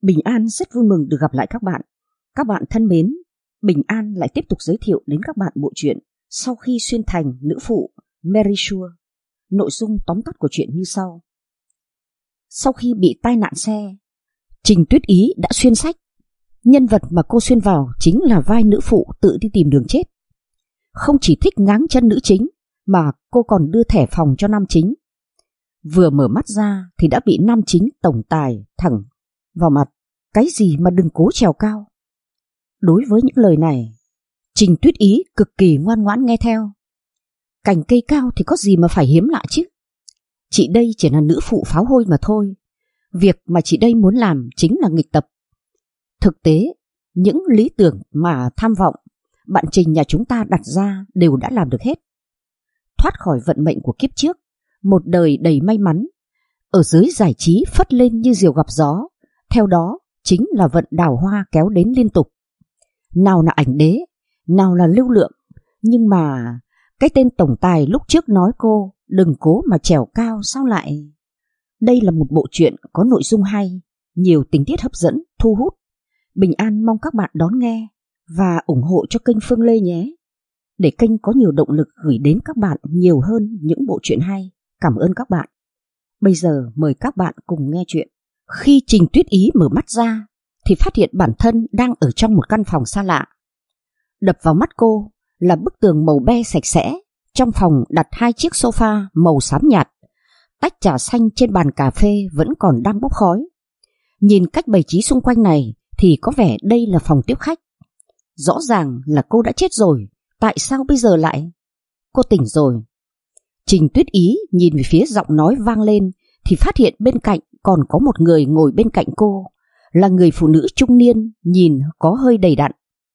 Bình An rất vui mừng được gặp lại các bạn. Các bạn thân mến, Bình An lại tiếp tục giới thiệu đến các bạn bộ truyện Sau khi xuyên thành nữ phụ Mary Sure. Nội dung tóm tắt của truyện như sau. Sau khi bị tai nạn xe, Trình Tuyết Ý đã xuyên sách. Nhân vật mà cô xuyên vào chính là vai nữ phụ tự đi tìm đường chết. Không chỉ thích ngáng chân nữ chính, mà cô còn đưa thẻ phòng cho nam chính. Vừa mở mắt ra thì đã bị nam chính tổng tài thẳng vào mặt. Cái gì mà đừng cố trèo cao. Đối với những lời này, Trình Tuyết Ý cực kỳ ngoan ngoãn nghe theo. Cành cây cao thì có gì mà phải hiếm lạ chứ. Chị đây chỉ là nữ phụ pháo hôi mà thôi. Việc mà chị đây muốn làm chính là nghịch tập. Thực tế, những lý tưởng mà tham vọng bạn Trình nhà chúng ta đặt ra đều đã làm được hết. Thoát khỏi vận mệnh của kiếp trước, một đời đầy may mắn, ở dưới giải trí phất lên như diều gặp gió. Theo đó chính là vận đào hoa kéo đến liên tục. Nào là ảnh đế, nào là lưu lượng. Nhưng mà cái tên tổng tài lúc trước nói cô đừng cố mà trèo cao sao lại. Đây là một bộ truyện có nội dung hay, nhiều tình tiết hấp dẫn, thu hút. Bình An mong các bạn đón nghe và ủng hộ cho kênh Phương Lê nhé, để kênh có nhiều động lực gửi đến các bạn nhiều hơn những bộ truyện hay. Cảm ơn các bạn. Bây giờ mời các bạn cùng nghe chuyện. Khi Trình Tuyết Ý mở mắt ra thì phát hiện bản thân đang ở trong một căn phòng xa lạ. Đập vào mắt cô là bức tường màu be sạch sẽ. Trong phòng đặt 2 chiếc sofa màu xám nhạt. Tách trà xanh trên bàn cà phê vẫn còn đang bốc khói. Nhìn cách bày trí xung quanh này thì có vẻ đây là phòng tiếp khách. Rõ ràng là cô đã chết rồi. Tại sao bây giờ lại? Cô tỉnh rồi. Trình Tuyết Ý nhìn về phía giọng nói vang lên thì phát hiện bên cạnh còn có một người ngồi bên cạnh cô, là người phụ nữ trung niên, nhìn có hơi đầy đặn.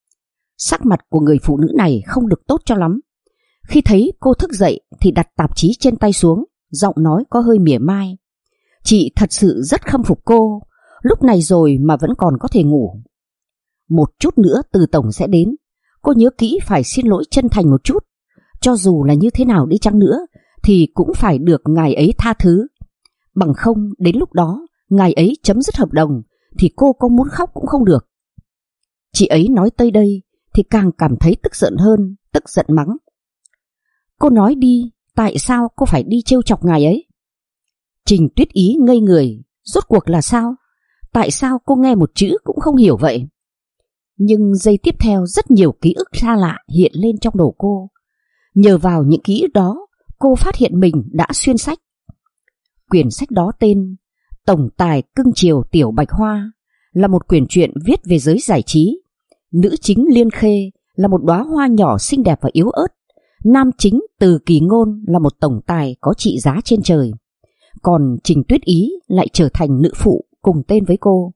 Sắc mặt của người phụ nữ này không được tốt cho lắm. Khi thấy cô thức dậy thì đặt tạp chí trên tay xuống, giọng nói có hơi mỉa mai. Chị thật sự rất khâm phục cô, lúc này rồi mà vẫn còn có thể ngủ. Một chút nữa Từ tổng sẽ đến, cô nhớ kỹ phải xin lỗi chân thành một chút. Cho dù là như thế nào đi chăng nữa thì cũng phải được ngài ấy tha thứ. Bằng không đến lúc đó ngài ấy chấm dứt hợp đồng thì cô có muốn khóc cũng không được. Chị ấy nói tới đây thì càng cảm thấy tức giận hơn, tức giận mắng. Cô nói đi, tại sao cô phải đi trêu chọc ngài ấy? Trình Tuyết Ý ngây người, rốt cuộc là sao? Tại sao cô nghe một chữ cũng không hiểu vậy? Nhưng giây tiếp theo rất nhiều ký ức xa lạ hiện lên trong đầu cô. Nhờ vào những ký ức đó, cô phát hiện mình đã xuyên sách. Quyển sách đó tên Tổng tài cưng chiều Tiểu Bạch Hoa, là một quyển truyện viết về giới giải trí. Nữ chính Liên Khê là một đóa hoa nhỏ xinh đẹp và yếu ớt. Nam chính Từ Kỳ Ngôn là một tổng tài có trị giá trên trời. Còn Trình Tuyết Ý lại trở thành nữ phụ cùng tên với cô.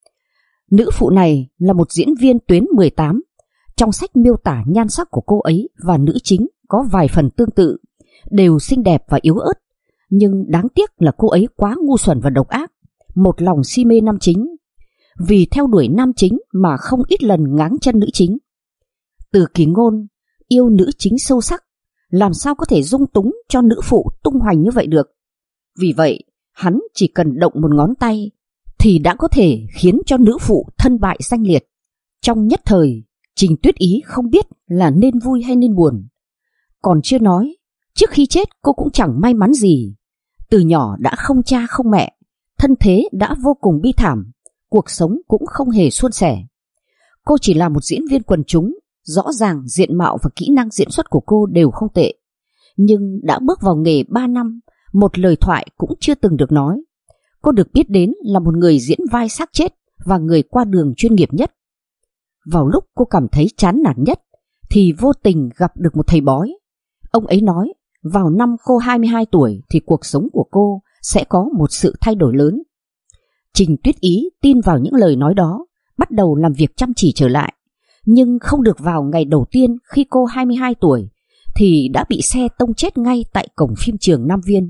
Nữ phụ này là một diễn viên tuyến 18. Trong sách miêu tả nhan sắc của cô ấy và nữ chính có vài phần tương tự, đều xinh đẹp và yếu ớt. Nhưng đáng tiếc là cô ấy quá ngu xuẩn và độc ác, một lòng si mê nam chính. Vì theo đuổi nam chính mà không ít lần ngáng chân nữ chính. Từ Kỳ Ngôn yêu nữ chính sâu sắc, làm sao có thể dung túng cho nữ phụ tung hoành như vậy được. Vì vậy hắn chỉ cần động một ngón tay thì đã có thể khiến cho nữ phụ thân bại danh liệt. Trong nhất thời, Trình Tuyết Ý không biết là nên vui hay nên buồn. Còn chưa nói, trước khi chết cô cũng chẳng may mắn gì. Từ nhỏ đã không cha không mẹ, thân thế đã vô cùng bi thảm, cuộc sống cũng không hề suôn sẻ. Cô chỉ là một diễn viên quần chúng, rõ ràng diện mạo và kỹ năng diễn xuất của cô đều không tệ. Nhưng đã bước vào nghề 3 năm, một lời thoại cũng chưa từng được nói. Cô được biết đến là một người diễn vai xác chết và người qua đường chuyên nghiệp nhất. Vào lúc cô cảm thấy chán nản nhất thì vô tình gặp được một thầy bói. Ông ấy nói vào năm cô 22 tuổi thì cuộc sống của cô sẽ có một sự thay đổi lớn. Trình Tuyết Ý tin vào những lời nói đó, bắt đầu làm việc chăm chỉ trở lại. Nhưng không được vào ngày đầu tiên khi cô 22 tuổi thì đã bị xe tông chết ngay tại cổng phim trường Nam Viên.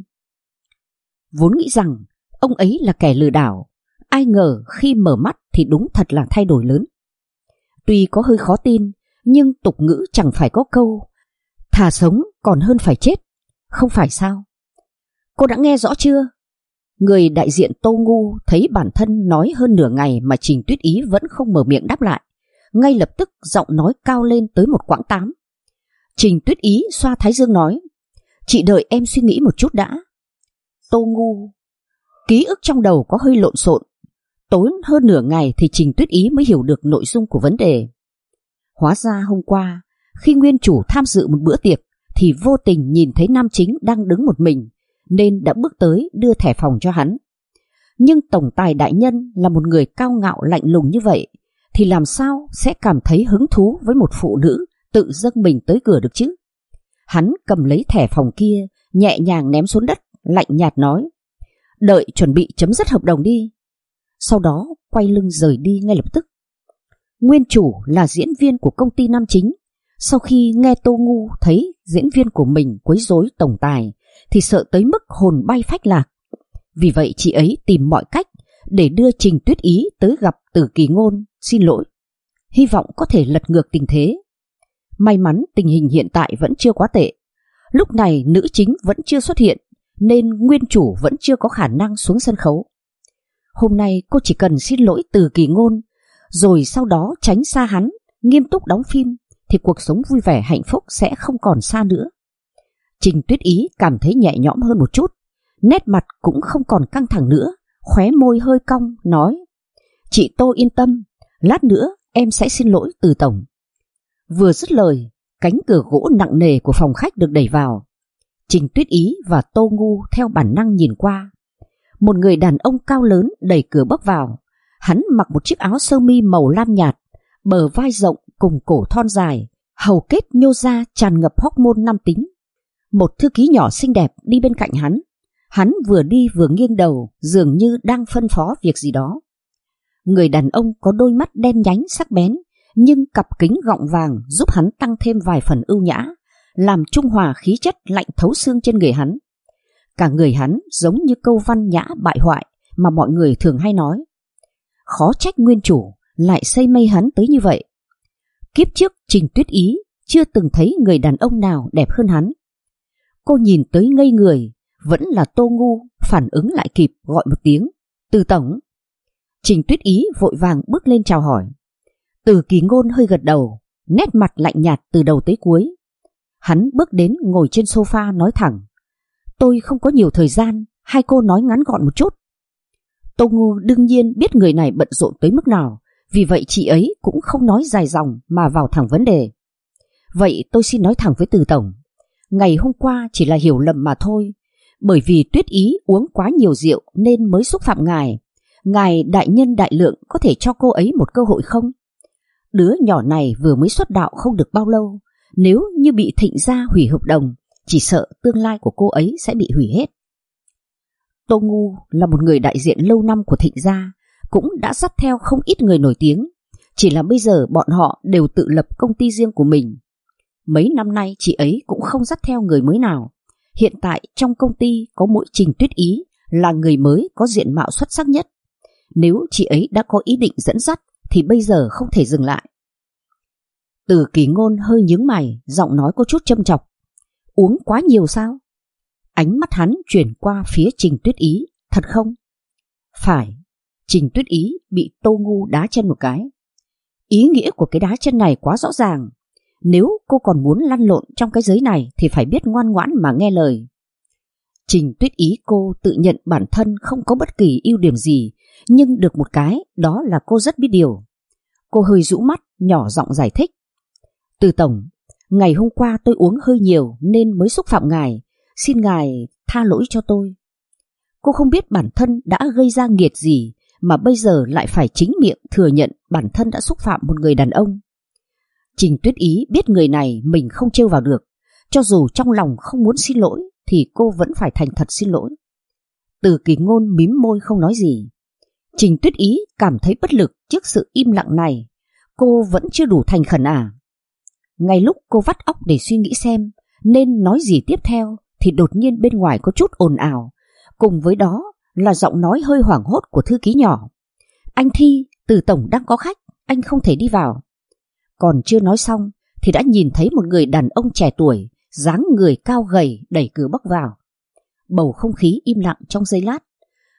Vốn nghĩ rằng ông ấy là kẻ lừa đảo, ai ngờ khi mở mắt thì đúng thật là thay đổi lớn. Tuy có hơi khó tin, nhưng tục ngữ chẳng phải có câu thà sống còn hơn phải chết, không phải sao? Cô đã nghe rõ chưa? Người đại diện Tô Ngu thấy bản thân nói hơn nửa ngày mà Trình Tuyết Ý vẫn không mở miệng đáp lại, ngay lập tức giọng nói cao lên tới một quãng 8. Trình Tuyết Ý xoa thái dương nói, chị đợi em suy nghĩ một chút đã. Tô Ngu ký ức trong đầu có hơi lộn xộn, tốn hơn nửa ngày thì Trình Tuyết Ý mới hiểu được nội dung của vấn đề. Hóa ra hôm qua khi nguyên chủ tham dự một bữa tiệc thì vô tình nhìn thấy nam chính đang đứng một mình, nên đã bước tới đưa thẻ phòng cho hắn. Nhưng tổng tài đại nhân là một người cao ngạo lạnh lùng như vậy thì làm sao sẽ cảm thấy hứng thú với một phụ nữ tự dâng mình tới cửa được chứ? Hắn cầm lấy thẻ phòng kia, nhẹ nhàng ném xuống đất, lạnh nhạt nói, đợi chuẩn bị chấm dứt hợp đồng đi. Sau đó quay lưng rời đi ngay lập tức. Nguyên chủ là diễn viên của công ty nam chính, sau khi nghe Tô Ngu thấy diễn viên của mình quấy rối tổng tài thì sợ tới mức hồn bay phách lạc. Vì vậy chị ấy tìm mọi cách để đưa Trình Tuyết Ý tới gặp Từ Kỳ Ngôn xin lỗi, hy vọng có thể lật ngược tình thế. May mắn tình hình hiện tại vẫn chưa quá tệ. Lúc này nữ chính vẫn chưa xuất hiện nên nguyên chủ vẫn chưa có khả năng xuống sân khấu. Hôm nay cô chỉ cần xin lỗi Từ Kỳ Ngôn, rồi sau đó tránh xa hắn, nghiêm túc đóng phim thì cuộc sống vui vẻ hạnh phúc sẽ không còn xa nữa. Trình Tuyết Ý cảm thấy nhẹ nhõm hơn một chút, nét mặt cũng không còn căng thẳng nữa, khóe môi hơi cong nói, chị Tô yên tâm, lát nữa em sẽ xin lỗi Từ tổng. Vừa dứt lời, cánh cửa gỗ nặng nề của phòng khách được đẩy vào. Trình Tuyết Ý và Tô Ngu theo bản năng nhìn qua. Một người đàn ông cao lớn đẩy cửa bước vào. Hắn mặc một chiếc áo sơ mi màu lam nhạt, bờ vai rộng cùng cổ thon dài, hầu kết nhô ra tràn ngập hormone nam tính. Một thư ký nhỏ xinh đẹp đi bên cạnh hắn. Hắn vừa đi vừa nghiêng đầu, dường như đang phân phó việc gì đó. Người đàn ông có đôi mắt đen nhánh sắc bén, nhưng cặp kính gọng vàng giúp hắn tăng thêm vài phần ưu nhã, làm trung hòa khí chất lạnh thấu xương trên người hắn. Cả người hắn giống như câu văn nhã bại hoại mà mọi người thường hay nói. Khó trách nguyên chủ lại say mê hắn tới như vậy. Kiếp trước Trình Tuyết Ý chưa từng thấy người đàn ông nào đẹp hơn hắn. Cô nhìn tới ngây người, vẫn là Tô Ngu phản ứng lại kịp gọi một tiếng, Từ tổng. Trình Tuyết Ý vội vàng bước lên chào hỏi. Từ Kỳ Ngôn hơi gật đầu, nét mặt lạnh nhạt từ đầu tới cuối. Hắn bước đến ngồi trên sofa nói thẳng, tôi không có nhiều thời gian, hai cô nói ngắn gọn một chút. Tô Ngu đương nhiên biết người này bận rộn tới mức nào, vì vậy chị ấy cũng không nói dài dòng mà vào thẳng vấn đề. Vậy tôi xin nói thẳng với Từ tổng, ngày hôm qua chỉ là hiểu lầm mà thôi, bởi vì Tuyết Ý uống quá nhiều rượu nên mới xúc phạm ngài. Ngài đại nhân đại lượng có thể cho cô ấy một cơ hội không? Đứa nhỏ này vừa mới xuất đạo không được bao lâu, nếu như bị Thịnh gia hủy hợp đồng, chỉ sợ tương lai của cô ấy sẽ bị hủy hết. Tô Ngu là một người đại diện lâu năm của Thịnh gia, cũng đã dắt theo không ít người nổi tiếng, chỉ là bây giờ bọn họ đều tự lập công ty riêng của mình. Mấy năm nay chị ấy cũng không dắt theo người mới nào. Hiện tại trong công ty có mỗi Trình Tuyết Ý là người mới có diện mạo xuất sắc nhất. Nếu chị ấy đã có ý định dẫn dắt thì bây giờ không thể dừng lại. Từ Kỳ Ngôn hơi nhướng mày, giọng nói có chút châm chọc. Uống quá nhiều sao? Ánh mắt hắn chuyển qua phía Trình Tuyết Ý. Thật không? Phải. Trình Tuyết Ý bị Tô Ngu đá chân một cái. Ý nghĩa của cái đá chân này quá rõ ràng. Nếu cô còn muốn lăn lộn trong cái giới này thì phải biết ngoan ngoãn mà nghe lời. Trình Tuyết Ý cô tự nhận bản thân không có bất kỳ ưu điểm gì, nhưng được một cái đó là cô rất biết điều. Cô hơi rũ mắt, nhỏ giọng giải thích. Từ tổng, ngày hôm qua tôi uống hơi nhiều nên mới xúc phạm ngài, xin ngài tha lỗi cho tôi. Cô không biết bản thân đã gây ra nghiệt gì mà bây giờ lại phải chính miệng thừa nhận bản thân đã xúc phạm một người đàn ông. Trình Tuyết Ý biết người này mình không trêu vào được, cho dù trong lòng không muốn xin lỗi thì cô vẫn phải thành thật xin lỗi. Từ Kỳ Ngôn mím môi không nói gì. Trình Tuyết Ý cảm thấy bất lực trước sự im lặng này. Cô vẫn chưa đủ thành khẩn à? Ngay lúc cô vắt óc để suy nghĩ xem nên nói gì tiếp theo thì đột nhiên bên ngoài có chút ồn ào, cùng với đó là giọng nói hơi hoảng hốt của thư ký nhỏ. Anh Thi, Từ tổng đang có khách, anh không thể đi vào. Còn chưa nói xong thì đã nhìn thấy một người đàn ông trẻ tuổi, dáng người cao gầy đẩy cửa bước vào. Bầu không khí im lặng trong giây lát.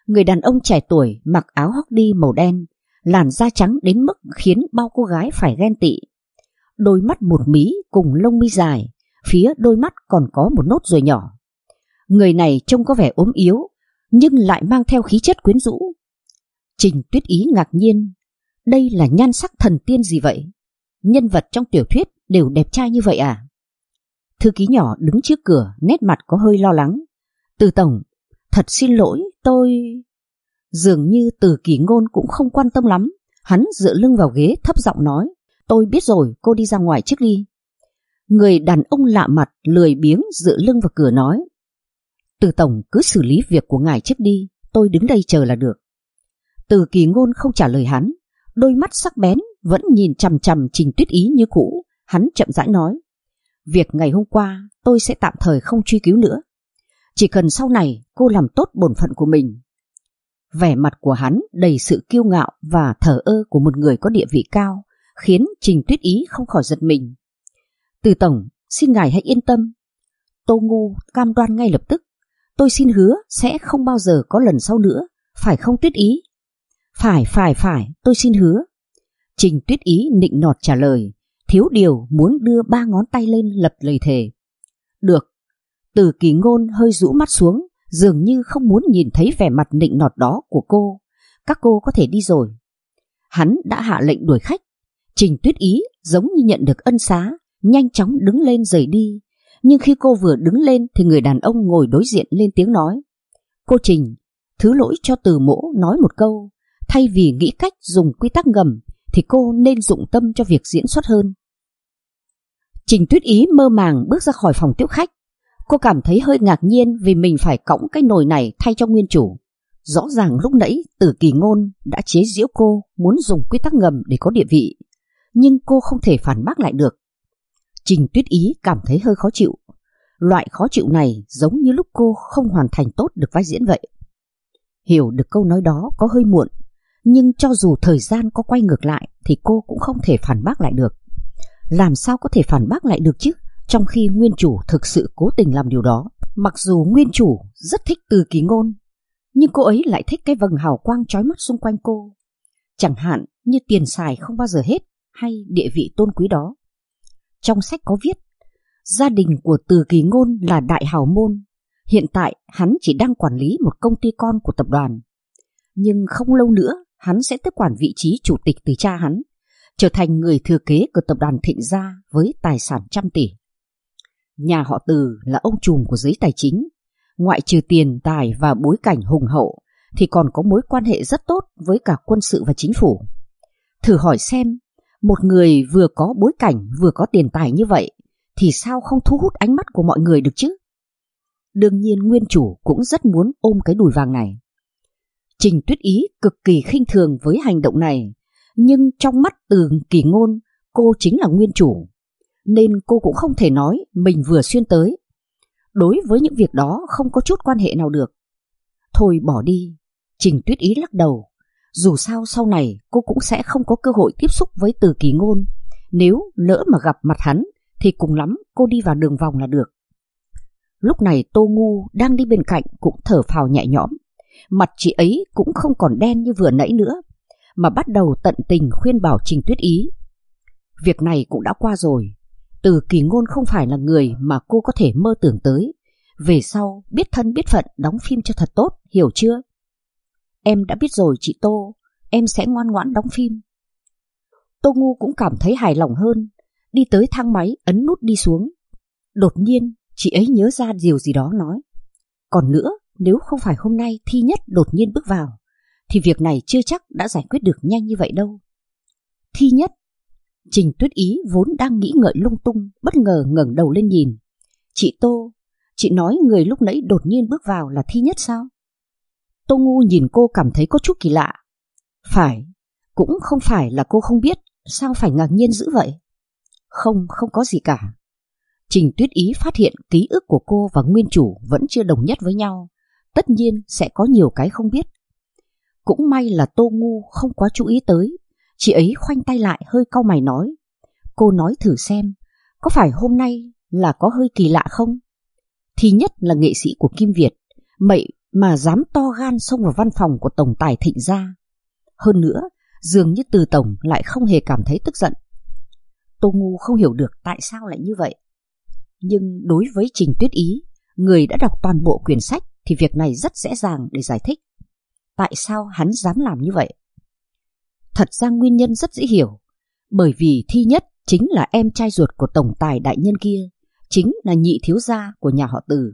Người đàn ông trẻ tuổi mặc áo hockey màu đen, làn da trắng đến mức khiến bao cô gái phải ghen tị. Đôi mắt một mí cùng lông mi dài, phía đôi mắt còn có một nốt ruồi nhỏ. Người này trông có vẻ ốm yếu, nhưng lại mang theo khí chất quyến rũ. Trình Tuyết Ý ngạc nhiên, đây là nhan sắc thần tiên gì vậy? Nhân vật trong tiểu thuyết đều đẹp trai như vậy à? Thư ký nhỏ đứng trước cửa, nét mặt có hơi lo lắng. Từ tổng, thật xin lỗi, tôi... Dường như Từ Kỳ Ngôn cũng không quan tâm lắm. Hắn dựa lưng vào ghế thấp giọng nói, tôi biết rồi, cô đi ra ngoài trước đi. Người đàn ông lạ mặt lười biếng dựa lưng vào cửa nói, Từ tổng cứ xử lý việc của ngài trước đi, tôi đứng đây chờ là được. Từ Kỳ Ngôn không trả lời hắn, đôi mắt sắc bén vẫn nhìn chằm chằm Trình Tuyết Ý như cũ. Hắn chậm rãi nói, việc ngày hôm qua tôi sẽ tạm thời không truy cứu nữa, chỉ cần sau này cô làm tốt bổn phận của mình. Vẻ mặt của hắn đầy sự kiêu ngạo và thờ ơ của một người có địa vị cao, khiến Trình Tuyết Ý không khỏi giật mình. Từ tổng, xin ngài hãy yên tâm. Tô Ngu cam đoan ngay lập tức, tôi xin hứa sẽ không bao giờ có lần sau nữa, phải không Tuyết Ý? Phải, tôi xin hứa. Trình Tuyết Ý nịnh nọt trả lời, thiếu điều muốn đưa 3 ngón tay lên lập lời thề. Được. Từ Kỳ Ngôn hơi rũ mắt xuống, dường như không muốn nhìn thấy vẻ mặt nịnh nọt đó của cô. Các cô có thể đi rồi. Hắn đã hạ lệnh đuổi khách. Trình Tuyết Ý giống như nhận được ân xá, nhanh chóng đứng lên rời đi. Nhưng khi cô vừa đứng lên thì người đàn ông ngồi đối diện lên tiếng nói, cô Trình, thứ lỗi cho Từ mỗ nói một câu, thay vì nghĩ cách dùng quy tắc ngầm thì cô nên dụng tâm cho việc diễn xuất hơn. Trình Tuyết Ý mơ màng bước ra khỏi phòng tiếp khách. Cô cảm thấy hơi ngạc nhiên vì mình phải cõng cái nồi này thay cho nguyên chủ. Rõ ràng lúc nãy Từ Kỳ Ngôn đã chế giễu cô muốn dùng quy tắc ngầm để có địa vị, nhưng cô không thể phản bác lại được. Trình Tuyết Ý cảm thấy hơi khó chịu. Loại khó chịu này giống như lúc cô không hoàn thành tốt được vai diễn vậy. Hiểu được câu nói đó có hơi muộn, nhưng cho dù thời gian có quay ngược lại thì cô cũng không thể phản bác lại được. Làm sao có thể phản bác lại được chứ, trong khi nguyên chủ thực sự cố tình làm điều đó. Mặc dù nguyên chủ rất thích Từ Kỳ Ngôn, nhưng cô ấy lại thích cái vầng hào quang chói mắt xung quanh cô, chẳng hạn như tiền xài không bao giờ hết hay địa vị tôn quý đó. Trong sách có viết, gia đình của Từ Kỳ Ngôn là đại hào môn. Hiện tại hắn chỉ đang quản lý một công ty con của tập đoàn, nhưng không lâu nữa hắn sẽ tiếp quản vị trí chủ tịch từ cha hắn, trở thành người thừa kế của tập đoàn Thịnh Gia với tài sản trăm tỷ. Nhà họ Từ là ông trùm của giới tài chính, ngoại trừ tiền tài và bối cảnh hùng hậu thì còn có mối quan hệ rất tốt với cả quân sự và chính phủ. Thử hỏi xem, một người vừa có bối cảnh vừa có tiền tài như vậy thì sao không thu hút ánh mắt của mọi người được chứ? Đương nhiên nguyên chủ cũng rất muốn ôm cái đùi vàng này. Trình Tuyết Ý cực kỳ khinh thường với hành động này, nhưng trong mắt Từ Kỳ Ngôn, cô chính là nguyên chủ, nên cô cũng không thể nói mình vừa xuyên tới. Đối với những việc đó không có chút quan hệ nào được. Thôi bỏ đi, Trình Tuyết Ý lắc đầu. Dù sao sau này cô cũng sẽ không có cơ hội tiếp xúc với Từ Kỳ Ngôn. Nếu lỡ mà gặp mặt hắn thì cùng lắm cô đi vào đường vòng là được. Lúc này Tô Ngu đang đi bên cạnh cũng thở phào nhẹ nhõm. Mặt chị ấy cũng không còn đen như vừa nãy nữa, mà bắt đầu tận tình khuyên bảo Trình Tuyết Ý. Việc này cũng đã qua rồi. Từ Kỳ Ngôn không phải là người mà cô có thể mơ tưởng tới. Về sau biết thân biết phận đóng phim cho thật tốt, hiểu chưa? Em đã biết rồi chị Tô, em sẽ ngoan ngoãn đóng phim. Tô Ngu cũng cảm thấy hài lòng hơn, đi tới thang máy ấn nút đi xuống. Đột nhiên chị ấy nhớ ra điều gì đó nói, còn nữa, nếu không phải hôm nay Thi Nhất đột nhiên bước vào thì việc này chưa chắc đã giải quyết được nhanh như vậy đâu. Thi Nhất? Trình Tuyết Ý vốn đang nghĩ ngợi lung tung, bất ngờ ngẩng đầu lên nhìn. Chị Tô, chị nói người lúc nãy đột nhiên bước vào là Thi Nhất sao? Tô Ngu nhìn cô cảm thấy có chút kỳ lạ. Phải, cũng không phải là cô không biết, sao phải ngạc nhiên dữ vậy? Không có gì cả. Trình Tuyết Ý phát hiện ký ức của cô và nguyên chủ vẫn chưa đồng nhất với nhau, tất nhiên sẽ có nhiều cái không biết. Cũng may là Tô Ngu không quá chú ý tới. Chị ấy khoanh tay lại hơi cau mày nói, cô nói thử xem, có phải hôm nay là có hơi kỳ lạ không? Thi Nhất là nghệ sĩ của Kim Việt, mà dám to gan xông vào văn phòng của tổng tài Thịnh gia. Hơn nữa, dường như Từ tổng lại không hề cảm thấy tức giận. Tô Ngu không hiểu được tại sao lại như vậy. Nhưng đối với Trình Tuyết Ý, người đã đọc toàn bộ quyển sách, thì việc này rất dễ dàng để giải thích. Tại sao hắn dám làm như vậy? Thật ra nguyên nhân rất dễ hiểu. Bởi vì Thi Nhất chính là em trai ruột của tổng tài đại nhân kia, chính là nhị thiếu gia của nhà họ Từ.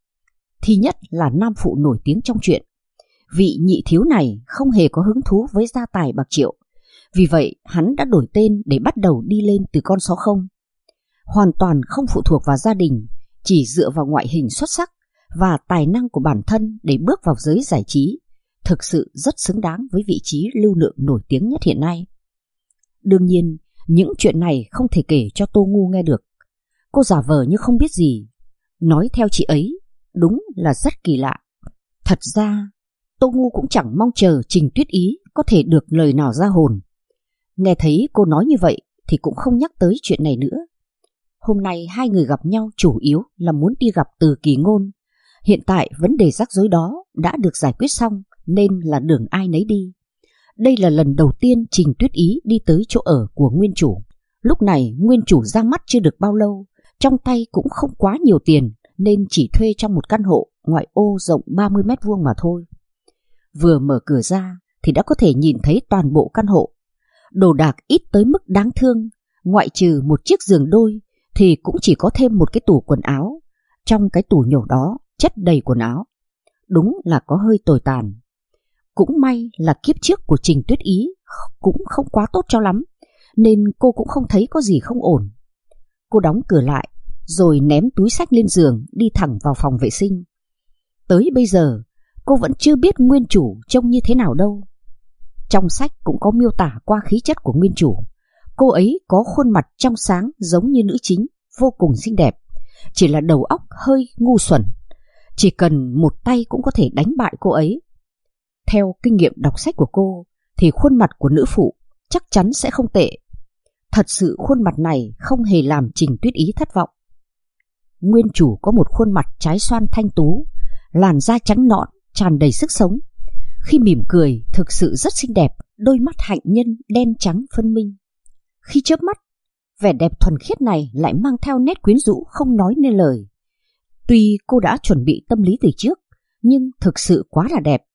Thi Nhất là nam phụ nổi tiếng trong truyện. Vị nhị thiếu này không hề có hứng thú với gia tài bạc triệu, vì vậy hắn đã đổi tên để bắt đầu đi lên từ con số 0. Hoàn toàn không phụ thuộc vào gia đình, chỉ dựa vào ngoại hình xuất sắc và tài năng của bản thân để bước vào giới giải trí, thực sự rất xứng đáng với vị trí lưu lượng nổi tiếng nhất hiện nay. Đương nhiên, những chuyện này không thể kể cho Tô Ngu nghe được. Cô giả vờ như không biết gì. Nói theo chị ấy, đúng là rất kỳ lạ. Thật ra, Tô Ngu cũng chẳng mong chờ Trình Tuyết Ý có thể được lời nào ra hồn. Nghe thấy cô nói như vậy thì cũng không nhắc tới chuyện này nữa. Hôm nay hai người gặp nhau chủ yếu là muốn đi gặp Từ Kỳ Ngôn. Hiện tại vấn đề rắc rối đó đã được giải quyết xong, nên là đường ai nấy đi. Đây là lần đầu tiên Trình Tuyết Ý đi tới chỗ ở của nguyên chủ. Lúc này nguyên chủ ra mắt chưa được bao lâu, trong tay cũng không quá nhiều tiền, nên chỉ thuê trong một căn hộ ngoại ô rộng 30 mét vuông mà thôi. Vừa mở cửa ra thì đã có thể nhìn thấy toàn bộ căn hộ. Đồ đạc ít tới mức đáng thương, ngoại trừ một chiếc giường đôi thì cũng chỉ có thêm một cái tủ quần áo. Trong cái tủ nhỏ đó chất đầy quần áo. Đúng là có hơi tồi tàn. Cũng may là kiếp trước của Trình Tuyết Ý cũng không quá tốt cho lắm, nên cô cũng không thấy có gì không ổn. Cô đóng cửa lại, rồi ném túi xách lên giường, đi thẳng vào phòng vệ sinh. Tới bây giờ, cô vẫn chưa biết nguyên chủ trông như thế nào đâu. Trong sách cũng có miêu tả qua khí chất của nguyên chủ. Cô ấy có khuôn mặt trong sáng giống như nữ chính, vô cùng xinh đẹp. Chỉ là đầu óc hơi ngu xuẩn. Chỉ cần một tay cũng có thể đánh bại cô ấy. Theo kinh nghiệm đọc sách của cô, thì khuôn mặt của nữ phụ chắc chắn sẽ không tệ. Thật sự khuôn mặt này không hề làm Trình Tuyết Ý thất vọng. Nguyên chủ có một khuôn mặt trái xoan thanh tú, làn da trắng nõn, tràn đầy sức sống. Khi mỉm cười thực sự rất xinh đẹp, đôi mắt hạnh nhân đen trắng phân minh. Khi chớp mắt, vẻ đẹp thuần khiết này lại mang theo nét quyến rũ không nói nên lời. Tuy cô đã chuẩn bị tâm lý từ trước, nhưng thực sự quá là đẹp.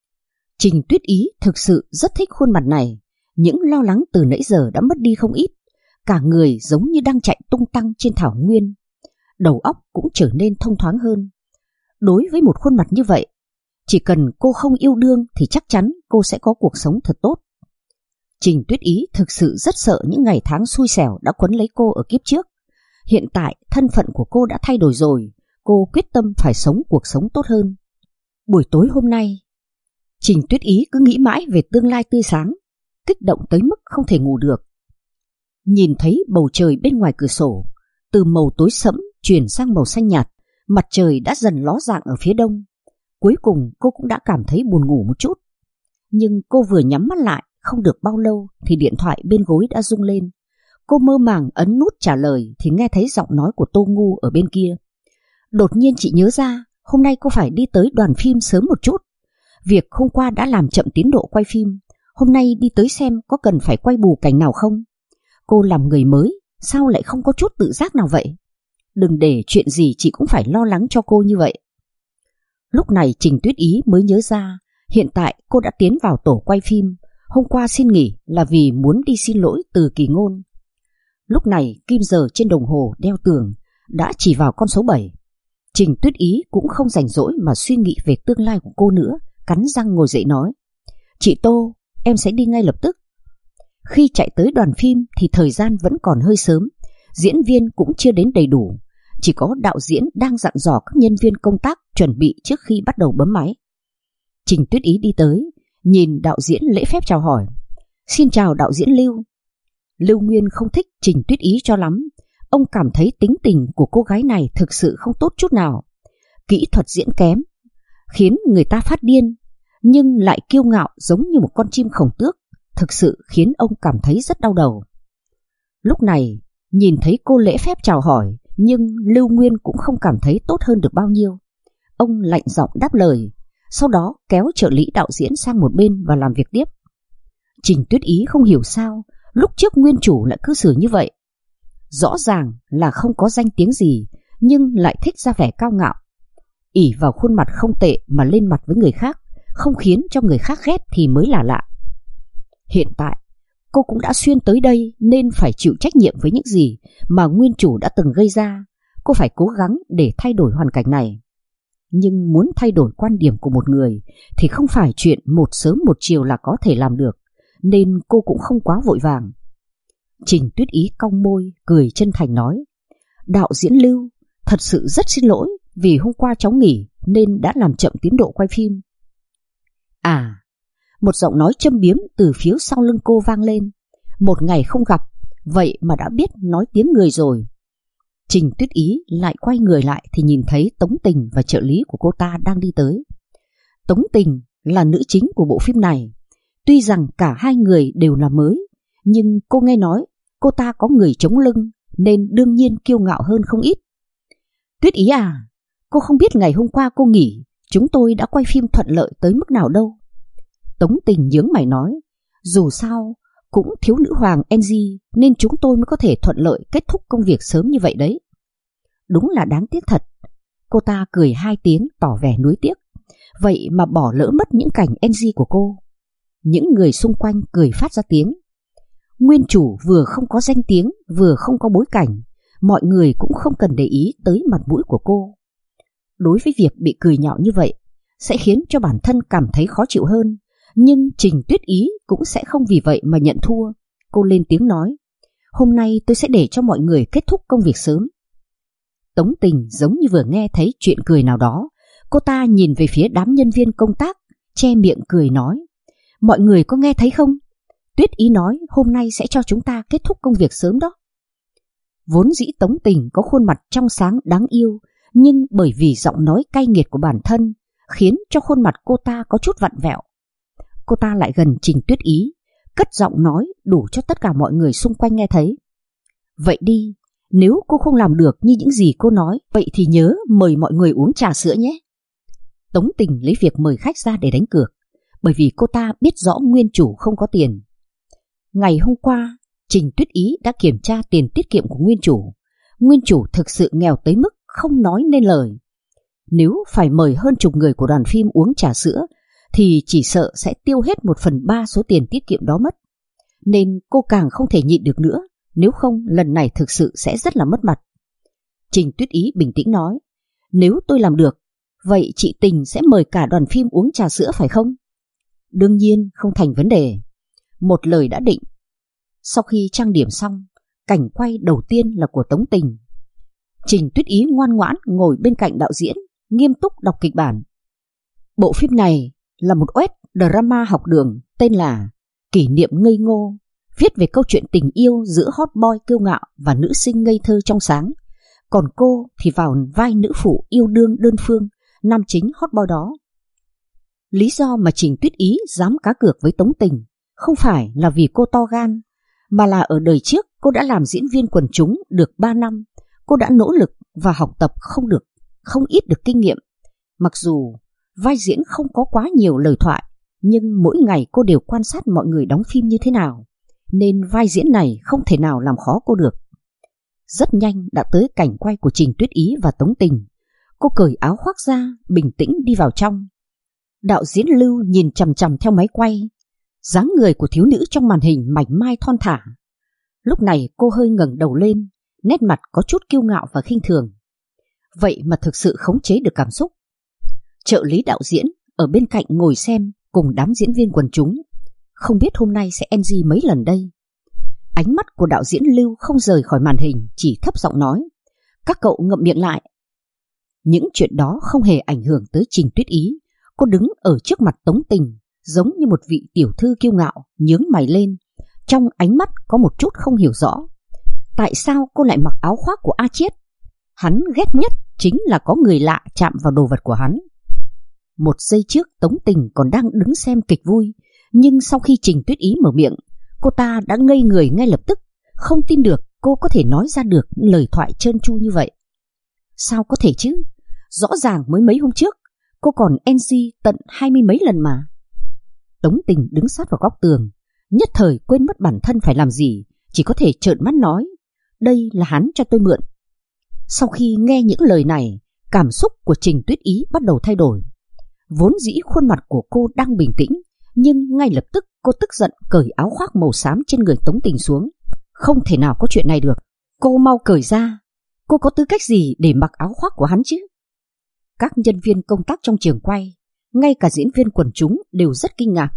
Trình Tuyết Ý thực sự rất thích khuôn mặt này. Những lo lắng từ nãy giờ đã mất đi không ít. Cả người giống như đang chạy tung tăng trên thảo nguyên. Đầu óc cũng trở nên thông thoáng hơn. Đối với một khuôn mặt như vậy, chỉ cần cô không yêu đương thì chắc chắn cô sẽ có cuộc sống thật tốt. Trình Tuyết Ý thực sự rất sợ những ngày tháng xui xẻo đã quấn lấy cô ở kiếp trước. Hiện tại thân phận của cô đã thay đổi rồi, cô quyết tâm phải sống cuộc sống tốt hơn. Buổi tối hôm nay, Trình Tuyết Ý cứ nghĩ mãi về tương lai tươi sáng, kích động tới mức không thể ngủ được. Nhìn thấy bầu trời bên ngoài cửa sổ, từ màu tối sẫm chuyển sang màu xanh nhạt, mặt trời đã dần ló dạng ở phía đông. Cuối cùng cô cũng đã cảm thấy buồn ngủ một chút. Nhưng cô vừa nhắm mắt lại, không được bao lâu thì điện thoại bên gối đã rung lên. Cô mơ màng ấn nút trả lời thì nghe thấy giọng nói của Tô Ngu ở bên kia. Đột nhiên chị nhớ ra, hôm nay cô phải đi tới đoàn phim sớm một chút. Việc hôm qua đã làm chậm tiến độ quay phim, hôm nay đi tới xem có cần phải quay bù cảnh nào không. Cô làm người mới, sao lại không có chút tự giác nào vậy? Đừng để chuyện gì chị cũng phải lo lắng cho cô như vậy. Lúc này Trình Tuyết Ý mới nhớ ra, hiện tại cô đã tiến vào tổ quay phim. Hôm qua xin nghỉ là vì muốn đi xin lỗi Từ Kỳ Ngôn. Lúc này kim giờ trên đồng hồ đeo tường đã chỉ vào con số 7. Trình Tuyết Ý cũng không rảnh rỗi mà suy nghĩ về tương lai của cô nữa, cắn răng ngồi dậy nói: Chị Tô, em sẽ đi ngay lập tức. Khi chạy tới đoàn phim thì thời gian vẫn còn hơi sớm, diễn viên cũng chưa đến đầy đủ, chỉ có đạo diễn đang dặn dò các nhân viên công tác chuẩn bị trước khi bắt đầu bấm máy. Trình Tuyết Ý đi tới, nhìn đạo diễn lễ phép chào hỏi: Xin chào đạo diễn Lưu. Lưu Nguyên không thích Trình Tuyết Ý cho lắm. Ông cảm thấy tính tình của cô gái này thực sự không tốt chút nào. Kỹ thuật diễn kém, khiến người ta phát điên, nhưng lại kiêu ngạo giống như một con chim khổng tước, thực sự khiến ông cảm thấy rất đau đầu. Lúc này, nhìn thấy cô lễ phép chào hỏi, nhưng Lưu Nguyên cũng không cảm thấy tốt hơn được bao nhiêu. Ông lạnh giọng đáp lời: sau đó kéo trợ lý đạo diễn sang một bên và làm việc tiếp. Trình Tuyết Ý không hiểu sao lúc trước nguyên chủ lại cư xử như vậy. Rõ ràng là không có danh tiếng gì, nhưng lại thích ra vẻ cao ngạo, ỷ vào khuôn mặt không tệ mà lên mặt với người khác, không khiến cho người khác ghét thì mới là lạ. Hiện tại cô cũng đã xuyên tới đây nên phải chịu trách nhiệm với những gì mà nguyên chủ đã từng gây ra. Cô phải cố gắng để thay đổi hoàn cảnh này. Nhưng muốn thay đổi quan điểm của một người thì không phải chuyện một sớm một chiều là có thể làm được, nên cô cũng không quá vội vàng. Trình Tuyết Ý cong môi, cười chân thành nói: đạo diễn Lưu, thật sự rất xin lỗi vì hôm qua cháu nghỉ nên đã làm chậm tiến độ quay phim. À, một giọng nói châm biếm từ phía sau lưng cô vang lên. Một ngày không gặp, vậy mà đã biết nói tiếng người rồi. Trình Tuyết Ý lại quay người lại thì nhìn thấy Tống Tình và trợ lý của cô ta đang đi tới. Tống Tình là nữ chính của bộ phim này. Tuy rằng cả hai người đều là mới, nhưng cô nghe nói cô ta có người chống lưng nên đương nhiên kiêu ngạo hơn không ít. Tuyết Ý à, cô không biết ngày hôm qua cô nghỉ, chúng tôi đã quay phim thuận lợi tới mức nào đâu. Tống Tình nhướng mày nói, dù sao cũng thiếu nữ hoàng NG nên chúng tôi mới có thể thuận lợi kết thúc công việc sớm như vậy đấy. Đúng là đáng tiếc thật. Cô ta cười hai tiếng tỏ vẻ nuối tiếc. Vậy mà bỏ lỡ mất những cảnh NG của cô. Những người xung quanh cười phát ra tiếng. Nguyên chủ vừa không có danh tiếng, vừa không có bối cảnh, mọi người cũng không cần để ý tới mặt mũi của cô. Đối với việc bị cười nhạo như vậy sẽ khiến cho bản thân cảm thấy khó chịu hơn, nhưng Trình Tuyết Ý cũng sẽ không vì vậy mà nhận thua. Cô lên tiếng nói, hôm nay tôi sẽ để cho mọi người kết thúc công việc sớm. Tống Tình giống như vừa nghe thấy chuyện cười nào đó. Cô ta nhìn về phía đám nhân viên công tác, che miệng cười nói, mọi người có nghe thấy không? Tuyết Ý nói hôm nay sẽ cho chúng ta kết thúc công việc sớm đó. Vốn dĩ Tống Tình có khuôn mặt trong sáng đáng yêu, nhưng bởi vì giọng nói cay nghiệt của bản thân khiến cho khuôn mặt cô ta có chút vặn vẹo. Cô ta lại gần Trình Tuyết Ý, cất giọng nói đủ cho tất cả mọi người xung quanh nghe thấy. Vậy đi, nếu cô không làm được như những gì cô nói, vậy thì nhớ mời mọi người uống trà sữa nhé. Tống Tình lấy việc mời khách ra để đánh cược, bởi vì cô ta biết rõ nguyên chủ không có tiền. Ngày hôm qua, Trình Tuyết Ý đã kiểm tra tiền tiết kiệm của nguyên chủ. Nguyên chủ thực sự nghèo tới mức không nói nên lời. Nếu phải mời hơn chục người của đoàn phim uống trà sữa thì chỉ sợ sẽ tiêu hết 1/3 số tiền tiết kiệm đó mất. Nên cô càng không thể nhịn được nữa, nếu không lần này thực sự sẽ rất là mất mặt. Trình Tuyết Ý bình tĩnh nói, nếu tôi làm được, vậy chị Tình sẽ mời cả đoàn phim uống trà sữa phải không? Đương nhiên không thành vấn đề. Một lời đã định. Sau khi trang điểm xong, cảnh quay đầu tiên là của Tống Tình. Trình Tuyết Ý ngoan ngoãn ngồi bên cạnh đạo diễn, nghiêm túc đọc kịch bản. Bộ phim này là một web drama học đường tên là Kỷ niệm ngây ngô, viết về câu chuyện tình yêu giữa hot boy kiêu ngạo và nữ sinh ngây thơ trong sáng. Còn cô thì vào vai nữ phụ yêu đương đơn phương, nam chính hot boy đó. Lý do mà Trình Tuyết Ý dám cá cược với Tống Tình không phải là vì cô to gan, mà là ở đời trước cô đã làm diễn viên quần chúng được 3 năm. Cô đã nỗ lực và học tập không ít được kinh nghiệm. Mặc dù vai diễn không có quá nhiều lời thoại, nhưng mỗi ngày cô đều quan sát mọi người đóng phim như thế nào, nên vai diễn này không thể nào làm khó cô được. Rất nhanh đã tới cảnh quay của Trình Tuyết Ý và Tống Tình. Cô cởi áo khoác ra, bình tĩnh đi vào trong. Đạo diễn Lưu nhìn chằm chằm theo máy quay. Dáng người của thiếu nữ trong màn hình mảnh mai thon thả. Lúc này cô hơi ngẩng đầu lên, nét mặt có chút kiêu ngạo và khinh thường. Vậy mà thực sự khống chế được cảm xúc. Trợ lý đạo diễn ở bên cạnh ngồi xem cùng đám diễn viên quần chúng. Không biết hôm nay sẽ NG mấy lần đây. Ánh mắt của đạo diễn Lưu không rời khỏi màn hình, chỉ thấp giọng nói, các cậu ngậm miệng lại. Những chuyện đó không hề ảnh hưởng tới Trình Tuyết Ý. Cô đứng ở trước mặt Tống Tình giống như một vị tiểu thư kiêu ngạo, nhướng mày lên. Trong ánh mắt có một chút không hiểu rõ. Tại sao cô lại mặc áo khoác của A Chiết? Hắn ghét nhất chính là có người lạ chạm vào đồ vật của hắn. Một giây trước Tống Tình còn đang đứng xem kịch vui, nhưng sau khi Trình Tuyết Ý mở miệng, cô ta đã ngây người ngay lập tức, không tin được cô có thể nói ra được lời thoại trơn tru như vậy. Sao có thể chứ? Rõ ràng mới mấy hôm trước Cô còn NG tận 20 mấy lần mà. Tống Tình đứng sát vào góc tường, nhất thời quên mất bản thân phải làm gì, chỉ có thể trợn mắt nói, đây là hắn cho tôi mượn. Sau khi nghe những lời này, cảm xúc của Trình Tuyết Ý bắt đầu thay đổi. Vốn dĩ khuôn mặt của cô đang bình tĩnh, nhưng ngay lập tức cô tức giận cởi áo khoác màu xám trên người Tống Tình xuống. Không thể nào có chuyện này được, cô mau cởi ra. Cô có tư cách gì để mặc áo khoác của hắn chứ? Các nhân viên công tác trong trường quay, ngay cả diễn viên quần chúng đều rất kinh ngạc.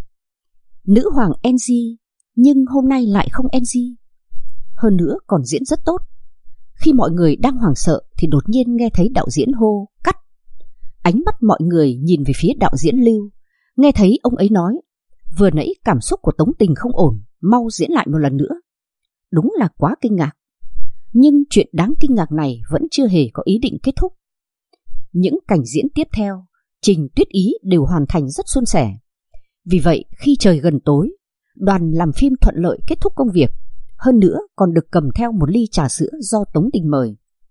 Nữ hoàng NG, nhưng hôm nay lại không NG. Hơn nữa còn diễn rất tốt. Khi mọi người đang hoảng sợ thì đột nhiên nghe thấy đạo diễn hô cắt. Ánh mắt mọi người nhìn về phía đạo diễn Lưu, nghe thấy ông ấy nói, vừa nãy cảm xúc của Tống Tình không ổn, mau diễn lại một lần nữa. Đúng là quá kinh ngạc. Nhưng chuyện đáng kinh ngạc này vẫn chưa hề có ý định kết thúc. Những cảnh diễn tiếp theo, Trình Tuyết Ý đều hoàn thành rất suôn sẻ. Vì vậy khi trời gần tối, đoàn làm phim thuận lợi kết thúc công việc, hơn nữa còn được cầm theo một ly trà sữa do Tống Tình mời.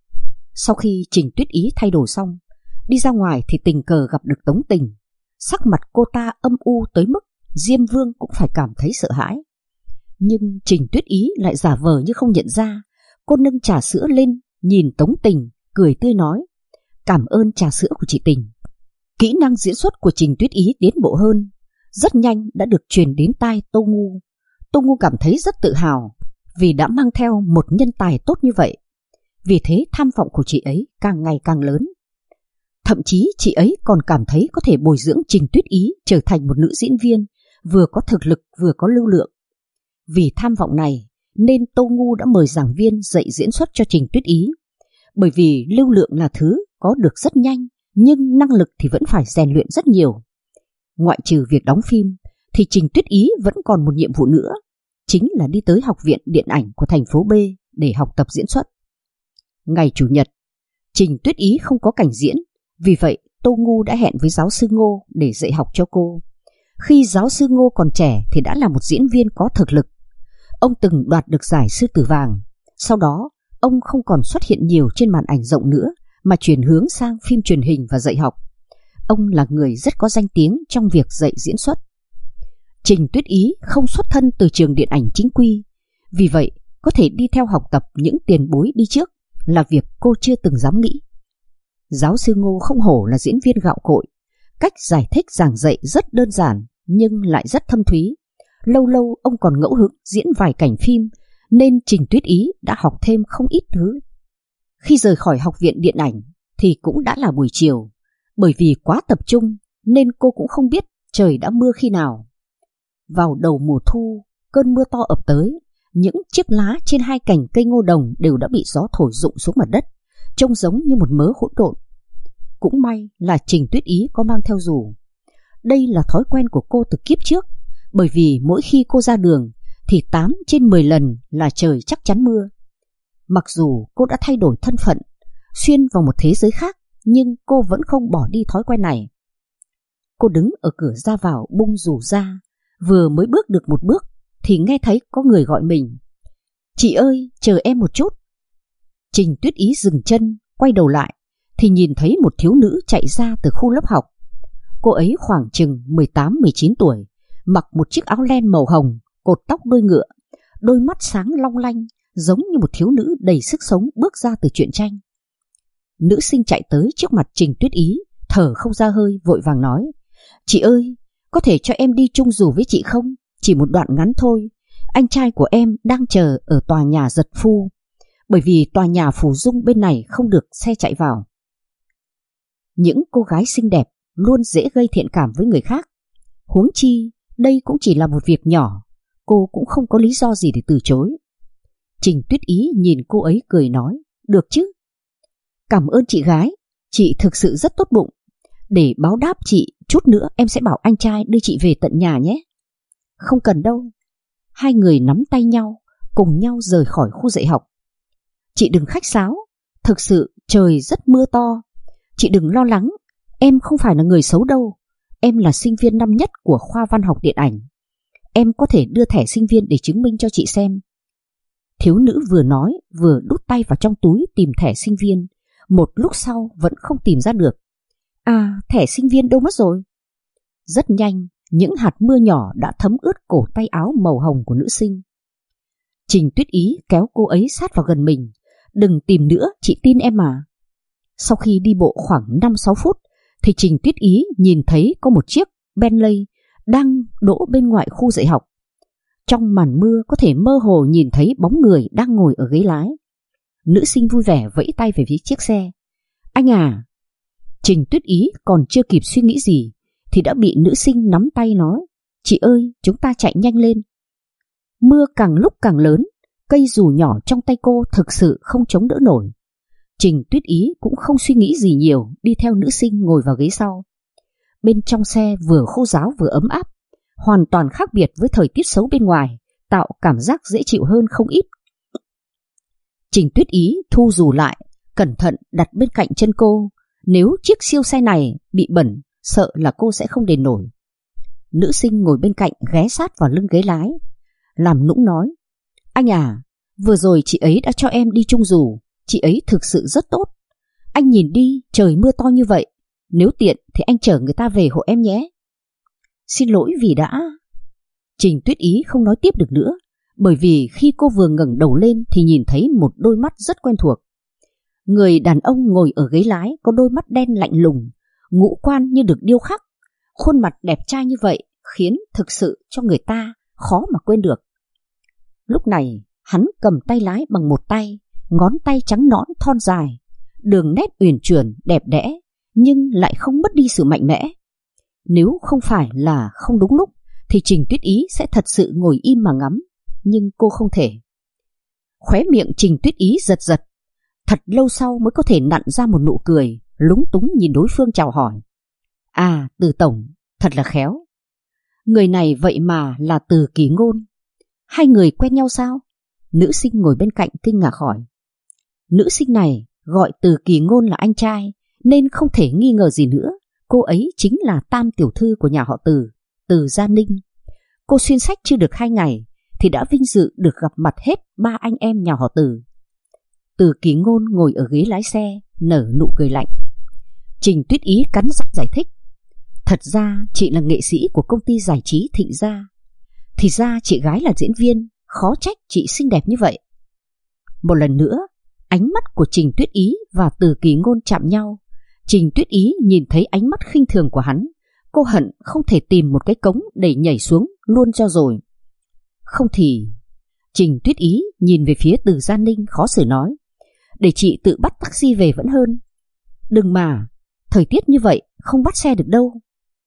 Sau khi Trình Tuyết Ý thay đồ xong, đi ra ngoài thì tình cờ gặp được Tống Tình. Sắc mặt cô ta âm u tới mức Diêm Vương cũng phải cảm thấy sợ hãi. Nhưng Trình Tuyết Ý lại giả vờ như không nhận ra. Cô nâng trà sữa lên, nhìn Tống Tình, cười tươi nói, cảm ơn trà sữa của chị Tình. Kỹ năng diễn xuất của Trình Tuyết Ý tiến bộ hơn, rất nhanh đã được truyền đến tai Tô Ngu. Tô Ngu cảm thấy rất tự hào vì đã mang theo một nhân tài tốt như vậy. Vì thế tham vọng của chị ấy càng ngày càng lớn. Thậm chí chị ấy còn cảm thấy có thể bồi dưỡng Trình Tuyết Ý trở thành một nữ diễn viên vừa có thực lực vừa có lưu lượng. Vì tham vọng này nên Tô Ngu đã mời giảng viên dạy diễn xuất cho Trình Tuyết Ý. Bởi vì lưu lượng là thứ có được rất nhanh, nhưng năng lực thì vẫn phải rèn luyện rất nhiều. Ngoại trừ việc đóng phim thì Trình Tuyết Ý vẫn còn một nhiệm vụ nữa, chính là đi tới Học viện Điện ảnh của thành phố B để học tập diễn xuất. Ngày Chủ nhật, Trình Tuyết Ý không có cảnh diễn, vì vậy Tô Ngu đã hẹn với giáo sư Ngô để dạy học cho cô. Khi giáo sư Ngô còn trẻ thì đã là một diễn viên có thực lực. Ông từng đoạt được giải Sư Tử Vàng. Sau đó, ông không còn xuất hiện nhiều trên màn ảnh rộng nữa mà chuyển hướng sang phim truyền hình và dạy học. Ông là người rất có danh tiếng trong việc dạy diễn xuất. Trình Tuyết Ý không xuất thân từ trường điện ảnh chính quy, vì vậy có thể đi theo học tập những tiền bối đi trước là việc cô chưa từng dám nghĩ. Giáo sư Ngô không hổ là diễn viên gạo cội, cách giải thích giảng dạy rất đơn giản nhưng lại rất thâm thúy. Lâu lâu ông còn ngẫu hứng diễn vài cảnh phim, nên Trình Tuyết Ý đã học thêm không ít thứ. Khi rời khỏi Học viện Điện ảnh thì cũng đã là buổi chiều. Bởi vì quá tập trung nên cô cũng không biết trời đã mưa khi nào. Vào đầu mùa thu, cơn mưa to ập tới, những chiếc lá trên hai cành cây ngô đồng đều đã bị gió thổi rụng xuống mặt đất, trông giống như một mớ hỗn độn. Cũng may là Trình Tuyết Ý có mang theo dù. Đây là thói quen của cô từ kiếp trước, bởi vì mỗi khi cô ra đường thì 8 trên 10 lần là trời chắc chắn mưa. Mặc dù cô đã thay đổi thân phận, xuyên vào một thế giới khác, nhưng cô vẫn không bỏ đi thói quen này. Cô đứng ở cửa ra vào bung dù ra, vừa mới bước được một bước thì nghe thấy có người gọi mình. Chị ơi, chờ em một chút. Trình Tuyết Ý dừng chân, quay đầu lại thì nhìn thấy một thiếu nữ chạy ra từ khu lớp học. Cô ấy khoảng chừng 18-19 tuổi, mặc một chiếc áo len màu hồng, cột tóc đuôi ngựa, đôi mắt sáng long lanh, giống như một thiếu nữ đầy sức sống bước ra từ truyện tranh. Nữ sinh chạy tới trước mặt Trình Tuyết Ý, thở không ra hơi, vội vàng nói, chị ơi, có thể cho em đi chung dù với chị không? Chỉ một đoạn ngắn thôi, anh trai của em đang chờ ở tòa nhà Giật Phu, bởi vì tòa nhà Phủ Dung bên này không được xe chạy vào. Những cô gái xinh đẹp luôn dễ gây thiện cảm với người khác. Huống chi, đây cũng chỉ là một việc nhỏ, cô cũng không có lý do gì để từ chối. Trình Tuyết Ý nhìn cô ấy cười nói, được chứ? Cảm ơn chị gái, chị thực sự rất tốt bụng. Để báo đáp chị, chút nữa em sẽ bảo anh trai đưa chị về tận nhà nhé. Không cần đâu. Hai người nắm tay nhau, cùng nhau rời khỏi khu dạy học. Chị đừng khách sáo, thực sự trời rất mưa to. Chị đừng lo lắng, em không phải là người xấu đâu. Em là sinh viên năm nhất của khoa văn học điện ảnh. Em có thể đưa thẻ sinh viên để chứng minh cho chị xem. Thiếu nữ vừa nói vừa đút tay vào trong túi tìm thẻ sinh viên. Một lúc sau vẫn không tìm ra được. À, thẻ sinh viên đâu mất rồi? Rất nhanh, những hạt mưa nhỏ đã thấm ướt cổ tay áo màu hồng của nữ sinh. Trình Tuyết Ý kéo cô ấy sát vào gần mình. Đừng tìm nữa, chị tin em mà. Sau khi đi bộ khoảng 5-6 phút thì Trình Tuyết Ý nhìn thấy có một chiếc Bentley đang đỗ bên ngoài khu dạy học. Trong màn mưa có thể mơ hồ nhìn thấy bóng người đang ngồi ở ghế lái. Nữ sinh vui vẻ vẫy tay về phía chiếc xe. Anh à! Trình Tuyết Ý còn chưa kịp suy nghĩ gì thì đã bị nữ sinh nắm tay nói. Chị ơi, chúng ta chạy nhanh lên. Mưa càng lúc càng lớn, cây dù nhỏ trong tay cô thực sự không chống đỡ nổi. Trình Tuyết Ý cũng không suy nghĩ gì nhiều, đi theo nữ sinh ngồi vào ghế sau. Bên trong xe vừa khô ráo vừa ấm áp, hoàn toàn khác biệt với thời tiết xấu bên ngoài, tạo cảm giác dễ chịu hơn không ít. Trình Tuyết Ý thu dù lại, cẩn thận đặt bên cạnh chân cô. Nếu chiếc siêu xe này bị bẩn, sợ là cô sẽ không đền nổi. Nữ sinh ngồi bên cạnh ghé sát vào lưng ghế lái, làm nũng nói. Anh à, vừa rồi chị ấy đã cho em đi chung dù, chị ấy thực sự rất tốt. Anh nhìn đi, trời mưa to như vậy, nếu tiện thì anh chở người ta về hộ em nhé. Xin lỗi vì đã... Trình Tuyết Ý không nói tiếp được nữa, bởi vì khi cô vừa ngẩng đầu lên thì nhìn thấy một đôi mắt rất quen thuộc. Người đàn ông ngồi ở ghế lái có đôi mắt đen lạnh lùng, ngũ quan như được điêu khắc. Khuôn mặt đẹp trai như vậy khiến thực sự cho người ta khó mà quên được. Lúc này hắn cầm tay lái bằng một tay, ngón tay trắng nõn thon dài, đường nét uyển chuyển đẹp đẽ nhưng lại không mất đi sự mạnh mẽ. Nếu không phải là không đúng lúc thì Trình Tuyết Ý sẽ thật sự ngồi im mà ngắm, nhưng cô không thể. Khóe miệng Trình Tuyết Ý giật giật, thật lâu sau mới có thể nặn ra một nụ cười, lúng túng nhìn đối phương chào hỏi. À, Từ tổng, thật là khéo. Người này vậy mà là Từ Kỳ Ngôn. Hai người quen nhau sao? Nữ sinh ngồi bên cạnh kinh ngạc hỏi. Nữ sinh này gọi Từ Kỳ Ngôn là anh trai, nên không thể nghi ngờ gì nữa. Cô ấy chính là tam tiểu thư của nhà họ Từ, Từ Gia Ninh. Cô xuyên sách chưa được 2 ngày thì đã vinh dự được gặp mặt hết 3 anh em nhà họ Từ. Từ Kỳ Ngôn ngồi ở ghế lái xe, nở nụ cười lạnh. Trình Tuyết Ý cắn răng giải thích. Thật ra chị là nghệ sĩ của công ty giải trí Thịnh Gia. Thì ra chị gái là diễn viên, khó trách chị xinh đẹp như vậy. Một lần nữa, ánh mắt của Trình Tuyết Ý và Từ Kỳ Ngôn chạm nhau. Trình Tuyết Ý nhìn thấy ánh mắt khinh thường của hắn, cô hận không thể tìm một cái cống để nhảy xuống luôn cho rồi. Không thì... Trình Tuyết Ý nhìn về phía Từ Gia Ninh khó xử nói. Để chị tự bắt taxi về vẫn hơn. Đừng mà, thời tiết như vậy không bắt xe được đâu.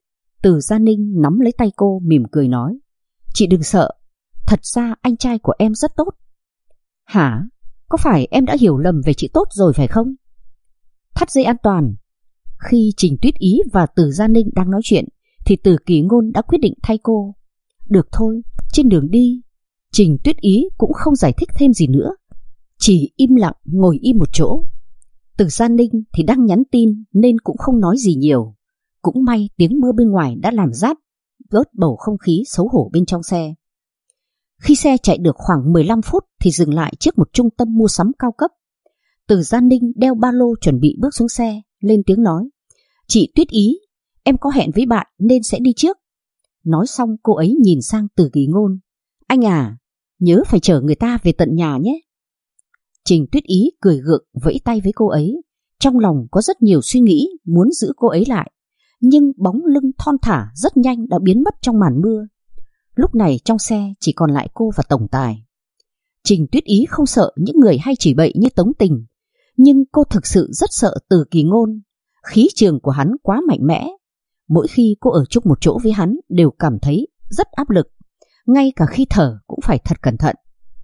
Từ Gia Ninh nắm lấy tay cô mỉm cười nói. Chị đừng sợ, thật ra anh trai của em rất tốt. Hả? Có phải em đã hiểu lầm về chị tốt rồi phải không? Thắt dây an toàn. Khi Trình Tuyết Ý và Từ Gia Ninh đang nói chuyện thì Từ Kỳ Ngôn đã quyết định thay cô. Được thôi, trên đường đi, Trình Tuyết Ý cũng không giải thích thêm gì nữa, chỉ im lặng ngồi im một chỗ. Từ Gia Ninh thì đang nhắn tin nên cũng không nói gì nhiều. Cũng may tiếng mưa bên ngoài đã làm bớt bầu không khí xấu hổ bên trong xe. Khi xe chạy được khoảng 15 phút thì dừng lại trước một trung tâm mua sắm cao cấp. Từ Gia Ninh đeo ba lô chuẩn bị bước xuống xe, lên tiếng nói. Chị Tuyết Ý, em có hẹn với bạn nên sẽ đi trước. Nói xong cô ấy nhìn sang Từ Kỳ Ngôn. Anh à, nhớ phải chở người ta về tận nhà nhé. Trình Tuyết Ý cười gượng vẫy tay với cô ấy. Trong lòng có rất nhiều suy nghĩ muốn giữ cô ấy lại, nhưng bóng lưng thon thả rất nhanh đã biến mất trong màn mưa. Lúc này trong xe chỉ còn lại cô và tổng tài. Trình Tuyết Ý không sợ những người hay chửi bậy như Tống Tình, nhưng cô thực sự rất sợ Từ Kỳ Ngôn. Khí trường của hắn quá mạnh mẽ. Mỗi khi cô ở chung một chỗ với hắn đều cảm thấy rất áp lực, ngay cả khi thở cũng phải thật cẩn thận.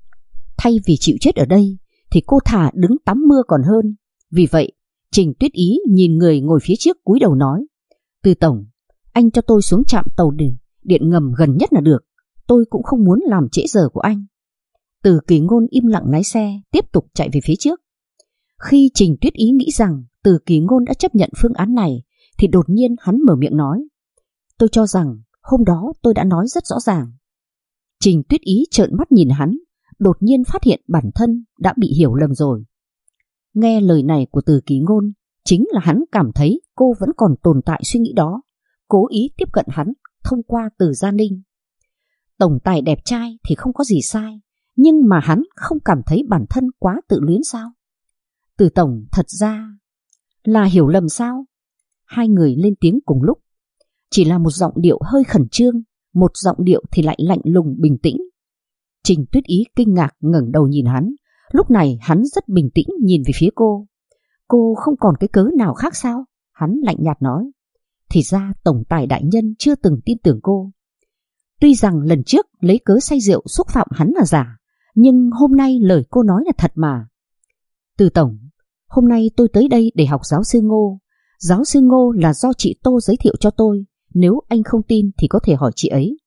Thay vì chịu chết ở đây thì cô thà đứng tắm mưa còn hơn. Vì vậy Trình Tuyết Ý nhìn người ngồi phía trước cúi đầu nói. Từ tổng, anh cho tôi xuống trạm tàu điện ngầm gần nhất là được. Tôi cũng không muốn làm trễ giờ của anh. Từ Kỳ Ngôn im lặng lái xe tiếp tục chạy về phía trước. Khi Trình Tuyết Ý nghĩ rằng Từ Kỳ Ngôn đã chấp nhận phương án này thì đột nhiên hắn mở miệng nói. Tôi cho rằng hôm đó tôi đã nói rất rõ ràng. Trình Tuyết Ý trợn mắt nhìn hắn, đột nhiên phát hiện bản thân đã bị hiểu lầm rồi. Nghe lời này của Từ Kỳ Ngôn, Chính là hắn cảm thấy cô vẫn còn tồn tại suy nghĩ đó, cố ý tiếp cận hắn thông qua Từ Gia Ninh. Tổng tài đẹp trai thì không có gì sai, nhưng mà hắn không cảm thấy bản thân quá tự luyến sao? Từ tổng thật ra là hiểu lầm sao? Hai người lên tiếng cùng lúc, chỉ là một giọng điệu hơi khẩn trương, một giọng điệu thì lại lạnh lùng bình tĩnh. Trình Tuyết Ý kinh ngạc ngẩng đầu nhìn hắn, lúc này hắn rất bình tĩnh nhìn về phía cô. Cô không còn cái cớ nào khác sao? Hắn lạnh nhạt nói. Thì ra tổng tài đại nhân chưa từng tin tưởng cô. Tuy rằng lần trước lấy cớ say rượu xúc phạm hắn là giả, nhưng hôm nay lời cô nói là thật mà. Từ tổng, hôm nay tôi tới đây để học giáo sư Ngô. Giáo sư Ngô là do chị Tô giới thiệu cho tôi, nếu anh không tin thì có thể hỏi chị ấy.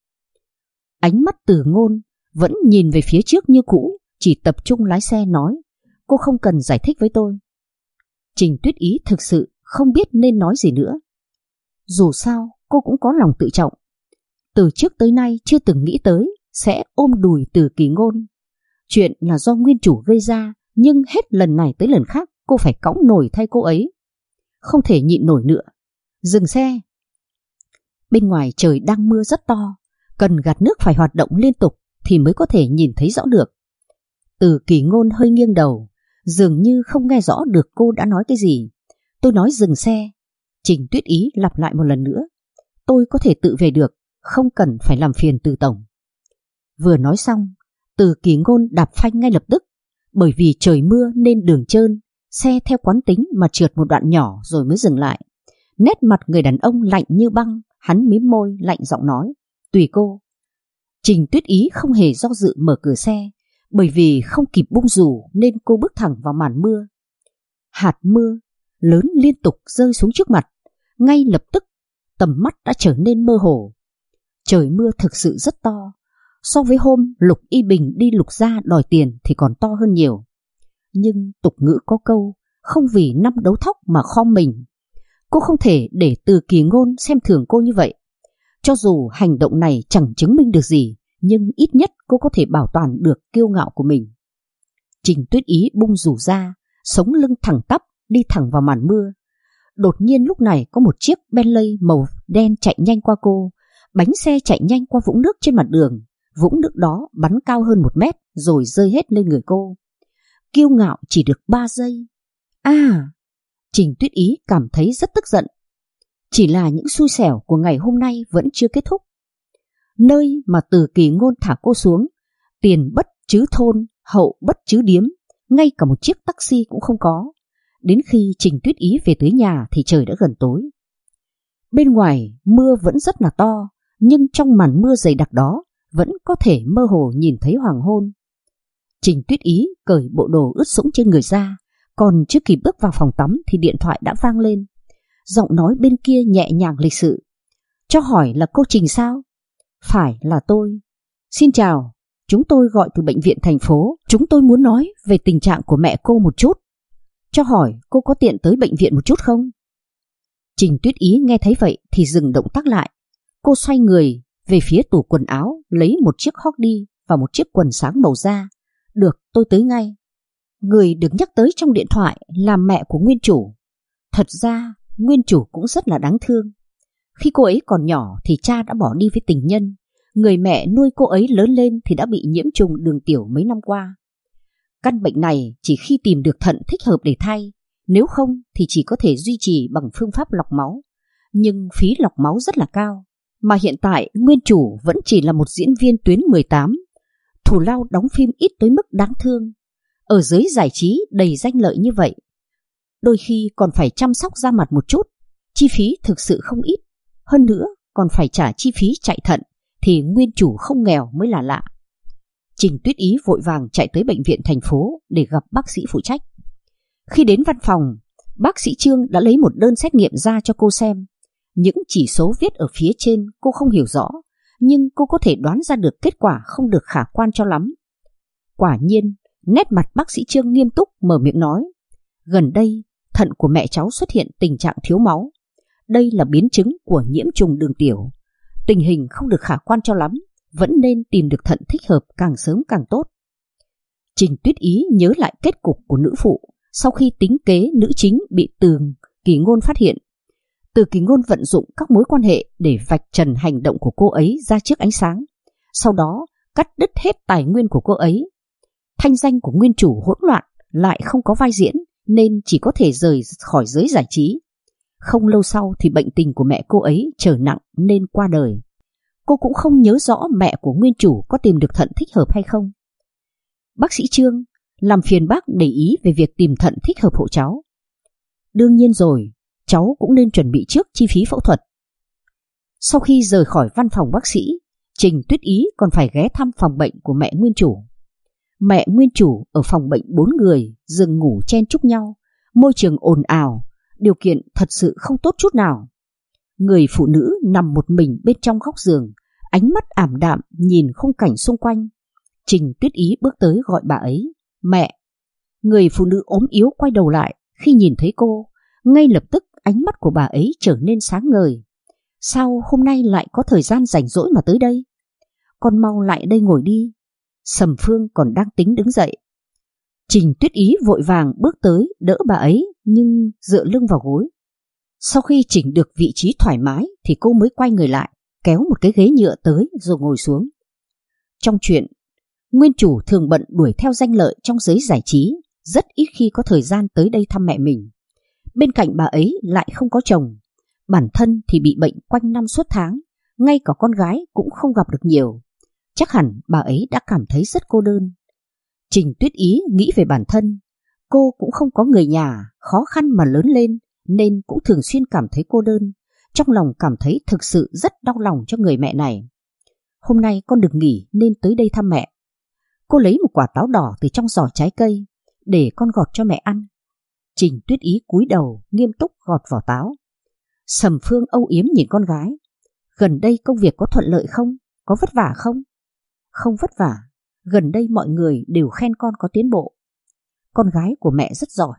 Ánh mắt Từ Ngôn vẫn nhìn về phía trước như cũ, chỉ tập trung lái xe nói, cô không cần giải thích với tôi. Trình Tuyết Ý thực sự không biết nên nói gì nữa. Dù sao cô cũng có lòng tự trọng. Từ trước tới nay chưa từng nghĩ tới sẽ ôm đùi Từ Kỳ Ngôn. Chuyện là do nguyên chủ gây ra, nhưng hết lần này tới lần khác cô phải cõng nổi thay cô ấy. Không thể nhịn nổi nữa. Dừng xe. Bên ngoài trời đang mưa rất to, cần gạt nước phải hoạt động liên tục thì mới có thể nhìn thấy rõ được. Từ Kỳ Ngôn hơi nghiêng đầu, dường như không nghe rõ được cô đã nói cái gì. Tôi nói dừng xe. Trình Tuyết Ý lặp lại một lần nữa. Tôi có thể tự về được, không cần phải làm phiền Từ tổng. Vừa nói xong, Từ Kỳ Ngôn đạp phanh ngay lập tức. Bởi vì trời mưa nên đường trơn, xe theo quán tính mà trượt một đoạn nhỏ rồi mới dừng lại. Nét mặt người đàn ông lạnh như băng, hắn mím môi lạnh giọng nói, tùy cô. Trình Tuyết Ý không hề do dự mở cửa xe, bởi vì không kịp bung dù nên cô bước thẳng vào màn mưa. Hạt mưa lớn liên tục rơi xuống trước mặt, ngay lập tức tầm mắt đã trở nên mơ hồ. Trời mưa thực sự rất to, so với hôm Lục Y Bình đi Lục Gia đòi tiền thì còn to hơn nhiều. Nhưng tục ngữ có câu, không vì năm đấu thóc mà khom mình. Cô không thể để Từ Kỳ Ngôn xem thường cô như vậy. Cho dù hành động này chẳng chứng minh được gì, nhưng ít nhất cô có thể bảo toàn được kiêu ngạo của mình. Trình Tuyết Ý bung dù ra, sống lưng thẳng tắp, đi thẳng vào màn mưa. Đột nhiên lúc này có một chiếc Bentley màu đen chạy nhanh qua cô. Bánh xe chạy nhanh qua vũng nước trên mặt đường. Vũng nước đó bắn cao hơn 1 mét rồi rơi hết lên người cô. Kiêu ngạo chỉ được 3 giây. Trình Tuyết Ý cảm thấy rất tức giận. Chỉ là những xui xẻo của ngày hôm nay vẫn chưa kết thúc. Nơi mà Từ Kỳ Ngôn thả cô xuống, tiền bất chứ thôn, hậu bất chứ điếm, ngay cả một chiếc taxi cũng không có. Đến khi Trình Tuyết Ý về tới nhà thì trời đã gần tối. Bên ngoài mưa vẫn rất là to, nhưng trong màn mưa dày đặc đó vẫn có thể mơ hồ nhìn thấy hoàng hôn. Trình Tuyết Ý cởi bộ đồ ướt sũng trên người ra, còn chưa kịp bước vào phòng tắm thì điện thoại đã vang lên. Giọng nói bên kia nhẹ nhàng lịch sự. Cho hỏi là cô Trình sao? Phải, là tôi. Xin chào, chúng tôi gọi từ bệnh viện thành phố. Chúng tôi muốn nói về tình trạng của mẹ cô một chút. Cho hỏi cô có tiện tới bệnh viện một chút không? Trình Tuyết Ý nghe thấy vậy thì dừng động tác lại. Cô xoay người về phía tủ quần áo, lấy một chiếc hoodie và một chiếc quần sáng màu da. Được, tôi tới ngay. Người được nhắc tới trong điện thoại là mẹ của nguyên chủ. Thật ra nguyên chủ cũng rất là đáng thương. Khi cô ấy còn nhỏ thì cha đã bỏ đi với tình nhân. Người mẹ nuôi cô ấy lớn lên thì đã bị nhiễm trùng đường tiểu mấy năm qua. Căn bệnh này chỉ khi tìm được thận thích hợp để thay, nếu không thì chỉ có thể duy trì bằng phương pháp lọc máu. Nhưng phí lọc máu rất là cao. Mà hiện tại nguyên chủ vẫn chỉ là một diễn viên tuyến 18. Thù lao đóng phim ít tới mức đáng thương. Ở giới giải trí đầy danh lợi như vậy, đôi khi còn phải chăm sóc da mặt một chút. Chi phí thực sự không ít. Hơn nữa còn phải trả chi phí chạy thận, thì nguyên chủ không nghèo mới là lạ. Trình Tuyết Ý vội vàng chạy tới bệnh viện thành phố để gặp bác sĩ phụ trách. Khi đến văn phòng, bác sĩ Trương đã lấy một đơn xét nghiệm ra cho cô xem. Những chỉ số viết ở phía trên cô không hiểu rõ, nhưng cô có thể đoán ra được kết quả không được khả quan cho lắm. Quả nhiên, nét mặt bác sĩ Trương nghiêm túc mở miệng nói, gần đây thận của mẹ cháu xuất hiện tình trạng thiếu máu. Đây là biến chứng của nhiễm trùng đường tiểu. Tình hình không được khả quan cho lắm, vẫn nên tìm được thận thích hợp càng sớm càng tốt. Trình Tuyết Ý nhớ lại kết cục của nữ phụ sau khi tính kế nữ chính bị Từ Kỳ Ngôn phát hiện. Từ Kỳ Ngôn vận dụng các mối quan hệ để vạch trần hành động của cô ấy ra trước ánh sáng, sau đó cắt đứt hết tài nguyên của cô ấy. Thanh danh của nguyên chủ hỗn loạn, lại không có vai diễn nên chỉ có thể rời khỏi giới giải trí. Không lâu sau thì bệnh tình của mẹ cô ấy trở nặng nên qua đời. Cô cũng không nhớ rõ mẹ của nguyên chủ có tìm được thận thích hợp hay không. Bác sĩ Trương làm phiền bác để ý về việc tìm thận thích hợp hộ cháu. Đương nhiên rồi, cháu cũng nên chuẩn bị trước chi phí phẫu thuật. Sau khi rời khỏi văn phòng bác sĩ, Trình Tuyết Ý còn phải ghé thăm phòng bệnh của mẹ nguyên chủ. Mẹ nguyên chủ ở phòng bệnh 4 người, giường ngủ chen chúc nhau, môi trường ồn ào, điều kiện thật sự không tốt chút nào. Người phụ nữ nằm một mình bên trong góc giường, ánh mắt ảm đạm nhìn khung cảnh xung quanh. Trình Tuyết Ý bước tới gọi bà ấy, mẹ. Người phụ nữ ốm yếu quay đầu lại, khi nhìn thấy cô, ngay lập tức ánh mắt của bà ấy trở nên sáng ngời. Sao hôm nay lại có thời gian rảnh rỗi mà tới đây? Con mau lại đây ngồi đi. Sầm Phương còn đang tính đứng dậy. Trình Tuyết Ý vội vàng bước tới đỡ bà ấy nhưng dựa lưng vào gối. Sau khi chỉnh được vị trí thoải mái thì cô mới quay người lại, kéo một cái ghế nhựa tới rồi ngồi xuống. Trong chuyện, nguyên chủ thường bận đuổi theo danh lợi trong giới giải trí, rất ít khi có thời gian tới đây thăm mẹ mình. Bên cạnh bà ấy lại không có chồng, bản thân thì bị bệnh quanh năm suốt tháng, ngay cả con gái cũng không gặp được nhiều. Chắc hẳn bà ấy đã cảm thấy rất cô đơn. Trình Tuyết Ý nghĩ về bản thân, cô cũng không có người nhà, khó khăn mà lớn lên nên cũng thường xuyên cảm thấy cô đơn, trong lòng cảm thấy thực sự rất đau lòng cho người mẹ này. Hôm nay con được nghỉ nên tới đây thăm mẹ. Cô lấy một quả táo đỏ từ trong giỏ trái cây, để con gọt cho mẹ ăn. Trình Tuyết Ý cúi đầu nghiêm túc gọt vỏ táo. Sầm Phương âu yếm nhìn con gái. Gần đây công việc có thuận lợi không? Có vất vả không? Không vất vả, gần đây mọi người đều khen con có tiến bộ. Con gái của mẹ rất giỏi.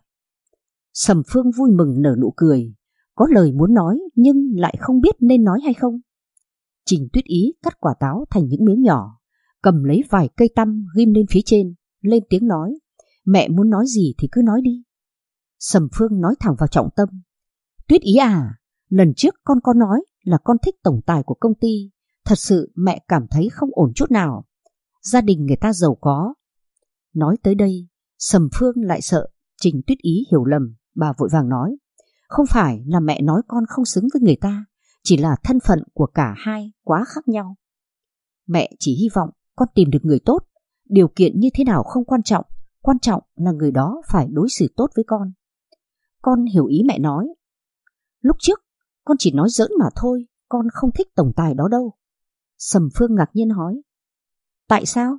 Sầm Phương vui mừng nở nụ cười, có lời muốn nói nhưng lại không biết nên nói hay không. Trình Tuyết Ý cắt quả táo thành những miếng nhỏ, cầm lấy vài cây tăm ghim lên phía trên, lên tiếng nói, mẹ muốn nói gì thì cứ nói đi. Sầm Phương nói thẳng vào trọng tâm. Tuyết Ý à, lần trước con có nói là con thích tổng tài của công ty, thật sự mẹ cảm thấy không ổn chút nào. Gia đình người ta giàu có. Nói tới đây, Sầm Phương lại sợ Trình Tuyết Ý hiểu lầm, bà vội vàng nói, không phải là mẹ nói con không xứng với người ta, chỉ là thân phận của cả hai quá khác nhau. Mẹ chỉ hy vọng con tìm được người tốt, điều kiện như thế nào không quan trọng là người đó phải đối xử tốt với con. Con hiểu ý mẹ nói. Lúc trước con chỉ nói giỡn mà thôi, con không thích tổng tài đó đâu. Sầm Phương ngạc nhiên hỏi. Tại sao?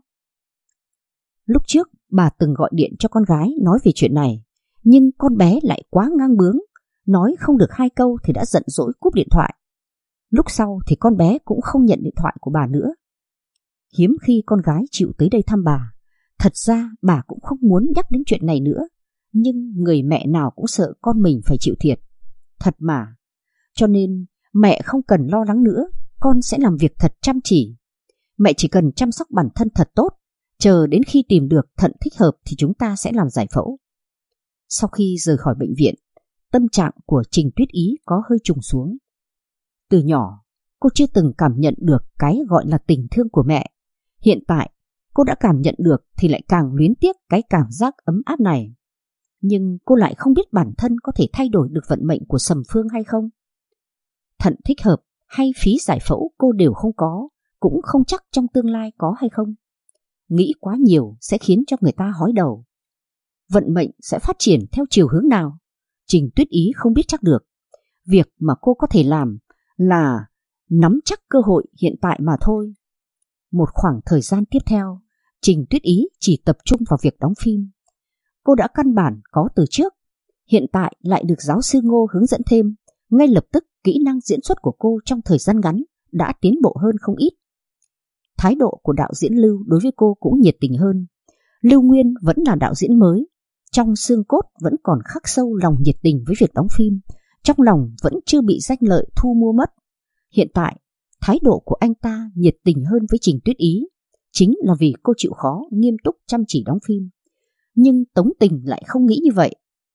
Lúc trước bà từng gọi điện cho con gái nói về chuyện này, nhưng con bé lại quá ngang bướng, nói không được 2 câu thì đã giận dỗi cúp điện thoại. Lúc sau thì con bé cũng không nhận điện thoại của bà nữa. Hiếm khi con gái chịu tới đây thăm bà. Thật ra bà cũng không muốn nhắc đến chuyện này nữa, nhưng người mẹ nào cũng sợ con mình phải chịu thiệt. Thật mà. Cho nên mẹ không cần lo lắng nữa, con sẽ làm việc thật chăm chỉ. Mẹ chỉ cần chăm sóc bản thân thật tốt, chờ đến khi tìm được thận thích hợp thì chúng ta sẽ làm giải phẫu. Sau khi rời khỏi bệnh viện, tâm trạng của Trình Tuyết Ý có hơi trùng xuống. Từ nhỏ, cô chưa từng cảm nhận được cái gọi là tình thương của mẹ. Hiện tại, cô đã cảm nhận được thì lại càng luyến tiếc cái cảm giác ấm áp này. Nhưng cô lại không biết bản thân có thể thay đổi được vận mệnh của Sầm Phương hay không. Thận thích hợp hay phí giải phẫu cô đều không có, cũng không chắc trong tương lai có hay không. Nghĩ quá nhiều sẽ khiến cho người ta hói đầu. Vận mệnh sẽ phát triển theo chiều hướng nào? Trình Tuyết Ý không biết chắc được. Việc mà cô có thể làm là nắm chắc cơ hội hiện tại mà thôi. Một khoảng thời gian tiếp theo, Trình Tuyết Ý chỉ tập trung vào việc đóng phim. Cô đã căn bản có từ trước, hiện tại lại được giáo sư Ngô hướng dẫn thêm. Ngay lập tức kỹ năng diễn xuất của cô trong thời gian ngắn đã tiến bộ hơn không ít. Thái độ của đạo diễn Lưu đối với cô cũng nhiệt tình hơn. Lưu Nguyên vẫn là đạo diễn mới, trong xương cốt vẫn còn khắc sâu lòng nhiệt tình với việc đóng phim, trong lòng vẫn chưa bị danh lợi thu mua mất. Hiện tại, thái độ của anh ta nhiệt tình hơn với Trình Tuyết Ý, chính là vì cô chịu khó, nghiêm túc chăm chỉ đóng phim. Nhưng Tống Tình lại không nghĩ như vậy.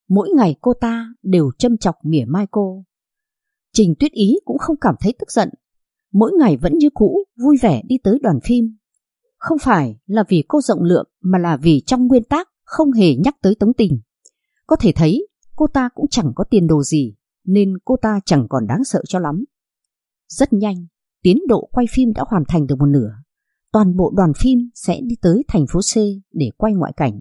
Mỗi ngày cô ta đều châm chọc mỉa mai cô. Trình Tuyết Ý cũng không cảm thấy tức giận, mỗi ngày vẫn như cũ vui vẻ đi tới đoàn phim. Không phải là vì cô rộng lượng, mà là vì trong nguyên tắc không hề nhắc tới Tống Tình. Có thể thấy cô ta cũng chẳng có tiền đồ gì, nên cô ta chẳng còn đáng sợ cho lắm. Rất nhanh, tiến độ quay phim đã hoàn thành được một nửa. Toàn bộ đoàn phim sẽ đi tới thành phố C để quay ngoại cảnh.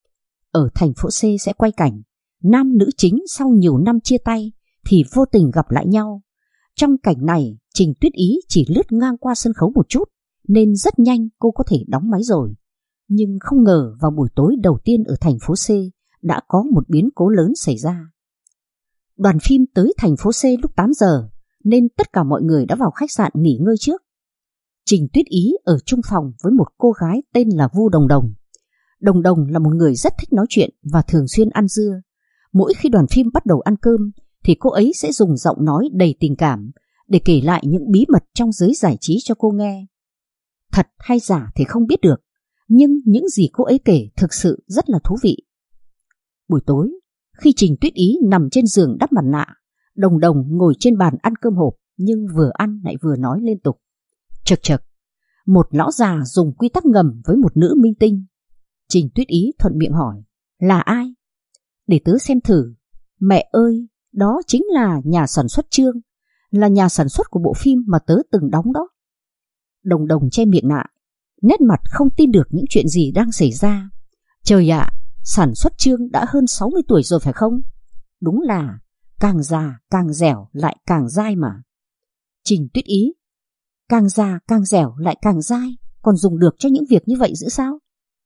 Ở thành phố C sẽ quay cảnh nam nữ chính sau nhiều năm chia tay thì vô tình gặp lại nhau. Trong cảnh này, Trình Tuyết Ý chỉ lướt ngang qua sân khấu một chút, nên rất nhanh cô có thể đóng máy rồi. Nhưng không ngờ vào buổi tối đầu tiên ở thành phố C đã có một biến cố lớn xảy ra. Đoàn phim tới thành phố C lúc 8 giờ, nên tất cả mọi người đã vào khách sạn nghỉ ngơi trước. Trình Tuyết Ý ở chung phòng với một cô gái tên là Vu Đồng Đồng. Đồng Đồng là một người rất thích nói chuyện và thường xuyên ăn dưa. Mỗi khi đoàn phim bắt đầu ăn cơm thì cô ấy sẽ dùng giọng nói đầy tình cảm để kể lại những bí mật trong giới giải trí cho cô nghe. Thật hay giả thì không biết được, nhưng những gì cô ấy kể thực sự rất là thú vị. Buổi tối, khi Trình Tuyết Ý nằm trên giường đắp mặt nạ, Đồng Đồng ngồi trên bàn ăn cơm hộp, nhưng vừa ăn lại vừa nói liên tục. Chật chật, một lão già dùng quy tắc ngầm với một nữ minh tinh. Trình Tuyết Ý thuận miệng hỏi, là ai? Để tớ xem thử. Mẹ ơi, đó chính là nhà sản xuất Trương, là nhà sản xuất của bộ phim mà tớ từng đóng đó. Đồng Đồng che miệng lại, nét mặt không tin được những chuyện gì đang xảy ra. Trời ạ, sản xuất Trương đã hơn 60 tuổi rồi phải không? Đúng là càng già càng dẻo lại càng dai mà. Trình Tuyết Ý, càng già càng dẻo lại càng dai, còn dùng được cho những việc như vậy giữ sao?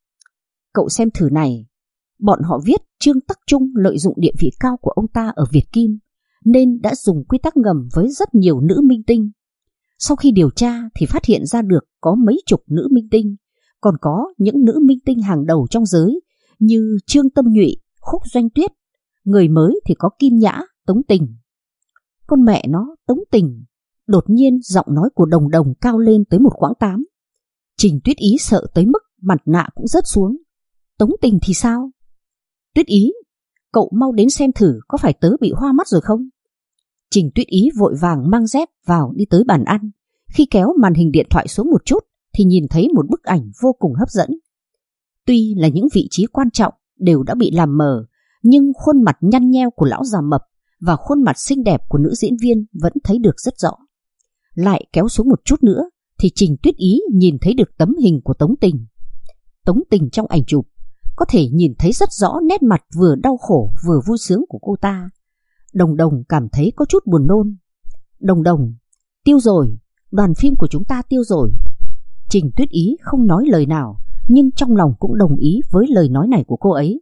Cậu xem thử này, bọn họ viết Trương Tắc Trung lợi dụng địa vị cao của ông ta ở Việt Kim, nên đã dùng quy tắc ngầm với rất nhiều nữ minh tinh. Sau khi điều tra thì phát hiện ra được có mấy chục nữ minh tinh, còn có những nữ minh tinh hàng đầu trong giới như Trương Tâm Nhụy, Khúc Doanh Tuyết. Người mới thì có Kim Nhã, Tống Tình. Con mẹ nó, Tống Tình. Đột nhiên giọng nói của Đồng Đồng cao lên tới một quãng 8. Trình Tuyết Ý sợ tới mức mặt nạ cũng rớt xuống. Tống Tình thì sao? Tuyết Ý, cậu mau đến xem thử có phải tớ bị hoa mắt rồi không? Trình Tuyết Ý vội vàng mang dép vào đi tới bàn ăn. Khi kéo màn hình điện thoại xuống một chút thì nhìn thấy một bức ảnh vô cùng hấp dẫn. Tuy là những vị trí quan trọng đều đã bị làm mờ, nhưng khuôn mặt nhăn nheo của lão già mập và khuôn mặt xinh đẹp của nữ diễn viên vẫn thấy được rất rõ. Lại kéo xuống một chút nữa thì Trình Tuyết Ý nhìn thấy được tấm hình của Tống Tình. Tống Tình trong ảnh chụp có thể nhìn thấy rất rõ nét mặt vừa đau khổ vừa vui sướng của cô ta. Đồng Đồng cảm thấy có chút buồn nôn. Đồng Đồng, tiêu rồi, đoàn phim của chúng ta tiêu rồi. Trình Tuyết Ý không nói lời nào, nhưng trong lòng cũng đồng ý với lời nói này của cô ấy.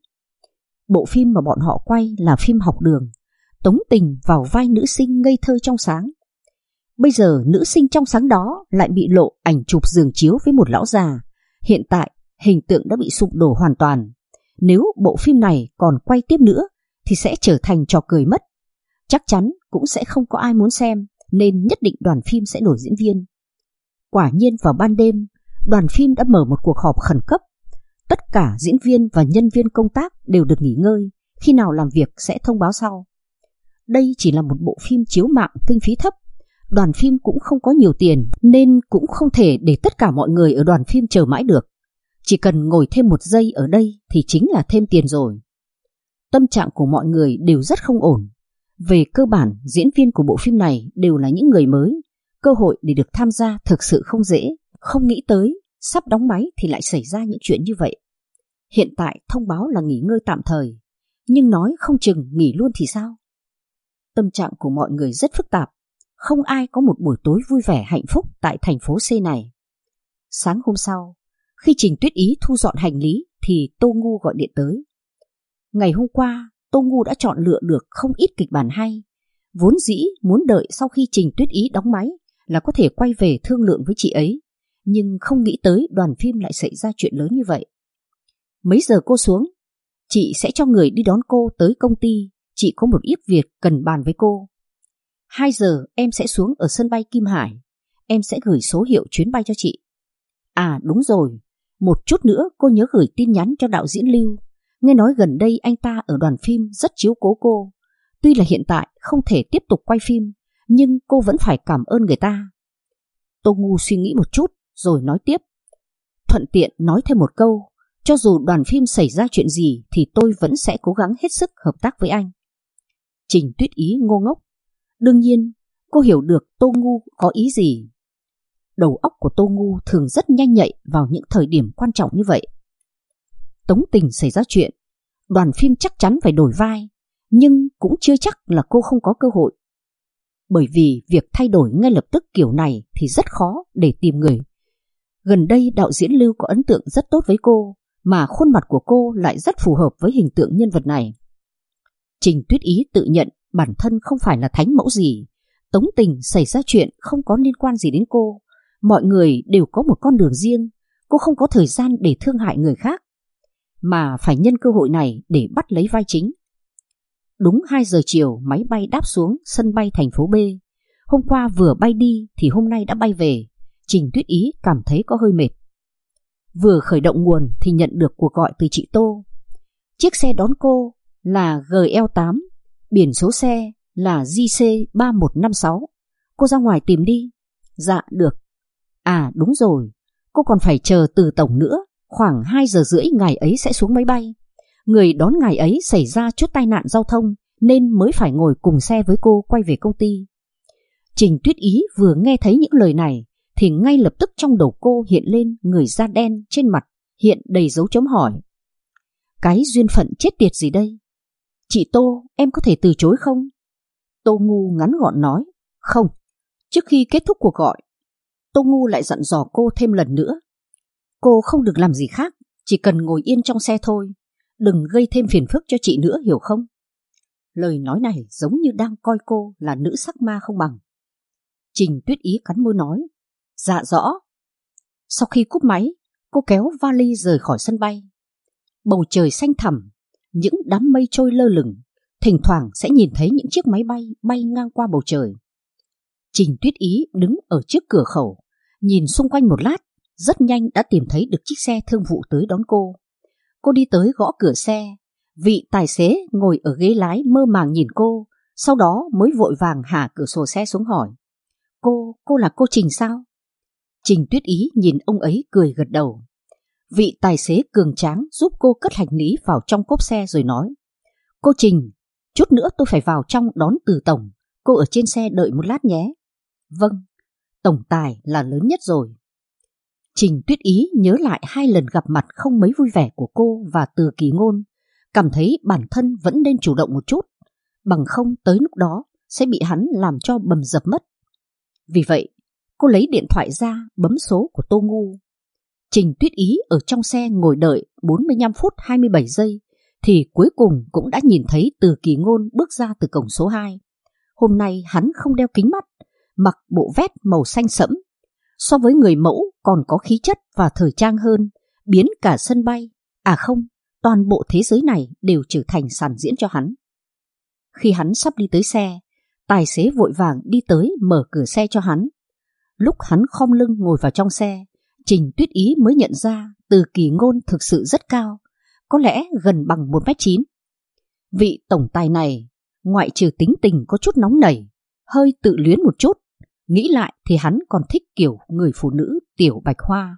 Bộ phim mà bọn họ quay là phim học đường. Tống Tình vào vai nữ sinh ngây thơ trong sáng. Bây giờ nữ sinh trong sáng đó lại bị lộ ảnh chụp giường chiếu với một lão già. Hiện tại hình tượng đã bị sụp đổ hoàn toàn. Nếu bộ phim này còn quay tiếp nữa thì sẽ trở thành trò cười mất. Chắc chắn cũng sẽ không có ai muốn xem, nên nhất định đoàn phim sẽ đổi diễn viên. Quả nhiên vào ban đêm, đoàn phim đã mở một cuộc họp khẩn cấp. Tất cả diễn viên và nhân viên công tác đều được nghỉ ngơi, khi nào làm việc sẽ thông báo sau. Đây chỉ là một bộ phim chiếu mạng kinh phí thấp. Đoàn phim cũng không có nhiều tiền, nên cũng không thể để tất cả mọi người ở đoàn phim chờ mãi được. Chỉ cần ngồi thêm một giây ở đây thì chính là thêm tiền rồi. Tâm trạng của mọi người đều rất không ổn. Về cơ bản, diễn viên của bộ phim này đều là những người mới. Cơ hội để được tham gia thực sự không dễ. Không nghĩ tới, sắp đóng máy thì lại xảy ra những chuyện như vậy. Hiện tại thông báo là nghỉ ngơi tạm thời, nhưng nói không chừng nghỉ luôn thì sao? Tâm trạng của mọi người rất phức tạp. Không ai có một buổi tối vui vẻ hạnh phúc tại thành phố C này. Sáng hôm sau, khi Trình Tuyết Ý thu dọn hành lý thì Tô Ngu gọi điện tới. Ngày hôm qua, Tô Ngu đã chọn lựa được không ít kịch bản hay. Vốn dĩ muốn đợi sau khi Trình Tuyết Ý đóng máy là có thể quay về thương lượng với chị ấy, nhưng không nghĩ tới đoàn phim lại xảy ra chuyện lớn như vậy. Mấy giờ cô xuống? Chị sẽ cho người đi đón cô tới công ty. Chị có một ít việc cần bàn với cô. 2 giờ em sẽ xuống ở sân bay Kim Hải. Em sẽ gửi số hiệu chuyến bay cho chị. À đúng rồi, một chút nữa cô nhớ gửi tin nhắn cho đạo diễn Lưu. Nghe nói gần đây anh ta ở đoàn phim rất chiếu cố cô. Tuy là hiện tại không thể tiếp tục quay phim, nhưng cô vẫn phải cảm ơn người ta. Tô Ngu suy nghĩ một chút rồi nói tiếp. Thuận tiện nói thêm một câu, cho dù đoàn phim xảy ra chuyện gì thì tôi vẫn sẽ cố gắng hết sức hợp tác với anh. Trình Tuyết Ý ngô ngốc. Đương nhiên, cô hiểu được Tô Ngu có ý gì. Đầu óc của Tô Ngu thường rất nhanh nhạy vào những thời điểm quan trọng như vậy. Tống Tình xảy ra chuyện, đoàn phim chắc chắn phải đổi vai, nhưng cũng chưa chắc là cô không có cơ hội. Bởi vì việc thay đổi ngay lập tức kiểu này thì rất khó để tìm người. Gần đây đạo diễn Lưu có ấn tượng rất tốt với cô, mà khuôn mặt của cô lại rất phù hợp với hình tượng nhân vật này. Trình Tuyết Ý tự nhận bản thân không phải là thánh mẫu gì. Tống Tình xảy ra chuyện không có liên quan gì đến cô. Mọi người đều có một con đường riêng. Cô không có thời gian để thương hại người khác, mà phải nhân cơ hội này để bắt lấy vai chính. Đúng 2 giờ chiều máy bay đáp xuống sân bay thành phố B. Hôm qua vừa bay đi thì hôm nay đã bay về. Trình Tuyết Ý cảm thấy có hơi mệt. Vừa khởi động nguồn thì nhận được cuộc gọi từ chị Tô. Chiếc xe đón cô là GL8, biển số xe là JC3156. Cô ra ngoài tìm đi. Dạ được. À đúng rồi, cô còn phải chờ Từ tổng nữa. Khoảng 2 giờ rưỡi ngày ấy sẽ xuống máy bay. Người đón ngày ấy xảy ra chút tai nạn giao thông nên mới phải ngồi cùng xe với cô quay về công ty. Trình Tuyết Ý vừa nghe thấy những lời này thì ngay lập tức trong đầu cô hiện lên người da đen, trên mặt hiện đầy dấu chấm hỏi. Cái duyên phận chết tiệt gì đây? Chị Tô, em có thể từ chối không? Tô Ngu ngắn gọn nói. Không. Trước khi kết thúc cuộc gọi, Tô Ngu lại dặn dò cô thêm lần nữa. Cô không được làm gì khác, chỉ cần ngồi yên trong xe thôi. Đừng gây thêm phiền phức cho chị nữa, hiểu không? Lời nói này giống như đang coi cô là nữ sắc ma không bằng. Trình Tuyết Ý cắn môi nói. Dạ rõ. Sau khi cúp máy, cô kéo vali rời khỏi sân bay. Bầu trời xanh thẳm, những đám mây trôi lơ lửng, thỉnh thoảng sẽ nhìn thấy những chiếc máy bay bay ngang qua bầu trời. Trình Tuyết Ý đứng ở trước cửa khẩu, nhìn xung quanh một lát, rất nhanh đã tìm thấy được chiếc xe thương vụ tới đón cô. Cô đi tới gõ cửa xe, vị tài xế ngồi ở ghế lái mơ màng nhìn cô, sau đó mới vội vàng hạ cửa sổ xe xuống hỏi. Cô là cô Trình sao? Trình Tuyết Ý nhìn ông ấy cười gật đầu. Vị tài xế cường tráng giúp cô cất hành lý vào trong cốp xe rồi nói. Cô Trình, chút nữa tôi phải vào trong đón Từ tổng, cô ở trên xe đợi một lát nhé. Vâng, tổng tài là lớn nhất rồi. Trình Tuyết Ý nhớ lại 2 lần gặp mặt không mấy vui vẻ của cô và Từ Kỳ Ngôn, cảm thấy bản thân vẫn nên chủ động một chút, bằng không tới lúc đó sẽ bị hắn làm cho bầm dập mất. Vì vậy, cô lấy điện thoại ra bấm số của Tô Ngu. Trình Tuyết Ý ở trong xe ngồi đợi 45 phút 27 giây thì cuối cùng cũng đã nhìn thấy Từ Kỳ Ngôn bước ra từ cổng số 2. Hôm nay hắn không đeo kính mắt, mặc bộ vest màu xanh sẫm. So với người mẫu còn có khí chất và thời trang hơn, biến cả sân bay, toàn bộ thế giới này đều trở thành sàn diễn cho hắn. Khi hắn sắp đi tới xe, tài xế vội vàng đi tới mở cửa xe cho hắn. Lúc hắn khom lưng ngồi vào trong xe, Trình Tuyết Ý mới nhận ra Từ Kỳ Ngôn thực sự rất cao, có lẽ gần bằng 1m9. Vị tổng tài này, ngoại trừ tính tình có chút nóng nảy, hơi tự luyến một chút, nghĩ lại thì hắn còn thích kiểu người phụ nữ tiểu bạch hoa.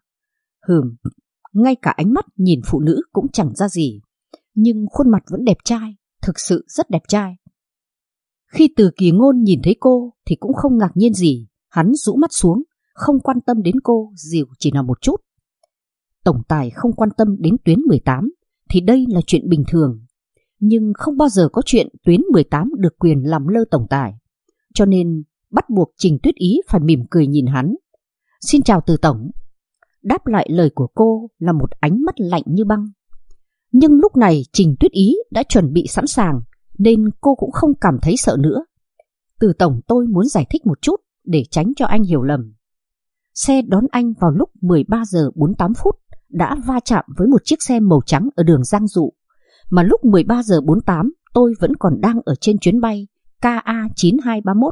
Ngay cả ánh mắt nhìn phụ nữ cũng chẳng ra gì, nhưng khuôn mặt vẫn đẹp trai, thực sự rất đẹp trai. Khi Từ Kỳ Ngôn nhìn thấy cô thì cũng không ngạc nhiên gì, hắn rũ mắt xuống, không quan tâm đến cô dù chỉ là một chút. Tổng tài không quan tâm đến tuyến 18 thì đây là chuyện bình thường, nhưng không bao giờ có chuyện tuyến 18 được quyền làm lơ tổng tài, cho nên bắt buộc Trình Tuyết Ý phải mỉm cười nhìn hắn. Xin chào Từ tổng. Đáp lại lời của cô là một ánh mắt lạnh như băng. Nhưng lúc này Trình Tuyết Ý đã chuẩn bị sẵn sàng nên cô cũng không cảm thấy sợ nữa. Từ tổng, tôi muốn giải thích một chút để tránh cho anh hiểu lầm. Xe đón anh vào lúc 13 giờ 48 phút đã va chạm với một chiếc xe màu trắng ở đường Giang Dụ, mà lúc 13 giờ 48 tôi vẫn còn đang ở trên chuyến bay KA9231.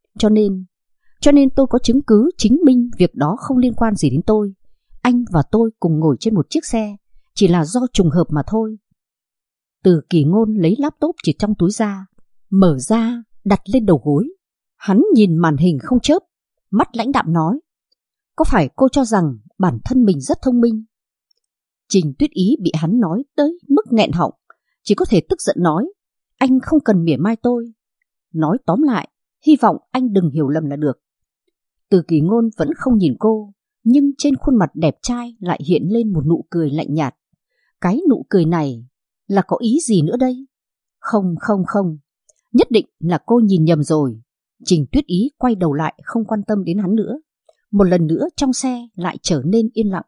Cho nên tôi có chứng cứ chứng minh việc đó không liên quan gì đến tôi. Anh và tôi cùng ngồi trên một chiếc xe, chỉ là do trùng hợp mà thôi. Từ Kỳ Ngôn lấy laptop từ trong túi ra, mở ra, đặt lên đầu gối. Hắn nhìn màn hình không chớp, mắt lãnh đạm nói: có phải cô cho rằng bản thân mình rất thông minh? Trình Tuyết Ý bị hắn nói tới mức nghẹn họng, chỉ có thể tức giận nói: anh không cần mỉa mai tôi. Nói tóm lại, hy vọng anh đừng hiểu lầm là được. Từ Kỳ Ngôn vẫn không nhìn cô, nhưng trên khuôn mặt đẹp trai lại hiện lên một nụ cười lạnh nhạt. Cái nụ cười này là có ý gì nữa đây? Không, nhất định là cô nhìn nhầm rồi. Trình Tuyết Ý quay đầu lại không quan tâm đến hắn nữa. Một lần nữa trong xe lại trở nên yên lặng.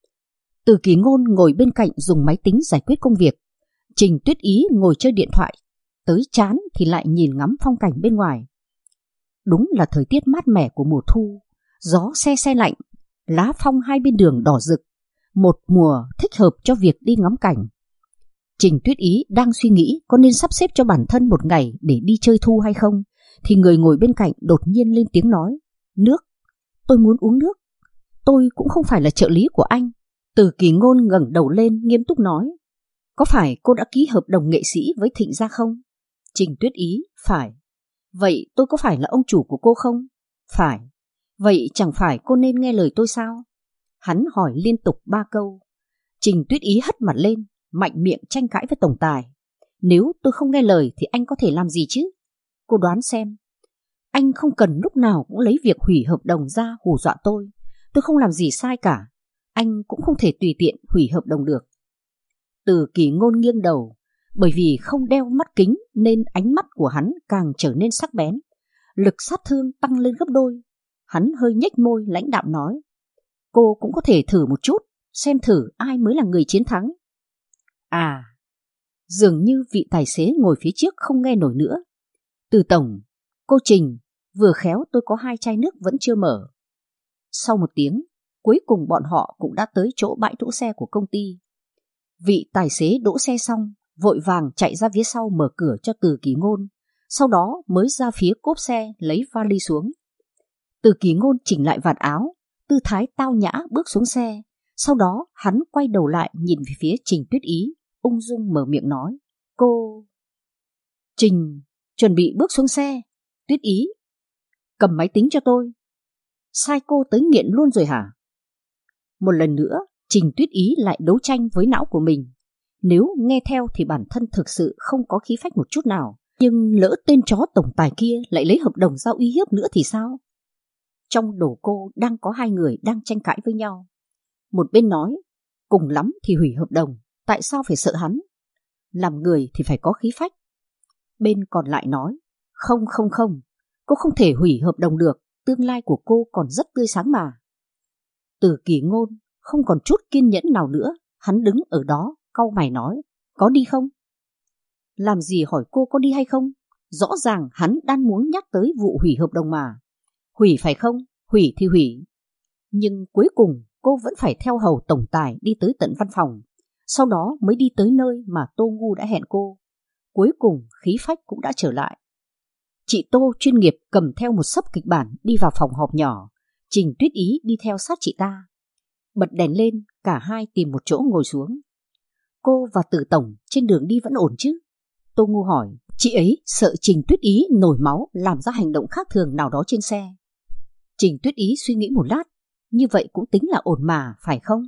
Từ Kỳ Ngôn ngồi bên cạnh dùng máy tính giải quyết công việc. Trình Tuyết Ý ngồi chơi điện thoại, tới chán thì lại nhìn ngắm phong cảnh bên ngoài. Đúng là thời tiết mát mẻ của mùa thu, gió se lạnh, lá phong hai bên đường đỏ rực, một mùa thích hợp cho việc đi ngắm cảnh. Trình Tuyết Ý đang suy nghĩ có nên sắp xếp cho bản thân một ngày để đi chơi thu hay không, thì người ngồi bên cạnh đột nhiên lên tiếng nói: nước, tôi muốn uống nước. Tôi cũng không phải là trợ lý của anh. Từ Kỳ Ngôn ngẩng đầu lên nghiêm túc nói: có phải cô đã ký hợp đồng nghệ sĩ với Thịnh Gia không? Trình Tuyết Ý: phải. Vậy tôi có phải là ông chủ của cô không? Phải. Vậy chẳng phải cô nên nghe lời tôi sao? Hắn hỏi liên tục 3 câu. Trình Tuyết Ý hất mặt lên, mạnh miệng tranh cãi với tổng tài: nếu tôi không nghe lời thì anh có thể làm gì chứ? Cô đoán xem. Anh không cần lúc nào cũng lấy việc hủy hợp đồng ra hù dọa tôi. Tôi không làm gì sai cả. Anh cũng không thể tùy tiện hủy hợp đồng được. Từ Kỳ Ngôn nghiêng đầu. Bởi vì không đeo mắt kính nên ánh mắt của hắn càng trở nên sắc bén. Lực sát thương tăng lên gấp đôi. Hắn hơi nhếch môi lãnh đạm nói: cô cũng có thể thử một chút, xem thử ai mới là người chiến thắng. À, dường như vị tài xế ngồi phía trước không nghe nổi nữa. Từ tổng, cô Trình, vừa khéo tôi có 2 chai nước vẫn chưa mở. Sau 1 tiếng, cuối cùng bọn họ cũng đã tới chỗ bãi đỗ xe của công ty. Vị tài xế đỗ xe xong, vội vàng chạy ra phía sau mở cửa cho Từ Kỳ Ngôn, sau đó mới ra phía cốp xe lấy vali xuống. Từ Kỳ Ngôn chỉnh lại vạt áo, tư thái tao nhã bước xuống xe, sau đó hắn quay đầu lại nhìn về phía Trình Tuyết Ý, ung dung mở miệng nói: cô... Trình chuẩn bị bước xuống xe. Tuyết Ý: cầm máy tính cho tôi. Sai cô tới nghiện luôn rồi hả? Một lần nữa, Trình Tuyết Ý lại đấu tranh với não của mình. Nếu nghe theo thì bản thân thực sự không có khí phách một chút nào, nhưng lỡ tên chó tổng tài kia lại lấy hợp đồng ra uy hiếp nữa thì sao? Trong đầu cô đang có 2 người đang tranh cãi với nhau. Một bên nói: cùng lắm thì hủy hợp đồng, tại sao phải sợ hắn? Làm người thì phải có khí phách. Bên còn lại nói: không, cô không thể hủy hợp đồng được, tương lai của cô còn rất tươi sáng mà. Từ Kỳ Ngôn không còn chút kiên nhẫn nào nữa, hắn đứng ở đó cau mày nói: có đi không? Làm gì hỏi cô có đi hay không? Rõ ràng hắn đang muốn nhắc tới vụ hủy hợp đồng mà. Hủy phải không? Hủy thì hủy. Nhưng cuối cùng cô vẫn phải theo hầu tổng tài đi tới tận văn phòng, sau đó mới đi tới nơi mà Tô Ngu đã hẹn cô. Cuối cùng khí phách cũng đã trở lại. Chị Tô chuyên nghiệp cầm theo một xấp kịch bản đi vào phòng họp nhỏ. Trình Tuyết Ý đi theo sát chị ta. Bật đèn lên, cả hai tìm một chỗ ngồi xuống. Cô và Từ tổng trên đường đi vẫn ổn chứ? Tô Ngu hỏi. Chị ấy sợ Trình Tuyết Ý nổi máu làm ra hành động khác thường nào đó trên xe. Trình Tuyết Ý suy nghĩ một lát. Như vậy cũng tính là ổn mà, phải không?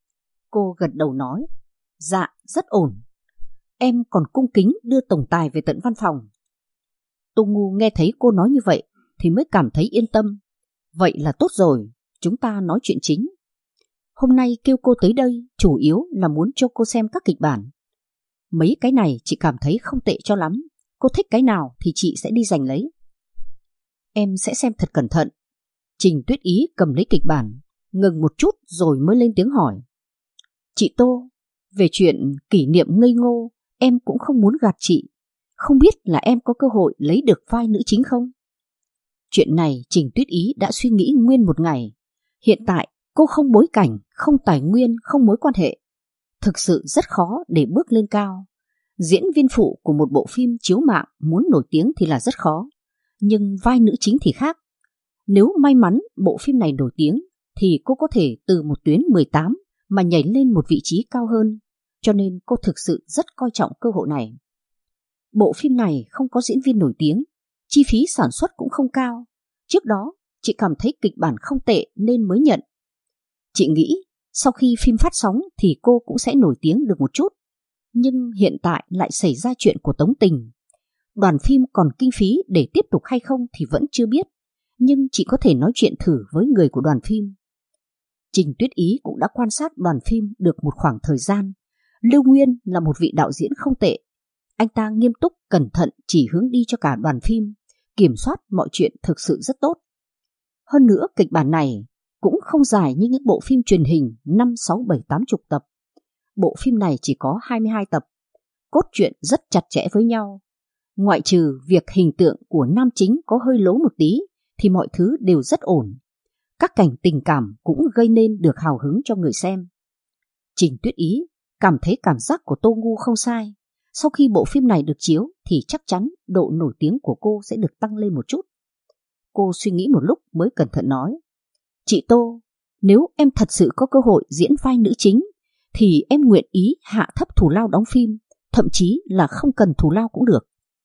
Cô gật đầu nói. Dạ, rất ổn. Em còn cung kính đưa tổng tài về tận văn phòng. Tô Ngu nghe thấy cô nói như vậy thì mới cảm thấy yên tâm. Vậy là tốt rồi, chúng ta nói chuyện chính. Hôm nay kêu cô tới đây chủ yếu là muốn cho cô xem các kịch bản. Mấy cái này chị cảm thấy không tệ cho lắm. Cô thích cái nào thì chị sẽ đi giành lấy. Em sẽ xem thật cẩn thận. Trình Tuyết Ý cầm lấy kịch bản, ngừng một chút rồi mới lên tiếng hỏi. Chị Tô, về chuyện kỷ niệm ngây ngô, em cũng không muốn gạt chị. Không biết là em có cơ hội lấy được vai nữ chính không? Chuyện này Trình Tuyết Ý đã suy nghĩ nguyên một ngày. Hiện tại cô không bối cảnh, không tài nguyên, không mối quan hệ. Thực sự rất khó để bước lên cao. Diễn viên phụ của một bộ phim chiếu mạng muốn nổi tiếng thì là rất khó. Nhưng vai nữ chính thì khác. Nếu may mắn bộ phim này nổi tiếng thì cô có thể từ một tuyến 18 mà nhảy lên một vị trí cao hơn. cho nên cô thực sự rất coi trọng cơ hội này. Bộ phim này không có diễn viên nổi tiếng, chi phí sản xuất cũng không cao. Trước đó, chị cảm thấy kịch bản không tệ nên mới nhận. Chị nghĩ sau khi phim phát sóng thì cô cũng sẽ nổi tiếng được một chút. Nhưng hiện tại lại xảy ra chuyện của Tống Tình. Đoàn phim còn kinh phí để tiếp tục hay không thì vẫn chưa biết, nhưng chị có thể nói chuyện thử với người của đoàn phim. Trình Tuyết Ý cũng đã quan sát đoàn phim được một khoảng thời gian. Lưu Nguyên là một vị đạo diễn không tệ. Anh ta nghiêm túc, cẩn thận chỉ hướng đi cho cả đoàn phim, kiểm soát mọi chuyện thực sự rất tốt. Hơn nữa kịch bản này cũng không dài như những bộ phim truyền hình 5, 6, 7, 80 tập. Bộ phim này chỉ có 22 tập, cốt truyện rất chặt chẽ với nhau. Ngoại trừ việc hình tượng của nam chính có hơi lố một tí thì mọi thứ đều rất ổn. Các cảnh tình cảm cũng gây nên được hào hứng cho người xem. Trình Tuyết Ý cảm thấy cảm giác của Tô Ngu không sai. Sau khi bộ phim này được chiếu thì chắc chắn độ nổi tiếng của cô sẽ được tăng lên một chút. Cô suy nghĩ một lúc mới cẩn thận nói: Chị Tô, nếu em thật sự có cơ hội diễn vai nữ chính thì em nguyện ý hạ thấp thù lao đóng phim, thậm chí là không cần thù lao cũng được.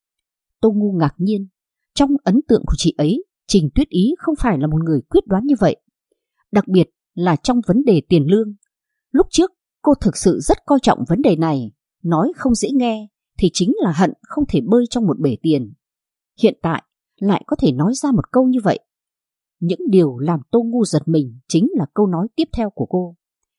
Tô Ngu ngạc nhiên. Trong ấn tượng của chị ấy, Trình Tuyết Ý không phải là một người quyết đoán như vậy. Đặc biệt là trong vấn đề tiền lương. Lúc trước cô thực sự rất coi trọng vấn đề này. Nói không dễ nghe thì chính là hận không thể bơi trong một bể tiền. Hiện tại lại có thể nói ra một câu như vậy. Những điều làm Tô Ngu giật mình chính là câu nói tiếp theo của cô.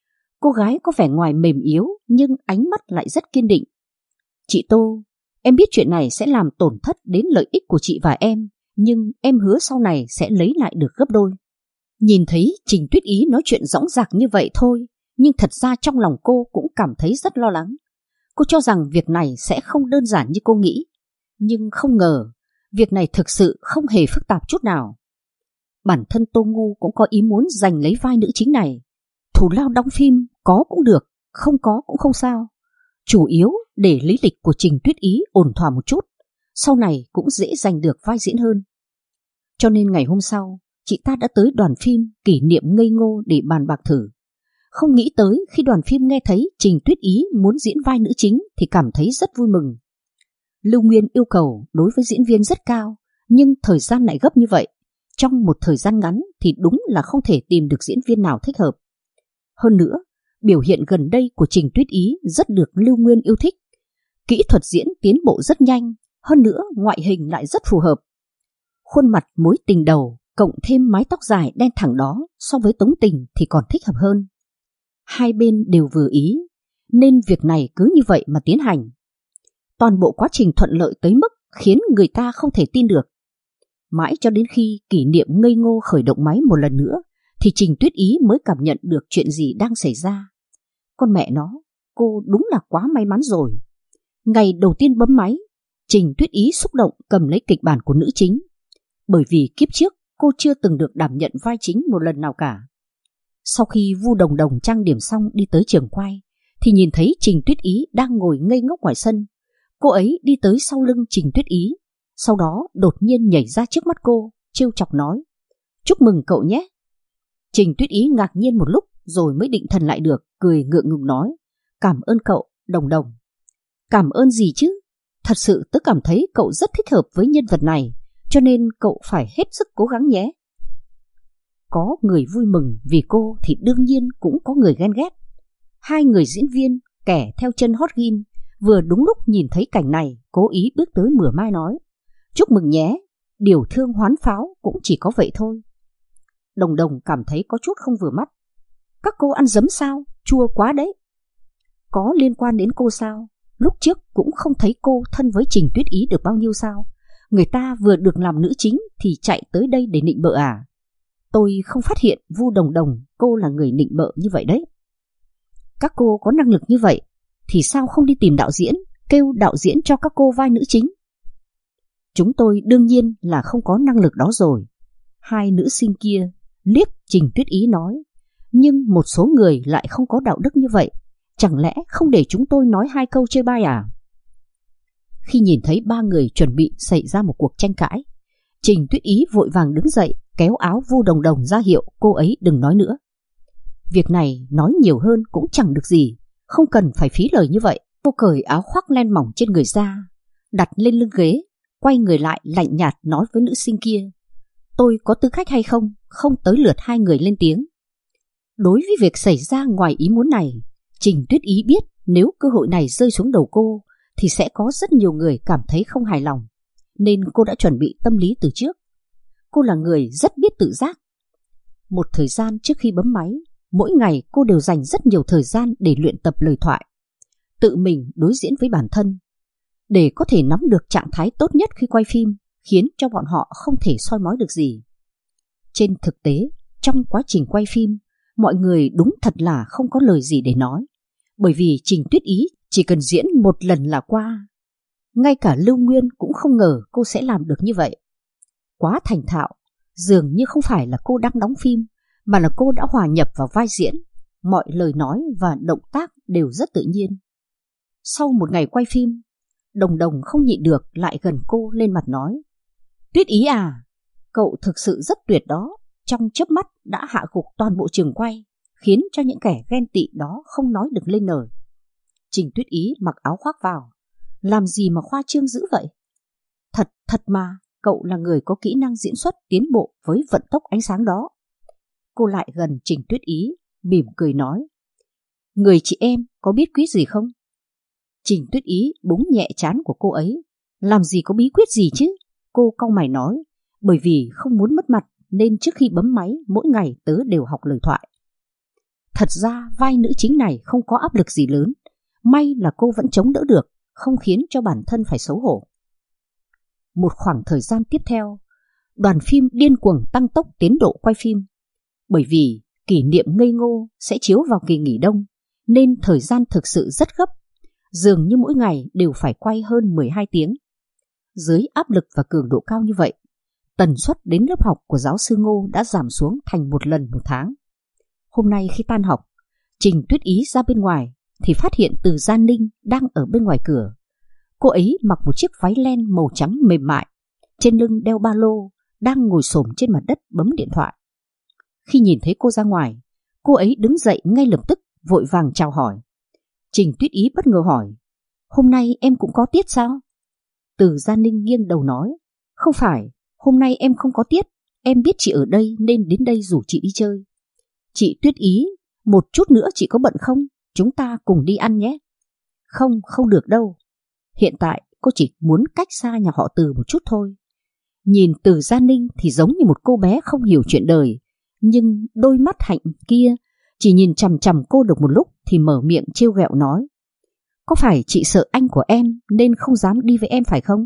Cô gái có vẻ ngoài mềm yếu nhưng ánh mắt lại rất kiên định. Chị Tô, em biết chuyện này sẽ làm tổn thất đến lợi ích của chị và em, nhưng em hứa sau này sẽ lấy lại được gấp đôi. Nhìn thấy Trình Tuyết Ý nói chuyện dõng dạc như vậy thôi, nhưng thật ra trong lòng cô cũng cảm thấy rất lo lắng. Cô cho rằng việc này sẽ không đơn giản như cô nghĩ, nhưng không ngờ việc này thực sự không hề phức tạp chút nào. Bản thân Tô Ngu cũng có ý muốn giành lấy vai nữ chính này. Thù lao đóng phim có cũng được, không có cũng không sao. Chủ yếu để lý lịch của Trình Tuyết Ý ổn thỏa một chút, sau này cũng dễ giành được vai diễn hơn. Cho nên ngày hôm sau, chị ta đã tới đoàn phim Kỷ Niệm Ngây Ngô để bàn bạc thử. Không nghĩ tới khi đoàn phim nghe thấy Trình Tuyết Ý muốn diễn vai nữ chính thì cảm thấy rất vui mừng. Lưu Nguyên yêu cầu đối với diễn viên rất cao, nhưng thời gian lại gấp như vậy. Trong một thời gian ngắn thì đúng là không thể tìm được diễn viên nào thích hợp. Hơn nữa, biểu hiện gần đây của Trình Tuyết Ý rất được Lưu Nguyên yêu thích. Kỹ thuật diễn tiến bộ rất nhanh, hơn nữa ngoại hình lại rất phù hợp. Khuôn mặt mối tình đầu cộng thêm mái tóc dài đen thẳng đó so với Tống Tình thì còn thích hợp hơn. Hai bên đều vừa ý, nên việc này cứ như vậy mà tiến hành. Toàn bộ quá trình thuận lợi tới mức khiến người ta không thể tin được. Mãi cho đến khi Kỷ Niệm Ngây Ngô khởi động máy một lần nữa thì Trình Tuyết Ý mới cảm nhận được chuyện gì đang xảy ra. Con mẹ nó, cô đúng là quá may mắn rồi. Ngày đầu tiên bấm máy, Trình Tuyết Ý xúc động cầm lấy kịch bản của nữ chính. Bởi vì kiếp trước cô chưa từng được đảm nhận vai chính một lần nào cả. Sau khi Vu Đồng Đồng trang điểm xong đi tới trường quay thì nhìn thấy Trình Tuyết Ý đang ngồi ngây ngốc ngoài sân. Cô ấy đi tới sau lưng Trình Tuyết Ý, sau đó đột nhiên nhảy ra trước mắt cô, trêu chọc nói: Chúc mừng cậu nhé. Trình Tuyết Ý ngạc nhiên một lúc rồi mới định thần lại được, cười ngượng ngùng nói: Cảm ơn cậu, Đồng Đồng. Cảm ơn gì chứ? Thật sự tớ cảm thấy cậu rất thích hợp với nhân vật này, cho nên cậu phải hết sức cố gắng nhé. Có người vui mừng vì cô thì đương nhiên cũng có người ghen ghét. Hai người diễn viên, kẻ theo chân hot gin, vừa đúng lúc nhìn thấy cảnh này, cố ý bước tới mỉa mai nói: Chúc mừng nhé, điều thương hoán pháo cũng chỉ có vậy thôi. Đồng Đồng cảm thấy có chút không vừa mắt. Các cô ăn giấm sao? Chua quá đấy. Có liên quan đến cô sao? Lúc trước cũng không thấy cô thân với Trình Tuyết Ý được bao nhiêu sao? Người ta vừa được làm nữ chính thì chạy tới đây để nịnh bợ à? Tôi không phát hiện Vu Đồng Đồng cô là người nịnh bợ như vậy đấy. Các cô có năng lực như vậy thì sao không đi tìm đạo diễn, kêu đạo diễn cho các cô vai nữ chính? Chúng tôi đương nhiên là không có năng lực đó rồi. Hai nữ sinh kia liếc Trình Tuyết Ý nói. Nhưng một số người lại không có đạo đức như vậy, chẳng lẽ không để chúng tôi nói hai câu chơi bai à? Khi nhìn thấy ba người chuẩn bị xảy ra một cuộc tranh cãi, Trình Tuyết Ý vội vàng đứng dậy, kéo áo Vu Đồng Đồng ra hiệu cô ấy đừng nói nữa. Việc này nói nhiều hơn cũng chẳng được gì, Không cần phải phí lời như vậy. Cô cởi áo khoác len mỏng trên người ra, đặt lên lưng ghế, quay người lại lạnh nhạt nói với nữ sinh kia: tôi có tư cách hay không? Không tới lượt hai người lên tiếng. Đối với việc xảy ra ngoài ý muốn này, Trình Tuyết Ý biết nếu cơ hội này rơi xuống đầu cô thì sẽ có rất nhiều người cảm thấy không hài lòng, nên cô đã chuẩn bị tâm lý từ trước. Cô là người rất biết tự giác. Một thời gian trước khi bấm máy, mỗi ngày cô đều dành rất nhiều thời gian để luyện tập lời thoại, tự mình đối diễn với bản thân, để có thể nắm được trạng thái tốt nhất khi quay phim, khiến cho bọn họ không thể soi mói được gì. Trên thực tế, trong quá trình quay phim, mọi người đúng thật là không có lời gì để nói, bởi vì Trình Tuyết Ý chỉ cần diễn một lần là qua. Ngay cả Lưu Nguyên cũng không ngờ cô sẽ làm được như vậy. Quá thành thạo, dường như không phải là cô đang đóng phim, mà là cô đã hòa nhập vào vai diễn. Mọi lời nói và động tác đều rất tự nhiên. Sau một ngày quay phim, Đồng Đồng không nhịn được lại gần cô lên mặt nói: Tuyết Ý à, cậu thực sự rất tuyệt đó. Trong chớp mắt đã hạ gục toàn bộ trường quay, khiến cho những kẻ ghen tị đó không nói được lên lời. Trình Tuyết Ý mặc áo khoác vào. Làm gì mà khoa trương dữ vậy? Thật mà, cậu là người có kỹ năng diễn xuất tiến bộ với vận tốc ánh sáng đó. Cô lại gần Trình Tuyết Ý, mỉm cười nói: người chị em có biết quyết gì không? Trình Tuyết Ý búng nhẹ trán của cô ấy. Làm gì có bí quyết gì chứ? Cô cau mày nói: bởi vì không muốn mất mặt nên trước khi bấm máy mỗi ngày tớ đều học lời thoại. Thật ra vai nữ chính này không có áp lực gì lớn. May là cô vẫn chống đỡ được, không khiến cho bản thân phải xấu hổ. Một khoảng thời gian tiếp theo, đoàn phim điên cuồng tăng tốc tiến độ quay phim. Bởi vì Kỷ niệm ngây ngô sẽ chiếu vào kỳ nghỉ đông, nên thời gian thực sự rất gấp. Dường như mỗi ngày đều phải quay hơn 12 tiếng. Dưới áp lực và cường độ cao như vậy, tần suất đến lớp học của giáo sư Ngô đã giảm xuống thành một lần một tháng. Hôm nay khi tan học, Trình Tuyết Ý ra bên ngoài thì phát hiện Từ Gia Ninh đang ở bên ngoài cửa. Cô ấy mặc một chiếc váy len màu trắng mềm mại, trên lưng đeo ba lô, đang ngồi xổm trên mặt đất bấm điện thoại. Khi nhìn thấy cô ra ngoài, cô ấy đứng dậy ngay lập tức, vội vàng chào hỏi. Trình Tuyết Ý bất ngờ hỏi: hôm nay em cũng có tiết sao? Từ Gia Ninh nghiêng đầu nói: không phải, hôm nay em không có tiết. Em biết chị ở đây nên đến đây rủ chị đi chơi. Chị Tuyết Ý, một chút nữa chị có bận không? Chúng ta cùng đi ăn nhé. Không được đâu. Hiện tại cô chỉ muốn cách xa nhà họ Từ một chút thôi. Nhìn Từ Gia Ninh thì giống như một cô bé không hiểu chuyện đời, nhưng đôi mắt hạnh kia chỉ nhìn chằm chằm cô được một lúc thì mở miệng trêu ghẹo nói: có phải chị sợ anh của em nên không dám đi với em phải không?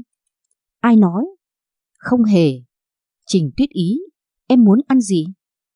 Ai nói? Không hề. Trình Tuyết Ý, em muốn ăn gì?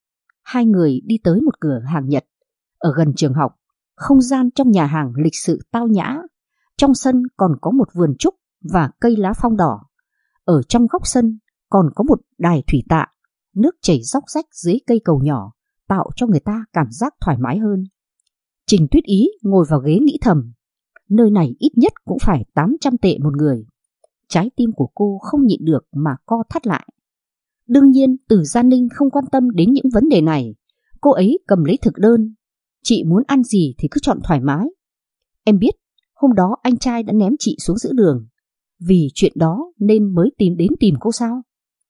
Hai người đi tới một cửa hàng Nhật ở gần trường học. Không gian trong nhà hàng lịch sự tao nhã. Trong sân còn có một vườn trúc và cây lá phong đỏ. Ở trong góc sân còn có một đài thủy tạ, nước chảy róc rách dưới cây cầu nhỏ, tạo cho người ta cảm giác thoải mái hơn. Trình Tuyết Ý ngồi vào ghế nghĩ thầm: nơi này ít nhất cũng phải 800 tệ một người. Trái tim của cô không nhịn được mà co thắt lại. Đương nhiên Từ Gia Ninh không quan tâm đến những vấn đề này. Cô ấy cầm lấy thực đơn. Chị muốn ăn gì thì cứ chọn thoải mái. Em biết hôm đó anh trai đã ném chị xuống giữa đường. Vì chuyện đó nên mới tìm cô sao?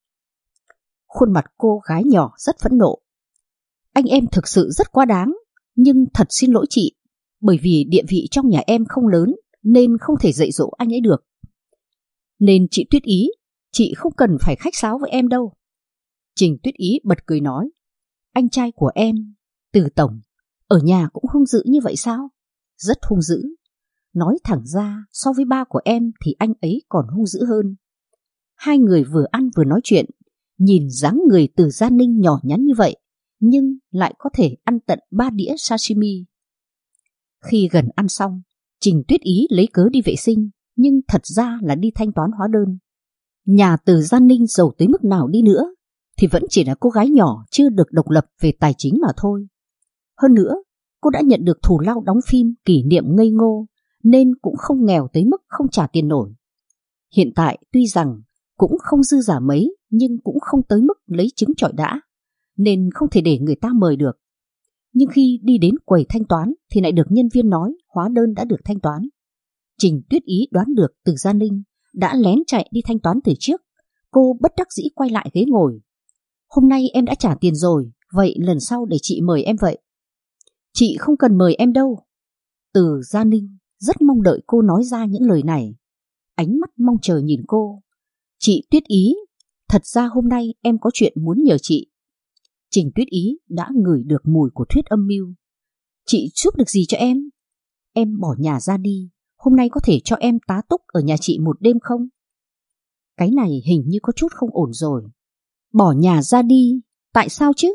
Khuôn mặt cô gái nhỏ rất phẫn nộ. Anh em thực sự rất quá đáng. Nhưng thật xin lỗi chị, bởi vì địa vị trong nhà em không lớn nên không thể dạy dỗ anh ấy được. Nên chị Tuyết Ý, chị không cần phải khách sáo với em đâu. Trình Tuyết Ý bật cười nói: anh trai của em, Từ tổng, ở nhà cũng hung dữ như vậy sao? Rất hung dữ. Nói thẳng ra, so với ba của em thì anh ấy còn hung dữ hơn. Hai người vừa ăn vừa nói chuyện. Nhìn dáng người Từ Gia Ninh nhỏ nhắn như vậy, nhưng lại có thể ăn tận 3 đĩa sashimi. Khi gần ăn xong, Trình Tuyết Ý lấy cớ đi vệ sinh, nhưng thật ra là đi thanh toán hóa đơn. Nhà Từ Gia Ninh giàu tới mức nào đi nữa thì vẫn chỉ là cô gái nhỏ chưa được độc lập về tài chính mà thôi. Hơn nữa, cô đã nhận được thù lao đóng phim Kỷ niệm ngây ngô, nên cũng không nghèo tới mức không trả tiền nổi. Hiện tại tuy rằng cũng không dư giả mấy, nhưng cũng không tới mức lấy trứng chọi đã, nên không thể để người ta mời được. Nhưng khi đi đến quầy thanh toán thì lại được nhân viên nói hóa đơn đã được thanh toán. Trình Tuyết Ý đoán được Từ Gia Ninh đã lén chạy đi thanh toán từ trước. Cô bất đắc dĩ quay lại ghế ngồi. Hôm nay em đã trả tiền rồi, vậy lần sau để chị mời em vậy. Chị không cần mời em đâu. Từ Gia Ninh rất mong đợi cô nói ra những lời này. Ánh mắt mong chờ nhìn cô. Chị Tuyết Ý, thật ra hôm nay em có chuyện muốn nhờ chị. Trình Tuyết Ý đã ngửi được mùi của thuyết âm mưu. Chị giúp được gì cho em? Em bỏ nhà ra đi, hôm nay có thể cho em tá túc ở nhà chị một đêm không? Cái này hình như có chút không ổn rồi. Bỏ nhà ra đi, tại sao chứ?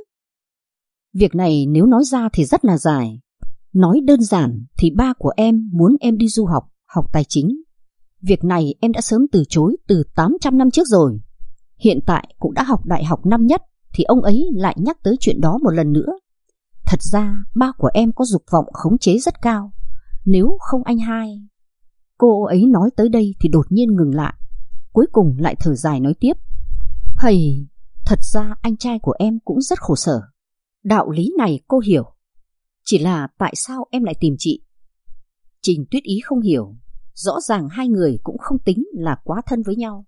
Việc này nếu nói ra thì rất là dài. Nói đơn giản thì ba của em muốn em đi du học, học tài chính. Việc này em đã sớm từ chối từ 800 năm trước rồi. Hiện tại cũng đã học đại học năm nhất thì ông ấy lại nhắc tới chuyện đó một lần nữa. Thật ra ba của em có dục vọng khống chế rất cao. Nếu không anh hai... Cô ấy nói tới đây thì đột nhiên ngừng lại. Cuối cùng lại thở dài nói tiếp. Hầy, thật ra anh trai của em cũng rất khổ sở. Đạo lý này cô hiểu. Chỉ là tại sao em lại tìm chị? Trình Tuyết Ý không hiểu. Rõ ràng hai người cũng không tính là quá thân với nhau.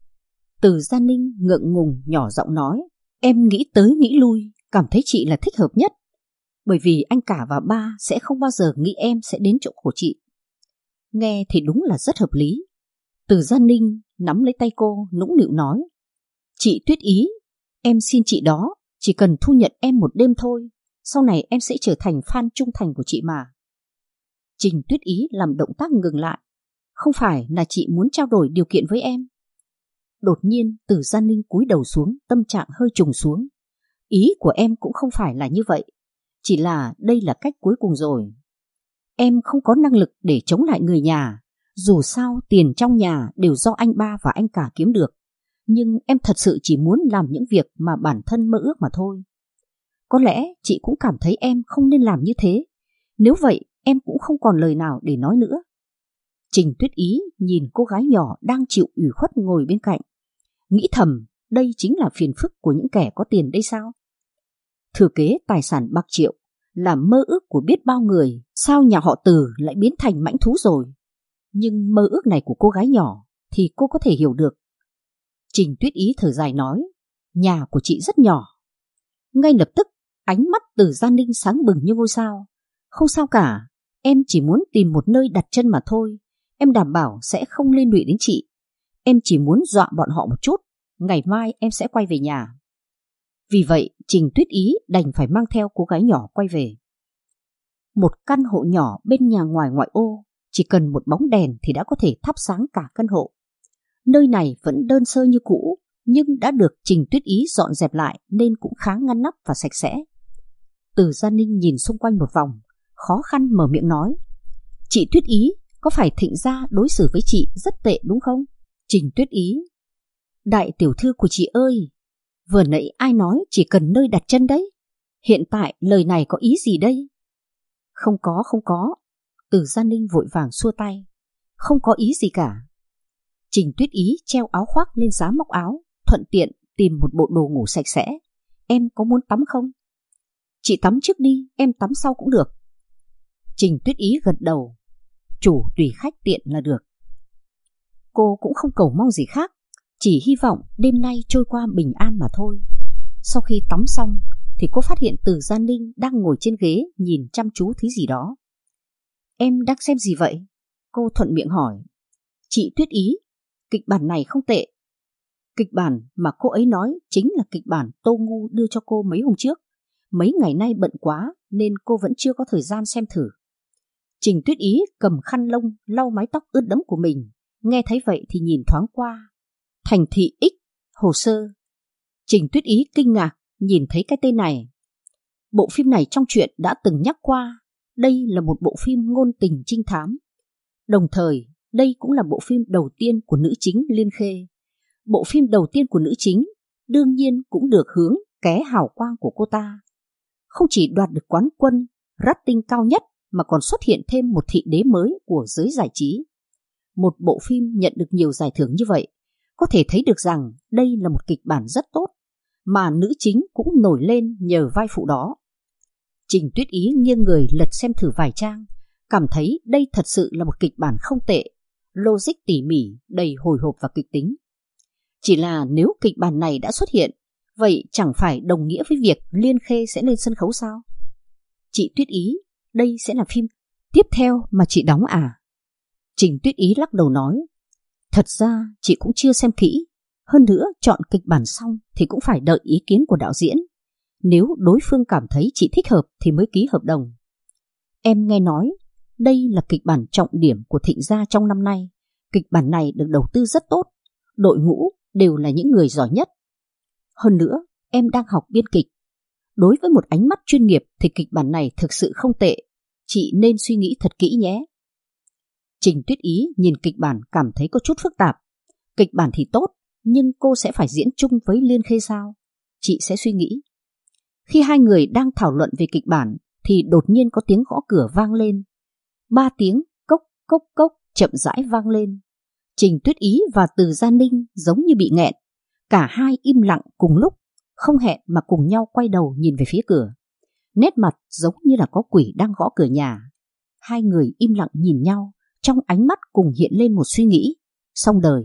Từ Gia Ninh ngượng ngùng nhỏ giọng nói. Em nghĩ tới nghĩ lui, cảm thấy chị là thích hợp nhất. Bởi vì anh cả và ba sẽ không bao giờ nghĩ em sẽ đến chỗ của chị. Nghe thì đúng là rất hợp lý. Từ Gia Ninh nắm lấy tay cô nũng nịu nói. Chị Tuyết Ý, em xin chị đó, chỉ cần thu nhận em một đêm thôi. Sau này em sẽ trở thành fan trung thành của chị mà. Trình Tuyết Ý làm động tác ngừng lại. Không phải là chị muốn trao đổi điều kiện với em. Đột nhiên Từ Gia Ninh cúi đầu xuống, tâm trạng hơi trùng xuống. Ý của em cũng không phải là như vậy. Chỉ là đây là cách cuối cùng rồi. Em không có năng lực để chống lại người nhà. Dù sao tiền trong nhà đều do anh ba và anh cả kiếm được. Nhưng em thật sự chỉ muốn làm những việc mà bản thân mơ ước mà thôi. Có lẽ chị cũng cảm thấy em không nên làm như thế. Nếu vậy em cũng không còn lời nào để nói nữa. Trình Tuyết Ý nhìn cô gái nhỏ đang chịu ủy khuất ngồi bên cạnh. Nghĩ thầm, đây chính là phiền phức của những kẻ có tiền đây sao? Thừa kế tài sản bạc triệu là mơ ước của biết bao người. Sao nhà họ Từ lại biến thành mãnh thú rồi? Nhưng mơ ước này của cô gái nhỏ thì cô có thể hiểu được. Trình Tuyết Ý thở dài nói. Nhà của chị rất nhỏ. Ngay lập tức ánh mắt Từ Gia Ninh sáng bừng như ngôi sao. Không sao cả, em chỉ muốn tìm một nơi đặt chân mà thôi. Em đảm bảo sẽ không liên lụy đến chị. Em chỉ muốn dọa bọn họ một chút. Ngày mai em sẽ quay về nhà. Vì vậy Trình Tuyết Ý đành phải mang theo cô gái nhỏ quay về. Một căn hộ nhỏ bên nhà ngoài ngoại ô. Chỉ cần một bóng đèn thì đã có thể thắp sáng cả căn hộ. Nơi này vẫn đơn sơ như cũ, nhưng đã được Trình Tuyết Ý dọn dẹp lại nên cũng khá ngăn nắp và sạch sẽ. Từ Gia Ninh nhìn xung quanh một vòng, khó khăn mở miệng nói. Chị Tuyết Ý, có phải Thịnh gia đối xử với chị rất tệ đúng không? Trình Tuyết Ý. Đại tiểu thư của chị ơi, vừa nãy ai nói chỉ cần nơi đặt chân đấy? Hiện tại lời này có ý gì đây? Không có. Từ Gia Ninh vội vàng xua tay. Không có ý gì cả. Trình Tuyết Ý treo áo khoác lên giá móc áo, thuận tiện tìm một bộ đồ ngủ sạch sẽ. Em có muốn tắm không? Chị tắm trước đi, em tắm sau cũng được. Trình Tuyết Ý gật đầu. Chủ tùy khách tiện là được. Cô cũng không cầu mong gì khác, chỉ hy vọng đêm nay trôi qua bình an mà thôi. Sau khi tắm xong thì cô phát hiện Từ Gia Ninh đang ngồi trên ghế nhìn chăm chú thứ gì đó. Em đang xem gì vậy? Cô thuận miệng hỏi. Chị Tuyết Ý, kịch bản này không tệ. Kịch bản mà cô ấy nói chính là kịch bản Tô Ngu đưa cho cô mấy hôm trước. Mấy ngày nay bận quá nên cô vẫn chưa có thời gian xem thử. Trình Tuyết Ý cầm khăn lông lau mái tóc ướt đẫm của mình. Nghe thấy vậy thì nhìn thoáng qua. Thành thị X, hồ sơ. Trình Tuyết Ý kinh ngạc nhìn thấy cái tên này. Bộ phim này trong truyện đã từng nhắc qua. Đây là một bộ phim ngôn tình trinh thám. Đồng thời, đây cũng là bộ phim đầu tiên của nữ chính Liên Khê. Bộ phim đầu tiên của nữ chính, đương nhiên cũng được hướng ké hào quang của cô ta. Không chỉ đoạt được quán quân, rating cao nhất mà còn xuất hiện thêm một thị đế mới của giới giải trí. Một bộ phim nhận được nhiều giải thưởng như vậy, có thể thấy được rằng đây là một kịch bản rất tốt, mà nữ chính cũng nổi lên nhờ vai phụ đó. Trình Tuyết Ý nghiêng người lật xem thử vài trang, cảm thấy đây thật sự là một kịch bản không tệ, logic tỉ mỉ, đầy hồi hộp và kịch tính. Chỉ là nếu kịch bản này đã xuất hiện, vậy chẳng phải đồng nghĩa với việc Liên Khê sẽ lên sân khấu sao? Chị Tuyết Ý, đây sẽ là phim tiếp theo mà chị đóng à? Trình Tuyết Ý lắc đầu nói, thật ra chị cũng chưa xem kỹ, hơn nữa chọn kịch bản xong thì cũng phải đợi ý kiến của đạo diễn. Nếu đối phương cảm thấy chị thích hợp thì mới ký hợp đồng. Em nghe nói đây là kịch bản trọng điểm của Thịnh Gia trong năm nay. Kịch bản này được đầu tư rất tốt, đội ngũ đều là những người giỏi nhất. Hơn nữa, em đang học biên kịch. Đối với một ánh mắt chuyên nghiệp thì kịch bản này thực sự không tệ. Chị nên suy nghĩ thật kỹ nhé. Trình Tuyết Ý nhìn kịch bản cảm thấy có chút phức tạp. Kịch bản thì tốt, nhưng cô sẽ phải diễn chung với Liên Khê sao? Chị sẽ suy nghĩ. Khi hai người đang thảo luận về kịch bản thì đột nhiên có tiếng gõ cửa vang lên. 3 tiếng cốc cốc cốc chậm rãi vang lên. Trình Tuyết Ý và Từ Gia Ninh giống như bị nghẹn. Cả hai im lặng cùng lúc, không hẹn mà cùng nhau quay đầu nhìn về phía cửa. Nét mặt giống như là có quỷ đang gõ cửa nhà. Hai người im lặng nhìn nhau, trong ánh mắt cùng hiện lên một suy nghĩ. Xong đời.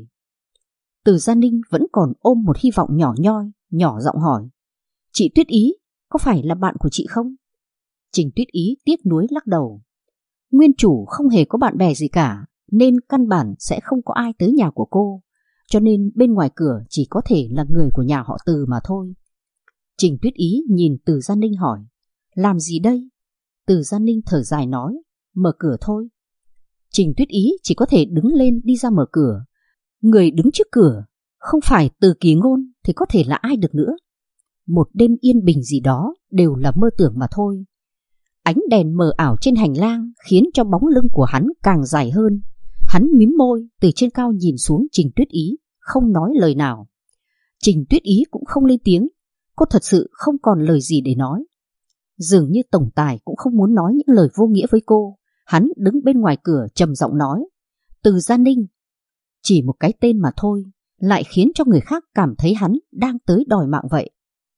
Từ Gia Ninh vẫn còn ôm một hy vọng nhỏ nhoi, nhỏ giọng hỏi, chị Tuyết Ý, có phải là bạn của chị không? Trình Tuyết Ý tiếc nuối lắc đầu. Nguyên chủ không hề có bạn bè gì cả, nên căn bản sẽ không có ai tới nhà của cô, cho nên bên ngoài cửa chỉ có thể là người của nhà họ Từ mà thôi. Trình Tuyết Ý nhìn Từ Gia Ninh hỏi, làm gì đây? Từ Gia Ninh thở dài nói, mở cửa thôi. Trình Tuyết Ý chỉ có thể đứng lên đi ra mở cửa. Người đứng trước cửa không phải Từ Kỳ Ngôn thì có thể là ai được nữa. Một đêm yên bình gì đó đều là mơ tưởng mà thôi. Ánh đèn mờ ảo trên hành lang khiến cho bóng lưng của hắn càng dài hơn. Hắn mím môi từ trên cao nhìn xuống Trình Tuyết Ý, không nói lời nào. Trình Tuyết Ý cũng không lên tiếng, cô thật sự không còn lời gì để nói. Dường như tổng tài cũng không muốn nói những lời vô nghĩa với cô. Hắn đứng bên ngoài cửa trầm giọng nói, Từ Gia Ninh. Chỉ một cái tên mà thôi, lại khiến cho người khác cảm thấy hắn đang tới đòi mạng vậy.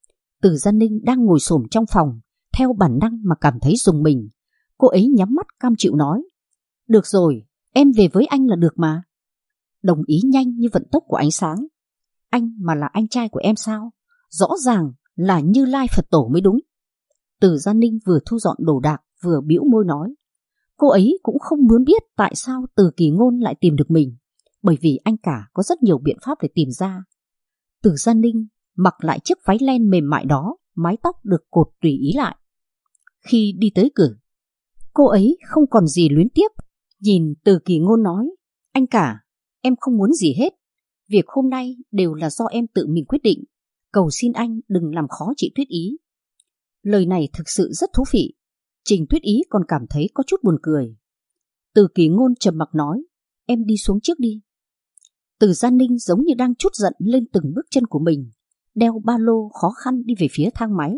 Từ Gia Ninh đang ngồi xổm trong phòng, theo bản năng mà cảm thấy rùng mình. Cô ấy nhắm mắt cam chịu nói, được rồi, em về với anh là được mà. Đồng ý nhanh như vận tốc của ánh sáng. Anh mà là anh trai của em sao? Rõ ràng là Như Lai Phật Tổ mới đúng. Từ Gia Ninh vừa thu dọn đồ đạc vừa bĩu môi nói, cô ấy cũng không muốn biết tại sao Từ Kỳ Ngôn lại tìm được mình, bởi vì anh cả có rất nhiều biện pháp để tìm ra. Từ Gia Ninh mặc lại chiếc váy len mềm mại đó, mái tóc được cột tùy ý lại. Khi đi tới cửa, cô ấy không còn gì luyến tiếc, nhìn Từ Kỳ Ngôn nói, anh cả, em không muốn gì hết. Việc hôm nay đều là do em tự mình quyết định. Cầu xin anh đừng làm khó chị Tuyết Ý. Lời này thực sự rất thú vị. Trình Tuyết Ý còn cảm thấy có chút buồn cười. Từ Kỳ Ngôn trầm mặc nói, em đi xuống trước đi. Từ Gia Ninh giống như đang trút giận lên từng bước chân của mình, đeo ba lô khó khăn đi về phía thang máy.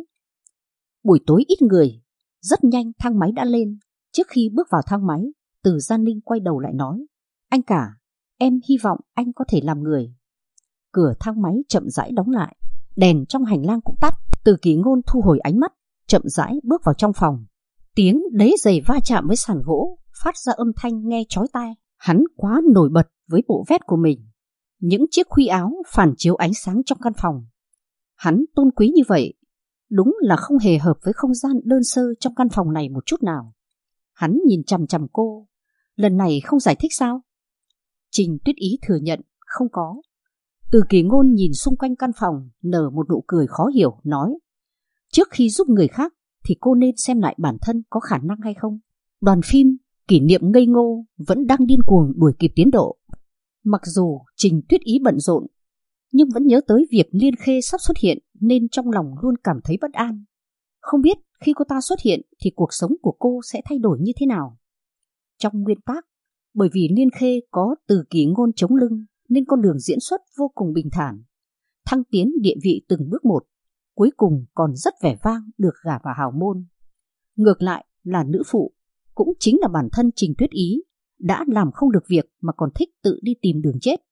Buổi tối ít người, rất nhanh thang máy đã lên. Trước khi bước vào thang máy, Từ Gia Ninh quay đầu lại nói, anh cả, em hy vọng anh có thể làm người. Cửa thang máy chậm rãi đóng lại, đèn trong hành lang cũng tắt. Từ Kỳ Ngôn thu hồi ánh mắt, chậm rãi bước vào trong phòng. Tiếng đế giày va chạm với sàn gỗ phát ra âm thanh nghe chói tai. Hắn quá nổi bật với bộ vest của mình. Những chiếc khuy áo phản chiếu ánh sáng trong căn phòng. Hắn tôn quý như vậy, đúng là không hề hợp với không gian đơn sơ trong căn phòng này một chút nào. Hắn nhìn chằm chằm cô. Lần này không giải thích sao? Trình Tuyết Ý thừa nhận không có. Từ Kỳ Ngôn nhìn xung quanh căn phòng, nở một nụ cười khó hiểu, nói, trước khi giúp người khác thì cô nên xem lại bản thân có khả năng hay không. Đoàn phim Kỷ niệm ngây ngô vẫn đang điên cuồng đuổi kịp tiến độ. Mặc dù Trình Tuyết Ý bận rộn, nhưng vẫn nhớ tới việc Liên Khê sắp xuất hiện nên trong lòng luôn cảm thấy bất an. Không biết khi cô ta xuất hiện thì cuộc sống của cô sẽ thay đổi như thế nào. Trong nguyên tắc, bởi vì Liên Khê có Từ Kỳ Ngôn chống lưng nên con đường diễn xuất vô cùng bình thản. Thăng tiến địa vị từng bước một, cuối cùng còn rất vẻ vang được gả vào hào môn. Ngược lại là nữ phụ, cũng chính là bản thân Trình Tuyết Ý, đã làm không được việc mà còn thích tự đi tìm đường chết.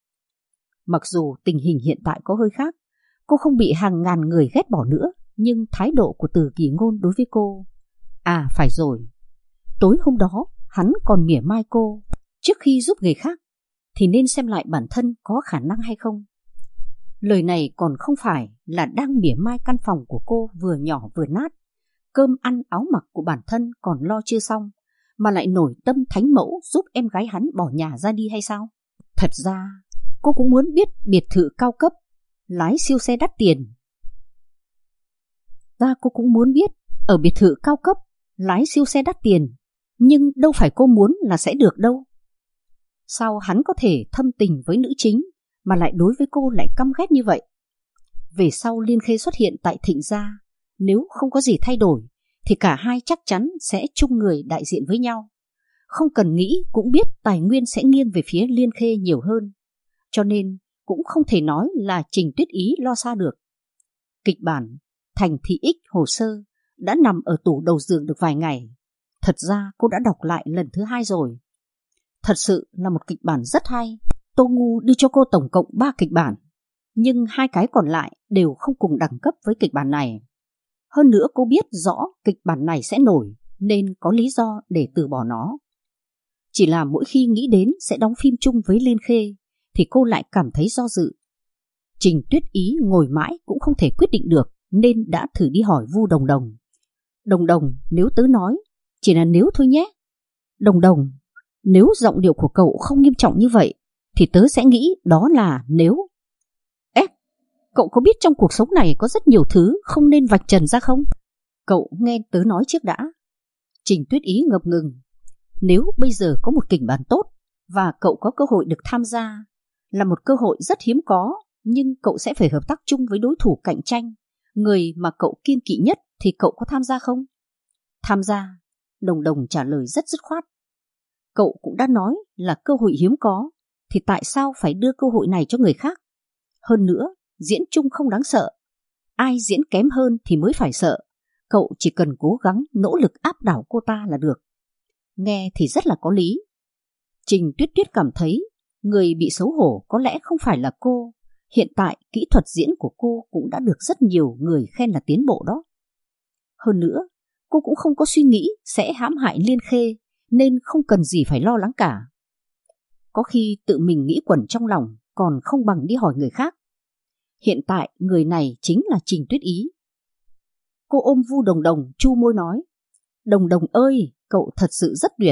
Mặc dù tình hình hiện tại có hơi khác, cô không bị hàng ngàn người ghét bỏ nữa, nhưng thái độ của Từ Kỳ Ngôn đối với cô À phải rồi, tối hôm đó hắn còn mỉa mai cô, trước khi giúp người khác thì nên xem lại bản thân có khả năng hay không. Lời này còn không phải là đang mỉa mai căn phòng của cô vừa nhỏ vừa nát, cơm ăn áo mặc của bản thân còn lo chưa xong, mà lại nổi tâm thánh mẫu giúp em gái hắn bỏ nhà ra đi hay sao? Thật ra cô cũng muốn biết biệt thự cao cấp, lái siêu xe đắt tiền. Cô cũng muốn biết ở biệt thự cao cấp, lái siêu xe đắt tiền, nhưng đâu phải cô muốn là sẽ được đâu. Sao hắn có thể thâm tình với nữ chính mà lại đối với cô lại căm ghét như vậy? Về sau Liên Khê xuất hiện tại Thịnh gia, nếu không có gì thay đổi thì cả hai chắc chắn sẽ chung người đại diện với nhau. Không cần nghĩ cũng biết tài nguyên sẽ nghiêng về phía Liên Khê nhiều hơn. Cho nên cũng không thể nói là Trình Tuyết Ý lo xa được. Kịch bản Thành Thị X hồ sơ đã nằm ở tủ đầu giường được vài ngày. Thật ra cô đã đọc lại lần thứ 2 rồi. Thật sự là một kịch bản rất hay. Tô Ngu đưa cho cô tổng cộng 3 kịch bản, nhưng 2 cái còn lại đều không cùng đẳng cấp với kịch bản này. Hơn nữa cô biết rõ kịch bản này sẽ nổi nên có lý do để từ bỏ nó. Chỉ là mỗi khi nghĩ đến sẽ đóng phim chung với Liên Khê thì cô lại cảm thấy do dự. Trình Tuyết Ý ngồi mãi cũng không thể quyết định được nên đã thử đi hỏi Vu Đồng Đồng. Đồng Đồng, nếu tớ nói, chỉ là nếu thôi nhé. Đồng Đồng, nếu giọng điệu của cậu không nghiêm trọng như vậy thì tớ sẽ nghĩ đó là nếu. Cậu có biết trong cuộc sống này có rất nhiều thứ không nên vạch trần ra không? Cậu nghe tớ nói trước đã. Trình Tuyết Ý ngập ngừng. Nếu bây giờ có một kịch bản tốt và cậu có cơ hội được tham gia, là một cơ hội rất hiếm có, nhưng cậu sẽ phải hợp tác chung với đối thủ cạnh tranh, người mà cậu kiêng kỵ nhất, thì cậu có tham gia không? Tham gia. Đồng Đồng trả lời rất dứt khoát. Cậu cũng đã nói là cơ hội hiếm có, thì tại sao phải đưa cơ hội này cho người khác? Hơn nữa, diễn chung không đáng sợ. Ai diễn kém hơn thì mới phải sợ. Cậu chỉ cần cố gắng nỗ lực áp đảo cô ta là được. Nghe thì rất là có lý. Trình Tuyết Tuyết cảm thấy người bị xấu hổ có lẽ không phải là cô. Hiện tại kỹ thuật diễn của cô cũng đã được rất nhiều người khen là tiến bộ đó. Hơn nữa, cô cũng không có suy nghĩ sẽ hãm hại Liên Khê nên không cần gì phải lo lắng cả. Có khi tự mình nghĩ quẩn trong lòng còn không bằng đi hỏi người khác. Hiện tại người này chính là Trình Tuyết Ý. Cô ôm Vu Đồng Đồng chu môi nói, Đồng Đồng ơi, cậu thật sự rất tuyệt.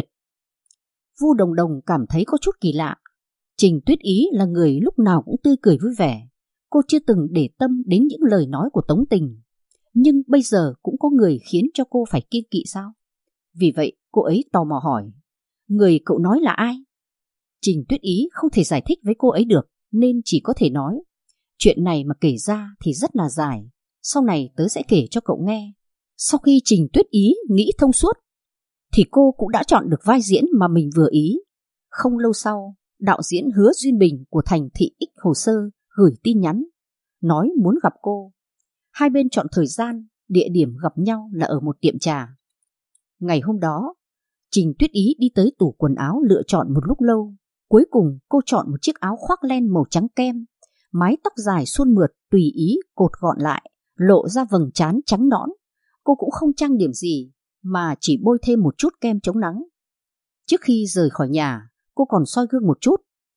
Vu Đồng Đồng cảm thấy có chút kỳ lạ. Trình Tuyết Ý là người lúc nào cũng tươi cười vui vẻ. Cô chưa từng để tâm đến những lời nói của Tống Tình. Nhưng bây giờ cũng có người khiến cho cô phải kiêng kỵ sao? Vì vậy cô ấy tò mò hỏi, người cậu nói là ai? Trình Tuyết Ý không thể giải thích với cô ấy được nên chỉ có thể nói, chuyện này mà kể ra thì rất là dài, sau này tớ sẽ kể cho cậu nghe. Sau khi Trình Tuyết Ý nghĩ thông suốt thì cô cũng đã chọn được vai diễn mà mình vừa ý. Không lâu sau, đạo diễn Hứa Duyên Bình của Thành Thị X hồ sơ gửi tin nhắn, nói muốn gặp cô. Hai bên chọn thời gian, địa điểm gặp nhau là ở một tiệm trà. Ngày hôm đó, Trình Tuyết Ý đi tới tủ quần áo lựa chọn một lúc lâu. Cuối cùng cô chọn một chiếc áo khoác len màu trắng kem, mái tóc dài suôn mượt tùy ý cột gọn lại, lộ ra vầng trán trắng nõn. Cô cũng không trang điểm gì mà chỉ bôi thêm một chút kem chống nắng. Trước khi rời khỏi nhà, cô còn soi gương một chút.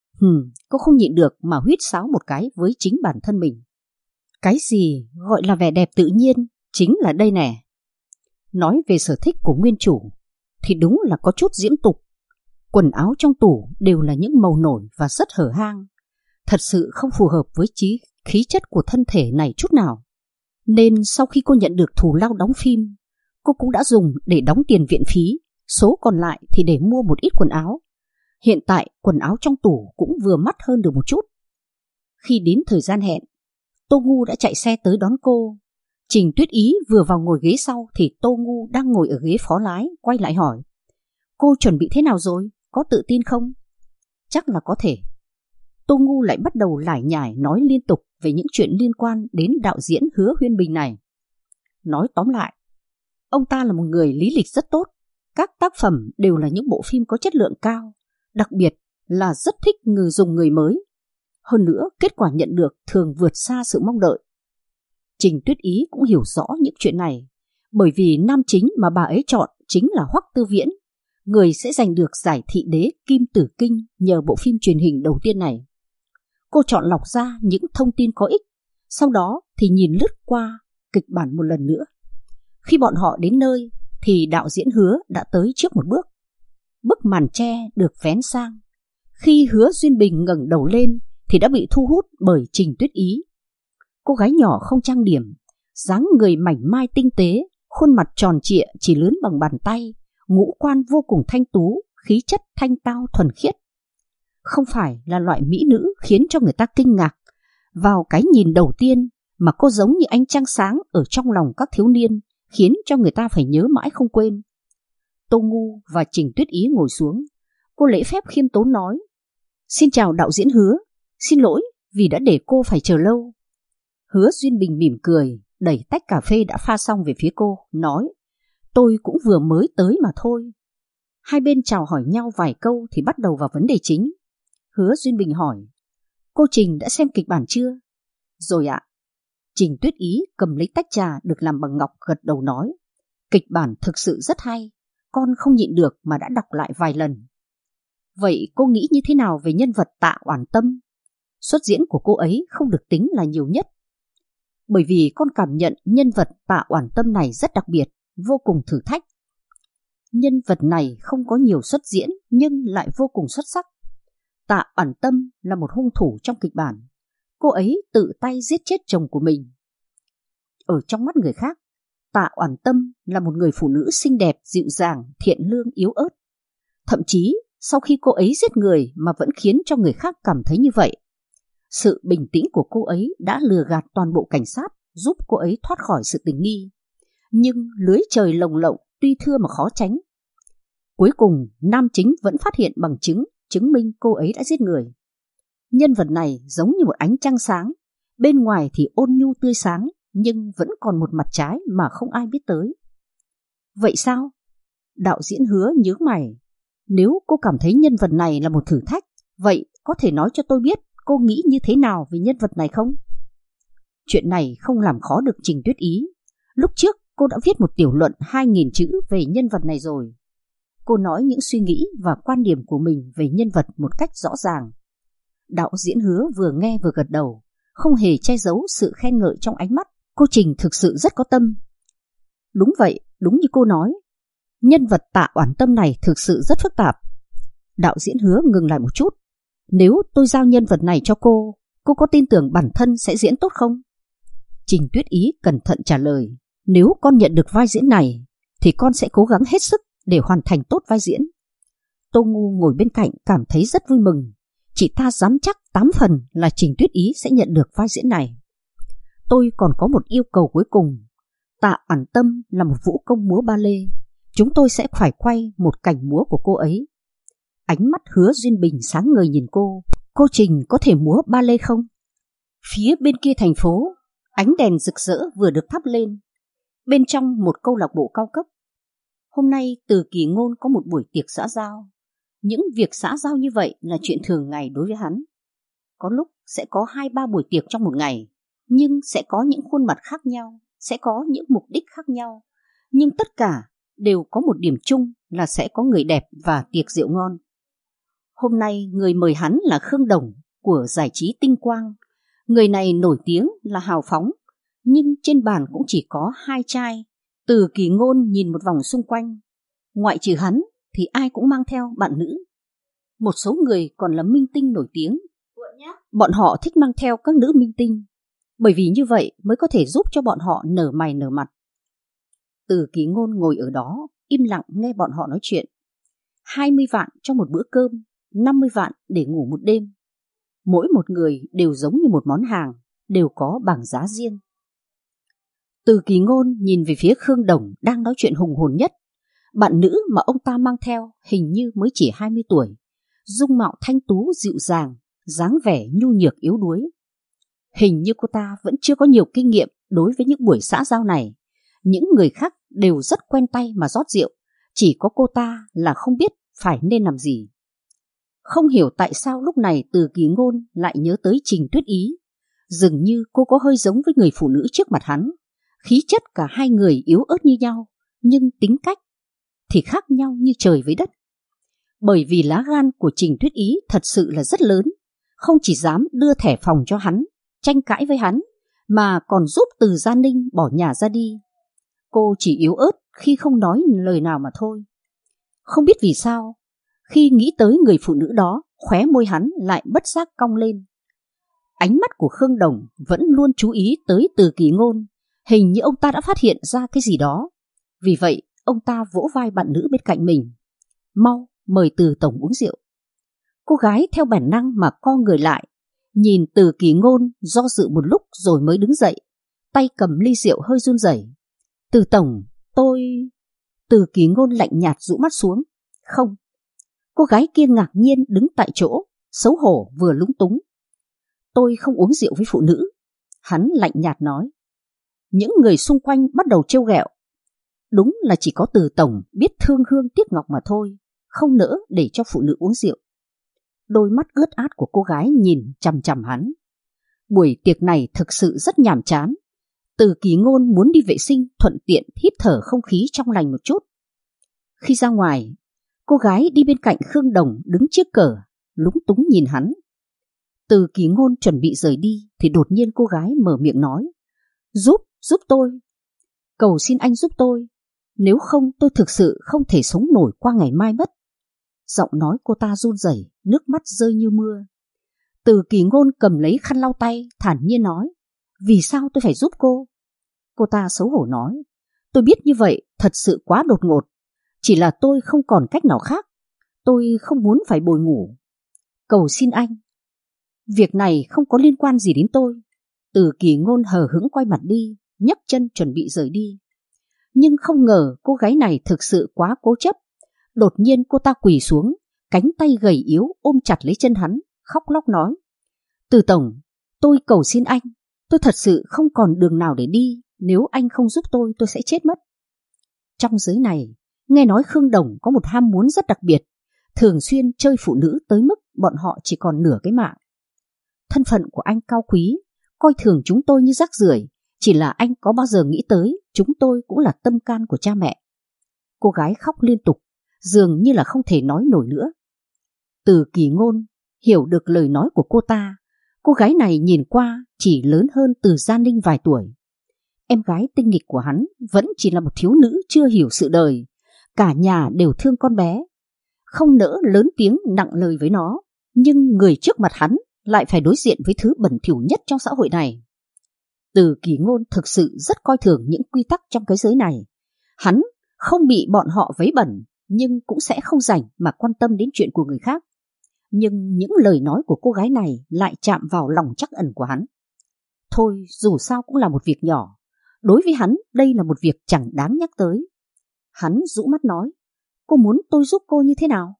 Cô không nhịn được mà huýt sáo một cái với chính bản thân mình. Cái gì gọi là vẻ đẹp tự nhiên chính là đây nè. Nói về sở thích của nguyên chủ thì đúng là có chút diễm tục. Quần áo trong tủ đều là những màu nổi và rất hở hang, thật sự không phù hợp với khí chất của thân thể này chút nào. Nên sau khi cô nhận được thù lao đóng phim, cô cũng đã dùng để đóng tiền viện phí, số còn lại thì để mua một ít quần áo. Hiện tại quần áo trong tủ cũng vừa mắt hơn được một chút. Khi đến thời gian hẹn, Tô Ngu đã chạy xe tới đón cô. Trình Tuyết Ý vừa vào ngồi ghế sau thì Tô Ngu đang ngồi ở ghế phó lái quay lại hỏi, cô chuẩn bị thế nào rồi, có tự tin không? Chắc là có thể. Tô Ngu lại bắt đầu lải nhải nói liên tục về những chuyện liên quan đến đạo diễn Hứa Huyên Bình này. Nói tóm lại, ông ta là một người lý lịch rất tốt. Các tác phẩm đều là những bộ phim có chất lượng cao, đặc biệt là rất thích người dùng người mới. Hơn nữa, kết quả nhận được thường vượt xa sự mong đợi. Trình Tuyết Ý cũng hiểu rõ những chuyện này, Bởi vì nam chính mà bà ấy chọn chính là Hoắc Tư Viễn, người sẽ giành được giải thị đế Kim Tử Kinh nhờ bộ phim truyền hình đầu tiên này. Cô chọn lọc ra những thông tin có ích, sau đó thì nhìn lướt qua kịch bản một lần nữa. Khi bọn họ đến nơi thì đạo diễn Hứa đã tới trước một bước. Bức màn tre được vén sang. Khi Hứa Duyên Bình ngẩng đầu lên thì đã bị thu hút bởi Trình Tuyết Ý. Cô gái nhỏ không trang điểm, dáng người mảnh mai tinh tế, khuôn mặt tròn trịa chỉ lớn bằng bàn tay, ngũ quan vô cùng thanh tú, khí chất thanh tao thuần khiết. Không phải là loại mỹ nữ khiến cho người ta kinh ngạc vào cái nhìn đầu tiên, mà cô giống như ánh trăng sáng ở trong lòng các thiếu niên, khiến cho người ta phải nhớ mãi không quên. Tô Ngu và Trình Tuyết Ý ngồi xuống. Cô lễ phép khiêm tốn nói: "Xin chào đạo diễn Hứa, xin lỗi vì đã để cô phải chờ lâu." Hứa Duyên Bình mỉm cười, đẩy tách cà phê đã pha xong về phía cô, nói: "Tôi cũng vừa mới tới mà thôi." Hai bên chào hỏi nhau vài câu thì bắt đầu vào vấn đề chính. Hứa Duyên Bình hỏi: "Cô Trình đã xem kịch bản chưa?" "Rồi ạ." Trình Tuyết Ý cầm lấy tách trà được làm bằng ngọc gật đầu nói: "Kịch bản thực sự rất hay, con không nhịn được mà đã đọc lại vài lần." "Vậy cô nghĩ như thế nào về nhân vật Tạ Oản Tâm?" "Xuất diễn của cô ấy không được tính là nhiều nhất, bởi vì con cảm nhận nhân vật Tạ Oản Tâm này rất đặc biệt, vô cùng thử thách. Nhân vật này không có nhiều xuất diễn nhưng lại vô cùng xuất sắc. Tạ Oản Tâm là một hung thủ trong kịch bản. Cô ấy tự tay giết chết chồng của mình. Ở trong mắt người khác, Tạ Oản Tâm là một người phụ nữ xinh đẹp, dịu dàng, thiện lương, yếu ớt. Thậm chí sau khi cô ấy giết người mà vẫn khiến cho người khác cảm thấy như vậy. Sự bình tĩnh của cô ấy đã lừa gạt toàn bộ cảnh sát, giúp cô ấy thoát khỏi sự tình nghi. Nhưng lưới trời lồng lộng tuy thưa mà khó tránh. Cuối cùng nam chính vẫn phát hiện bằng chứng, chứng minh cô ấy đã giết người. Nhân vật này giống như một ánh trăng sáng, bên ngoài thì ôn nhu tươi sáng, nhưng vẫn còn một mặt trái mà không ai biết tới." "Vậy sao?" Đạo diễn Hứa nhướng mày. "Nếu cô cảm thấy nhân vật này là một thử thách, vậy có thể nói cho tôi biết cô nghĩ như thế nào về nhân vật này không?" Chuyện này không làm khó được Trình Tuyết Ý. Lúc trước cô đã viết một tiểu luận 2.000 chữ về nhân vật này rồi. Cô nói những suy nghĩ và quan điểm của mình về nhân vật một cách rõ ràng. Đạo diễn Hứa vừa nghe vừa gật đầu, không hề che giấu sự khen ngợi trong ánh mắt. Cô Trình thực sự rất có tâm. Đúng vậy, đúng như cô nói. Nhân vật Tạ Oản Tâm này thực sự rất phức tạp. Đạo diễn Hứa ngừng lại một chút. Nếu tôi giao nhân vật này cho cô có tin tưởng bản thân sẽ diễn tốt không? Trình Tuyết Ý cẩn thận trả lời. Nếu con nhận được vai diễn này thì con sẽ cố gắng hết sức để hoàn thành tốt vai diễn. Tô Ngu ngồi bên cạnh cảm thấy rất vui mừng. Chị ta dám chắc 8 phần là Trình Tuyết Ý sẽ nhận được vai diễn này. Tôi còn có một yêu cầu cuối cùng. Tạ Oản Tâm là một vũ công múa ba lê. Chúng tôi sẽ phải quay một cảnh múa của cô ấy. Ánh mắt Hứa Duyên Bình sáng ngời nhìn cô. Cô Trình có thể múa ba lê không? Phía bên kia thành phố, ánh đèn rực rỡ vừa được thắp lên. Bên trong một câu lạc bộ cao cấp. Hôm nay Từ Kỳ Ngôn có một buổi tiệc xã giao. Những việc xã giao như vậy là chuyện thường ngày đối với hắn. Có lúc sẽ có 2-3 buổi tiệc trong một ngày, nhưng sẽ có những khuôn mặt khác nhau, sẽ có những mục đích khác nhau. Nhưng tất cả đều có một điểm chung là sẽ có người đẹp và tiệc rượu ngon. Hôm nay người mời hắn là Khương Đồng của giải trí Tinh Quang. Người này nổi tiếng là hào phóng, nhưng trên bàn cũng chỉ có 2 chai. Từ Kỳ Ngôn nhìn một vòng xung quanh. Ngoại trừ hắn thì ai cũng mang theo bạn nữ. Một số người còn là minh tinh nổi tiếng. Bọn họ thích mang theo các nữ minh tinh, bởi vì như vậy mới có thể giúp cho bọn họ nở mày nở mặt. Từ Kỳ Ngôn ngồi ở đó, im lặng nghe bọn họ nói chuyện. 20 vạn cho một bữa cơm, 50 vạn để ngủ một đêm. Mỗi một người đều giống như một món hàng, đều có bảng giá riêng. Từ Kỳ Ngôn nhìn về phía Khương Đồng đang nói chuyện hùng hồn nhất. Bạn nữ mà ông ta mang theo hình như mới chỉ 20 tuổi, dung mạo thanh tú dịu dàng, dáng vẻ nhu nhược yếu đuối. Hình như cô ta vẫn chưa có nhiều kinh nghiệm đối với những buổi xã giao này. Những người khác đều rất quen tay mà rót rượu, chỉ có cô ta là không biết phải nên làm gì. Không hiểu tại sao lúc này Từ Kỳ Ngôn lại nhớ tới Trình Tuyết Ý. Dường như cô có hơi giống với người phụ nữ trước mặt hắn, Khí chất cả hai người yếu ớt như nhau, nhưng tính cách thì khác nhau như trời với đất. Bởi vì lá gan của Trình Tuyết Ý thật sự là rất lớn, không chỉ dám đưa thẻ phòng cho hắn, tranh cãi với hắn, mà còn giúp Từ Gia Ninh bỏ nhà ra đi. Cô chỉ yếu ớt khi không nói lời nào mà thôi. Không biết vì sao, khi nghĩ tới người phụ nữ đó, khóe môi hắn lại bất giác cong lên. Ánh mắt của Khương Đồng vẫn luôn chú ý tới Từ Kỳ Ngôn, hình như ông ta đã phát hiện ra cái gì đó. Vì vậy, ông ta vỗ vai bạn nữ bên cạnh mình. Mau, mời Từ tổng uống rượu. Cô gái theo bản năng mà co người lại, nhìn Từ Kỳ Ngôn do dự một lúc rồi mới đứng dậy, tay cầm ly rượu hơi run rẩy. Từ tổng, tôi... Từ Kỳ Ngôn lạnh nhạt rũ mắt xuống. Không. Cô gái kia ngạc nhiên đứng tại chỗ, xấu hổ vừa lúng túng. Tôi không uống rượu với phụ nữ. Hắn lạnh nhạt nói. Những người xung quanh bắt đầu trêu ghẹo. Đúng là chỉ có Từ tổng biết thương hương tiếc ngọc mà thôi, không nỡ để cho phụ nữ uống rượu. Đôi mắt ướt át của cô gái nhìn chằm chằm hắn. Buổi tiệc này thực sự rất nhàm chán. Từ Kỳ Ngôn muốn đi vệ sinh thuận tiện hít thở không khí trong lành một chút. Khi ra ngoài, cô gái đi bên cạnh Khương Đồng đứng trước cờ, lúng túng nhìn hắn. Từ Kỳ Ngôn chuẩn bị rời đi thì đột nhiên cô gái mở miệng nói. Giúp tôi. Cầu xin anh giúp tôi. Nếu không tôi thực sự không thể sống nổi qua ngày mai mất. Giọng nói cô ta run rẩy, nước mắt rơi như mưa. Từ Kỳ Ngôn cầm lấy khăn lau tay, thản nhiên nói. Vì sao tôi phải giúp cô? Cô ta xấu hổ nói. Tôi biết như vậy thật sự quá đột ngột. Chỉ là tôi không còn cách nào khác. Tôi không muốn phải bồi ngủ. Cầu xin anh. Việc này không có liên quan gì đến tôi. Từ Kỳ Ngôn hờ hững quay mặt đi, nhấc chân chuẩn bị rời đi. Nhưng không ngờ cô gái này thực sự quá cố chấp. Đột nhiên cô ta quỳ xuống, cánh tay gầy yếu ôm chặt lấy chân hắn, khóc lóc nói. Từ tổng, tôi cầu xin anh. Tôi thật sự không còn đường nào để đi. Nếu anh không giúp tôi sẽ chết mất. Trong giới này, nghe nói Khương Đồng có một ham muốn rất đặc biệt, thường xuyên chơi phụ nữ tới mức bọn họ chỉ còn nửa cái mạng. Thân phận của anh cao quý, coi thường chúng tôi như rác rưởi. Chỉ là anh có bao giờ nghĩ tới chúng tôi cũng là tâm can của cha mẹ. Cô gái khóc liên tục, dường như là không thể nói nổi nữa. Từ Kỳ Ngôn hiểu được lời nói của cô ta. Cô gái này nhìn qua chỉ lớn hơn Từ Gia Ninh vài tuổi. Em gái tinh nghịch của hắn vẫn chỉ là một thiếu nữ chưa hiểu sự đời. Cả nhà đều thương con bé, không nỡ lớn tiếng nặng lời với nó. Nhưng người trước mặt hắn lại phải đối diện với thứ bẩn thỉu nhất trong xã hội này. Từ Kỳ Ngôn thực sự rất coi thường những quy tắc trong cái giới này. Hắn không bị bọn họ vấy bẩn, nhưng cũng sẽ không rảnh mà quan tâm đến chuyện của người khác. Nhưng những lời nói của cô gái này lại chạm vào lòng trắc ẩn của hắn. Thôi, dù sao cũng là một việc nhỏ. Đối với hắn, đây là một việc chẳng đáng nhắc tới. Hắn rũ mắt nói, cô muốn tôi giúp cô như thế nào?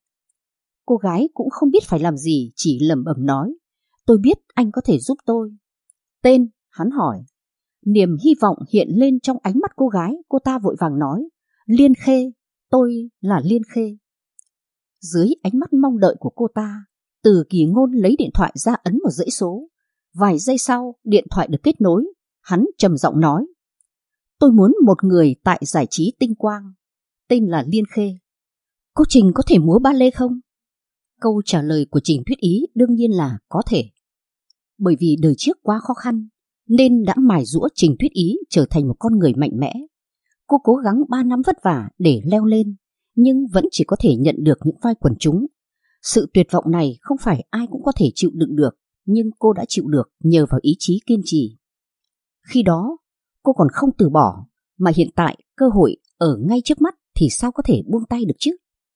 Cô gái cũng không biết phải làm gì, chỉ lẩm bẩm nói, tôi biết anh có thể giúp tôi. Tên, hắn hỏi. Niềm hy vọng hiện lên trong ánh mắt cô gái, cô ta vội vàng nói, Liên Khê, tôi là Liên Khê. Dưới ánh mắt mong đợi của cô ta, Từ Kỳ Ngôn lấy điện thoại ra ấn một dãy số. Vài giây sau, điện thoại được kết nối. Hắn trầm giọng nói, tôi muốn một người tại giải trí Tinh Quang, tên là Liên Khê. Cô Trình có thể múa ba lê không? Câu trả lời của Trình Tuyết Ý đương nhiên là có thể. Bởi vì đời trước quá khó khăn, nên đã mài giũa Trình Tuyết Ý trở thành một con người mạnh mẽ. Cô cố gắng 3 năm vất vả để leo lên, nhưng vẫn chỉ có thể nhận được những vai quần chúng. Sự tuyệt vọng này không phải ai cũng có thể chịu đựng được, nhưng cô đã chịu được nhờ vào ý chí kiên trì. Khi đó, cô còn không từ bỏ, mà hiện tại cơ hội ở ngay trước mắt thì sao có thể buông tay được chứ?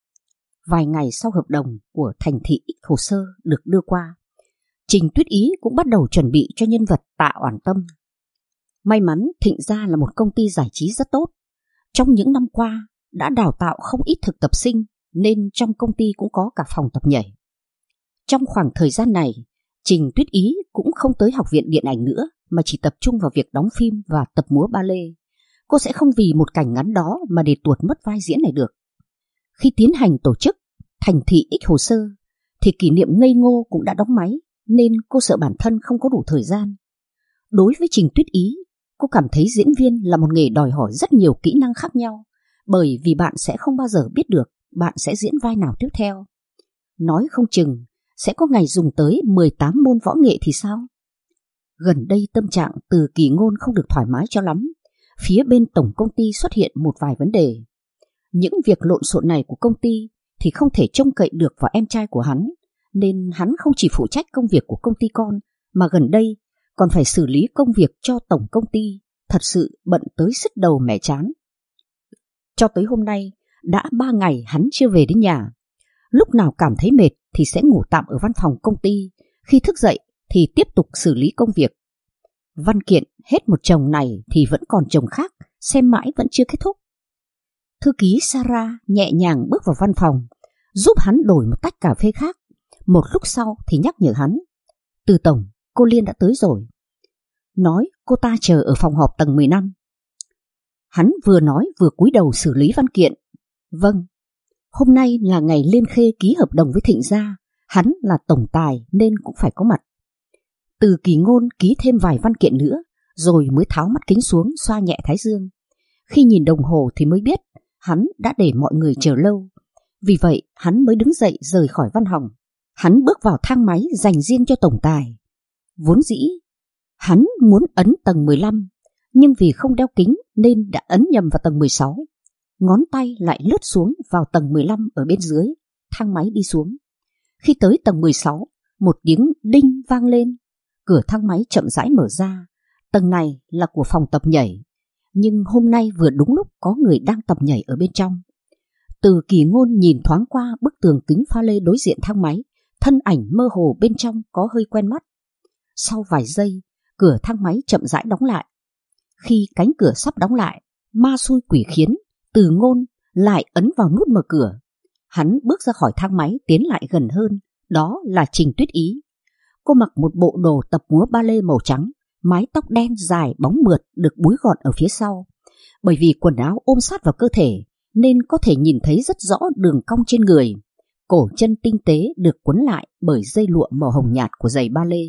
Vài ngày sau hợp đồng của Thành Thị hồ sơ được đưa qua, Trình Tuyết Ý cũng bắt đầu chuẩn bị cho nhân vật Tạ Oản Tâm. May mắn Thịnh Gia là một công ty giải trí rất tốt. Trong những năm qua đã đào tạo không ít thực tập sinh, nên trong công ty cũng có cả phòng tập nhảy. Trong khoảng thời gian này, Trình Tuyết Ý cũng không tới học viện điện ảnh nữa, mà chỉ tập trung vào việc đóng phim và tập múa ba lê. Cô sẽ không vì một cảnh ngắn đó mà để tuột mất vai diễn này được. Khi tiến hành tổ chức Thành Thị X hồ sơ thì kỷ niệm ngây ngô cũng đã đóng máy, nên cô sợ bản thân không có đủ thời gian. Đối với Trình Tuyết Ý, cô cảm thấy diễn viên là một nghề đòi hỏi rất nhiều kỹ năng khác nhau, bởi vì bạn sẽ không bao giờ biết được bạn sẽ diễn vai nào tiếp theo. Nói không chừng sẽ có ngày dùng tới 18 môn võ nghệ thì sao? Gần đây tâm trạng Từ Kỳ Ngôn không được thoải mái cho lắm. Phía bên tổng công ty xuất hiện một vài vấn đề. Những việc lộn xộn này của công ty thì không thể trông cậy được vào em trai của hắn, nên hắn không chỉ phụ trách công việc của công ty con, mà gần đây còn phải xử lý công việc cho tổng công ty, thật sự bận tới sứt đầu mẻ trán. Cho tới hôm nay, đã 3 ngày hắn chưa về đến nhà. Lúc nào cảm thấy mệt thì sẽ ngủ tạm ở văn phòng công ty, khi thức dậy thì tiếp tục xử lý công việc. Văn kiện hết một chồng này thì vẫn còn chồng khác, xem mãi vẫn chưa kết thúc. Thư ký Sarah nhẹ nhàng bước vào văn phòng, giúp hắn đổi một tách cà phê khác. Một lúc sau thì nhắc nhở hắn: Từ tổng, cô Liên đã tới rồi. Nói cô ta chờ ở phòng họp tầng 15. Hắn vừa nói vừa cúi đầu xử lý văn kiện. Vâng, hôm nay là ngày Liên Khê ký hợp đồng với Thịnh Gia, hắn là tổng tài nên cũng phải có mặt. Từ Kỳ Ngôn ký thêm vài văn kiện nữa, rồi mới tháo mắt kính xuống xoa nhẹ thái dương. Khi nhìn đồng hồ thì mới biết hắn đã để mọi người chờ lâu. Vì vậy hắn mới đứng dậy rời khỏi văn phòng. Hắn bước vào thang máy dành riêng cho tổng tài. Vốn dĩ hắn muốn ấn tầng 15, nhưng vì không đeo kính nên đã ấn nhầm vào tầng 16. Ngón tay lại lướt xuống vào tầng 15 ở bên dưới. Thang máy đi xuống. Khi tới tầng 16, một tiếng đinh vang lên. Cửa thang máy chậm rãi mở ra. Tầng này là của phòng tập nhảy, nhưng hôm nay vừa đúng lúc có người đang tập nhảy ở bên trong. Từ Kỳ Ngôn nhìn thoáng qua bức tường kính pha lê đối diện thang máy, thân ảnh mơ hồ bên trong có hơi quen mắt. Sau vài giây, cửa thang máy chậm rãi đóng lại. Khi cánh cửa sắp đóng lại, ma xui quỷ khiến, Từ Ngôn lại ấn vào nút mở cửa. Hắn bước ra khỏi thang máy tiến lại gần hơn, đó là Trình Tuyết Ý. Cô mặc một bộ đồ tập múa ballet màu trắng, mái tóc đen dài bóng mượt được búi gọn ở phía sau. Bởi vì quần áo ôm sát vào cơ thể nên có thể nhìn thấy rất rõ đường cong trên người. Cổ chân tinh tế được quấn lại bởi dây lụa màu hồng nhạt của giày ballet.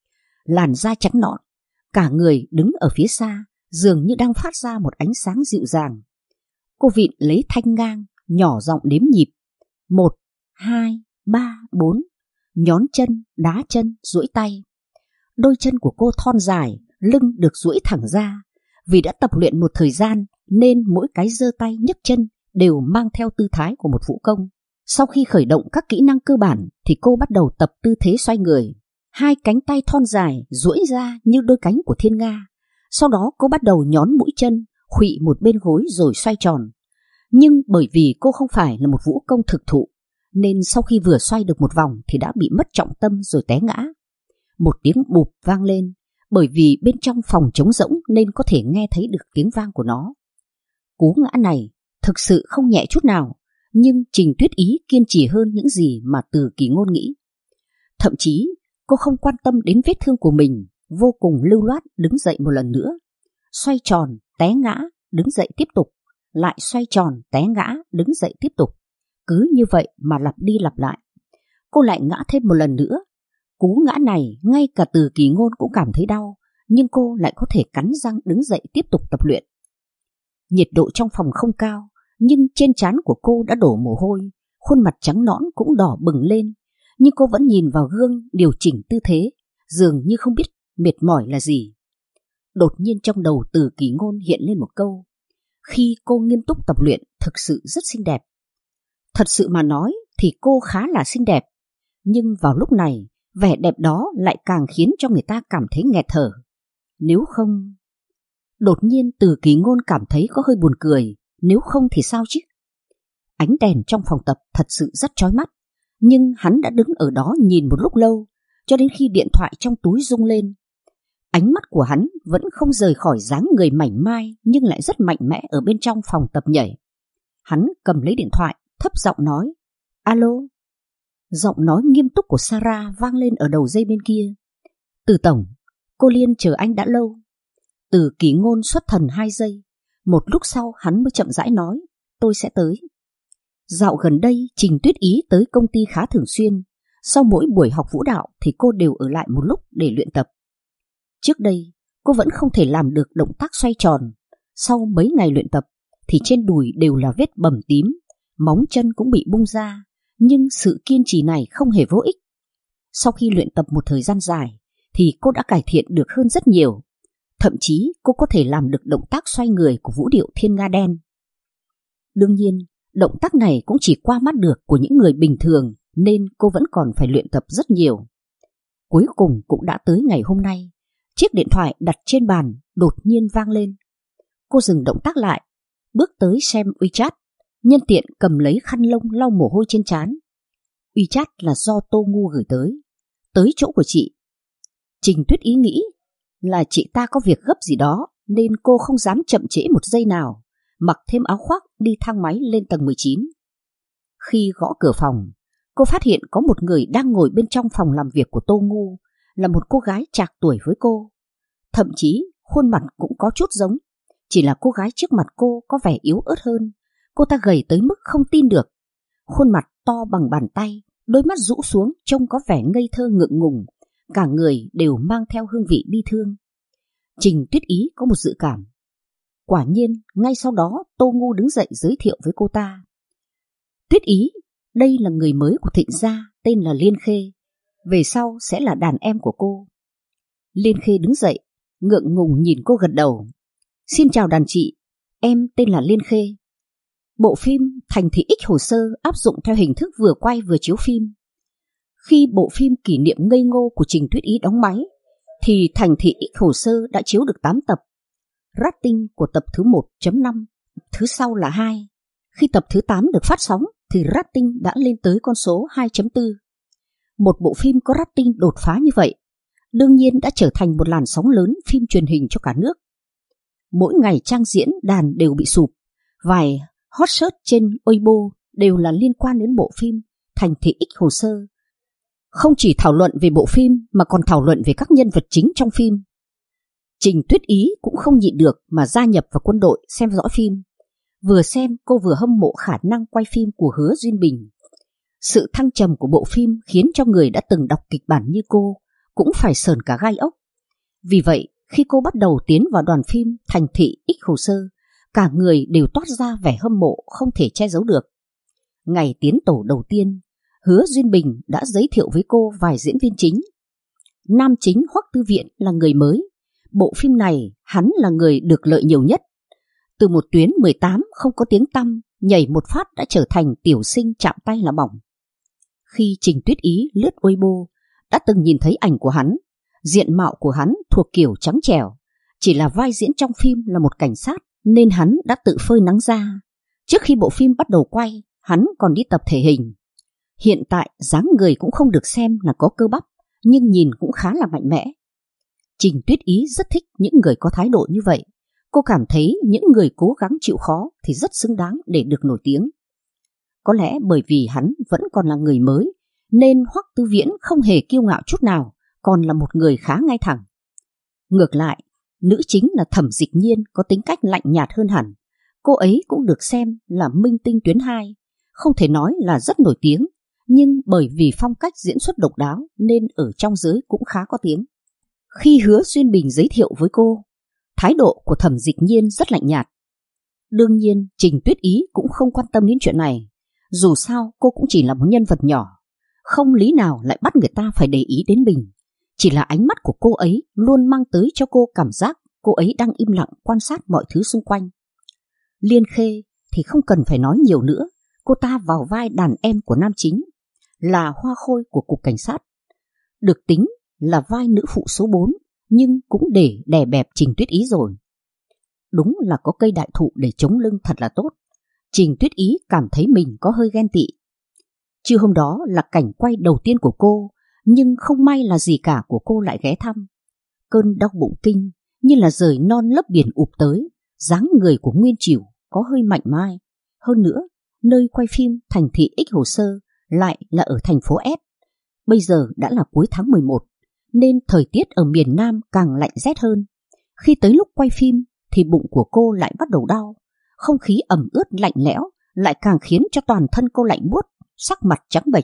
Làn da trắng nõn, cả người đứng ở phía xa dường như đang phát ra một ánh sáng dịu dàng. Cô vịn lấy thanh ngang, nhỏ giọng đếm nhịp. 1, 2, 3, 4. Nhón chân, đá chân, duỗi tay. Đôi chân của cô thon dài, lưng được duỗi thẳng ra. Vì đã tập luyện một thời gian nên mỗi cái giơ tay nhấc chân đều mang theo tư thái của một vũ công. Sau khi khởi động các kỹ năng cơ bản thì cô bắt đầu tập tư thế xoay người. Hai cánh tay thon dài duỗi ra như đôi cánh của thiên nga. Sau đó cô bắt đầu nhón mũi chân, khuỵu một bên gối rồi xoay tròn. Nhưng bởi vì cô không phải là một vũ công thực thụ, nên sau khi vừa xoay được một vòng thì đã bị mất trọng tâm rồi té ngã. Một tiếng bụp vang lên, bởi vì bên trong phòng trống rỗng nên có thể nghe thấy được tiếng vang của nó. Cú ngã này thực sự không nhẹ chút nào, nhưng Trình Tuyết Ý kiên trì hơn những gì mà Từ Kỳ Ngôn nghĩ. Thậm chí cô không quan tâm đến vết thương của mình, vô cùng lưu loát đứng dậy một lần nữa. Xoay tròn, té ngã, đứng dậy tiếp tục, lại xoay tròn, té ngã, đứng dậy tiếp tục. Cứ như vậy mà lặp đi lặp lại. Cô lại ngã thêm một lần nữa. Cú ngã này ngay cả Từ Kỳ Ngôn cũng cảm thấy đau, nhưng cô lại có thể cắn răng đứng dậy tiếp tục tập luyện. Nhiệt độ trong phòng không cao, nhưng trên trán của cô đã đổ mồ hôi, khuôn mặt trắng nõn cũng đỏ bừng lên, nhưng cô vẫn nhìn vào gương điều chỉnh tư thế, dường như không biết mệt mỏi là gì. Đột nhiên trong đầu Từ Kỳ Ngôn hiện lên một câu: khi cô nghiêm túc tập luyện thực sự rất xinh đẹp. Thật sự mà nói thì cô khá là xinh đẹp, nhưng vào lúc này vẻ đẹp đó lại càng khiến cho người ta cảm thấy nghẹt thở. Nếu không... Đột nhiên Từ Kỳ Ngôn cảm thấy có hơi buồn cười. Nếu không thì sao chứ? Ánh đèn trong phòng tập thật sự rất chói mắt, nhưng hắn đã đứng ở đó nhìn một lúc lâu, cho đến khi điện thoại trong túi rung lên. Ánh mắt của hắn vẫn không rời khỏi dáng người mảnh mai nhưng lại rất mạnh mẽ ở bên trong phòng tập nhảy. Hắn cầm lấy điện thoại, thấp giọng nói: Alo. Giọng nói nghiêm túc của Sarah vang lên ở đầu dây bên kia. Từ tổng, cô Liên chờ anh đã lâu. Từ Kỳ Ngôn xuất thần 2 giây. Một lúc sau hắn mới chậm rãi nói: tôi sẽ tới. Dạo gần đây Trình Tuyết Ý tới công ty khá thường xuyên. Sau mỗi buổi học vũ đạo thì cô đều ở lại một lúc để luyện tập. Trước đây cô vẫn không thể làm được động tác xoay tròn. Sau mấy ngày luyện tập thì trên đùi đều là vết bầm tím, móng chân cũng bị bung ra, nhưng sự kiên trì này không hề vô ích. Sau khi luyện tập một thời gian dài thì cô đã cải thiện được hơn rất nhiều. Thậm chí cô có thể làm được động tác xoay người của vũ điệu Thiên Nga Đen. Đương nhiên, động tác này cũng chỉ qua mắt được của những người bình thường, nên cô vẫn còn phải luyện tập rất nhiều. Cuối cùng cũng đã tới ngày hôm nay. Chiếc điện thoại đặt trên bàn đột nhiên vang lên. Cô dừng động tác lại, bước tới xem WeChat, nhân tiện cầm lấy khăn lông lau mồ hôi trên trán. WeChat là do Tô Ngu gửi tới chỗ của chị. Trình Tuyết Ý nghĩ là chị ta có việc gấp gì đó nên cô không dám chậm trễ một giây nào, mặc thêm áo khoác đi thang máy lên tầng 19. Khi gõ cửa phòng, cô phát hiện có một người đang ngồi bên trong phòng làm việc của Tô Ngu, là một cô gái trạc tuổi với cô. Thậm chí khuôn mặt cũng có chút giống, chỉ là cô gái trước mặt cô có vẻ yếu ớt hơn. Cô ta gầy tới mức không tin được, khuôn mặt to bằng bàn tay, đôi mắt rũ xuống trông có vẻ ngây thơ ngượng ngùng, cả người đều mang theo hương vị bi thương. Trình Tuyết Ý có một dự cảm. Quả nhiên, ngay sau đó Tô Ngu đứng dậy giới thiệu với cô ta. Tuyết Ý, đây là người mới của Thịnh gia, tên là Liên Khê, về sau sẽ là đàn em của cô. Liên Khê đứng dậy, ngượng ngùng nhìn cô gật đầu. Xin chào đàn chị, em tên là Liên Khê. Bộ phim Thành Thị X Hồ Sơ áp dụng theo hình thức vừa quay vừa chiếu phim. Khi bộ phim Kỷ niệm ngây ngô của Trình Tuyết Ý đóng máy, thì Thành Thị X Hồ Sơ đã chiếu được 8 tập. Rating của tập thứ 1.5, thứ sau là 2. Khi tập thứ 8 được phát sóng thì rating đã lên tới con số 2.4. Một bộ phim có rating đột phá như vậy, đương nhiên đã trở thành một làn sóng lớn phim truyền hình cho cả nước. Mỗi ngày trang diễn đàn đều bị sụp, vài hot search trên Weibo đều là liên quan đến bộ phim Thành Thị X Hồ Sơ. Không chỉ thảo luận về bộ phim mà còn thảo luận về các nhân vật chính trong phim. Trình Tuyết Ý cũng không nhịn được mà gia nhập vào quân đội xem dõi phim. Vừa xem cô vừa hâm mộ khả năng quay phim của Hứa Duyên Bình. Sự thăng trầm của bộ phim khiến cho người đã từng đọc kịch bản như cô cũng phải sởn cả gai ốc. Vì vậy, khi cô bắt đầu tiến vào đoàn phim Thành Thị X Hồ Sơ, cả người đều toát ra vẻ hâm mộ không thể che giấu được. Ngày tiến tổ đầu tiên, Hứa Duyên Bình đã giới thiệu với cô vài diễn viên chính. Nam chính Hoắc Tư Viễn là người mới. Bộ phim này hắn là người được lợi nhiều nhất. Từ một tuyến 18 không có tiếng tăm, nhảy một phát đã trở thành tiểu sinh chạm tay là bỏng. Khi Trình Tuyết Ý lướt Weibo, đã từng nhìn thấy ảnh của hắn. Diện mạo của hắn thuộc kiểu trắng trẻo, chỉ là vai diễn trong phim là một cảnh sát nên hắn đã tự phơi nắng da. Trước khi bộ phim bắt đầu quay, hắn còn đi tập thể hình. Hiện tại dáng người cũng không được xem là có cơ bắp, nhưng nhìn cũng khá là mạnh mẽ. Trình Tuyết Ý rất thích những người có thái độ như vậy. Cô cảm thấy những người cố gắng chịu khó thì rất xứng đáng để được nổi tiếng. Có lẽ bởi vì hắn vẫn còn là người mới, nên Hoắc Tư Viễn không hề kiêu ngạo chút nào, còn là một người khá ngay thẳng. Ngược lại, nữ chính là Thẩm Dịch Nhiên có tính cách lạnh nhạt hơn hẳn. Cô ấy cũng được xem là minh tinh tuyến 2, không thể nói là rất nổi tiếng, nhưng bởi vì phong cách diễn xuất độc đáo nên ở trong giới cũng khá có tiếng. Khi Hứa Duyên Bình giới thiệu với cô, thái độ của Thẩm Dịch Nhiên rất lạnh nhạt. Đương nhiên Trình Tuyết Ý cũng không quan tâm đến chuyện này, dù sao cô cũng chỉ là một nhân vật nhỏ, không lý nào lại bắt người ta phải để ý đến mình. Chỉ là ánh mắt của cô ấy luôn mang tới cho cô cảm giác cô ấy đang im lặng quan sát mọi thứ xung quanh. Liên Khê thì không cần phải nói nhiều nữa, cô ta vào vai đàn em của nam chính, là hoa khôi của cục cảnh sát. Được tính là vai nữ phụ số 4, nhưng cũng để đè bẹp Trình Tuyết Ý rồi. Đúng là có cây đại thụ để chống lưng thật là tốt. Trình Tuyết Ý cảm thấy mình có hơi ghen tị. Trưa hôm đó là cảnh quay đầu tiên của cô, nhưng không may là dì cả của cô lại ghé thăm. Cơn đau bụng kinh như là rời non lấp biển ụp tới, dáng người của Nguyên Chỉu có hơi mạnh mai. Hơn nữa, nơi quay phim Thành Thị X Hồ Sơ lại là ở thành phố S. Bây giờ đã là cuối tháng 11, nên thời tiết ở miền Nam càng lạnh rét hơn. Khi tới lúc quay phim thì bụng của cô lại bắt đầu đau. Không khí ẩm ướt lạnh lẽo lại càng khiến cho toàn thân cô lạnh buốt, sắc mặt trắng bệch.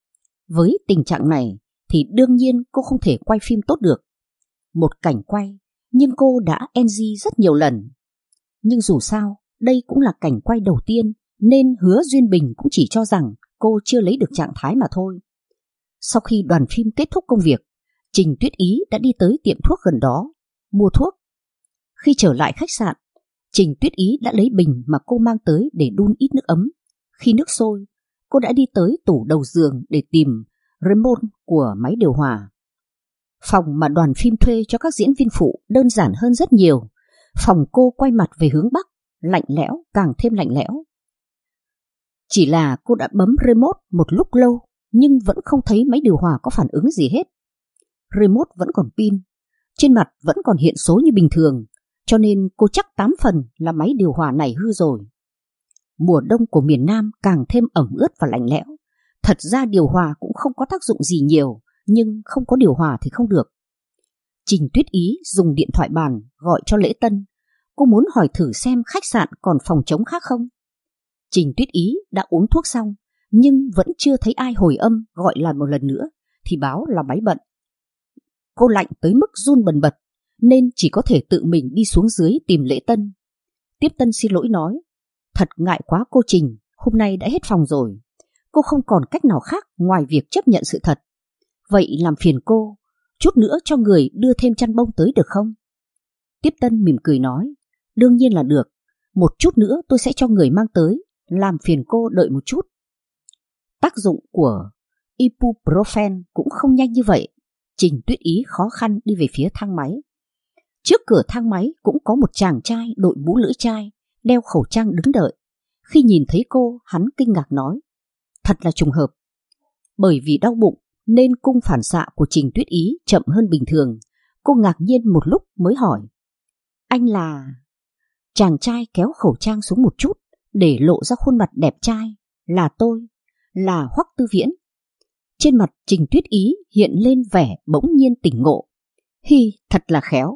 Với tình trạng này thì đương nhiên cô không thể quay phim tốt được. Một cảnh quay nhưng cô đã NG rất nhiều lần. Nhưng dù sao, đây cũng là cảnh quay đầu tiên, nên Hứa Duyên Bình cũng chỉ cho rằng cô chưa lấy được trạng thái mà thôi. Sau khi đoàn phim kết thúc công việc, Trình Tuyết Ý đã đi tới tiệm thuốc gần đó, mua thuốc. Khi trở lại khách sạn, Trình Tuyết Ý đã lấy bình mà cô mang tới để đun ít nước ấm. Khi nước sôi, cô đã đi tới tủ đầu giường để tìm remote của máy điều hòa. Phòng mà đoàn phim thuê cho các diễn viên phụ đơn giản hơn rất nhiều. Phòng cô quay mặt về hướng Bắc, lạnh lẽo, càng thêm lạnh lẽo. Chỉ là cô đã bấm remote một lúc lâu, nhưng vẫn không thấy máy điều hòa có phản ứng gì hết. Remote vẫn còn pin, trên mặt vẫn còn hiện số như bình thường, cho nên cô chắc 8 phần là máy điều hòa này hư rồi. Mùa đông của miền Nam càng thêm ẩm ướt và lạnh lẽo. Thật ra điều hòa cũng không có tác dụng gì nhiều, nhưng không có điều hòa thì không được. Trình Tuyết Ý dùng điện thoại bàn gọi cho Lễ Tân. Cô muốn hỏi thử xem khách sạn còn phòng trống khác không. Trình Tuyết Ý đã uống thuốc xong, nhưng vẫn chưa thấy ai hồi âm gọi lại một lần nữa, thì báo là máy bận. Cô lạnh tới mức run bần bật, nên chỉ có thể tự mình đi xuống dưới tìm Lễ Tân. Tiếp Tân xin lỗi nói, thật ngại quá cô Trình, hôm nay đã hết phòng rồi. Cô không còn cách nào khác ngoài việc chấp nhận sự thật. Vậy làm phiền cô, chút nữa cho người đưa thêm chăn bông tới được không? Tiếp Tân mỉm cười nói, đương nhiên là được, một chút nữa tôi sẽ cho người mang tới, làm phiền cô đợi một chút. Tác dụng của ibuprofen cũng không nhanh như vậy. Trình Tuyết Ý khó khăn đi về phía thang máy. Trước cửa thang máy cũng có một chàng trai đội mũ lưỡi chai, đeo khẩu trang đứng đợi. Khi nhìn thấy cô, hắn kinh ngạc nói, thật là trùng hợp. Bởi vì đau bụng nên cung phản xạ của Trình Tuyết Ý chậm hơn bình thường. Cô ngạc nhiên một lúc mới hỏi, anh là... Chàng trai kéo khẩu trang xuống một chút để lộ ra khuôn mặt đẹp trai. Là tôi, là Hoắc Tư Viễn. Trên mặt Trình Tuyết Ý hiện lên vẻ bỗng nhiên tỉnh ngộ. Hi, thật là khéo.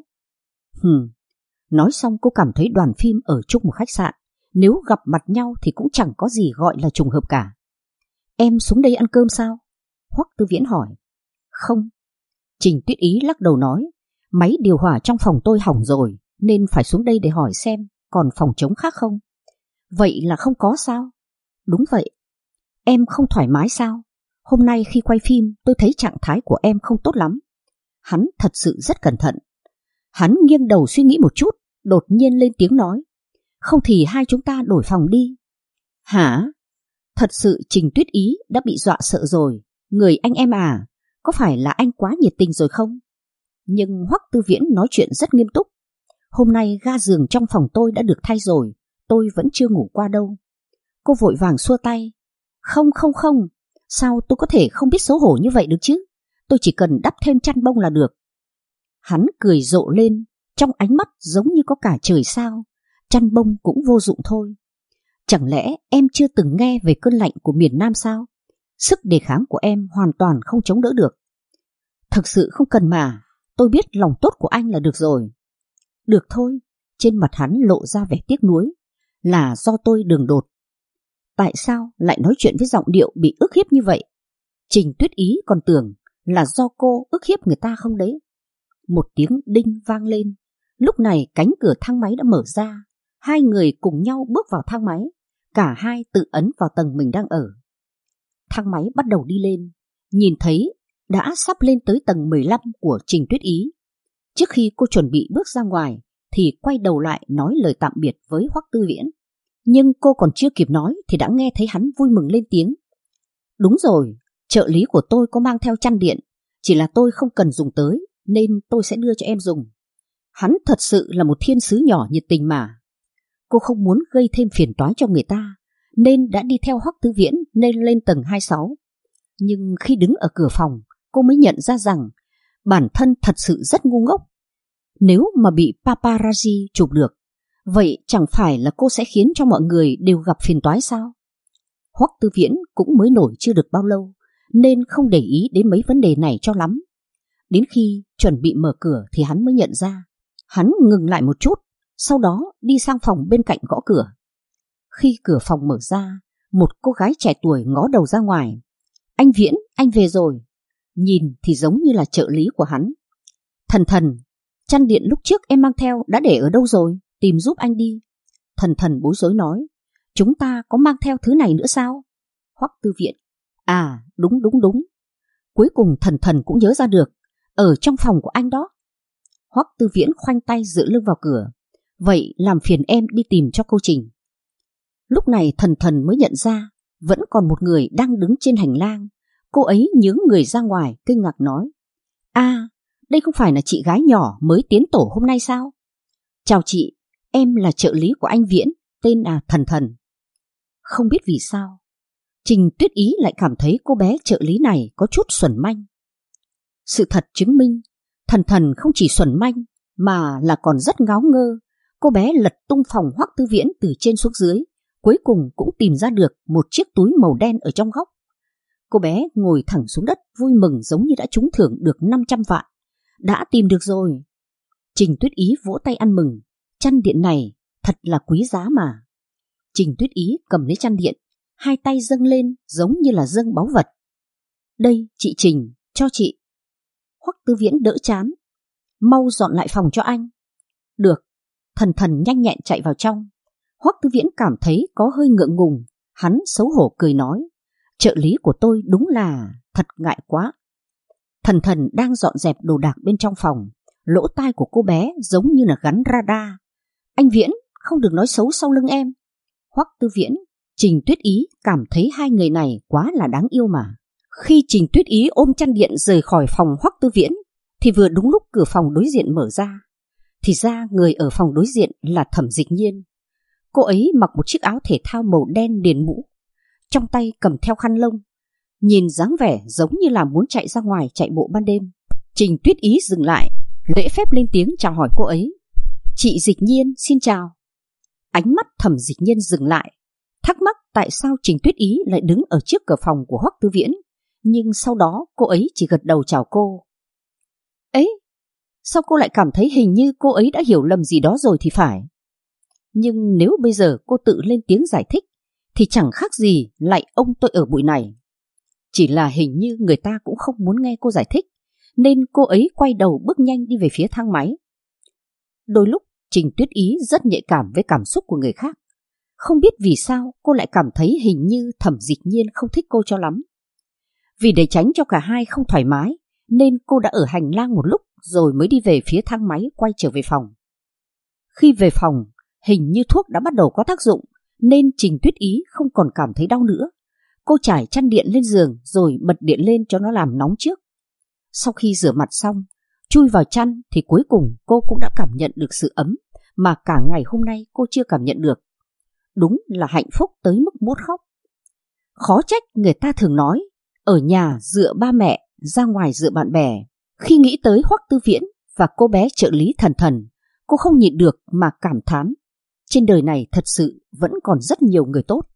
Nói xong cô cảm thấy đoàn phim ở chung một khách sạn, nếu gặp mặt nhau thì cũng chẳng có gì gọi là trùng hợp cả. Em xuống đây ăn cơm sao? Hoắc Tư Viễn hỏi. Không. Trình Tuyết Ý lắc đầu nói, máy điều hòa trong phòng tôi hỏng rồi, nên phải xuống đây để hỏi xem còn phòng trống khác không. Vậy là không có sao? Đúng vậy. Em không thoải mái sao? Hôm nay khi quay phim tôi thấy trạng thái của em không tốt lắm. Hắn thật sự rất cẩn thận. Hắn nghiêng đầu suy nghĩ một chút, đột nhiên lên tiếng nói, không thì hai chúng ta đổi phòng đi. Hả? Thật sự Trình Tuyết Ý đã bị dọa sợ rồi. Người anh em à, có phải là anh quá nhiệt tình rồi không? Nhưng Hoắc Tư Viễn nói chuyện rất nghiêm túc. Hôm nay ga giường trong phòng tôi đã được thay rồi, tôi vẫn chưa ngủ qua đâu. Cô vội vàng xua tay. Không, sao tôi có thể không biết xấu hổ như vậy được chứ? Tôi chỉ cần đắp thêm chăn bông là được. Hắn cười rộ lên, trong ánh mắt giống như có cả trời sao. Chăn bông cũng vô dụng thôi. Chẳng lẽ em chưa từng nghe về cơn lạnh của miền Nam sao? Sức đề kháng của em hoàn toàn không chống đỡ được. Thực sự không cần mà, tôi biết lòng tốt của anh là được rồi. Được thôi, trên mặt hắn lộ ra vẻ tiếc nuối. Là do tôi đường đột. Tại sao lại nói chuyện với giọng điệu bị ức hiếp như vậy? Trình Tuyết Ý còn tưởng là do cô ức hiếp người ta không đấy. Một tiếng đinh vang lên. Lúc này cánh cửa thang máy đã mở ra. Hai người cùng nhau bước vào thang máy. Cả hai tự ấn vào tầng mình đang ở. Thang máy bắt đầu đi lên. Nhìn thấy đã sắp lên tới tầng 15 của Trình Tuyết Ý. Trước khi cô chuẩn bị bước ra ngoài thì quay đầu lại nói lời tạm biệt với Hoắc Tư Viễn. Nhưng cô còn chưa kịp nói thì đã nghe thấy hắn vui mừng lên tiếng. Đúng rồi, trợ lý của tôi có mang theo chăn điện, chỉ là tôi không cần dùng tới nên tôi sẽ đưa cho em dùng. Hắn thật sự là một thiên sứ nhỏ nhiệt tình mà. Cô không muốn gây thêm phiền toái cho người ta nên đã đi theo Hoắc Tư Viễn nên lên tầng 26. Nhưng khi đứng ở cửa phòng, cô mới nhận ra rằng bản thân thật sự rất ngu ngốc. Nếu mà bị paparazzi chụp được, vậy chẳng phải là cô sẽ khiến cho mọi người đều gặp phiền toái sao? Hoắc Tư Viễn cũng mới nổi chưa được bao lâu nên không để ý đến mấy vấn đề này cho lắm. Đến khi chuẩn bị mở cửa thì hắn mới nhận ra. Hắn ngừng lại một chút, sau đó đi sang phòng bên cạnh gõ cửa. Khi cửa phòng mở ra, một cô gái trẻ tuổi ngó đầu ra ngoài. Anh Viễn, anh về rồi. Nhìn thì giống như là trợ lý của hắn. Thần, Chăn điện lúc trước em mang theo đã để ở đâu rồi? Tìm giúp anh đi. Thần Thần bối rối nói. Chúng ta có mang theo thứ này nữa sao? Hoắc Tư Viễn. À, đúng. Cuối cùng Thần Thần cũng nhớ ra được. Ở trong phòng của anh đó. Hoắc Tư Viễn khoanh tay dựa lưng vào cửa. Vậy làm phiền em đi tìm cho cô Trình. Lúc này Thần Thần mới nhận ra vẫn còn một người đang đứng trên hành lang. Cô ấy nhướng người ra ngoài kinh ngạc nói. À, đây không phải là chị gái nhỏ mới tiến tổ hôm nay sao? Chào chị, em là trợ lý của anh Viễn, tên là Thần Thần. Không biết vì sao, Trình Tuyết Ý lại cảm thấy cô bé trợ lý này có chút xuẩn manh. Sự thật chứng minh, Thần Thần không chỉ xuẩn manh mà là còn rất ngáo ngơ. Cô bé lật tung phòng Hoắc Tư Viễn từ trên xuống dưới, cuối cùng cũng tìm ra được một chiếc túi màu đen ở trong góc. Cô bé ngồi thẳng xuống đất vui mừng giống như đã trúng thưởng được 500 vạn. Đã tìm được rồi. Trình Tuyết Ý vỗ tay ăn mừng. Chăn điện này thật là quý giá mà. Trình Tuyết Ý cầm lấy chăn điện, hai tay dâng lên giống như là dâng báu vật. Đây chị Trình, cho chị. Hoắc Tư Viễn đỡ chán. Mau dọn lại phòng cho anh. Được. Thần Thần nhanh nhẹn chạy vào trong. Hoắc Tư Viễn cảm thấy có hơi ngượng ngùng. Hắn xấu hổ cười nói. Trợ lý của tôi đúng là thật ngại quá. Thần Thần đang dọn dẹp đồ đạc bên trong phòng. Lỗ tai của cô bé giống như là gắn radar. Anh Viễn, không được nói xấu sau lưng em. Hoắc Tư Viễn, Trình Tuyết Ý cảm thấy hai người này quá là đáng yêu mà. Khi Trình Tuyết Ý ôm chăn điện rời khỏi phòng Hoắc Tư Viễn thì vừa đúng lúc cửa phòng đối diện mở ra. Thì ra người ở phòng đối diện là Thẩm Dịch Nhiên. Cô ấy mặc một chiếc áo thể thao màu đen liền mũ, trong tay cầm theo khăn lông, nhìn dáng vẻ giống như là muốn chạy ra ngoài chạy bộ ban đêm. Trình Tuyết Ý dừng lại, lễ phép lên tiếng chào hỏi cô ấy. Chị Dịch Nhiên, xin chào. Ánh mắt Thẩm Dịch Nhiên dừng lại, thắc mắc tại sao Trình Tuyết Ý lại đứng ở trước cửa phòng của Hoắc Tư Viễn, nhưng sau đó cô ấy chỉ gật đầu chào cô. Ấy, sao cô lại cảm thấy hình như cô ấy đã hiểu lầm gì đó rồi thì phải. Nhưng nếu bây giờ cô tự lên tiếng giải thích thì chẳng khác gì lại ông tôi ở bụi này. Chỉ là hình như người ta cũng không muốn nghe cô giải thích, nên cô ấy quay đầu bước nhanh đi về phía thang máy. Đôi lúc Trình Tuyết Ý rất nhạy cảm với cảm xúc của người khác. Không biết vì sao cô lại cảm thấy hình như Thẩm Dịch Nhiên không thích cô cho lắm. Vì để tránh cho cả hai không thoải mái, nên cô đã ở hành lang một lúc rồi mới đi về phía thang máy quay trở về phòng. Khi về phòng, hình như thuốc đã bắt đầu có tác dụng, nên Trình Tuyết Ý không còn cảm thấy đau nữa. Cô trải chăn điện lên giường rồi bật điện lên cho nó làm nóng trước. Sau khi rửa mặt xong, chui vào chăn thì cuối cùng cô cũng đã cảm nhận được sự ấm mà cả ngày hôm nay cô chưa cảm nhận được. Đúng là hạnh phúc tới mức muốn khóc. Khó trách người ta thường nói, ở nhà dựa ba mẹ, ra ngoài dựa bạn bè. Khi nghĩ tới Hoắc Tư Viễn và cô bé trợ lý Thần Thần, cô không nhịn được mà cảm thán. Trên đời này thật sự vẫn còn rất nhiều người tốt.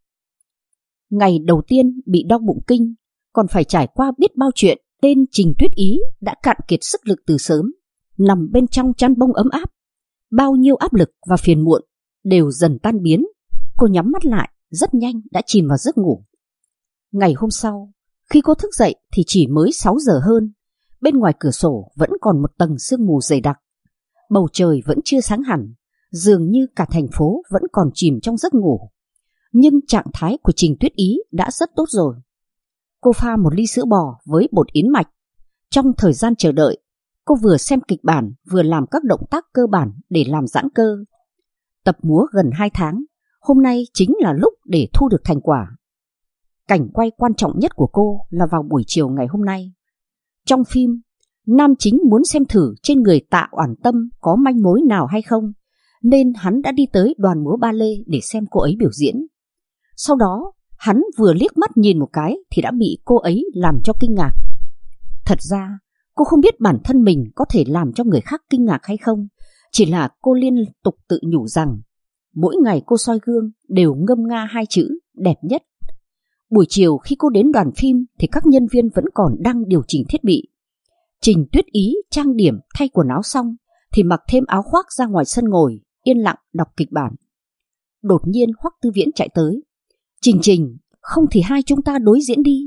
Ngày đầu tiên bị đau bụng kinh, còn phải trải qua biết bao chuyện, tên Trình Tuyết Ý đã cạn kiệt sức lực từ sớm. Nằm bên trong chăn bông ấm áp, bao nhiêu áp lực và phiền muộn đều dần tan biến. Cô nhắm mắt lại, rất nhanh đã chìm vào giấc ngủ. Ngày hôm sau, khi cô thức dậy thì chỉ mới 6 giờ hơn. Bên ngoài cửa sổ vẫn còn một tầng sương mù dày đặc. Bầu trời vẫn chưa sáng hẳn, dường như cả thành phố vẫn còn chìm trong giấc ngủ. Nhưng trạng thái của Trình Tuyết Ý đã rất tốt rồi. Cô pha một ly sữa bò với bột yến mạch. Trong thời gian chờ đợi, cô vừa xem kịch bản vừa làm các động tác cơ bản để làm giãn cơ. Tập múa gần 2 tháng, hôm nay chính là lúc để thu được thành quả. Cảnh quay quan trọng nhất của cô là vào buổi chiều ngày hôm nay. Trong phim, nam chính muốn xem thử trên người Tạ Oản Tâm có manh mối nào hay không, nên hắn đã đi tới đoàn múa ba lê để xem cô ấy biểu diễn. Sau đó, hắn vừa liếc mắt nhìn một cái thì đã bị cô ấy làm cho kinh ngạc. Thật ra, cô không biết bản thân mình có thể làm cho người khác kinh ngạc hay không, chỉ là cô liên tục tự nhủ rằng mỗi ngày cô soi gương đều ngâm nga 2 chữ đẹp nhất. Buổi chiều khi cô đến đoàn phim thì các nhân viên vẫn còn đang điều chỉnh thiết bị. Trình Tuyết Ý trang điểm thay quần áo xong thì mặc thêm áo khoác ra ngoài sân ngồi, yên lặng đọc kịch bản. Đột nhiên Hoắc Tư Viễn chạy tới. Trình, không thì hai chúng ta đối diễn đi.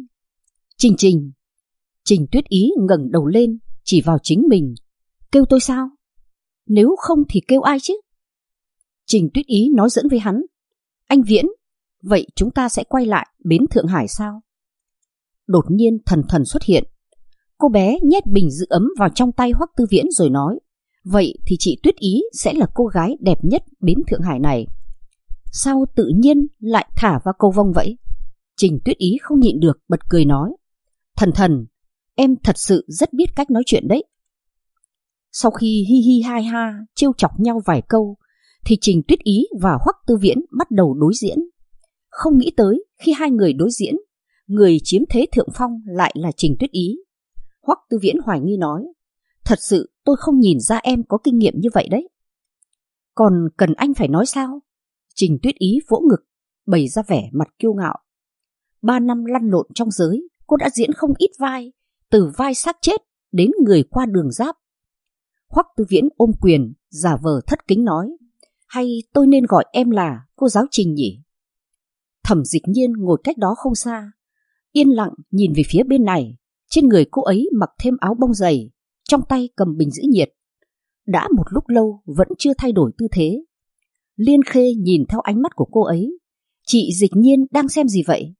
Trình Tuyết Ý ngẩng đầu lên, chỉ vào chính mình. Kêu tôi sao? Nếu không thì kêu ai chứ? Trình Tuyết Ý nói dẫn với hắn. Anh Viễn, vậy chúng ta sẽ quay lại bến Thượng Hải sao? Đột nhiên Thần Thần xuất hiện. Cô bé nhét bình giữ ấm vào trong tay Hoắc Tư Viễn rồi nói, vậy thì chị Tuyết Ý sẽ là cô gái đẹp nhất bến Thượng Hải này. Sao tự nhiên lại thả vào cầu vồng vậy? Trình Tuyết Ý không nhịn được bật cười nói, Thần Thần, em thật sự rất biết cách nói chuyện đấy. Sau khi hi hi hai ha trêu chọc nhau vài câu thì Trình Tuyết Ý và Hoắc Tư Viễn bắt đầu đối diễn. Không nghĩ tới khi hai người đối diễn, người chiếm thế thượng phong lại là Trình Tuyết Ý. Hoắc Tư Viễn hoài nghi nói, thật sự tôi không nhìn ra em có kinh nghiệm như vậy đấy. Còn cần anh phải nói sao? Trình Tuyết Ý vỗ ngực, bày ra vẻ mặt kiêu ngạo. 3 năm lăn lộn trong giới, cô đã diễn không ít vai, từ vai xác chết đến người qua đường giáp. Hoắc Tư Viễn ôm quyền, giả vờ thất kính nói, hay tôi nên gọi em là cô giáo Trình nhỉ? Thẩm Dịch Nhiên ngồi cách đó không xa, yên lặng nhìn về phía bên này. Trên người cô ấy mặc thêm áo bông dày, trong tay cầm bình giữ nhiệt. Đã một lúc lâu vẫn chưa thay đổi tư thế. Liên Khê nhìn theo ánh mắt của cô ấy. Chị Dịch Nhiên đang xem gì vậy?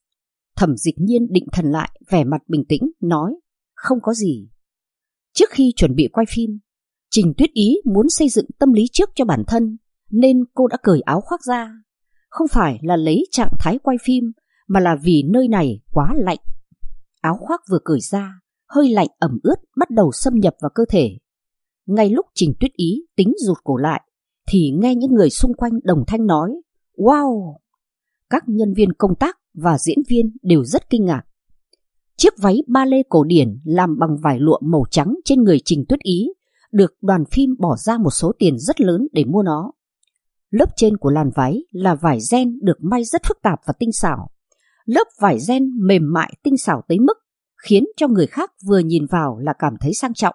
Thẩm Dịch Nhiên định thần lại, vẻ mặt bình tĩnh, nói, không có gì. Trước khi chuẩn bị quay phim, Trình Tuyết Ý muốn xây dựng tâm lý trước cho bản thân, nên cô đã cởi áo khoác ra. Không phải là lấy trạng thái quay phim, mà là vì nơi này quá lạnh. Áo khoác vừa cởi ra, hơi lạnh ẩm ướt bắt đầu xâm nhập vào cơ thể. Ngay lúc Trình Tuyết Ý tính rụt cổ lại, thì nghe những người xung quanh đồng thanh nói, wow! Các nhân viên công tác và diễn viên đều rất kinh ngạc. Chiếc váy ba lê cổ điển làm bằng vải lụa màu trắng trên người Trình Tuyết Ý được đoàn phim bỏ ra một số tiền rất lớn để mua nó. Lớp trên của làn váy là vải ren được may rất phức tạp và tinh xảo. Lớp vải ren mềm mại tinh xảo tới mức khiến cho người khác vừa nhìn vào là cảm thấy sang trọng.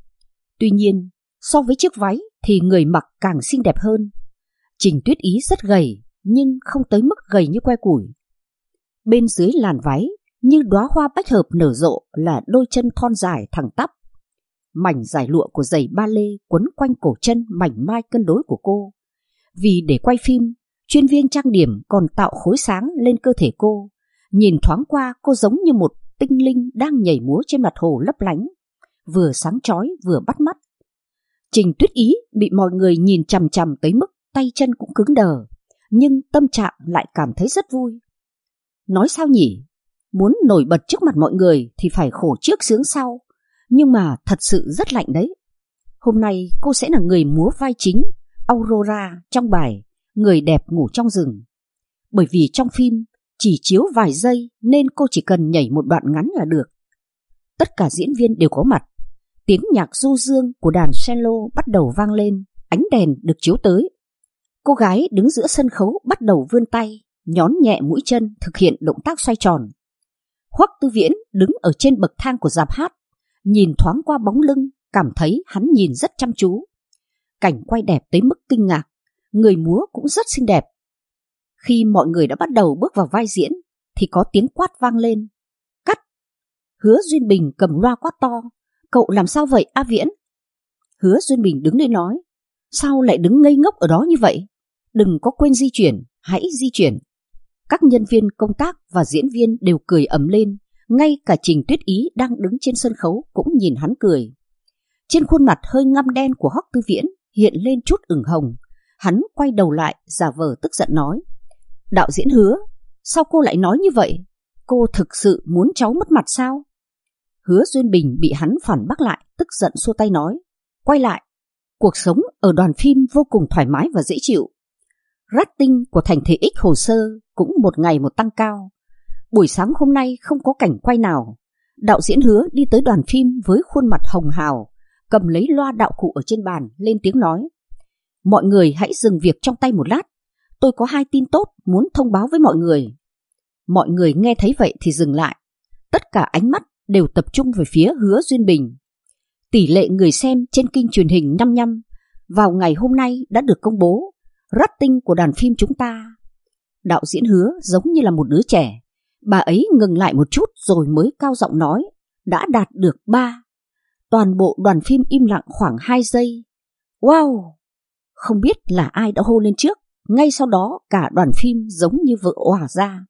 Tuy nhiên, so với chiếc váy thì người mặc càng xinh đẹp hơn. Trình Tuyết Ý rất gầy, nhưng không tới mức gầy như que củi. Bên dưới làn váy, như đóa hoa bách hợp nở rộ là đôi chân thon dài thẳng tắp. Mảnh dải lụa của giày ba lê quấn quanh cổ chân mảnh mai cân đối của cô. Vì để quay phim, chuyên viên trang điểm còn tạo khối sáng lên cơ thể cô. Nhìn thoáng qua cô giống như một tinh linh đang nhảy múa trên mặt hồ lấp lánh, vừa sáng chói vừa bắt mắt. Trình Tuyết Ý bị mọi người nhìn chằm chằm tới mức tay chân cũng cứng đờ, nhưng tâm trạng lại cảm thấy rất vui. Nói sao nhỉ? Muốn nổi bật trước mặt mọi người thì phải khổ trước sướng sau, nhưng mà thật sự rất lạnh đấy. Hôm nay cô sẽ là người múa vai chính Aurora trong bài Người đẹp ngủ trong rừng. Bởi vì trong phim chỉ chiếu vài giây nên cô chỉ cần nhảy một đoạn ngắn là được. Tất cả diễn viên đều có mặt. Tiếng nhạc du dương của đàn cello bắt đầu vang lên, ánh đèn được chiếu tới. Cô gái đứng giữa sân khấu bắt đầu vươn tay, nhón nhẹ mũi chân thực hiện động tác xoay tròn. Hoắc Tư Viễn đứng ở trên bậc thang của rạp hát, nhìn thoáng qua bóng lưng, cảm thấy hắn nhìn rất chăm chú. Cảnh quay đẹp tới mức kinh ngạc, người múa cũng rất xinh đẹp. Khi mọi người đã bắt đầu bước vào vai diễn thì có tiếng quát vang lên. Cắt! Hứa Duyên Bình cầm loa quát to. Cậu làm sao vậy A Viễn? Hứa Duyên Bình đứng lên nói. Sao lại đứng ngây ngốc ở đó như vậy? Đừng có quên di chuyển, hãy di chuyển. Các nhân viên công tác và diễn viên đều cười ầm lên. Ngay cả Trình Tuyết Ý đang đứng trên sân khấu cũng nhìn hắn cười. Trên khuôn mặt hơi ngăm đen của Hoắc Tư Viễn hiện lên chút ửng hồng. Hắn quay đầu lại giả vờ tức giận nói. Đạo diễn Hứa, sao cô lại nói như vậy? Cô thực sự muốn cháu mất mặt sao? Hứa Duyên Bình bị hắn phản bác lại, tức giận xua tay nói. Quay lại, cuộc sống ở đoàn phim vô cùng thoải mái và dễ chịu. Rating của Thành Thị X hồ sơ cũng một ngày một tăng cao. Buổi sáng hôm nay không có cảnh quay nào. Đạo diễn Hứa đi tới đoàn phim với khuôn mặt hồng hào, cầm lấy loa đạo cụ ở trên bàn, lên tiếng nói. Mọi người hãy dừng việc trong tay một lát. Tôi có 2 tin tốt muốn thông báo với mọi người. Mọi người nghe thấy vậy thì dừng lại. Tất cả ánh mắt đều tập trung về phía Hứa Duyên Bình. Tỷ lệ người xem trên kênh truyền hình 55 vào ngày hôm nay đã được công bố. Rating của đoàn phim chúng ta. Đạo diễn Hứa giống như là một đứa trẻ. Bà ấy ngừng lại một chút rồi mới cao giọng nói. Đã đạt được 3. Toàn bộ đoàn phim im lặng khoảng 2 giây. Wow! Không biết là ai đã hô lên trước. Ngay sau đó cả đoàn phim giống như vỡ òa ra.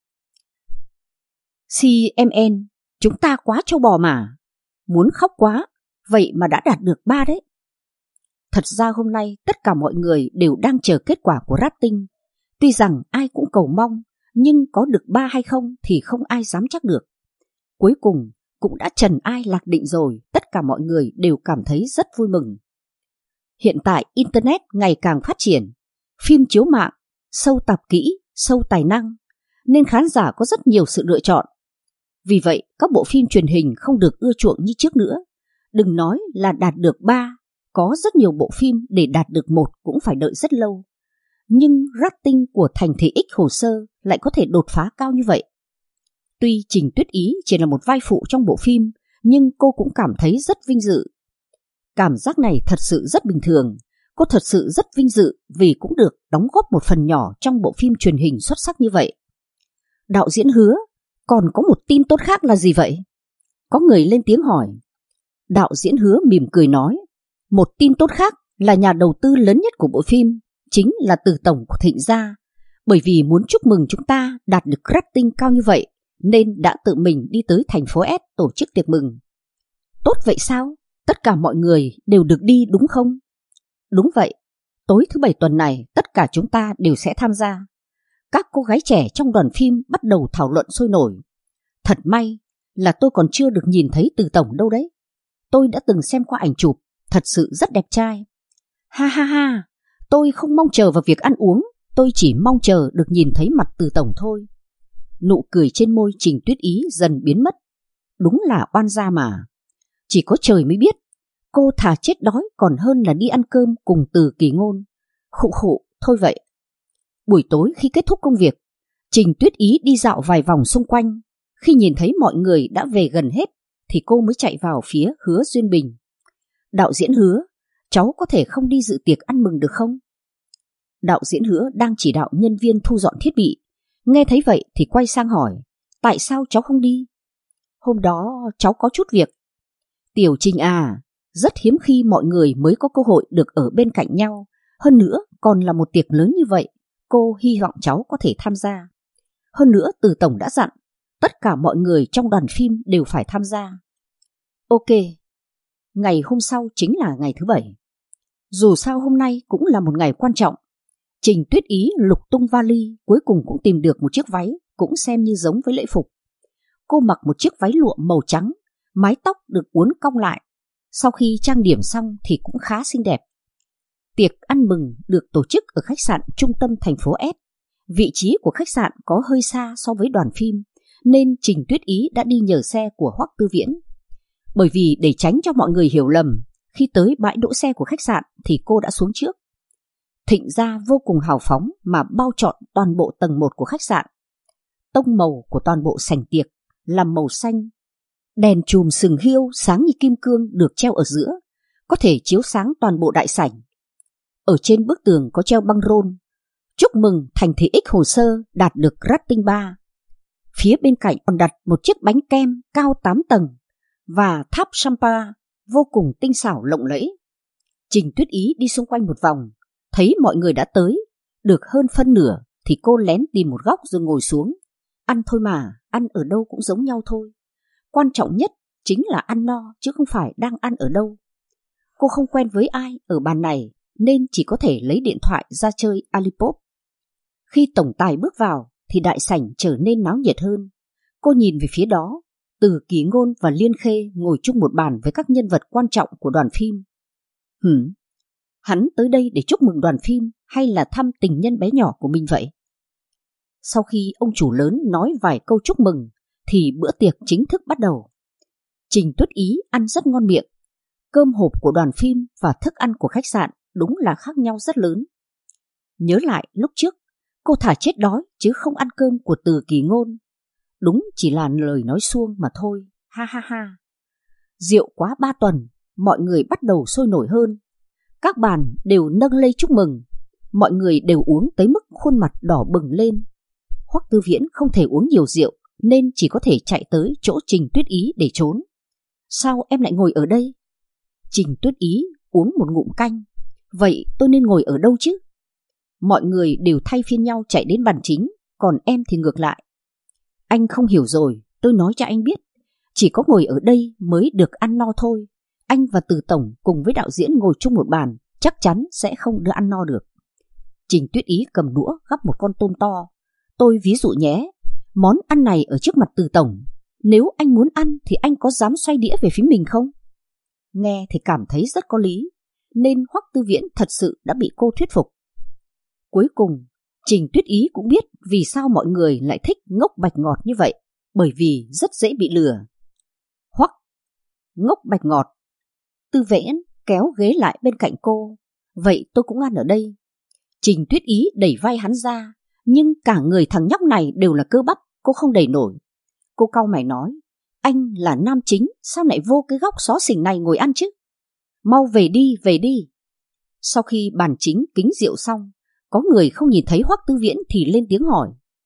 CMN, chúng ta quá trâu bò mà. Muốn khóc quá, vậy mà đã đạt được 3 đấy. Thật ra hôm nay tất cả mọi người đều đang chờ kết quả của rating. Tuy rằng ai cũng cầu mong, nhưng có được 3 hay không thì không ai dám chắc được. Cuối cùng cũng đã trần ai lạc định rồi, tất cả mọi người đều cảm thấy rất vui mừng. Hiện tại Internet ngày càng phát triển, phim chiếu mạng, show tạp kỹ, show tài năng, nên khán giả có rất nhiều sự lựa chọn. Vì vậy, các bộ phim truyền hình không được ưa chuộng như trước nữa. Đừng nói là đạt được 3, có rất nhiều bộ phim để đạt được 1 cũng phải đợi rất lâu. Nhưng rating của Thành Thị X Hồ Sơ lại có thể đột phá cao như vậy. Tuy Trình Tuyết Ý chỉ là một vai phụ trong bộ phim, nhưng cô cũng cảm thấy rất vinh dự. Cảm giác này thật sự rất bình thường. Cô thật sự rất vinh dự vì cũng được đóng góp một phần nhỏ trong bộ phim truyền hình xuất sắc như vậy. Đạo diễn Hứa, còn có một tin tốt khác là gì vậy? Có người lên tiếng hỏi. Đạo diễn Hứa mỉm cười nói, một tin tốt khác là nhà đầu tư lớn nhất của bộ phim chính là Từ Tổng của Thịnh Gia. Bởi vì muốn chúc mừng chúng ta đạt được rating cao như vậy, nên đã tự mình đi tới thành phố S tổ chức tiệc mừng. Tốt vậy sao? Tất cả mọi người đều được đi đúng không? Đúng vậy, tối thứ 7 tuần này tất cả chúng ta đều sẽ tham gia. Các cô gái trẻ trong đoàn phim bắt đầu thảo luận sôi nổi. Thật may là tôi còn chưa được nhìn thấy Từ Tổng đâu đấy. Tôi đã từng xem qua ảnh chụp, thật sự rất đẹp trai. Ha ha ha, tôi không mong chờ vào việc ăn uống, tôi chỉ mong chờ được nhìn thấy mặt Từ Tổng thôi. Nụ cười trên môi Trình Tuyết Ý dần biến mất. Đúng là oan gia mà. Chỉ có trời mới biết, cô thà chết đói còn hơn là đi ăn cơm cùng Từ Kỳ Ngôn. Khụ khụ, thôi vậy. Buổi tối khi kết thúc công việc, Trình Tuyết Ý đi dạo vài vòng xung quanh. Khi nhìn thấy mọi người đã về gần hết thì cô mới chạy vào phía Hứa Duyên Bình. Đạo diễn Hứa, cháu có thể không đi dự tiệc ăn mừng được không? Đạo diễn Hứa đang chỉ đạo nhân viên thu dọn thiết bị. Nghe thấy vậy thì quay sang hỏi, tại sao cháu không đi? Hôm đó cháu có chút việc. Tiểu Trình à, rất hiếm khi mọi người mới có cơ hội được ở bên cạnh nhau. Hơn nữa còn là một tiệc lớn như vậy, cô hy vọng cháu có thể tham gia. Hơn nữa Từ Tổng đã dặn, tất cả mọi người trong đoàn phim đều phải tham gia. Ok, ngày hôm sau chính là ngày thứ 7. Dù sao hôm nay cũng là một ngày quan trọng. Trình Tuyết Ý lục tung vali, cuối cùng cũng tìm được một chiếc váy, cũng xem như giống với lễ phục. Cô mặc một chiếc váy lụa màu trắng, mái tóc được uốn cong lại. Sau khi trang điểm xong thì cũng khá xinh đẹp. Tiệc ăn mừng được tổ chức ở khách sạn trung tâm thành phố S. Vị trí của khách sạn có hơi xa so với đoàn phim, nên Trình Tuyết Ý đã đi nhờ xe của Hoắc Tư Viễn. Bởi vì để tránh cho mọi người hiểu lầm, khi tới bãi đỗ xe của khách sạn thì cô đã xuống trước. Thịnh Gia vô cùng hào phóng mà bao trọn toàn bộ tầng 1 của khách sạn. Tông màu của toàn bộ sảnh tiệc là màu xanh. Đèn chùm sừng hiêu sáng như kim cương được treo ở giữa, có thể chiếu sáng toàn bộ đại sảnh. Ở trên bức tường có treo băng rôn, chúc mừng Thành Thị X Hồ Sơ đạt được rating 3. Phía bên cạnh còn đặt một chiếc bánh kem cao 8 tầng và tháp champagne vô cùng tinh xảo lộng lẫy. Trình Tuyết Ý đi xung quanh một vòng, thấy mọi người đã tới, được hơn phân nửa thì cô lén tìm một góc rồi ngồi xuống. Ăn thôi mà, ăn ở đâu cũng giống nhau thôi. Quan trọng nhất chính là ăn no chứ không phải đang ăn ở đâu. Cô không quen với ai ở bàn này nên chỉ có thể lấy điện thoại ra chơi Alipop. Khi tổng tài bước vào thì đại sảnh trở nên náo nhiệt hơn. Cô nhìn về phía đó, Từ Kỳ Ngôn và Liên Khê ngồi chung một bàn với các nhân vật quan trọng của đoàn phim. Hắn tới đây để chúc mừng đoàn phim hay là thăm tình nhân bé nhỏ của mình vậy? Sau khi ông chủ lớn nói vài câu chúc mừng thì bữa tiệc chính thức bắt đầu. Trình Tuyết Ý ăn rất ngon miệng. Cơm hộp của đoàn phim và thức ăn của khách sạn đúng là khác nhau rất lớn. Nhớ lại lúc trước, cô thà chết đói chứ không ăn cơm của Từ Kỳ Ngôn. Đúng chỉ là lời nói suông mà thôi, ha ha ha. Rượu quá 3 tuần, mọi người bắt đầu sôi nổi hơn. Các bàn đều nâng ly chúc mừng, mọi người đều uống tới mức khuôn mặt đỏ bừng lên. Hoắc Tư Viễn không thể uống nhiều rượu nên chỉ có thể chạy tới chỗ Trình Tuyết Ý để trốn. Sao em lại ngồi ở đây? Trình Tuyết Ý uống một ngụm canh. Vậy tôi nên ngồi ở đâu chứ? Mọi người đều thay phiên nhau chạy đến bàn chính, còn em thì ngược lại. Anh không hiểu rồi, tôi nói cho anh biết. Chỉ có ngồi ở đây mới được ăn no thôi. Anh và Từ tổng cùng với đạo diễn ngồi chung một bàn, chắc chắn sẽ không đưa ăn no được. Trình Tuyết Ý cầm đũa gắp một con tôm to. Tôi ví dụ nhé, món ăn này ở trước mặt Từ tổng, nếu anh muốn ăn thì anh có dám xoay đĩa về phía mình không? Nghe thì cảm thấy rất có lý, nên Hoắc Tư Viễn thật sự đã bị cô thuyết phục. Cuối cùng, Trình Tuyết Ý cũng biết vì sao mọi người lại thích ngốc bạch ngọt như vậy, bởi vì rất dễ bị lừa. Hoắc, ngốc bạch ngọt. Tư Viễn kéo ghế lại bên cạnh cô. Vậy tôi cũng ăn ở đây. Trình Tuyết Ý đẩy vai hắn ra, nhưng cả người thằng nhóc này đều là cơ bắp, cô không đẩy nổi. Cô cau mày nói, anh là nam chính, sao lại vô cái góc xó xỉnh này ngồi ăn chứ? Mau về đi, về đi. Sau khi bàn chính kính rượu xong, có người không nhìn thấy Hoắc Tư Viễn thì lên tiếng hỏi,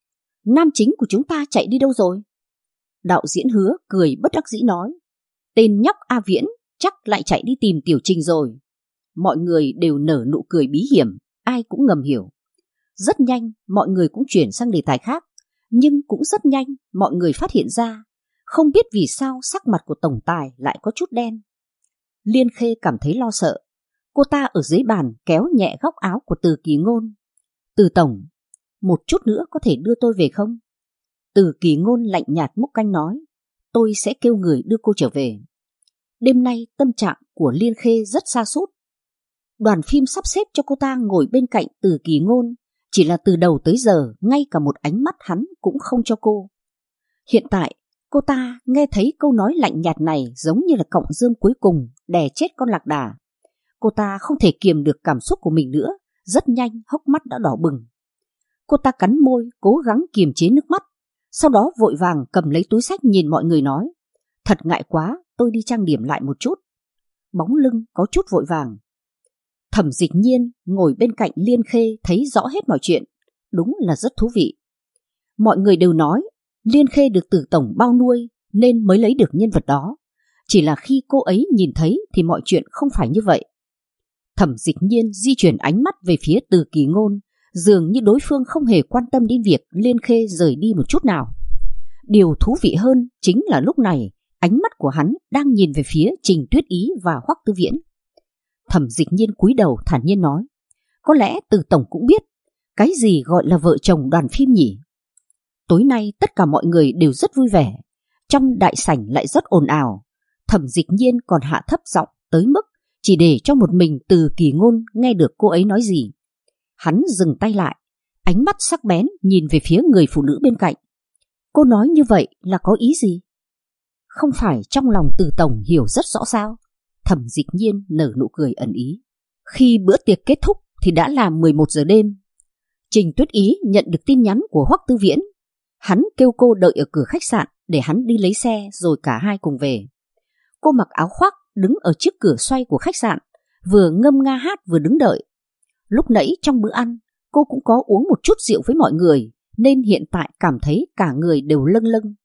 nam chính của chúng ta chạy đi đâu rồi? Đạo diễn Hứa cười bất đắc dĩ nói, tên nhóc A Viễn chắc lại chạy đi tìm Tiểu Trình rồi. Mọi người đều nở nụ cười bí hiểm, ai cũng ngầm hiểu. Rất nhanh mọi người cũng chuyển sang đề tài khác, nhưng cũng rất nhanh mọi người phát hiện ra, không biết vì sao sắc mặt của tổng tài lại có chút đen. Liên Khê cảm thấy lo sợ. Cô ta ở dưới bàn kéo nhẹ góc áo của Từ Kỳ Ngôn. Từ tổng, một chút nữa có thể đưa tôi về không? Từ Kỳ Ngôn lạnh nhạt múc canh nói, tôi sẽ kêu người đưa cô trở về. Đêm nay tâm trạng của Liên Khê rất sa sút. Đoàn phim sắp xếp cho cô ta ngồi bên cạnh Từ Kỳ Ngôn, chỉ là từ đầu tới giờ ngay cả một ánh mắt hắn cũng không cho cô. Hiện tại cô ta nghe thấy câu nói lạnh nhạt này giống như là cọng rơm cuối cùng đè chết con lạc đà. Cô ta không thể kiềm được cảm xúc của mình nữa, rất nhanh hốc mắt đã đỏ bừng. Cô ta cắn môi cố gắng kiềm chế nước mắt, sau đó vội vàng cầm lấy túi xách nhìn mọi người nói, thật ngại quá, tôi đi trang điểm lại một chút. Bóng lưng có chút vội vàng. Thẩm Dịch Nhiên ngồi bên cạnh Liên Khê thấy rõ hết mọi chuyện, đúng là rất thú vị. Mọi người đều nói Liên Khê được Từ tổng bao nuôi nên mới lấy được nhân vật đó. Chỉ là khi cô ấy nhìn thấy thì mọi chuyện không phải như vậy. Thẩm Dịch Nhiên di chuyển ánh mắt về phía Từ Kỳ Ngôn, dường như đối phương không hề quan tâm đến việc Liên Khê rời đi một chút nào. Điều thú vị hơn chính là lúc này ánh mắt của hắn đang nhìn về phía Trình Tuyết Ý và Hoắc Tư Viễn. Thẩm Dịch Nhiên cúi đầu thản nhiên nói, có lẽ Từ tổng cũng biết cái gì gọi là vợ chồng đoàn phim nhỉ? Tối nay tất cả mọi người đều rất vui vẻ, trong đại sảnh lại rất ồn ào. Thẩm Dịch Nhiên còn hạ thấp giọng tới mức chỉ để cho một mình Từ Kỳ Ngôn nghe được cô ấy nói gì. Hắn dừng tay lại, ánh mắt sắc bén nhìn về phía người phụ nữ bên cạnh. Cô nói như vậy là có ý gì? Không phải trong lòng Từ tổng hiểu rất rõ sao? Thẩm Dịch Nhiên nở nụ cười ẩn ý. Khi bữa tiệc kết thúc thì đã là 11 giờ đêm. Trình Tuyết Ý nhận được tin nhắn của Hoắc Tư Viễn. Hắn kêu cô đợi ở cửa khách sạn để hắn đi lấy xe rồi cả hai cùng về. Cô mặc áo khoác đứng ở trước cửa xoay của khách sạn, vừa ngâm nga hát vừa đứng đợi. Lúc nãy trong bữa ăn, cô cũng có uống một chút rượu với mọi người, nên hiện tại cảm thấy cả người đều lâng lâng.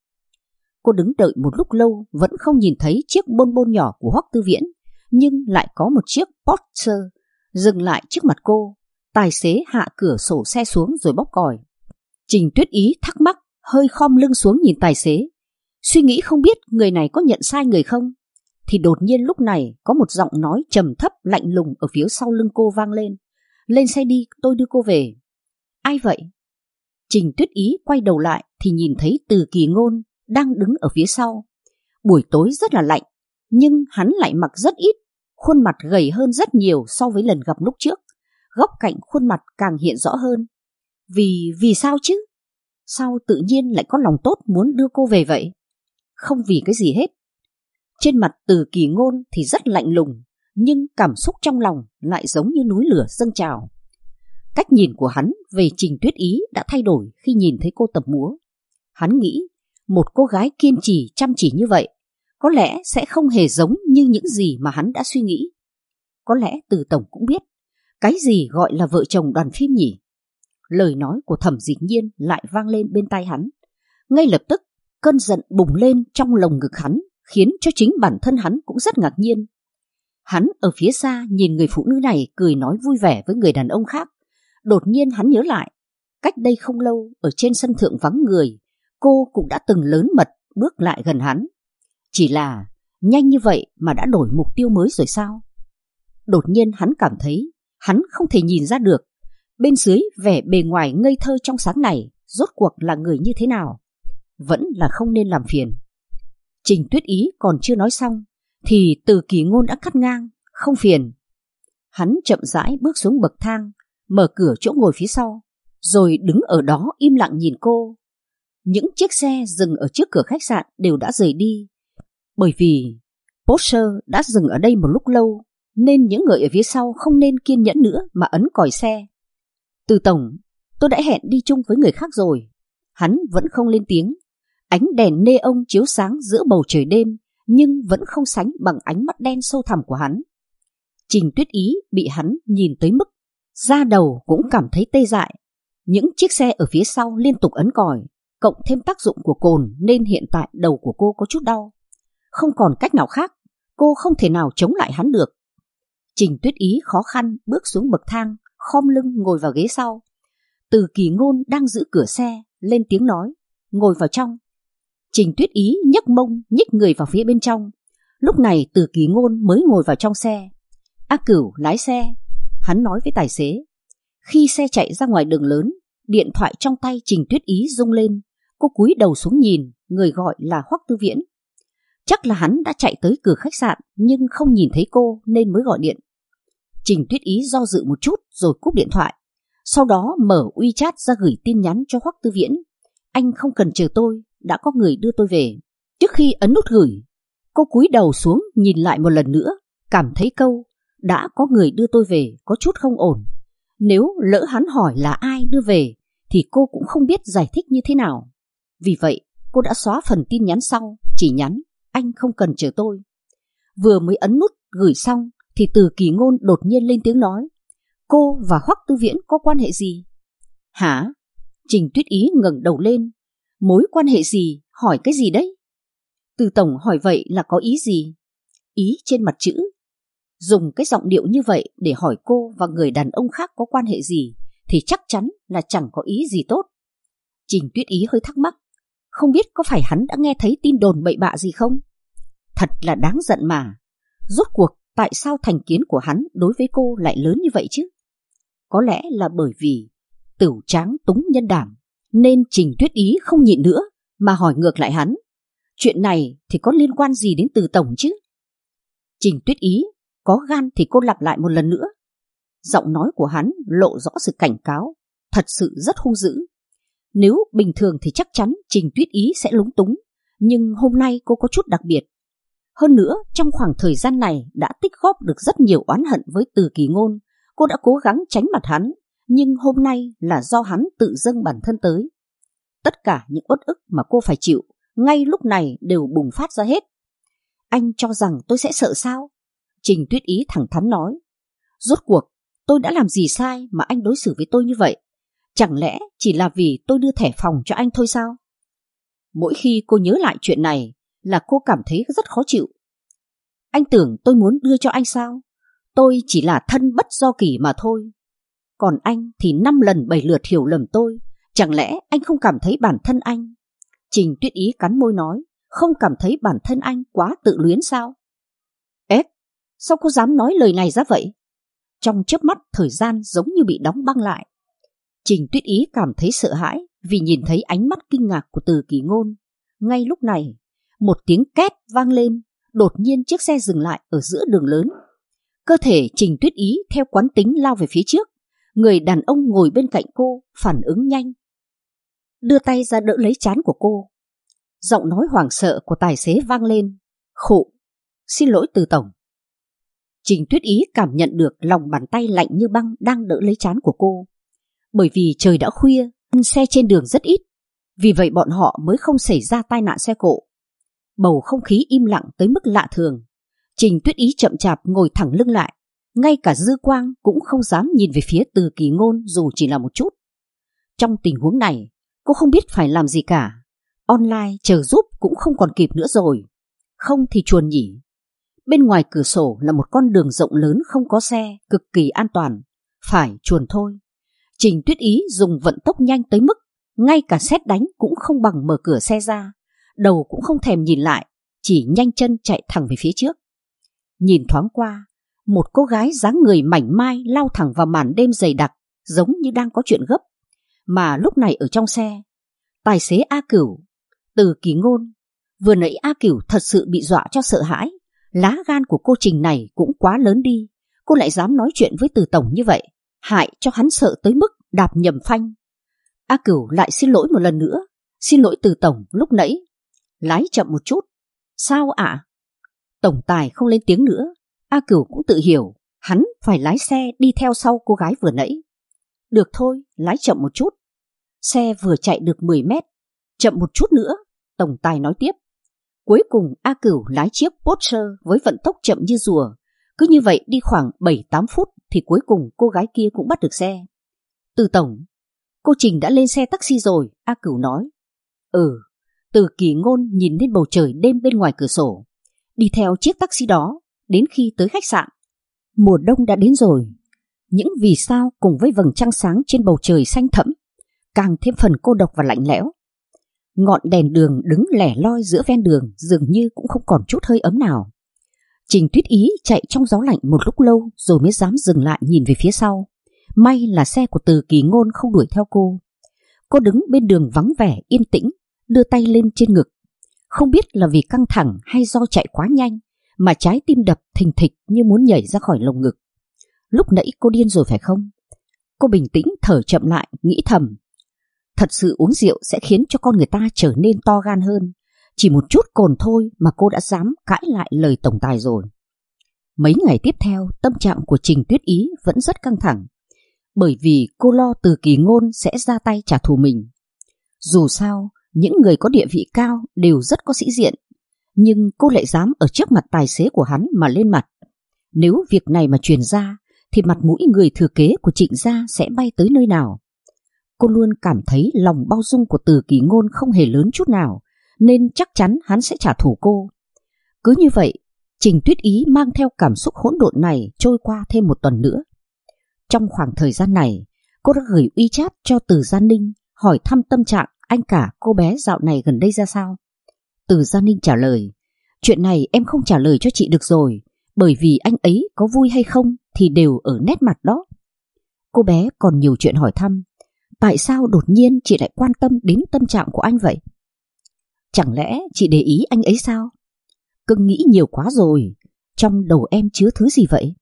Cô đứng đợi một lúc lâu vẫn không nhìn thấy chiếc bôn bôn nhỏ của Hoắc Tư Viễn, nhưng lại có một chiếc Porsche dừng lại trước mặt cô. Tài xế hạ cửa sổ xe xuống rồi bóp còi. Trình Tuyết Ý thắc mắc, hơi khom lưng xuống nhìn tài xế, suy nghĩ không biết người này có nhận sai người không. Thì đột nhiên lúc này có một giọng nói trầm thấp lạnh lùng ở phía sau lưng cô vang lên, lên xe đi, tôi đưa cô về. Ai vậy? Trình Tuyết Ý quay đầu lại thì nhìn thấy Từ Kỳ Ngôn đang đứng ở phía sau. Buổi tối rất là lạnh, nhưng hắn lại mặc rất ít, khuôn mặt gầy hơn rất nhiều so với lần gặp lúc trước. Góc cạnh khuôn mặt càng hiện rõ hơn. Vì sao chứ? Sao tự nhiên lại có lòng tốt muốn đưa cô về vậy? Không vì cái gì hết. Trên mặt Từ Kỳ Ngôn thì rất lạnh lùng, nhưng cảm xúc trong lòng lại giống như núi lửa dâng trào. Cách nhìn của hắn về Trình Tuyết Ý đã thay đổi khi nhìn thấy cô tập múa. Hắn nghĩ một cô gái kiên trì chăm chỉ như vậy có lẽ sẽ không hề giống như những gì mà hắn đã suy nghĩ. Có lẽ Từ tổng cũng biết cái gì gọi là vợ chồng đoàn phim nhỉ? Lời nói của Thẩm Dịch Nhiên lại vang lên bên tai hắn. Ngay lập tức cơn giận bùng lên trong lồng ngực hắn, khiến cho chính bản thân hắn cũng rất ngạc nhiên. Hắn ở phía xa nhìn người phụ nữ này cười nói vui vẻ với người đàn ông khác. Đột nhiên hắn nhớ lại, cách đây không lâu ở trên sân thượng vắng người, cô cũng đã từng lớn mật bước lại gần hắn. Chỉ là nhanh như vậy mà đã đổi mục tiêu mới rồi sao? Đột nhiên hắn cảm thấy hắn không thể nhìn ra được bên dưới vẻ bề ngoài ngây thơ trong sáng này rốt cuộc là người như thế nào. Vẫn là không nên làm phiền. Trình Tuyết Ý còn chưa nói xong thì Từ Kỳ Ngôn đã cắt ngang. Không phiền. Hắn chậm rãi bước xuống bậc thang, mở cửa chỗ ngồi phía sau, rồi đứng ở đó im lặng nhìn cô. Những chiếc xe dừng ở trước cửa khách sạn đều đã rời đi, bởi vì Porsche đã dừng ở đây một lúc lâu, nên những người ở phía sau không nên kiên nhẫn nữa mà ấn còi xe. Từ tổng, tôi đã hẹn đi chung với người khác rồi. Hắn vẫn không lên tiếng. Ánh đèn neon chiếu sáng giữa bầu trời đêm, nhưng vẫn không sánh bằng ánh mắt đen sâu thẳm của hắn. Trình Tuyết Ý bị hắn nhìn tới mức da đầu cũng cảm thấy tê dại. Những chiếc xe ở phía sau liên tục ấn còi, cộng thêm tác dụng của cồn nên hiện tại đầu của cô có chút đau. Không còn cách nào khác, cô không thể nào chống lại hắn được. Trình Tuyết Ý khó khăn bước xuống bậc thang, khom lưng ngồi vào ghế sau. Từ Kỳ Ngôn đang giữ cửa xe, lên tiếng nói, ngồi vào trong. Trình Tuyết Ý nhấc mông nhích người vào phía bên trong. Lúc này Từ Kỳ Ngôn mới ngồi vào trong xe. A Cửu lái xe, hắn nói với tài xế. Khi xe chạy ra ngoài đường lớn, điện thoại trong tay Trình Tuyết Ý rung lên. Cô cúi đầu xuống nhìn, người gọi là Hoắc Tư Viễn. Chắc là hắn đã chạy tới cửa khách sạn nhưng không nhìn thấy cô nên mới gọi điện. Trình Tuyết Ý do dự một chút rồi cúp điện thoại. Sau đó mở WeChat ra gửi tin nhắn cho Hoắc Tư Viễn. Anh không cần chờ tôi, đã có người đưa tôi về. Trước khi ấn nút gửi, cô cúi đầu xuống nhìn lại một lần nữa, cảm thấy câu đã có người đưa tôi về có chút không ổn. Nếu lỡ hắn hỏi là ai đưa về thì cô cũng không biết giải thích như thế nào. Vì vậy cô đã xóa phần tin nhắn sau, chỉ nhắn anh không cần chờ tôi. Vừa mới ấn nút gửi xong thì Từ Kỳ Ngôn đột nhiên lên tiếng nói, cô và Hoắc Tư Viễn có quan hệ gì? Hả? Trình Tuyết Ý ngẩng đầu lên. Mối quan hệ gì? Hỏi cái gì đấy? Từ tổng hỏi vậy là có ý gì? Ý trên mặt chữ. Dùng cái giọng điệu như vậy để hỏi cô và người đàn ông khác có quan hệ gì thì chắc chắn là chẳng có ý gì tốt. Trình Tuyết Ý hơi thắc mắc, không biết có phải hắn đã nghe thấy tin đồn bậy bạ gì không? Thật là đáng giận mà. Rốt cuộc tại sao thành kiến của hắn đối với cô lại lớn như vậy chứ? Có lẽ là bởi vì Tửu Tráng túng nhân đảm, nên Trình Tuyết Ý không nhịn nữa mà hỏi ngược lại hắn. Chuyện này thì có liên quan gì đến Từ tổng chứ? Trình Tuyết Ý có gan thì cô lặp lại một lần nữa. Giọng nói của hắn lộ rõ sự cảnh cáo, thật sự rất hung dữ. Nếu bình thường thì chắc chắn Trình Tuyết Ý sẽ lúng túng, nhưng hôm nay cô có chút đặc biệt. Hơn nữa, trong khoảng thời gian này đã tích góp được rất nhiều oán hận với Từ Kỳ Ngôn. Cô đã cố gắng tránh mặt hắn, nhưng hôm nay là do hắn tự dâng bản thân tới. Tất cả những uất ức mà cô phải chịu ngay lúc này đều bùng phát ra hết. Anh cho rằng tôi sẽ sợ sao? Trình Tuyết Ý thẳng thắn nói. Rốt cuộc tôi đã làm gì sai mà anh đối xử với tôi như vậy? Chẳng lẽ chỉ là vì tôi đưa thẻ phòng cho anh thôi sao? Mỗi khi cô nhớ lại chuyện này là cô cảm thấy rất khó chịu. Anh tưởng tôi muốn đưa cho anh sao? Tôi chỉ là thân bất do kỷ mà thôi. Còn anh thì 5 lần 7 lượt hiểu lầm tôi. Chẳng lẽ anh không cảm thấy bản thân anh? Trình Tuyết Ý cắn môi nói, không cảm thấy bản thân anh quá tự luyến sao? Ép, sao cô dám nói lời này ra vậy? Trong chớp mắt thời gian giống như bị đóng băng lại. Trình Tuyết Ý cảm thấy sợ hãi vì nhìn thấy ánh mắt kinh ngạc của Từ Kỳ Ngôn. Ngay lúc này, một tiếng két vang lên, đột nhiên chiếc xe dừng lại ở giữa đường lớn. Cơ thể Trình Tuyết Ý theo quán tính lao về phía trước. Người đàn ông ngồi bên cạnh cô phản ứng nhanh, đưa tay ra đỡ lấy trán của cô. Giọng nói hoảng sợ của tài xế vang lên, khụ, xin lỗi Từ tổng. Trình Tuyết Ý cảm nhận được lòng bàn tay lạnh như băng đang đỡ lấy trán của cô. Bởi vì trời đã khuya, xe trên đường rất ít, vì vậy bọn họ mới không xảy ra tai nạn xe cộ. Bầu không khí im lặng tới mức lạ thường. Trình Tuyết Ý chậm chạp ngồi thẳng lưng lại, ngay cả dư quang cũng không dám nhìn về phía Từ Kỳ Ngôn dù chỉ là một chút. Trong tình huống này, cô không biết phải làm gì cả. Online chờ giúp cũng không còn kịp nữa rồi. Không thì chuồn nhỉ. Bên ngoài cửa sổ là một con đường rộng lớn không có xe, cực kỳ an toàn. Phải chuồn thôi. Trình Tuyết Ý dùng vận tốc nhanh tới mức ngay cả sét đánh cũng không bằng mở cửa xe ra. Đầu cũng không thèm nhìn lại, chỉ nhanh chân chạy thẳng về phía trước. Nhìn thoáng qua, một cô gái dáng người mảnh mai lao thẳng vào màn đêm dày đặc, giống như đang có chuyện gấp. Mà lúc này ở trong xe, tài xế A Cửu, Từ Kỳ Ngôn. Vừa nãy A Cửu thật sự bị dọa cho sợ hãi. Lá gan của cô Trình này cũng quá lớn đi. Cô lại dám nói chuyện với Từ tổng như vậy, hại cho hắn sợ tới mức đạp nhầm phanh. A Cửu lại xin lỗi một lần nữa. Xin lỗi Từ tổng lúc nãy. Lái chậm một chút. Sao ạ? Tổng tài không lên tiếng nữa. A Cửu cũng tự hiểu hắn phải lái xe đi theo sau cô gái vừa nãy. Được thôi, lái chậm một chút. Xe vừa chạy được 10 mét. Chậm một chút nữa, tổng tài nói tiếp. Cuối cùng A Cửu lái chiếc Porsche với vận tốc chậm như rùa. Cứ như vậy đi khoảng 7-8 phút thì cuối cùng cô gái kia cũng bắt được xe. Từ tổng, cô Trình đã lên xe taxi rồi, A Cửu nói. Từ Kỳ Ngôn nhìn lên bầu trời đêm bên ngoài cửa sổ. Đi theo chiếc taxi đó đến khi tới khách sạn. Mùa đông đã đến rồi. Những vì sao cùng với vầng trăng sáng trên bầu trời xanh thẫm càng thêm phần cô độc và lạnh lẽo. Ngọn đèn đường đứng lẻ loi giữa ven đường dường như cũng không còn chút hơi ấm nào. Trình Tuyết Ý chạy trong gió lạnh một lúc lâu rồi mới dám dừng lại nhìn về phía sau. May là xe của Từ Kỳ Ngôn không đuổi theo cô. Cô đứng bên đường vắng vẻ yên tĩnh, đưa tay lên trên ngực. Không biết là vì căng thẳng hay do chạy quá nhanh mà trái tim đập thình thịch như muốn nhảy ra khỏi lồng ngực. Lúc nãy cô điên rồi phải không? Cô bình tĩnh thở chậm lại, nghĩ thầm. Thật sự uống rượu sẽ khiến cho con người ta trở nên to gan hơn. Chỉ một chút cồn thôi mà cô đã dám cãi lại lời tổng tài rồi. Mấy ngày tiếp theo, tâm trạng của Trình Tuyết Ý vẫn rất căng thẳng. Bởi vì cô lo Từ Kỳ Ngôn sẽ ra tay trả thù mình. Dù sao, những người có địa vị cao đều rất có sĩ diện. Nhưng cô lại dám ở trước mặt tài xế của hắn mà lên mặt. Nếu việc này mà truyền ra, thì mặt mũi người thừa kế của Trịnh gia sẽ bay tới nơi nào. Cô luôn cảm thấy lòng bao dung của Từ Kỳ Ngôn không hề lớn chút nào, nên chắc chắn hắn sẽ trả thù cô. Cứ như vậy, Trình Tuyết Ý mang theo cảm xúc hỗn độn này trôi qua thêm một tuần nữa. Trong khoảng thời gian này, cô đã gửi WeChat cho Từ Gia Ninh hỏi thăm tâm trạng anh cả cô bé dạo này gần đây ra sao. Từ Gia Ninh trả lời, chuyện này em không trả lời cho chị được rồi, bởi vì anh ấy có vui hay không thì đều ở nét mặt đó. Cô bé còn nhiều chuyện hỏi thăm. Tại sao đột nhiên chị lại quan tâm đến tâm trạng của anh vậy? Chẳng lẽ chị để ý anh ấy sao? Cưng nghĩ nhiều quá rồi. Trong đầu em chứa thứ gì vậy?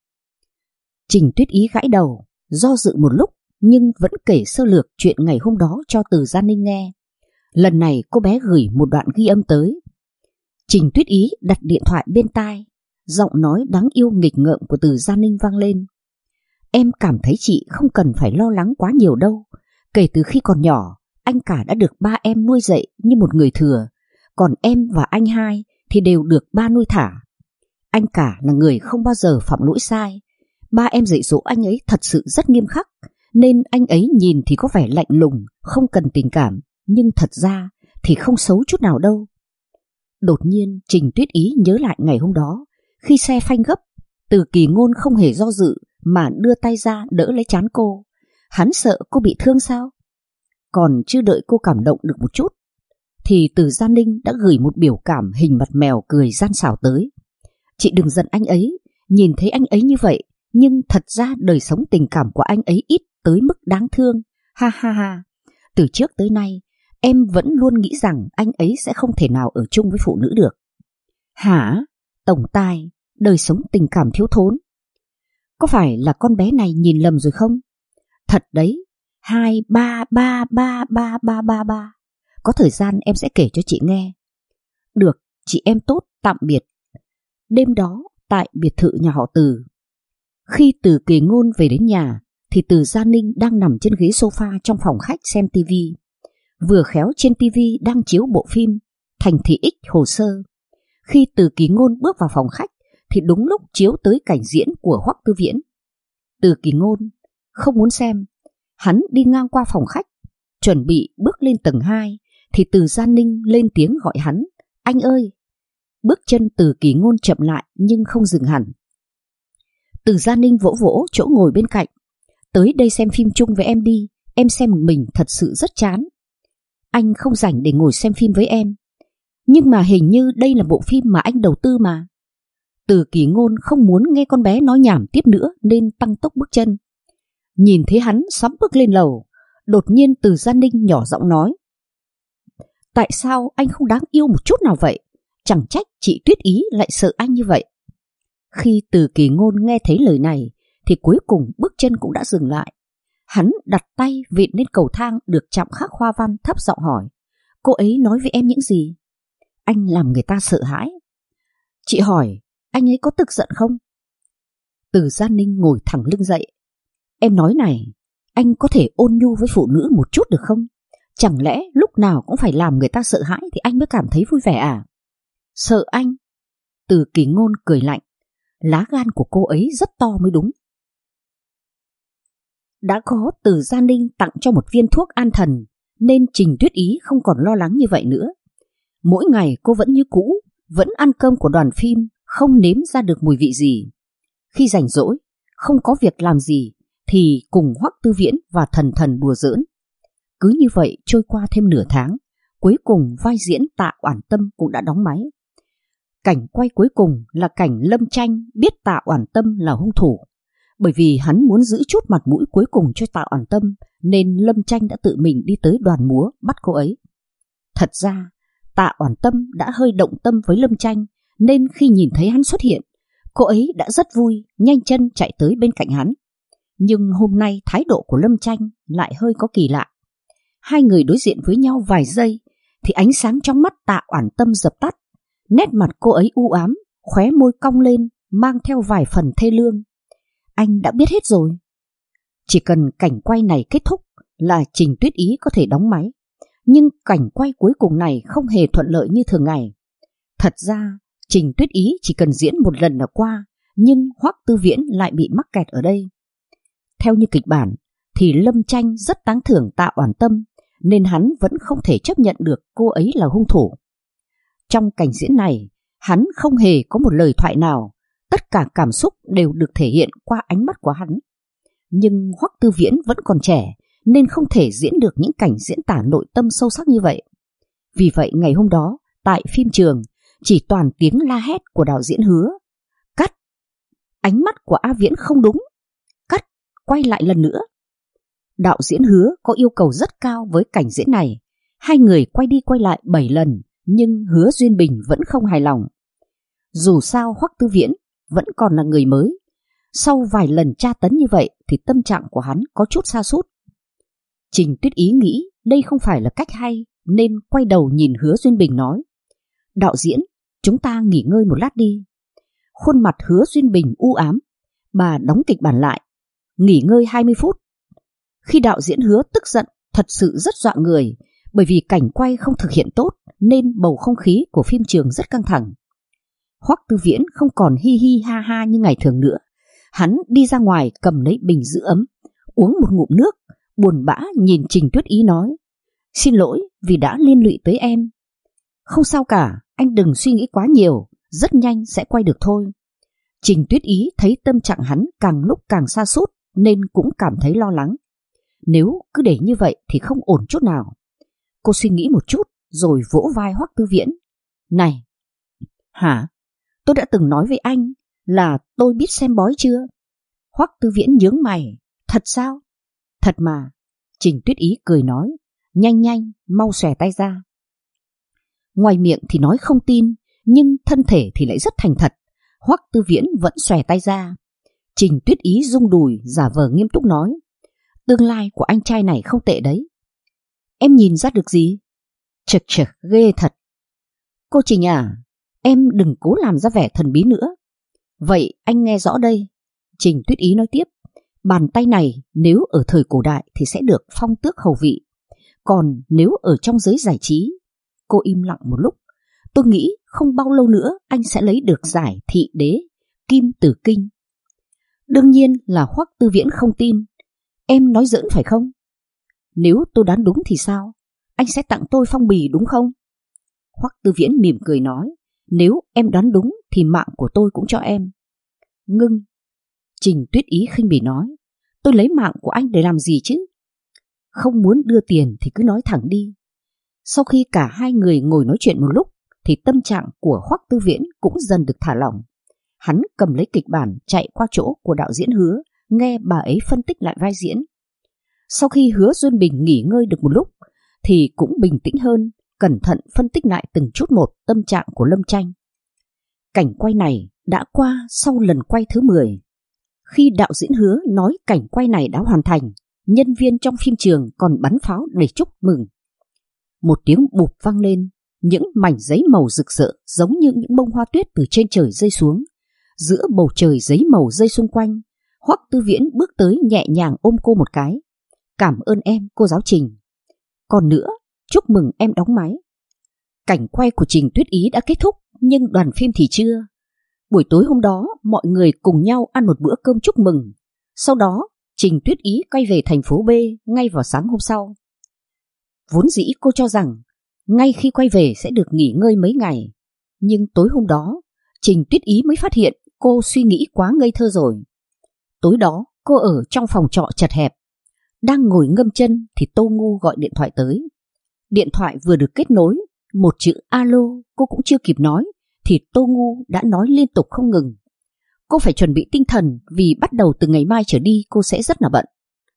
Trình Tuyết Ý gãi đầu, do dự một lúc nhưng vẫn kể sơ lược chuyện ngày hôm đó cho Từ Gia Ninh nghe. Lần này cô bé gửi một đoạn ghi âm tới. Trình Tuyết Ý đặt điện thoại bên tai, giọng nói đáng yêu nghịch ngợm của Từ Gia Ninh vang lên. Em cảm thấy chị không cần phải lo lắng quá nhiều đâu. Kể từ khi còn nhỏ, anh cả đã được ba em nuôi dạy như một người thừa, còn em và anh hai thì đều được ba nuôi thả. Anh cả là người không bao giờ phạm lỗi sai. Ba em dạy dỗ anh ấy thật sự rất nghiêm khắc, nên anh ấy nhìn thì có vẻ lạnh lùng, không cần tình cảm, nhưng thật ra thì không xấu chút nào đâu. Đột nhiên Trình Tuyết Ý nhớ lại ngày hôm đó, khi xe phanh gấp, Từ Kỳ Ngôn không hề do dự mà đưa tay ra đỡ lấy trán cô. Hắn sợ cô bị thương sao? Còn chưa đợi cô cảm động được một chút thì Từ Gia Ninh đã gửi một biểu cảm hình mặt mèo cười gian xảo tới. Chị đừng giận anh ấy, nhìn thấy anh ấy như vậy, nhưng thật ra đời sống tình cảm của anh ấy ít tới mức đáng thương. Ha ha ha. Từ trước tới nay em vẫn luôn nghĩ rằng anh ấy sẽ không thể nào ở chung với phụ nữ được. Hả? Tổng tài, đời sống tình cảm thiếu thốn. Có phải là con bé này nhìn lầm rồi không? Thật đấy, 2, 3, 3, 3, 3, 3, 3, 3. Có thời gian em sẽ kể cho chị nghe. Được, chị em tốt, tạm biệt. Đêm đó, tại biệt thự nhà họ Từ. Khi Từ Kỳ Ngôn về đến nhà, thì Từ Gia Ninh đang nằm trên ghế sofa trong phòng khách xem tivi. Vừa khéo trên tivi đang chiếu bộ phim Thành Thị X Hồ Sơ. Khi Từ Kỳ Ngôn bước vào phòng khách, thì đúng lúc chiếu tới cảnh diễn của Hoắc Tư Viễn. Từ Kỳ Ngôn không muốn xem. Hắn đi ngang qua phòng khách, chuẩn bị bước lên tầng 2, thì Từ Gia Ninh lên tiếng gọi hắn. Anh ơi! bước chân Từ Kỳ Ngôn chậm lại nhưng không dừng hẳn. Từ Gia Ninh vỗ vỗ chỗ ngồi bên cạnh. Tới đây xem phim chung với em đi, em xem một mình thật sự rất chán. Anh không rảnh để ngồi xem phim với em. Nhưng mà hình như đây là bộ phim mà anh đầu tư mà. Từ Kỳ Ngôn không muốn nghe con bé nói nhảm tiếp nữa nên tăng tốc bước chân. Nhìn thấy hắn sắp bước lên lầu, đột nhiên Từ Gia Ninh nhỏ giọng nói: tại sao anh không đáng yêu một chút nào vậy? Chẳng trách chị Tuyết Ý lại sợ anh như vậy. Khi Từ Kỳ Ngôn nghe thấy lời này thì cuối cùng bước chân cũng đã dừng lại. Hắn đặt tay vịn lên cầu thang được chạm khắc hoa văn, thấp giọng hỏi: cô ấy nói với em những gì? Anh làm người ta sợ hãi. Chị hỏi anh ấy có tức giận không? Từ Gia Ninh ngồi thẳng lưng dậy. Em nói này, anh có thể ôn nhu với phụ nữ một chút được không? Chẳng lẽ lúc nào cũng phải làm người ta sợ hãi thì anh mới cảm thấy vui vẻ à? Sợ anh? Từ Kỳ Ngôn cười lạnh. Lá gan của cô ấy rất to mới đúng. Đã có Từ Gia Ninh tặng cho một viên thuốc an thần nên Trình Tuyết Ý không còn lo lắng như vậy nữa. Mỗi ngày cô vẫn như cũ, vẫn ăn cơm của đoàn phim, không nếm ra được mùi vị gì. Khi rảnh rỗi, không có việc làm gì thì cùng Hoắc Tư Viễn và Thần Thần đùa giỡn. Cứ như vậy trôi qua thêm nửa tháng, cuối cùng vai diễn Tạ Oản Tâm cũng đã đóng máy. Cảnh quay cuối cùng là cảnh Lâm Tranh biết Tạ Oản Tâm là hung thủ. Bởi vì hắn muốn giữ chút mặt mũi cuối cùng cho Tạ Oản Tâm nên Lâm Tranh đã tự mình đi tới đoàn múa bắt cô ấy. Thật ra Tạ Oản Tâm đã hơi động tâm với Lâm Tranh nên khi nhìn thấy hắn xuất hiện, cô ấy đã rất vui, nhanh chân chạy tới bên cạnh hắn. Nhưng hôm nay thái độ của Lâm Tranh lại hơi có kỳ lạ. Hai người đối diện với nhau vài giây thì ánh sáng trong mắt Tạ Oản Tâm dập tắt. Nét mặt cô ấy u ám, khóe môi cong lên, mang theo vài phần thê lương. Anh đã biết hết rồi. Chỉ cần cảnh quay này kết thúc là Trình Tuyết Ý có thể đóng máy. Nhưng cảnh quay cuối cùng này không hề thuận lợi như thường ngày. Thật ra Trình Tuyết Ý chỉ cần diễn một lần là qua, nhưng Hoắc Tư Viễn lại bị mắc kẹt ở đây. Theo như kịch bản thì Lâm Tranh rất tán thưởng Tạ Oản Tâm nên hắn vẫn không thể chấp nhận được cô ấy là hung thủ. Trong cảnh diễn này, hắn không hề có một lời thoại nào, tất cả cảm xúc đều được thể hiện qua ánh mắt của hắn. Nhưng Hoắc Tư Viễn vẫn còn trẻ nên không thể diễn được những cảnh diễn tả nội tâm sâu sắc như vậy. Vì vậy ngày hôm đó, tại phim trường, chỉ toàn tiếng la hét của đạo diễn Hứa. Cắt! Ánh mắt của A Viễn không đúng. Cắt! Quay lại lần nữa. Đạo diễn Hứa có yêu cầu rất cao với cảnh diễn này. Hai người quay đi quay lại 7 lần, nhưng Hứa Duyên Bình vẫn không hài lòng. Dù sao Hoắc Tư Viễn vẫn còn là người mới. Sau vài lần tra tấn như vậy thì tâm trạng của hắn có chút sa sút. Trình Tuyết Ý nghĩ đây không phải là cách hay nên quay đầu nhìn Hứa Duyên Bình nói: đạo diễn, chúng ta nghỉ ngơi một lát đi. Khuôn mặt Hứa Duyên Bình u ám. Bà đóng kịch bản lại: nghỉ ngơi 20 phút. Khi đạo diễn Hứa tức giận thật sự rất dọa người, bởi vì cảnh quay không thực hiện tốt nên bầu không khí của phim trường rất căng thẳng. Hoắc Tư Viễn không còn hi hi ha ha như ngày thường nữa. Hắn đi ra ngoài cầm lấy bình giữ ấm, uống một ngụm nước, buồn bã nhìn Trình Tuyết Ý nói: xin lỗi vì đã liên lụy tới em. Không sao cả, anh đừng suy nghĩ quá nhiều, rất nhanh sẽ quay được thôi. Trình Tuyết Ý thấy tâm trạng hắn càng lúc càng sa sút nên cũng cảm thấy lo lắng. Nếu cứ để như vậy thì không ổn chút nào. Cô suy nghĩ một chút rồi vỗ vai Hoắc Tư Viễn: này! Hả? Tôi đã từng nói với anh là tôi biết xem bói chưa? Hoắc Tư Viễn nhướng mày: thật sao? Thật mà. Trình Tuyết Ý cười nói: nhanh nhanh, mau xòe tay ra. Ngoài miệng thì nói không tin, nhưng thân thể thì lại rất thành thật. Hoắc Tư Viễn vẫn xòe tay ra. Trình Tuyết Ý rung đùi giả vờ nghiêm túc nói: tương lai của anh trai này không tệ đấy. Em nhìn ra được gì? Chật chật, ghê thật. Cô Trình à, em đừng cố làm ra vẻ thần bí nữa. Vậy anh nghe rõ đây. Trình Tuyết Ý nói tiếp: bàn tay này nếu ở thời cổ đại thì sẽ được phong tước hầu vị. Còn nếu ở trong giới giải trí... Cô im lặng một lúc. Tôi nghĩ không bao lâu nữa anh sẽ lấy được giải thị đế Kim Tử Kinh. Đương nhiên là Hoắc Tư Viễn không tin. Em nói giỡn phải không? Nếu tôi đoán đúng thì sao? Anh sẽ tặng tôi phong bì đúng không? Hoắc Tư Viễn mỉm cười nói: Nếu em đoán đúng thì mạng của tôi cũng cho em. Ngưng. Trình Tuyết Ý khinh bỉ nói. Tôi lấy mạng của anh để làm gì chứ? Không muốn đưa tiền thì cứ nói thẳng đi. Sau khi cả hai người ngồi nói chuyện một lúc thì tâm trạng của Hoắc Tư Viễn cũng dần được thả lỏng. Hắn cầm lấy kịch bản chạy qua chỗ của đạo diễn Hứa, nghe bà ấy phân tích lại vai diễn. Sau khi Hứa Duân Bình nghỉ ngơi được một lúc thì cũng bình tĩnh hơn, cẩn thận phân tích lại từng chút một tâm trạng của Lâm Tranh. Cảnh quay này đã qua sau lần quay thứ 10. Khi đạo diễn Hứa nói cảnh quay này đã hoàn thành, nhân viên trong phim trường còn bắn pháo để chúc mừng. Một tiếng bụp vang lên, những mảnh giấy màu rực rỡ giống như những bông hoa tuyết từ trên trời rơi xuống. Giữa bầu trời giấy màu rơi xung quanh, Hoắc Tư Viễn bước tới nhẹ nhàng ôm cô một cái. Cảm ơn em, cô giáo Trình. Còn nữa, chúc mừng em đóng máy. Cảnh quay của Trình Tuyết Ý đã kết thúc, nhưng đoàn phim thì chưa. Buổi tối hôm đó, mọi người cùng nhau ăn một bữa cơm chúc mừng. Sau đó, Trình Tuyết Ý quay về thành phố B ngay vào sáng hôm sau. Vốn dĩ cô cho rằng ngay khi quay về sẽ được nghỉ ngơi mấy ngày, nhưng tối hôm đó Trình Tuyết Ý mới phát hiện cô suy nghĩ quá ngây thơ rồi. Tối đó cô ở trong phòng trọ chật hẹp, đang ngồi ngâm chân thì Tô Ngu gọi điện thoại tới. Điện thoại vừa được kết nối, một chữ alo cô cũng chưa kịp nói thì Tô Ngu đã nói liên tục không ngừng. Cô phải chuẩn bị tinh thần vì bắt đầu từ ngày mai trở đi cô sẽ rất là bận.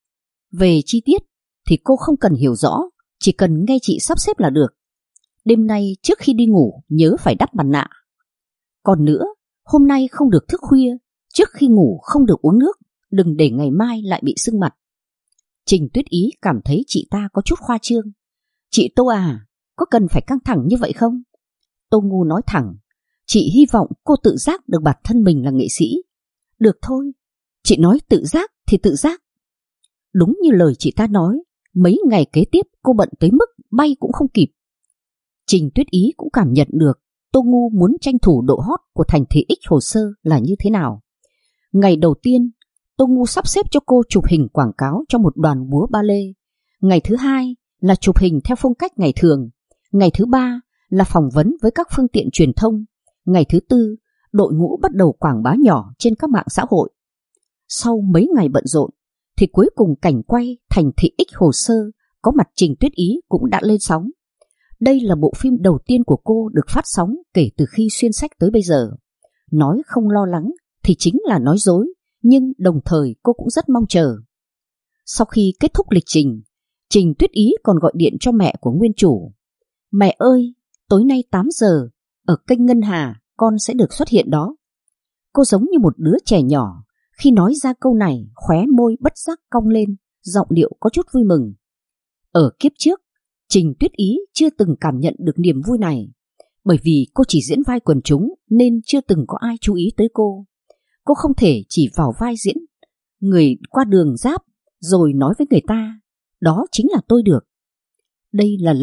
Về chi tiết thì cô không cần hiểu rõ, chỉ cần nghe chị sắp xếp là được. Đêm nay trước khi đi ngủ nhớ phải đắp mặt nạ. Còn nữa, hôm nay không được thức khuya, trước khi ngủ không được uống nước, đừng để ngày mai lại bị sưng mặt. Trình Tuyết Ý cảm thấy chị ta có chút khoa trương. Chị Tô à, có cần phải căng thẳng như vậy không? Tô Ngu nói thẳng, chị hy vọng cô tự giác được bản thân mình là nghệ sĩ. Được thôi, chị nói tự giác thì tự giác. Đúng như lời chị ta nói, mấy ngày kế tiếp cô bận tới mức bay cũng không kịp. Trình Tuyết Ý cũng cảm nhận được Tô Ngu muốn tranh thủ độ hot của thành thị X hồ sơ là như thế nào. Ngày đầu tiên, Tô Ngu sắp xếp cho cô chụp hình quảng cáo cho một đoàn múa ba lê. Ngày thứ hai là chụp hình theo phong cách ngày thường. Ngày thứ ba là phỏng vấn với các phương tiện truyền thông. Ngày thứ tư, đội ngũ bắt đầu quảng bá nhỏ trên các mạng xã hội. Sau mấy ngày bận rộn, thì cuối cùng cảnh quay thành thị X hồ sơ có mặt Trình Tuyết Ý cũng đã lên sóng. Đây là bộ phim đầu tiên của cô được phát sóng kể từ khi xuyên sách tới bây giờ. Nói không lo lắng thì chính là nói dối, nhưng đồng thời cô cũng rất mong chờ. Sau khi kết thúc lịch trình, Trình Tuyết Ý còn gọi điện cho mẹ của nguyên chủ. Mẹ ơi, tối nay 8 giờ, ở kênh Ngân Hà, con sẽ được xuất hiện đó. Cô giống như một đứa trẻ nhỏ, khi nói ra câu này, khóe môi bất giác cong lên, giọng điệu có chút vui mừng. Ở kiếp trước, Trình Tuyết Ý chưa từng cảm nhận được niềm vui này, bởi vì cô chỉ diễn vai quần chúng nên chưa từng có ai chú ý tới cô. Cô không thể chỉ vào vai diễn người qua đường giáp rồi nói với người ta, đó chính là tôi được. Đây là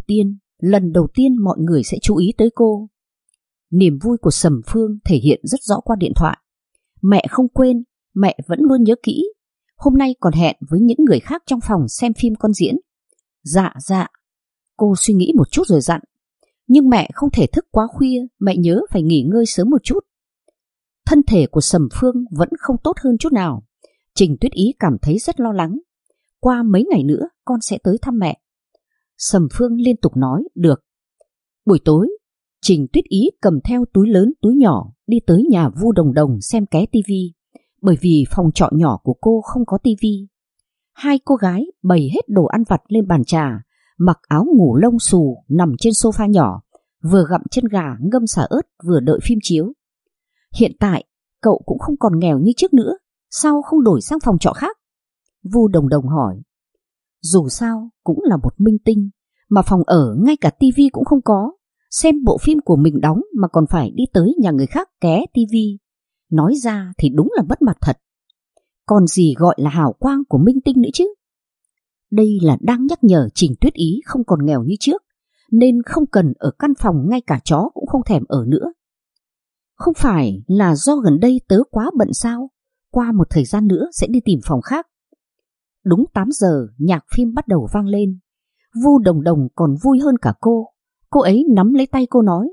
lần đầu tiên mọi người sẽ chú ý tới cô. Niềm vui của Sầm Phương thể hiện rất rõ qua điện thoại. Mẹ không quên, mẹ vẫn luôn nhớ kỹ. Hôm nay còn hẹn với những người khác trong phòng xem phim con diễn. Dạ. Cô suy nghĩ một chút rồi dặn. Nhưng mẹ không thể thức quá khuya, mẹ nhớ phải nghỉ ngơi sớm một chút. Thân thể của Sầm Phương vẫn không tốt hơn chút nào. Trình Tuyết Ý cảm thấy rất lo lắng. Qua mấy ngày nữa con sẽ tới thăm mẹ. Sầm Phương liên tục nói được. Buổi tối, Trình Tuyết Ý cầm theo túi lớn túi nhỏ đi tới nhà Vu Đồng Đồng xem ké tivi, bởi vì phòng trọ nhỏ của cô không có tivi. Hai cô gái bày hết đồ ăn vặt lên bàn trà, mặc áo ngủ lông xù nằm trên sofa nhỏ, vừa gặm chân gà ngâm xả ớt vừa đợi phim chiếu. Hiện tại cậu cũng không còn nghèo như trước nữa, sao không đổi sang phòng trọ khác? Vu Đồng Đồng hỏi. Dù sao cũng là một minh tinh, mà phòng ở ngay cả tivi cũng không có, xem bộ phim của mình đóng mà còn phải đi tới nhà người khác ké tivi. Nói ra thì đúng là mất mặt thật. Còn gì gọi là hào quang của minh tinh nữa chứ? Đây là đang nhắc nhở Trình Tuyết Ý không còn nghèo như trước, nên không cần ở căn phòng ngay cả chó cũng không thèm ở nữa. Không phải là do gần đây tớ quá bận sao? Qua một thời gian nữa sẽ đi tìm phòng khác. Đúng 8 giờ nhạc phim bắt đầu vang lên. Vu Đồng Đồng còn vui hơn cả cô. Cô ấy nắm lấy tay cô nói,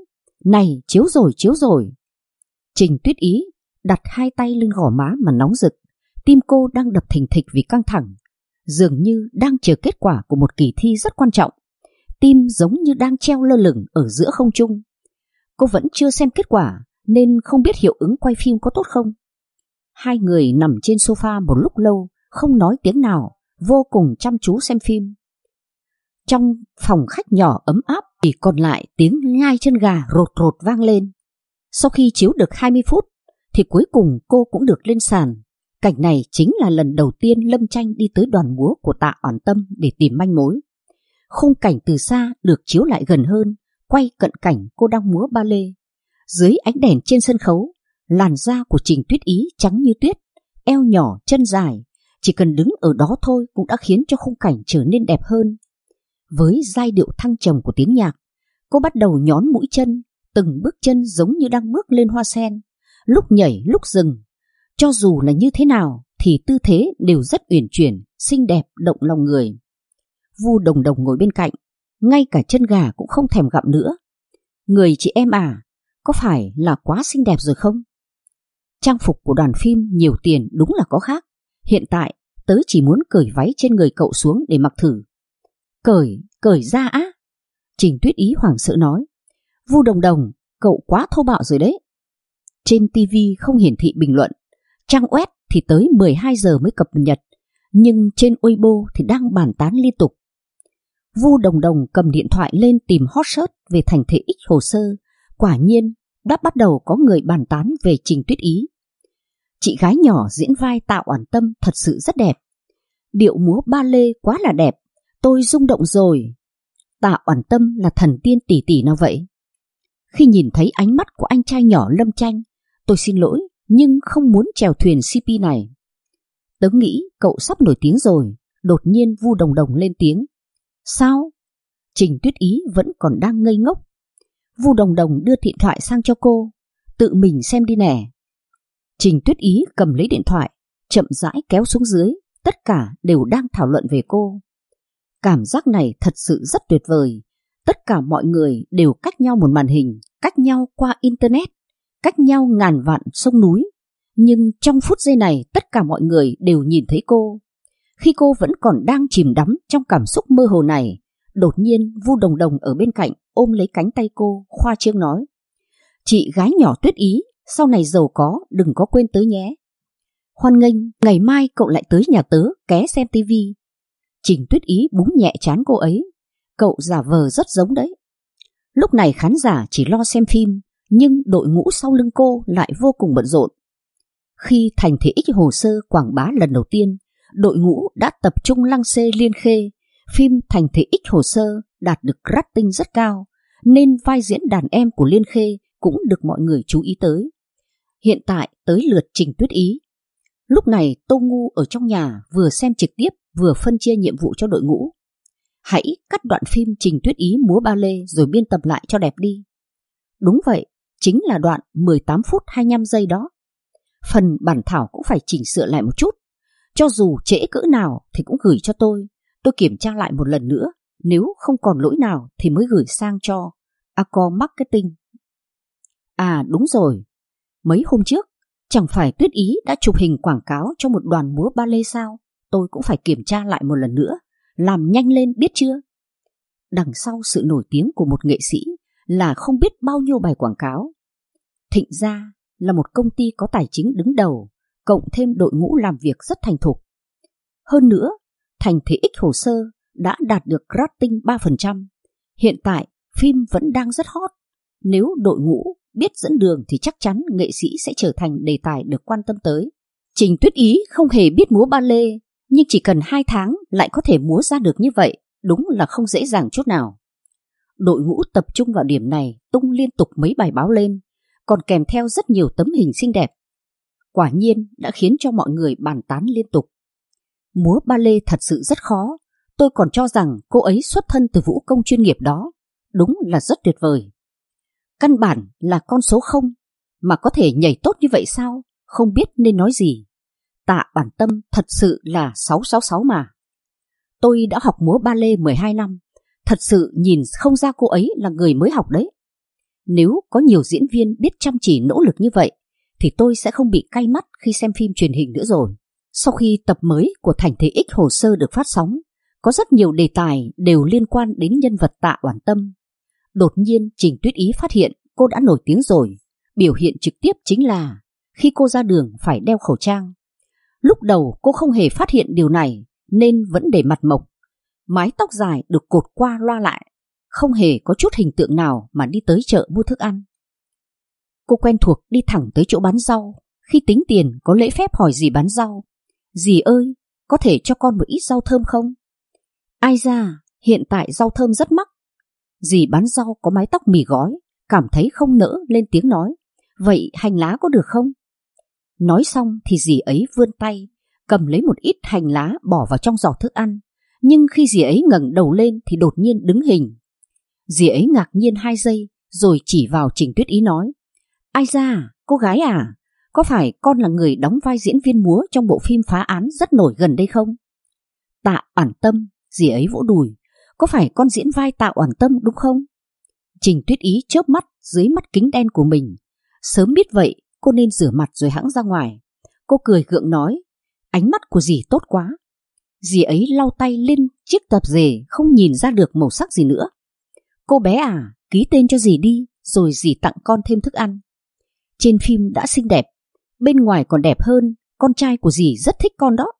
Này, chiếu rồi. Trình Tuyết Ý đặt hai tay lên gò má mà nóng rực. Tim cô đang đập thình thịch vì căng thẳng, dường như đang chờ kết quả của một kỳ thi rất quan trọng. Tim giống như đang treo lơ lửng ở giữa không trung. Cô vẫn chưa xem kết quả nên không biết hiệu ứng quay phim có tốt không. Hai người nằm trên sofa một lúc lâu, không nói tiếng nào, vô cùng chăm chú xem phim. Trong phòng khách nhỏ ấm áp chỉ còn lại tiếng nhai chân gà rột rột vang lên. Sau khi chiếu được 20 phút thì cuối cùng cô cũng được lên sàn. Cảnh này chính là lần đầu tiên Lâm Tranh đi tới đoàn múa của Tạ Oản Tâm để tìm manh mối. Khung cảnh từ xa được chiếu lại gần hơn, quay cận cảnh cô đang múa ba lê. Dưới ánh đèn trên sân khấu, làn da của Trình Tuyết Ý trắng như tuyết, eo nhỏ chân dài, chỉ cần đứng ở đó thôi cũng đã khiến cho khung cảnh trở nên đẹp hơn. Với giai điệu thăng trầm của tiếng nhạc, cô bắt đầu nhón mũi chân, từng bước chân giống như đang bước lên hoa sen, lúc nhảy lúc dừng. Cho dù là như thế nào thì tư thế đều rất uyển chuyển, xinh đẹp, động lòng người. Vu Đồng Đồng ngồi bên cạnh, ngay cả chân gà cũng không thèm gặm nữa. Người chị em à, có phải là quá xinh đẹp rồi không? Trang phục của đoàn phim nhiều tiền đúng là có khác. Hiện tại tớ chỉ muốn cởi váy trên người cậu xuống để mặc thử. Cởi ra á? Trình Tuyết Ý hoảng sợ nói. Vu Đồng Đồng, cậu quá thô bạo rồi đấy. Trên TV không hiển thị bình luận, trang web thì tới 12 giờ mới cập nhật, nhưng trên Weibo thì đang bàn tán liên tục. Vu Đồng Đồng cầm điện thoại lên tìm hot search về thành thể X hồ sơ. Quả nhiên đã bắt đầu có người bàn tán về Trình Tuyết Ý. Chị gái nhỏ diễn vai Tạ Oản Tâm thật sự rất đẹp. Điệu múa ba lê quá là đẹp, tôi rung động rồi. Tạ Oản Tâm là thần tiên tỷ tỷ nào vậy? Khi nhìn thấy ánh mắt của anh trai nhỏ Lâm Tranh, tôi xin lỗi nhưng không muốn chèo thuyền CP này. Tớ nghĩ cậu sắp nổi tiếng rồi. Đột nhiên Vu Đồng Đồng lên tiếng. Sao? Trình Tuyết Ý vẫn còn đang ngây ngốc. Vu Đồng Đồng đưa điện thoại sang cho cô. Tự mình xem đi nè. Trình Tuyết Ý cầm lấy điện thoại, chậm rãi kéo xuống dưới. Tất cả đều đang thảo luận về cô. Cảm giác này thật sự rất tuyệt vời. Tất cả mọi người đều cách nhau một màn hình, cách nhau qua Internet, cách nhau ngàn vạn sông núi. Nhưng trong phút giây này tất cả mọi người đều nhìn thấy cô. Khi cô vẫn còn đang chìm đắm trong cảm xúc mơ hồ này, đột nhiên Vu Đồng Đồng ở bên cạnh ôm lấy cánh tay cô, khoa trương nói. Chị gái nhỏ Tuyết Ý, sau này giàu có đừng có quên tớ nhé. Hoan nghênh, ngày mai cậu lại tới nhà tớ ké xem tivi. Trình Tuyết Ý búng nhẹ trán cô ấy. Cậu giả vờ rất giống đấy. Lúc này khán giả chỉ lo xem phim, nhưng đội ngũ sau lưng cô lại vô cùng bận rộn. Khi thành thể X hồ sơ quảng bá lần đầu tiên, đội ngũ đã tập trung lăng xê Liên Khê. Phim thành thể X hồ sơ đạt được rating rất cao, nên vai diễn đàn em của Liên Khê cũng được mọi người chú ý tới. Hiện tại tới lượt Trình Tuyết Ý. Lúc này Tô Ngu ở trong nhà vừa xem trực tiếp vừa phân chia nhiệm vụ cho đội ngũ. Hãy cắt đoạn phim Trình Tuyết Ý múa ba lê rồi biên tập lại cho đẹp đi. Đúng vậy, chính là đoạn 18 phút 25 giây đó. Phần bản thảo cũng phải chỉnh sửa lại một chút. Cho dù trễ cỡ nào thì cũng gửi cho tôi kiểm tra lại một lần nữa. Nếu không còn lỗi nào thì mới gửi sang cho Accor Marketing. À đúng rồi, mấy hôm trước chẳng phải Tuyết Ý đã chụp hình quảng cáo cho một đoàn múa ba lê sao? Tôi cũng phải kiểm tra lại một lần nữa. Làm nhanh lên biết chưa? Đằng sau sự nổi tiếng của một nghệ sĩ là không biết bao nhiêu bài quảng cáo. Thịnh Gia là một công ty có tài chính đứng đầu, cộng thêm đội ngũ làm việc rất thành thục. Hơn nữa, thành thể X hồ sơ đã đạt được rating 3%. Hiện tại phim vẫn đang rất hot. Nếu đội ngũ biết dẫn đường thì chắc chắn nghệ sĩ sẽ trở thành đề tài được quan tâm tới. Trình Tuyết Ý không hề biết múa ba lê, nhưng chỉ cần 2 tháng lại có thể múa ra được như vậy, đúng là không dễ dàng chút nào. Đội ngũ tập trung vào điểm này, tung liên tục mấy bài báo lên, còn kèm theo rất nhiều tấm hình xinh đẹp. Quả nhiên đã khiến cho mọi người bàn tán liên tục. Múa ba lê thật sự rất khó, tôi còn cho rằng cô ấy xuất thân từ vũ công chuyên nghiệp đó. Đúng là rất tuyệt vời. Căn bản là con số 0 mà có thể nhảy tốt như vậy sao? Không biết nên nói gì. Tạ Oản Tâm thật sự là 666 mà. Tôi đã học múa ba lê 12 năm, thật sự nhìn không ra cô ấy là người mới học đấy. Nếu có nhiều diễn viên biết chăm chỉ nỗ lực như vậy thì tôi sẽ không bị cay mắt khi xem phim truyền hình nữa rồi. Sau khi tập mới của Thành Thế X Hồ Sơ được phát sóng, có rất nhiều đề tài đều liên quan đến nhân vật Tạ Oản Tâm. Đột nhiên Trình Tuyết Ý phát hiện cô đã nổi tiếng rồi. Biểu hiện trực tiếp chính là khi cô ra đường phải đeo khẩu trang. Lúc đầu cô không hề phát hiện điều này nên vẫn để mặt mộc. Mái tóc dài được cột qua loa lại, không hề có chút hình tượng nào mà đi tới chợ mua thức ăn. Cô quen thuộc đi thẳng tới chỗ bán rau. Khi tính tiền có lễ phép hỏi dì bán rau: "Dì ơi, có thể cho con một ít rau thơm không?" Ai da, hiện tại rau thơm rất mắc. Dì bán rau có mái tóc mì gói, cảm thấy không nỡ lên tiếng nói: "Vậy hành lá có được không?" Nói xong thì dì ấy vươn tay cầm lấy một ít hành lá bỏ vào trong giỏ thức ăn. Nhưng khi dì ấy ngẩng đầu lên thì đột nhiên đứng hình. Dì ấy ngạc nhiên 2 giây rồi chỉ vào Trình Tuyết Ý nói: "Ai da, cô gái à, có phải con là người đóng vai diễn viên múa trong bộ phim phá án rất nổi gần đây không?" "Tạ Oản Tâm," dì ấy vỗ đùi, "có phải con diễn vai Tạ Oản Tâm đúng không?" Trình Tuyết Ý chớp mắt dưới mắt kính đen của mình. Sớm biết vậy cô nên rửa mặt rồi hẵng ra ngoài. Cô cười gượng nói: "Ánh mắt của dì tốt quá." Dì ấy lau tay lên chiếc tạp dề không nhìn ra được màu sắc gì nữa. "Cô bé à, ký tên cho dì đi, rồi dì tặng con thêm thức ăn. Trên phim đã xinh đẹp, bên ngoài còn đẹp hơn, con trai của dì rất thích con đó."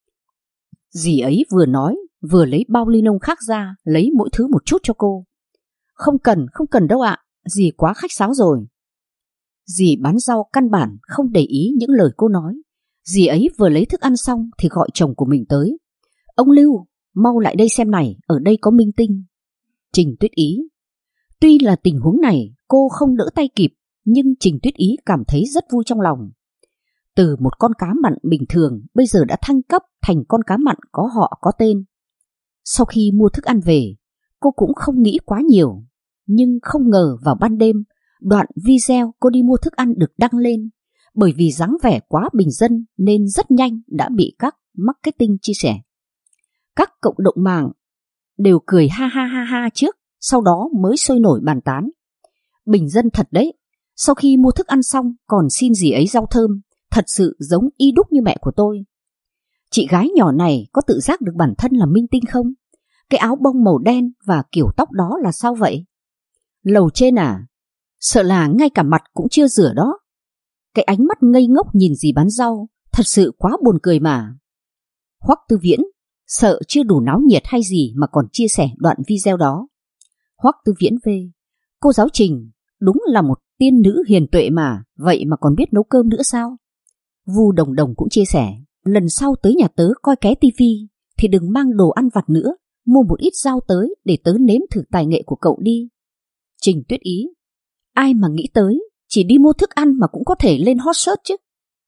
Dì ấy vừa nói vừa lấy bao ly nông khác ra, lấy mỗi thứ một chút cho cô. Không cần đâu ạ, dì quá khách sáo rồi." Dì bán rau căn bản không để ý những lời cô nói. Dì ấy vừa lấy thức ăn xong thì gọi chồng của mình tới: "Ông Lưu, mau lại đây xem này, ở đây có minh tinh." Trình Tuyết Ý. Tuy là tình huống này cô không đỡ tay kịp, nhưng Trình Tuyết Ý cảm thấy rất vui trong lòng. Từ một con cá mặn bình thường bây giờ đã thăng cấp thành con cá mặn có họ có tên. Sau khi mua thức ăn về, cô cũng không nghĩ quá nhiều. Nhưng không ngờ vào ban đêm, đoạn video cô đi mua thức ăn được đăng lên. Bởi vì dáng vẻ quá bình dân nên rất nhanh đã bị các marketing chia sẻ. Các cộng đồng mạng đều cười ha ha ha ha trước, sau đó mới sôi nổi bàn tán: "Bình dân thật đấy, sau khi mua thức ăn xong còn xin dì ấy rau thơm, thật sự giống y đúc như mẹ của tôi. Chị gái nhỏ này có tự giác được bản thân là minh tinh không? Cái áo bông màu đen và kiểu tóc đó là sao vậy? Lầu trên à? Sợ là ngay cả mặt cũng chưa rửa đó." Cái ánh mắt ngây ngốc nhìn dì bán rau thật sự quá buồn cười mà. Hoắc Tư Viễn sợ chưa đủ náo nhiệt hay gì mà còn chia sẻ đoạn video đó. Hoắc Tư Viễn về: "Cô giáo Trình đúng là một tiên nữ hiền tuệ mà, vậy mà còn biết nấu cơm nữa sao?" Vu Đồng Đồng cũng chia sẻ: "Lần sau tới nhà tớ coi ké tivi thì đừng mang đồ ăn vặt nữa, mua một ít rau tới để tớ nếm thử tài nghệ của cậu đi." Trình Tuyết Ý: "Ai mà nghĩ tới, chỉ đi mua thức ăn mà cũng có thể lên hot search chứ.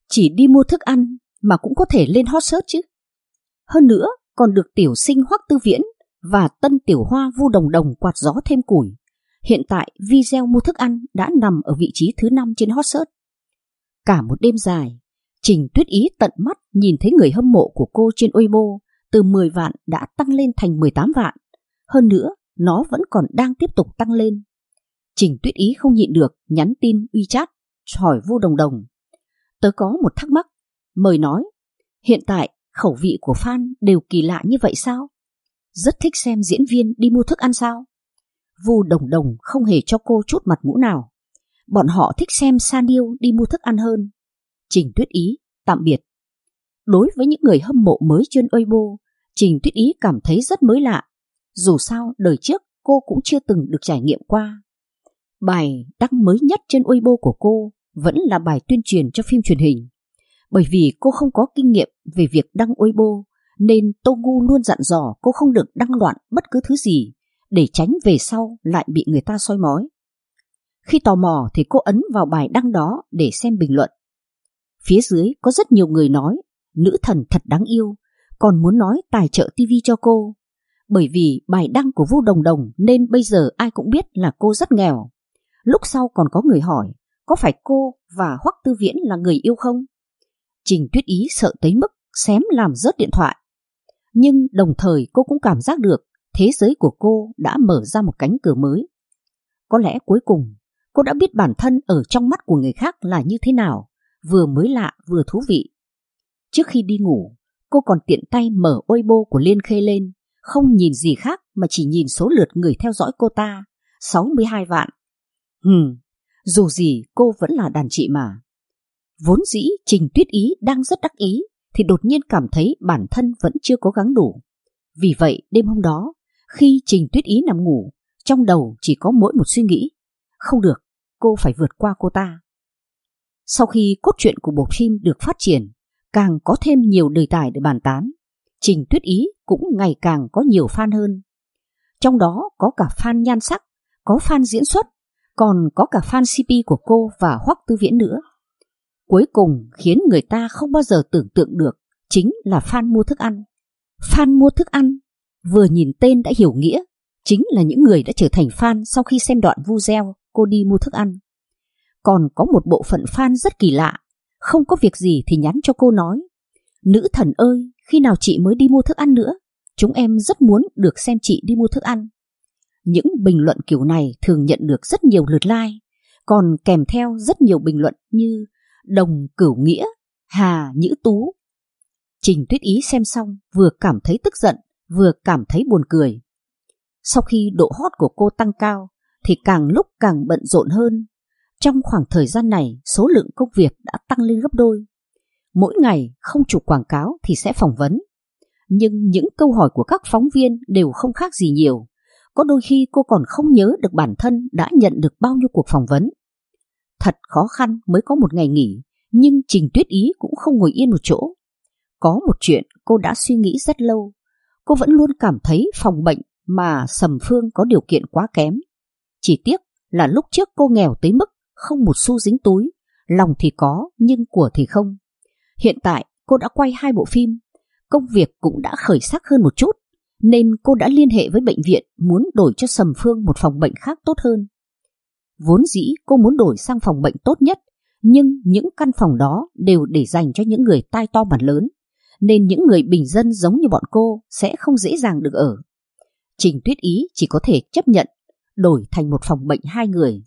Hơn nữa còn được tiểu sinh Hoắc Tư Viễn và tân tiểu hoa Vu Đồng Đồng quạt gió thêm củi. Hiện tại video mua thức ăn đã nằm ở vị trí thứ 5 trên hot search." Cả một đêm dài, Trình Tuyết Ý tận mắt nhìn thấy người hâm mộ của cô trên Weibo từ 10 vạn đã tăng lên thành 18 vạn. Hơn nữa, nó vẫn còn đang tiếp tục tăng lên. Trình Tuyết Ý không nhịn được nhắn tin WeChat hỏi Vu Đồng Đồng: "Tớ có một thắc mắc, mời nói. Hiện tại khẩu vị của fan đều kỳ lạ như vậy sao? Rất thích xem diễn viên đi mua thức ăn sao?" Vu Đồng Đồng không hề cho cô chút mặt mũi nào. Bọn họ thích xem Sa Niêu đi mua thức ăn hơn. Trình Tuyết Ý tạm biệt. Đối với những người hâm mộ mới trên Weibo, Trình Tuyết Ý cảm thấy rất mới lạ. Dù sao đời trước cô cũng chưa từng được trải nghiệm qua. Bài đăng mới nhất trên Weibo của cô vẫn là bài tuyên truyền cho phim truyền hình. Bởi vì cô không có kinh nghiệm về việc đăng Weibo nên Tô Ngu luôn dặn dò cô không được đăng loạn bất cứ thứ gì để tránh về sau lại bị người ta soi mói. Khi tò mò thì cô ấn vào bài đăng đó để xem bình luận. Phía dưới có rất nhiều người nói nữ thần thật đáng yêu, còn muốn nói tài trợ TV cho cô. Bởi vì bài đăng của Vu Đồng Đồng nên bây giờ ai cũng biết là cô rất nghèo. Lúc sau còn có người hỏi có phải cô và Hoắc Tư Viễn là người yêu không? Trình Tuyết Ý sợ tới mức xém làm rớt điện thoại. Nhưng đồng thời cô cũng cảm giác được thế giới của cô đã mở ra một cánh cửa mới. Có lẽ cuối cùng cô đã biết bản thân ở trong mắt của người khác là như thế nào, vừa mới lạ vừa thú vị. Trước khi đi ngủ, cô còn tiện tay mở Weibo của Liên Khê lên, không nhìn gì khác mà chỉ nhìn số lượt người theo dõi cô ta, 62 vạn. Dù gì cô vẫn là đàn chị mà. Vốn dĩ Trình Tuyết Ý đang rất đắc ý thì đột nhiên cảm thấy bản thân vẫn chưa cố gắng đủ. Vì vậy đêm hôm đó, khi Trình Tuyết Ý nằm ngủ, trong đầu chỉ có mỗi một suy nghĩ: không được, cô phải vượt qua cô ta. Sau khi cốt truyện của bộ phim được phát triển, càng có thêm nhiều đề tài để bàn tán, Trình Tuyết Ý cũng ngày càng có nhiều fan hơn. Trong đó có cả fan nhan sắc, có fan diễn xuất, còn có cả fan CP của cô và Hoắc Tư Viễn nữa. Cuối cùng khiến người ta không bao giờ tưởng tượng được chính là fan mua thức ăn. Fan mua thức ăn, vừa nhìn tên đã hiểu nghĩa, chính là những người đã trở thành fan sau khi xem đoạn video cô đi mua thức ăn. Còn có một bộ phận fan rất kỳ lạ, không có việc gì thì nhắn cho cô nói: nữ thần ơi, khi nào chị mới đi mua thức ăn nữa? Chúng em rất muốn được xem chị đi mua thức ăn. Những bình luận kiểu này thường nhận được rất nhiều lượt like, còn kèm theo rất nhiều bình luận như Đồng Cửu Nghĩa, Hà Nhữ Tú. Trình Tuyết Ý xem xong vừa cảm thấy tức giận, vừa cảm thấy buồn cười. Sau khi độ hot của cô tăng cao thì càng lúc càng bận rộn hơn. Trong khoảng thời gian này, số lượng công việc đã tăng lên gấp đôi. Mỗi ngày không chụp quảng cáo thì sẽ phỏng vấn. Nhưng những câu hỏi của các phóng viên đều không khác gì nhiều. Có đôi khi cô còn không nhớ được bản thân đã nhận được bao nhiêu cuộc phỏng vấn. Thật khó khăn mới có một ngày nghỉ, nhưng Trình Tuyết Ý cũng không ngồi yên một chỗ. Có một chuyện cô đã suy nghĩ rất lâu. Cô vẫn luôn cảm thấy phòng bệnh mà Sầm Phương có điều kiện quá kém. Chỉ tiếc là lúc trước cô nghèo tới mức không một xu dính túi, lòng thì có nhưng của thì không. Hiện tại cô đã quay 2 bộ phim, công việc cũng đã khởi sắc hơn một chút, nên cô đã liên hệ với bệnh viện muốn đổi cho Sầm Phương một phòng bệnh khác tốt hơn. Vốn dĩ cô muốn đổi sang phòng bệnh tốt nhất, nhưng những căn phòng đó đều để dành cho những người tai to mặt lớn, nên những người bình dân giống như bọn cô sẽ không dễ dàng được ở. Trình Tuyết Ý chỉ có thể chấp nhận đổi thành một phòng bệnh 2 người.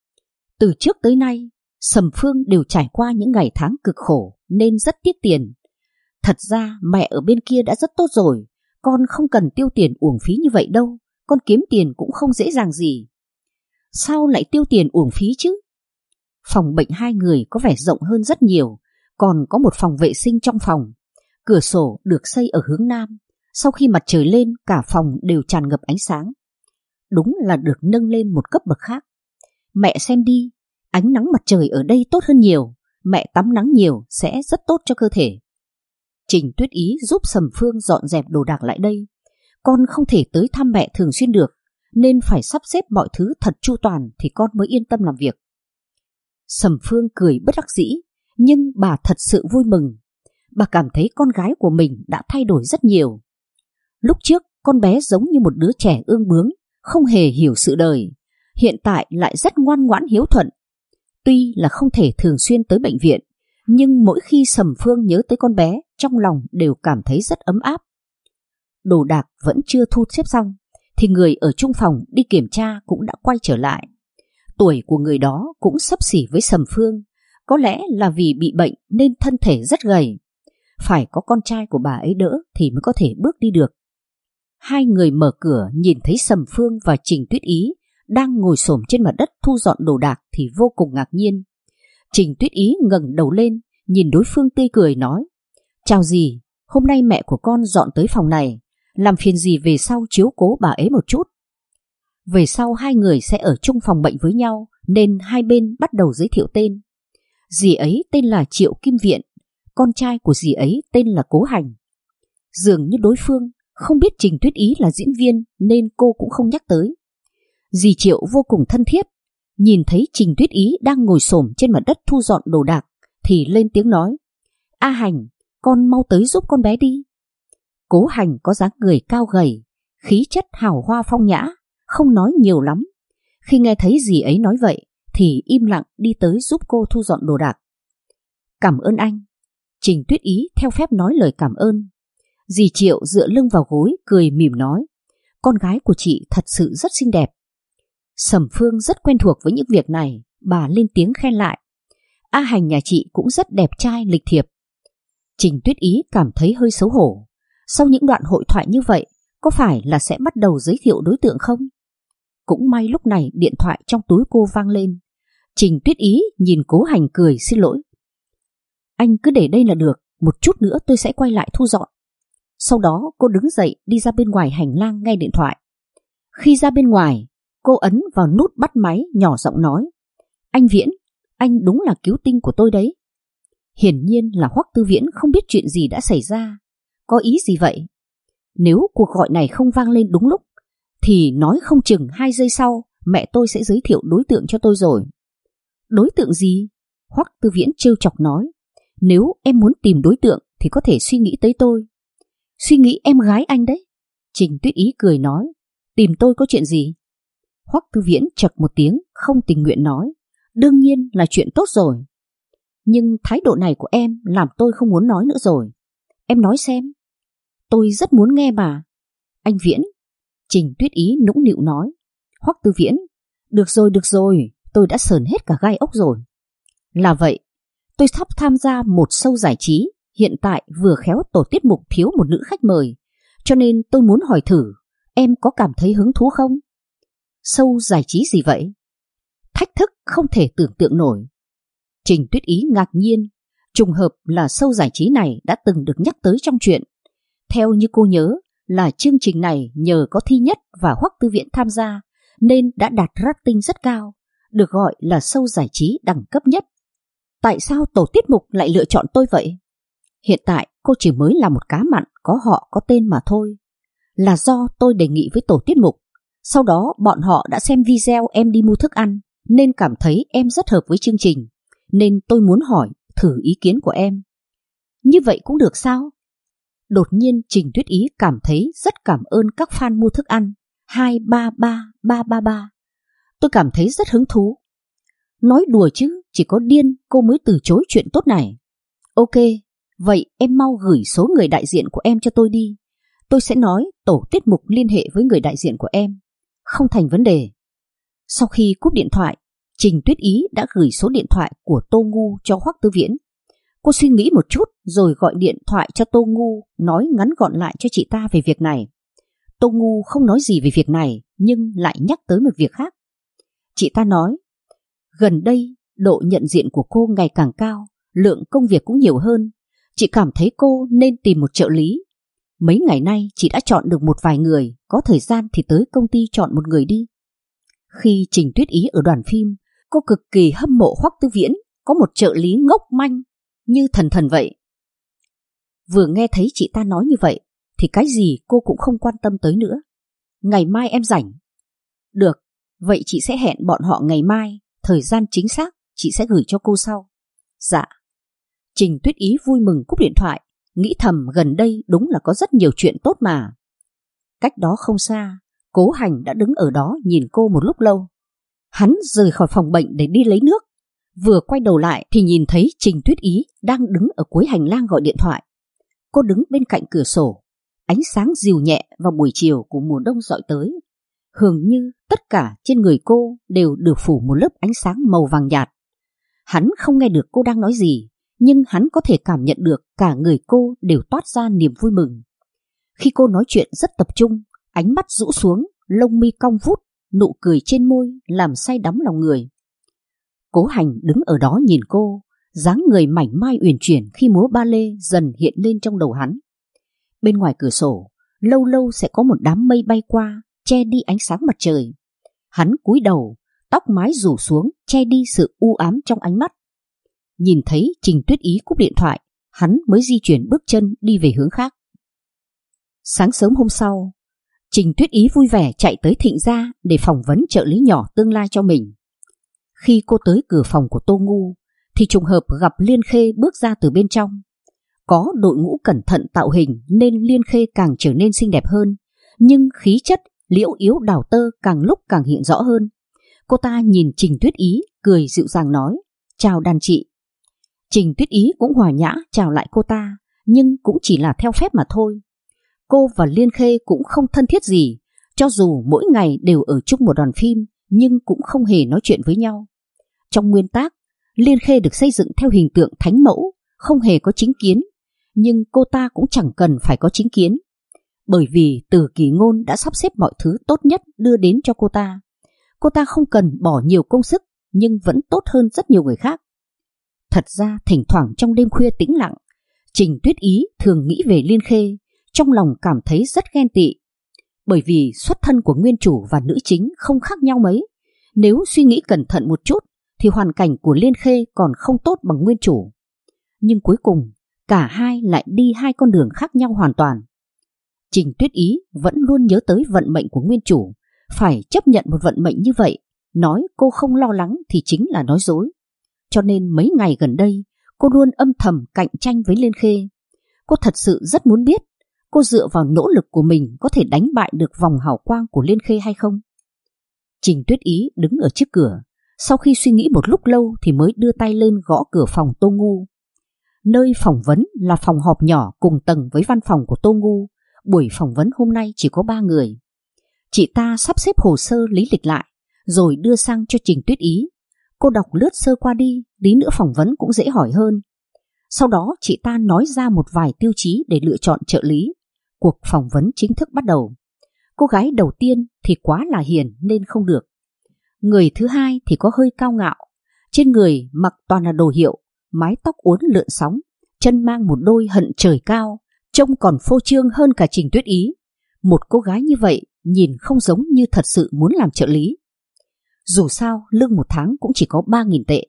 Từ trước tới nay, Sầm Phương đều trải qua những ngày tháng cực khổ nên rất tiếc tiền. Thật ra mẹ ở bên kia đã rất tốt rồi, con không cần tiêu tiền uổng phí như vậy đâu, con kiếm tiền cũng không dễ dàng gì. Sao lại tiêu tiền uổng phí chứ? Phòng bệnh 2 người có vẻ rộng hơn rất nhiều, còn có một phòng vệ sinh trong phòng. Cửa sổ được xây ở hướng nam, sau khi mặt trời lên cả phòng đều tràn ngập ánh sáng. Đúng là được nâng lên một cấp bậc khác. Mẹ xem đi, ánh nắng mặt trời ở đây tốt hơn nhiều, mẹ tắm nắng nhiều sẽ rất tốt cho cơ thể. Trình Tuyết Ý giúp Sầm Phương dọn dẹp đồ đạc lại đây. Con không thể tới thăm mẹ thường xuyên được, nên phải sắp xếp mọi thứ thật chu toàn thì con mới yên tâm làm việc. Sầm Phương cười bất đắc dĩ, nhưng bà thật sự vui mừng. Bà cảm thấy con gái của mình đã thay đổi rất nhiều. Lúc trước con bé giống như một đứa trẻ ương bướng, không hề hiểu sự đời. Hiện tại lại rất ngoan ngoãn hiếu thuận. Tuy là không thể thường xuyên tới bệnh viện, nhưng mỗi khi Sầm Phương nhớ tới con bé, trong lòng đều cảm thấy rất ấm áp. Đồ đạc vẫn chưa thu xếp xong thì người ở chung phòng đi kiểm tra cũng đã quay trở lại. Tuổi của người đó cũng xấp xỉ với Sầm Phương, có lẽ là vì bị bệnh nên thân thể rất gầy. Phải có con trai của bà ấy đỡ thì mới có thể bước đi được. 2 người mở cửa nhìn thấy Sầm Phương và Trình Tuyết Ý đang ngồi xổm trên mặt đất thu dọn đồ đạc thì vô cùng ngạc nhiên. Trình Tuyết Ý ngẩng đầu lên, nhìn đối phương tươi cười nói: chào dì, hôm nay mẹ của con dọn tới phòng này, làm phiền dì về sau chiếu cố bà ấy một chút. Về sau 2 người sẽ ở chung phòng bệnh với nhau, nên hai bên bắt đầu giới thiệu tên. Dì ấy tên là Triệu Kim Viện, con trai của dì ấy tên là Cố Hành. Dường như đối phương không biết Trình Tuyết Ý là diễn viên nên cô cũng không nhắc tới. Dì Triệu vô cùng thân thiết, nhìn thấy Trình Tuyết Ý đang ngồi xổm trên mặt đất thu dọn đồ đạc thì lên tiếng nói: A Hành, con mau tới giúp con bé đi. Cố Hành có dáng người cao gầy, khí chất hào hoa phong nhã, không nói nhiều lắm. Khi nghe thấy dì ấy nói vậy thì im lặng đi tới giúp cô thu dọn đồ đạc. Cảm ơn anh. Trình Tuyết Ý theo phép nói lời cảm ơn. Dì Triệu dựa lưng vào gối cười mỉm nói: con gái của chị thật sự rất xinh đẹp. Sầm Phương rất quen thuộc với những việc này, bà lên tiếng khen lại. A Hành nhà chị cũng rất đẹp trai lịch thiệp. Trình Tuyết Ý cảm thấy hơi xấu hổ. Sau những đoạn hội thoại như vậy, có phải là sẽ bắt đầu giới thiệu đối tượng không? Cũng may lúc này điện thoại trong túi cô vang lên. Trình Tuyết Ý nhìn Cố Hành cười xin lỗi. Anh cứ để đây là được, một chút nữa tôi sẽ quay lại thu dọn. Sau đó cô đứng dậy đi ra bên ngoài hành lang nghe điện thoại. Khi ra bên ngoài, cô ấn vào nút bắt máy nhỏ giọng nói. Anh Viễn, anh đúng là cứu tinh của tôi đấy. Hiển nhiên là Hoắc Tư Viễn không biết chuyện gì đã xảy ra. Có ý gì vậy? Nếu cuộc gọi này không vang lên đúng lúc, thì nói không chừng 2 giây sau mẹ tôi sẽ giới thiệu đối tượng cho tôi rồi. Đối tượng gì? Hoắc Tư Viễn trêu chọc nói. Nếu em muốn tìm đối tượng thì có thể suy nghĩ tới tôi. Suy nghĩ em gái anh đấy. Trình Tuyết Ý cười nói. Tìm tôi có chuyện gì? Hoắc Tư Viễn chậc một tiếng không tình nguyện nói. Đương nhiên là chuyện tốt rồi. Nhưng thái độ này của em làm tôi không muốn nói nữa rồi. Em nói xem. Tôi rất muốn nghe mà. Anh Viễn. Trình Tuyết Ý nũng nịu nói. Hoắc Tư Viễn. Được rồi, tôi đã sờn hết cả gai ốc rồi. Là vậy, tôi sắp tham gia một show giải trí. Hiện tại vừa khéo tổ tiết mục thiếu một nữ khách mời, cho nên tôi muốn hỏi thử, em có cảm thấy hứng thú không? Show giải trí gì vậy? Thách thức không thể tưởng tượng nổi. Trình Tuyết Ý ngạc nhiên, trùng hợp là show giải trí này đã từng được nhắc tới trong truyện. Theo như cô nhớ là chương trình này nhờ có Thi Nhất và Hoắc Tư Viễn tham gia nên đã đạt rating rất cao, được gọi là show giải trí đẳng cấp nhất. Tại sao tổ tiết mục lại lựa chọn tôi vậy? Hiện tại cô chỉ mới là một cá mặn có họ có tên mà thôi. Là do tôi đề nghị với tổ tiết mục, sau đó bọn họ đã xem video em đi mua thức ăn nên cảm thấy em rất hợp với chương trình, nên tôi muốn hỏi thử ý kiến của em. Như vậy cũng được sao? Đột nhiên Trình Tuyết Ý cảm thấy rất cảm ơn các fan mua thức ăn 233333. Tôi cảm thấy rất hứng thú. Nói đùa chứ, chỉ có điên cô mới từ chối chuyện tốt này. Ok, vậy em mau gửi số người đại diện của em cho tôi đi. Tôi sẽ nói tổ tiết mục liên hệ với người đại diện của em. Không thành vấn đề. Sau khi cúp điện thoại, Trình Tuyết Ý đã gửi số điện thoại của Tô Ngu cho Hoắc Tư Viễn. Cô suy nghĩ một chút rồi gọi điện thoại cho Tô Ngu, nói ngắn gọn lại cho chị ta về việc này. Tô Ngu không nói gì về việc này nhưng lại nhắc tới một việc khác. Chị ta nói, gần đây độ nhận diện của cô ngày càng cao, lượng công việc cũng nhiều hơn. Chị cảm thấy cô nên tìm một trợ lý. Mấy ngày nay chị đã chọn được một vài người, có thời gian thì tới công ty chọn một người đi. Khi Trình Tuyết Ý ở đoàn phim, cô cực kỳ hâm mộ Hoắc Tư Viễn, có một trợ lý ngốc manh, như thần vậy. Vừa nghe thấy chị ta nói như vậy, thì cái gì cô cũng không quan tâm tới nữa. Ngày mai em rảnh. Được, vậy chị sẽ hẹn bọn họ ngày mai, thời gian chính xác chị sẽ gửi cho cô sau. Dạ. Trình Tuyết Ý vui mừng cúp điện thoại, nghĩ thầm gần đây đúng là có rất nhiều chuyện tốt mà. Cách đó không xa, Cố Hành đã đứng ở đó nhìn cô một lúc lâu. Hắn rời khỏi phòng bệnh để đi lấy nước. Vừa quay đầu lại thì nhìn thấy Trình Tuyết Ý đang đứng ở cuối hành lang gọi điện thoại. Cô đứng bên cạnh cửa sổ, ánh sáng dịu nhẹ vào buổi chiều của mùa đông dọi tới. Hường như tất cả trên người cô đều được phủ một lớp ánh sáng màu vàng nhạt. Hắn không nghe được cô đang nói gì, nhưng hắn có thể cảm nhận được cả người cô đều toát ra niềm vui mừng. Khi cô nói chuyện rất tập trung, ánh mắt rũ xuống, lông mi cong vút, nụ cười trên môi làm say đắm lòng người. Cố Hành đứng ở đó nhìn cô, dáng người mảnh mai uyển chuyển khi múa ba lê dần hiện lên trong đầu hắn. Bên ngoài cửa sổ, lâu lâu sẽ có một đám mây bay qua, che đi ánh sáng mặt trời. Hắn cúi đầu, tóc mái rủ xuống, che đi sự u ám trong ánh mắt. Nhìn thấy Trình Tuyết Ý cúp điện thoại, hắn mới di chuyển bước chân đi về hướng khác. Sáng sớm hôm sau, Trình Tuyết Ý vui vẻ chạy tới Thịnh Gia để phỏng vấn trợ lý nhỏ tương lai cho mình. Khi cô tới cửa phòng của Tô Ngu thì trùng hợp gặp Liên Khê bước ra từ bên trong. Có đội ngũ cẩn thận tạo hình nên Liên Khê càng trở nên xinh đẹp hơn, nhưng khí chất liễu yếu đào tơ càng lúc càng hiện rõ hơn. Cô ta nhìn Trình Tuyết Ý cười dịu dàng nói, chào đàn chị. Trình Tuyết Ý cũng hòa nhã chào lại cô ta, nhưng cũng chỉ là theo phép mà thôi. Cô và Liên Khê cũng không thân thiết gì, cho dù mỗi ngày đều ở chung một đoàn phim, nhưng cũng không hề nói chuyện với nhau. Trong nguyên tác, Liên Khê được xây dựng theo hình tượng thánh mẫu, không hề có chính kiến, nhưng cô ta cũng chẳng cần phải có chính kiến, bởi vì Từ Kỳ Ngôn đã sắp xếp mọi thứ tốt nhất đưa đến cho cô ta. Cô ta không cần bỏ nhiều công sức, nhưng vẫn tốt hơn rất nhiều người khác. Thật ra thỉnh thoảng trong đêm khuya tĩnh lặng, Trình Tuyết Ý thường nghĩ về Liên Khê, trong lòng cảm thấy rất ghen tị. Bởi vì xuất thân của nguyên chủ và nữ chính không khác nhau mấy. Nếu suy nghĩ cẩn thận một chút thì hoàn cảnh của Liên Khê còn không tốt bằng nguyên chủ. Nhưng cuối cùng cả hai lại đi hai con đường khác nhau hoàn toàn. Trình Tuyết Ý vẫn luôn nhớ tới vận mệnh của nguyên chủ, phải chấp nhận một vận mệnh như vậy. Nói cô không lo lắng thì chính là nói dối. Cho nên mấy ngày gần đây cô luôn âm thầm cạnh tranh với Liên Khê. Cô thật sự rất muốn biết cô dựa vào nỗ lực của mình có thể đánh bại được vòng hào quang của Liên Khê hay không. Trình Tuyết Ý đứng ở trước cửa, sau khi suy nghĩ một lúc lâu thì mới đưa tay lên gõ cửa phòng Tô Ngu. Nơi phỏng vấn là phòng họp nhỏ cùng tầng với văn phòng của Tô Ngu. Buổi phỏng vấn hôm nay chỉ có 3 người. Chị ta sắp xếp hồ sơ lý lịch lại rồi đưa sang cho Trình Tuyết Ý. Cô đọc lướt sơ qua đi, tí nữa phỏng vấn cũng dễ hỏi hơn. Sau đó chị ta nói ra một vài tiêu chí để lựa chọn trợ lý. Cuộc phỏng vấn chính thức bắt đầu. Cô gái đầu tiên thì quá là hiền nên không được. Người thứ hai thì có hơi cao ngạo, trên người mặc toàn là đồ hiệu, mái tóc uốn lượn sóng, chân mang một đôi hận trời cao, trông còn phô trương hơn cả Trình Tuyết Ý. Một cô gái như vậy nhìn không giống như thật sự muốn làm trợ lý. Dù sao lương một tháng cũng chỉ có 3.000 tệ.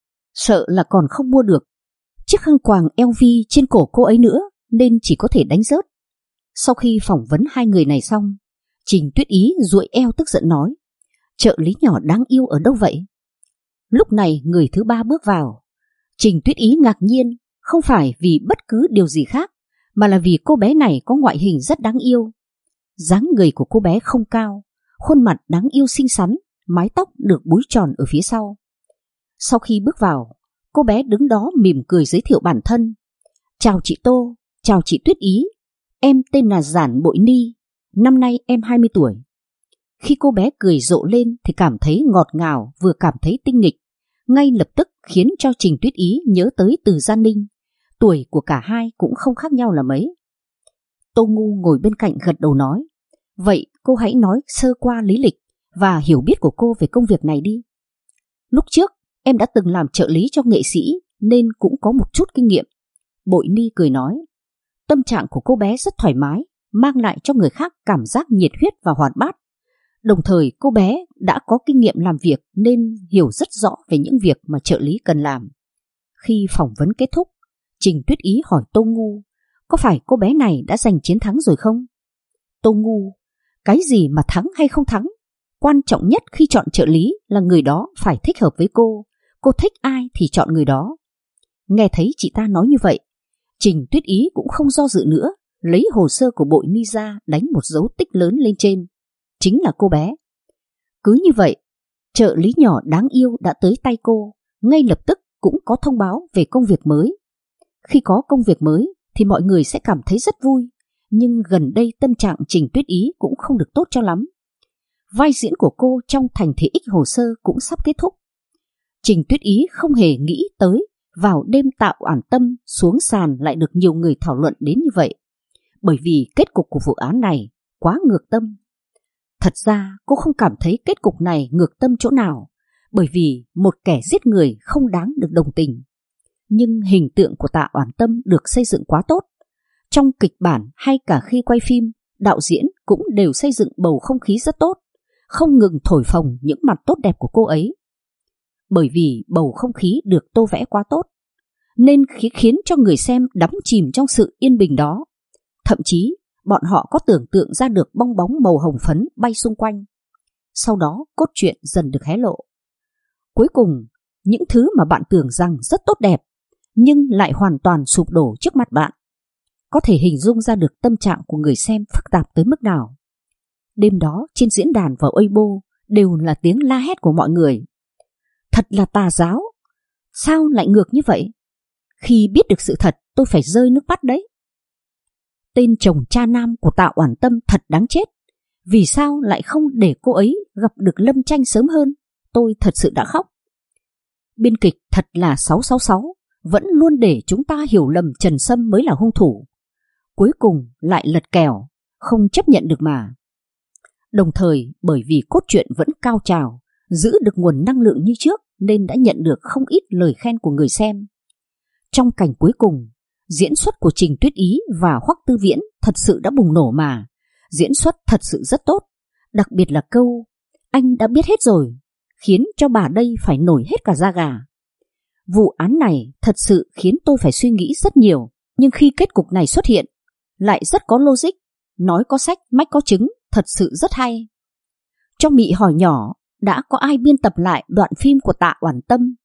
Sợ là còn không mua được chiếc khăn quàng LV trên cổ cô ấy nữa, nên chỉ có thể đánh rớt. Sau khi phỏng vấn hai người này xong, Trình Tuyết Ý duỗi eo tức giận nói: trợ lý nhỏ đáng yêu ở đâu vậy? Lúc này người thứ ba bước vào. Trình Tuyết Ý ngạc nhiên, không phải vì bất cứ điều gì khác, mà là vì cô bé này có ngoại hình rất đáng yêu. Dáng người của cô bé không cao, khuôn mặt đáng yêu xinh xắn, mái tóc được búi tròn ở phía sau. Sau khi bước vào, cô bé đứng đó mỉm cười giới thiệu bản thân. Chào chị Tô, chào chị Tuyết Ý, em tên là Giản Bội Ni, năm nay em 20 tuổi. Khi cô bé cười rộ lên thì cảm thấy ngọt ngào vừa cảm thấy tinh nghịch, ngay lập tức khiến cho Trình Tuyết Ý nhớ tới Từ Gia Ninh. Tuổi của cả hai cũng không khác nhau là mấy. Tô Ngu ngồi bên cạnh gật đầu nói: vậy cô hãy nói sơ qua lý lịch và hiểu biết của cô về công việc này đi. Lúc trước em đã từng làm trợ lý cho nghệ sĩ nên cũng có một chút kinh nghiệm. Bội Ni cười nói. Tâm trạng của cô bé rất thoải mái, mang lại cho người khác cảm giác nhiệt huyết và hoạt bát. Đồng thời cô bé đã có kinh nghiệm làm việc nên hiểu rất rõ về những việc mà trợ lý cần làm. Khi phỏng vấn kết thúc, Trình Tuyết Ý hỏi Tô Ngu: có phải cô bé này đã giành chiến thắng rồi không? Tô Ngu: cái gì mà thắng hay không thắng? Quan trọng nhất khi chọn trợ lý là người đó phải thích hợp với cô thích ai thì chọn người đó. Nghe thấy chị ta nói như vậy, Trình Tuyết Ý cũng không do dự nữa, lấy hồ sơ của Bội Ni ra đánh một dấu tích lớn lên trên. Chính là cô bé. Cứ như vậy, trợ lý nhỏ đáng yêu đã tới tay cô, ngay lập tức cũng có thông báo về công việc mới. Khi có công việc mới thì mọi người sẽ cảm thấy rất vui, nhưng gần đây tâm trạng Trình Tuyết Ý cũng không được tốt cho lắm. Vai diễn của cô trong Thành Thị X hồ sơ cũng sắp kết thúc. Trình Tuyết Ý không hề nghĩ tới vào đêm Tạo Oản Tâm xuống sàn lại được nhiều người thảo luận đến như vậy, bởi vì kết cục của vụ án này quá ngược tâm. Thật ra cô không cảm thấy kết cục này ngược tâm chỗ nào, bởi vì một kẻ giết người không đáng được đồng tình. Nhưng hình tượng của Tạ Oản Tâm được xây dựng quá tốt. Trong kịch bản hay cả khi quay phim, đạo diễn cũng đều xây dựng bầu không khí rất tốt, không ngừng thổi phồng những mặt tốt đẹp của cô ấy. Bởi vì bầu không khí được tô vẽ quá tốt, nên khiến cho người xem đắm chìm trong sự yên bình đó. Thậm chí bọn họ có tưởng tượng ra được bong bóng màu hồng phấn bay xung quanh. Sau đó cốt truyện dần được hé lộ. Cuối cùng, những thứ mà bạn tưởng rằng rất tốt đẹp nhưng lại hoàn toàn sụp đổ trước mặt bạn. Có thể hình dung ra được tâm trạng của người xem phức tạp tới mức nào. Đêm đó trên diễn đàn và Weibo đều là tiếng la hét của mọi người. Thật là tà giáo, sao lại ngược như vậy? Khi biết được sự thật tôi phải rơi nước mắt đấy. Tên chồng cha nam của Tạ Oản Tâm thật đáng chết, Vì sao lại không để cô ấy gặp được Lâm Tranh sớm hơn? Tôi thật sự đã khóc. Biên kịch thật là 666, vẫn luôn để chúng ta hiểu lầm Trần Sâm mới là hung thủ. Cuối cùng lại lật kèo, không chấp nhận được mà. Đồng thời bởi vì cốt truyện vẫn cao trào, giữ được nguồn năng lượng như trước nên đã nhận được không ít lời khen của người xem. Trong cảnh cuối cùng, diễn xuất của Trình Tuyết Ý và Hoắc Tư Viễn thật sự đã bùng nổ mà. Diễn xuất thật sự rất tốt, đặc biệt là câu "anh đã biết hết rồi" khiến cho bà đây phải nổi hết cả da gà. Vụ án này thật sự khiến tôi phải suy nghĩ rất nhiều, nhưng khi kết cục này xuất hiện lại rất có logic, nói có sách mách có chứng, thật sự rất hay. Cho Mị hỏi nhỏ, đã có ai biên tập lại đoạn phim của Tạ Oản Tâm,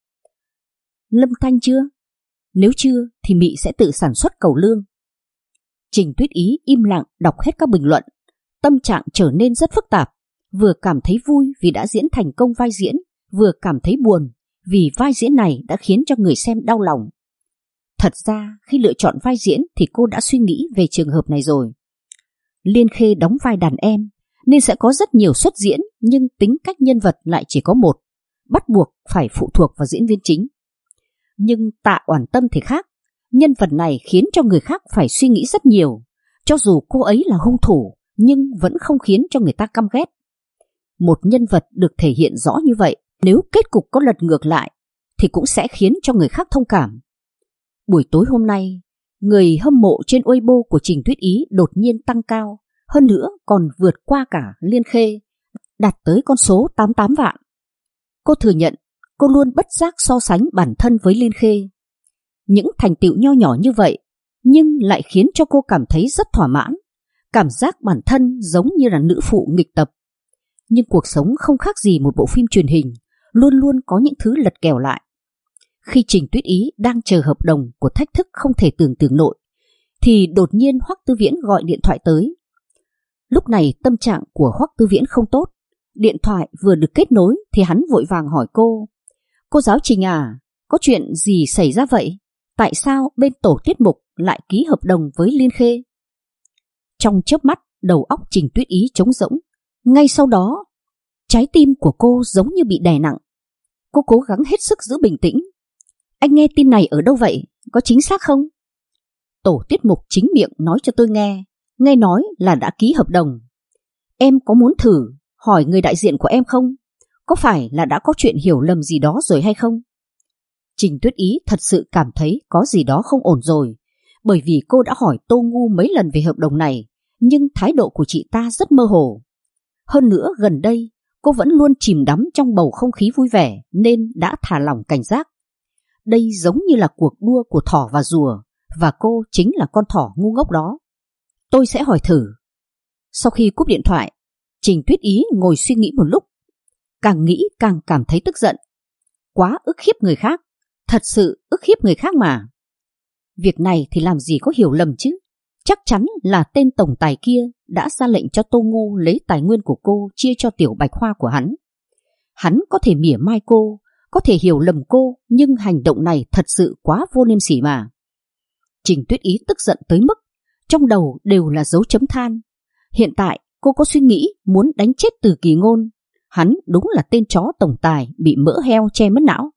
Lâm Thanh chưa? Nếu chưa thì Mị sẽ tự sản xuất cầu lương. Trình Tuyết Ý im lặng đọc hết các bình luận, tâm trạng trở nên rất phức tạp, vừa cảm thấy vui vì đã diễn thành công vai diễn, vừa cảm thấy buồn vì vai diễn này đã khiến cho người xem đau lòng. Thật ra khi lựa chọn vai diễn thì cô đã suy nghĩ về trường hợp này rồi. Liên Khê đóng vai đàn em nên sẽ có rất nhiều xuất diễn, nhưng tính cách nhân vật lại chỉ có một, bắt buộc phải phụ thuộc vào diễn viên chính. Nhưng Tạ Oản Tâm thì khác, nhân vật này khiến cho người khác phải suy nghĩ rất nhiều. Cho dù cô ấy là hung thủ nhưng vẫn không khiến cho người ta căm ghét. Một nhân vật được thể hiện rõ như vậy, nếu kết cục có lật ngược lại thì cũng sẽ khiến cho người khác thông cảm. Buổi tối hôm nay, người hâm mộ trên Weibo của Trình Tuyết Ý đột nhiên tăng cao, hơn nữa còn vượt qua cả Liên Khê, đạt tới con số 88 vạn. Cô thừa nhận cô luôn bất giác so sánh bản thân với Liên Khê. Những thành tựu nho nhỏ như vậy nhưng lại khiến cho cô cảm thấy rất thỏa mãn, cảm giác bản thân giống như là nữ phụ nghịch tập. Nhưng cuộc sống không khác gì một bộ phim truyền hình, luôn luôn có những thứ lật kèo lại. Khi Trình Tuyết Ý đang chờ hợp đồng của thách thức không thể tưởng tượng nổi, thì đột nhiên Hoắc Tư Viễn gọi điện thoại tới. Lúc này tâm trạng của Hoắc Tư Viễn không tốt. Điện thoại vừa được kết nối thì hắn vội vàng hỏi cô giáo Trình à, có chuyện gì xảy ra vậy? Tại sao bên tổ tiết mục lại ký hợp đồng với Liên Khê? Trong chớp mắt, đầu óc Trình Tuyết Ý trống rỗng. Ngay sau đó, trái tim của cô giống như bị đè nặng. Cô cố gắng hết sức giữ bình tĩnh. Anh nghe tin này ở đâu vậy? Có chính xác không? Tổ tiết mục chính miệng nói cho tôi nghe nói là đã ký hợp đồng. Em có muốn thử hỏi người đại diện của em không? Có phải là đã có chuyện hiểu lầm gì đó rồi hay không? Trình Tuyết Ý thật sự cảm thấy có gì đó không ổn rồi, bởi vì cô đã hỏi Tô Ngu mấy lần về hợp đồng này, nhưng thái độ của chị ta rất mơ hồ. Hơn nữa gần đây cô vẫn luôn chìm đắm trong bầu không khí vui vẻ nên đã thả lỏng cảnh giác. Đây giống như là cuộc đua của thỏ và rùa, và cô chính là con thỏ ngu ngốc đó. Tôi sẽ hỏi thử. Sau khi cúp điện thoại, Trình Tuyết Ý ngồi suy nghĩ một lúc. Càng nghĩ càng cảm thấy tức giận. Quá ức hiếp người khác, thật sự ức hiếp người khác mà. Việc này thì làm gì có hiểu lầm chứ. Chắc chắn là tên tổng tài kia đã ra lệnh cho Tô Ngu lấy tài nguyên của cô chia cho Tiểu Bạch Hoa của hắn. Hắn có thể mỉa mai cô, có thể hiểu lầm cô, nhưng hành động này thật sự quá vô liêm sỉ mà. Trình Tuyết Ý tức giận tới mức trong đầu đều là dấu chấm than. Hiện tại cô có suy nghĩ muốn đánh chết Từ Kỳ Ngôn. Hắn đúng là tên chó tổng tài bị mỡ heo che mất não.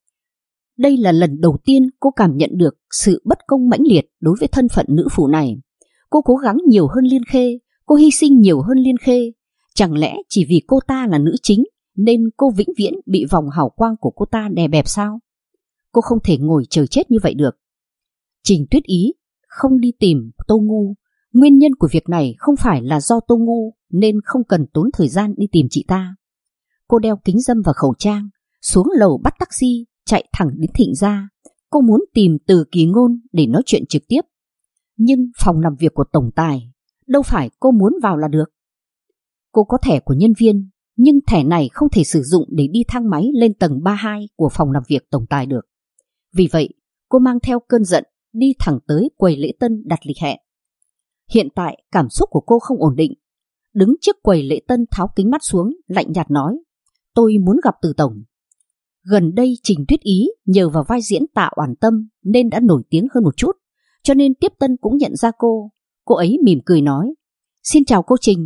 Đây là lần đầu tiên cô cảm nhận được sự bất công mãnh liệt đối với thân phận nữ phụ này. Cô cố gắng nhiều hơn Liên Khê, cô hy sinh nhiều hơn Liên Khê. Chẳng lẽ chỉ vì cô ta là nữ chính nên cô vĩnh viễn bị vòng hào quang của cô ta đè bẹp sao? Cô không thể ngồi chờ chết như vậy được. Trình Tuyết Ý không đi tìm Tô Ngu. Nguyên nhân của việc này không phải là do Tô Ngu nên không cần tốn thời gian đi tìm chị ta. Cô đeo kính râm và khẩu trang, xuống lầu bắt taxi, chạy thẳng đến Thịnh Gia. Cô muốn tìm Từ Kỳ Ngôn để nói chuyện trực tiếp. Nhưng phòng làm việc của tổng tài, đâu phải cô muốn vào là được. Cô có thẻ của nhân viên, nhưng thẻ này không thể sử dụng để đi thang máy lên tầng 32 của phòng làm việc tổng tài được. Vì vậy, cô mang theo cơn giận đi thẳng tới quầy lễ tân đặt lịch hẹn. Hiện tại cảm xúc của cô không ổn định. Đứng trước quầy lễ tân tháo kính mắt xuống, lạnh nhạt nói: Tôi muốn gặp Từ tổng. Gần đây Trình Tuyết Ý nhờ vào vai diễn Tạ Oản Tâm nên đã nổi tiếng hơn một chút, cho nên tiếp tân cũng nhận ra cô. Cô ấy mỉm cười nói: Xin chào cô Trình,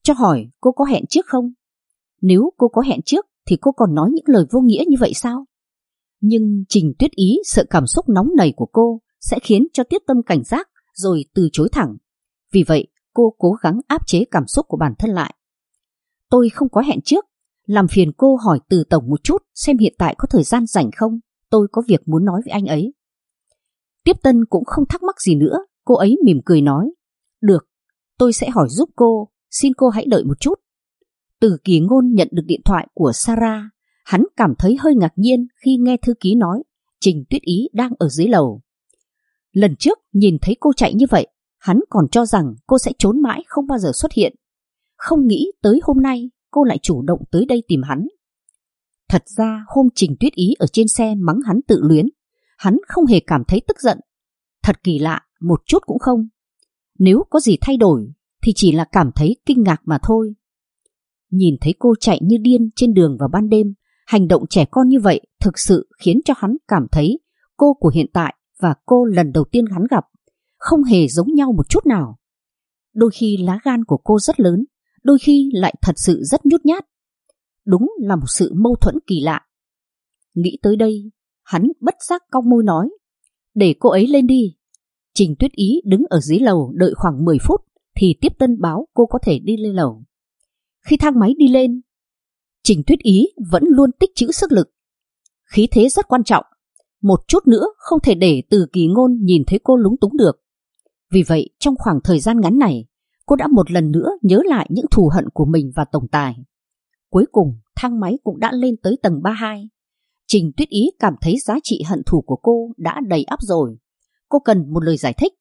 cho hỏi cô có hẹn trước không? Nếu cô có hẹn trước thì cô còn nói những lời vô nghĩa như vậy sao? Nhưng Trình Tuyết Ý sợ cảm xúc nóng nảy của cô sẽ khiến cho Tiết Tâm cảnh giác rồi từ chối thẳng. Vì vậy cô cố gắng áp chế cảm xúc của bản thân lại. Tôi không có hẹn trước, làm phiền cô hỏi Từ tổng một chút xem hiện tại có thời gian rảnh không, tôi có việc muốn nói với anh ấy. Tiếp Tân cũng không thắc mắc gì nữa, cô ấy mỉm cười nói, được, tôi sẽ hỏi giúp cô, xin cô hãy đợi một chút. Từ Kỳ Ngôn nhận được điện thoại của Sarah, hắn cảm thấy hơi ngạc nhiên khi nghe thư ký nói Trình Tuyết Ý đang ở dưới lầu. Lần trước nhìn thấy cô chạy như vậy, hắn còn cho rằng cô sẽ trốn mãi không bao giờ xuất hiện. Không nghĩ tới hôm nay cô lại chủ động tới đây tìm hắn. Thật ra hôm Trình Tuyết Ý ở trên xe mắng hắn tự luyến, hắn không hề cảm thấy tức giận. Thật kỳ lạ, một chút cũng không. Nếu có gì thay đổi thì chỉ là cảm thấy kinh ngạc mà thôi. Nhìn thấy cô chạy như điên trên đường vào ban đêm, hành động trẻ con như vậy thực sự khiến cho hắn cảm thấy cô của hiện tại và cô lần đầu tiên hắn gặp không hề giống nhau một chút nào. Đôi khi lá gan của cô rất lớn, đôi khi lại thật sự rất nhút nhát. Đúng là một sự mâu thuẫn kỳ lạ. Nghĩ tới đây, hắn bất giác cong môi nói, để cô ấy lên đi. Trình Tuyết Ý đứng ở dưới lầu đợi khoảng 10 phút thì Tiếp Tân báo cô có thể đi lên lầu. Khi thang máy đi lên, Trình Tuyết Ý vẫn luôn tích trữ sức lực. Khí thế rất quan trọng, một chút nữa không thể để Từ Kỳ Ngôn nhìn thấy cô lúng túng được. Vì vậy trong khoảng thời gian ngắn này, cô đã một lần nữa nhớ lại những thù hận của mình và tổng tài. Cuối cùng thang máy cũng đã lên tới tầng 32. Trình Tuyết Ý cảm thấy giá trị hận thù của cô đã đầy ắp rồi. Cô cần một lời giải thích.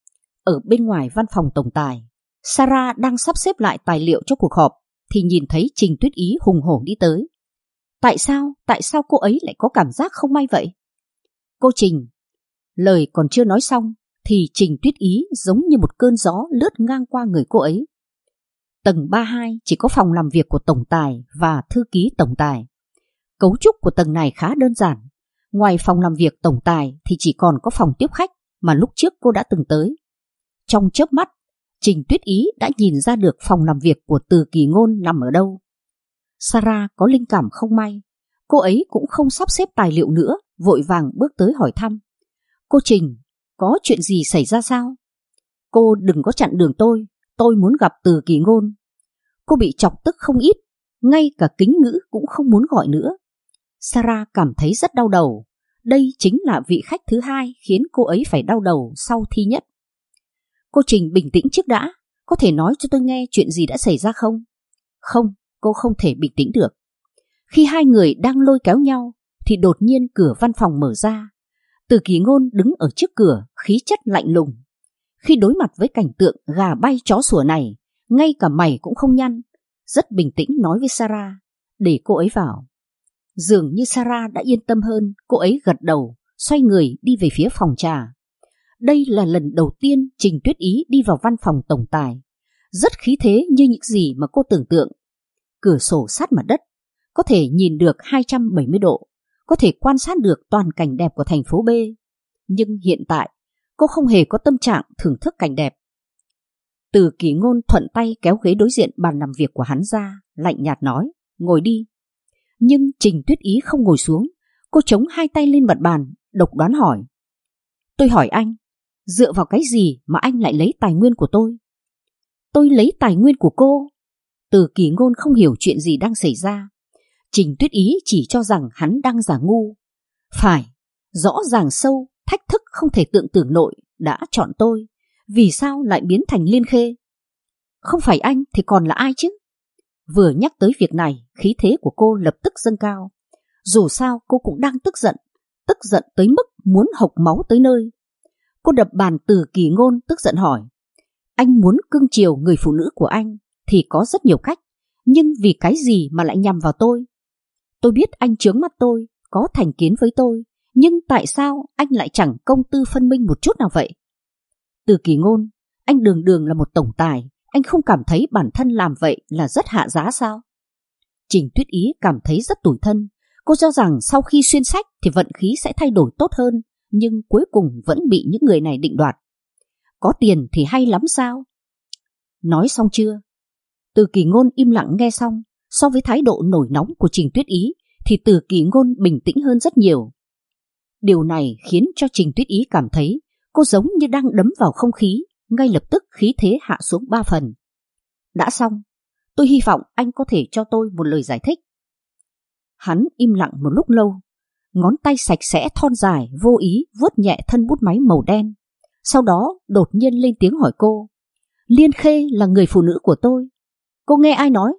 Ở bên ngoài văn phòng tổng tài, Sarah đang sắp xếp lại tài liệu cho cuộc họp thì nhìn thấy Trình Tuyết Ý hùng hổ đi tới. Tại sao cô ấy lại có cảm giác không may vậy? Cô Trình. Lời còn chưa nói xong thì Trình Tuyết Ý giống như một cơn gió lướt ngang qua người cô ấy. Tầng 32 chỉ có phòng làm việc của tổng tài và thư ký tổng tài. Cấu trúc của tầng này khá đơn giản. Ngoài phòng làm việc tổng tài thì chỉ còn có phòng tiếp khách mà lúc trước cô đã từng tới. Trong chớp mắt, Trình Tuyết Ý đã nhìn ra được phòng làm việc của Từ Kỳ Ngôn nằm ở đâu. Sarah có linh cảm không may. Cô ấy cũng không sắp xếp tài liệu nữa, vội vàng bước tới hỏi thăm. Cô Trình, có chuyện gì xảy ra sao? Cô đừng có chặn đường tôi muốn gặp Từ Kỳ Ngôn. Cô bị chọc tức không ít, ngay cả kính ngữ cũng không muốn gọi nữa. Sarah cảm thấy rất đau đầu. Đây chính là vị khách thứ hai khiến cô ấy phải đau đầu sau Thi Nhất. Cô Trình bình tĩnh trước đã, có thể nói cho tôi nghe chuyện gì đã xảy ra không? Không, cô không thể bình tĩnh được. Khi hai người đang lôi kéo nhau thì đột nhiên cửa văn phòng mở ra. Từ Kỳ Ngôn đứng ở trước cửa, khí chất lạnh lùng. Khi đối mặt với cảnh tượng gà bay chó sủa này, ngay cả mày cũng không nhăn, rất bình tĩnh nói với Sarah để cô ấy vào. Dường như Sarah đã yên tâm hơn, cô ấy gật đầu, xoay người đi về phía phòng trà. Đây là lần đầu tiên Trình Tuyết Ý đi vào văn phòng tổng tài. Rất khí thế như những gì mà cô tưởng tượng. Cửa sổ sát mặt đất, có thể nhìn được 270 độ, có thể quan sát được toàn cảnh đẹp của thành phố B. Nhưng hiện tại, cô không hề có tâm trạng thưởng thức cảnh đẹp. Từ Kỳ Ngôn thuận tay kéo ghế đối diện bàn làm việc của hắn ra, lạnh nhạt nói, ngồi đi. Nhưng Trình Tuyết Ý không ngồi xuống, cô chống hai tay lên mặt bàn, độc đoán hỏi. Tôi hỏi anh, dựa vào cái gì mà anh lại lấy tài nguyên của tôi? Tôi lấy tài nguyên của cô? Từ Kỳ Ngôn không hiểu chuyện gì đang xảy ra. Trình Tuyết Ý chỉ cho rằng hắn đang giả ngu. Phải, rõ ràng sâu, thách thức không thể tưởng nổi đã chọn tôi, vì sao lại biến thành Liên Khê? Không phải anh thì còn là ai chứ? Vừa nhắc tới việc này, khí thế của cô lập tức dâng cao. Dù sao cô cũng đang tức giận tới mức muốn hộc máu tới nơi. Cô đập bàn Từ Kỳ Ngôn, tức giận hỏi. Anh muốn cưng chiều người phụ nữ của anh thì có rất nhiều cách, nhưng vì cái gì mà lại nhằm vào tôi? Tôi biết anh chướng mắt tôi, có thành kiến với tôi, nhưng tại sao anh lại chẳng công tư phân minh một chút nào vậy? Từ Kỳ Ngôn, anh đường đường là một tổng tài, anh không cảm thấy bản thân làm vậy là rất hạ giá sao? Trình Tuyết Ý cảm thấy rất tủi thân. Cô cho rằng sau khi xuyên sách thì vận khí sẽ thay đổi tốt hơn, nhưng cuối cùng vẫn bị những người này định đoạt. Có tiền thì hay lắm sao? Nói xong chưa? Từ Kỳ Ngôn im lặng nghe xong. So với thái độ nổi nóng của Trình Tuyết Ý thì Từ Kỳ Ngôn bình tĩnh hơn rất nhiều. Điều này khiến cho Trình Tuyết Ý cảm thấy cô giống như đang đấm vào không khí, ngay lập tức khí thế hạ xuống 3 phần. Đã xong, tôi hy vọng anh có thể cho tôi một lời giải thích. Hắn im lặng một lúc lâu, ngón tay sạch sẽ thon dài vô ý vuốt nhẹ thân bút máy màu đen. Sau đó đột nhiên lên tiếng hỏi cô. Liên Khê là người phụ nữ của tôi. Cô nghe ai nói?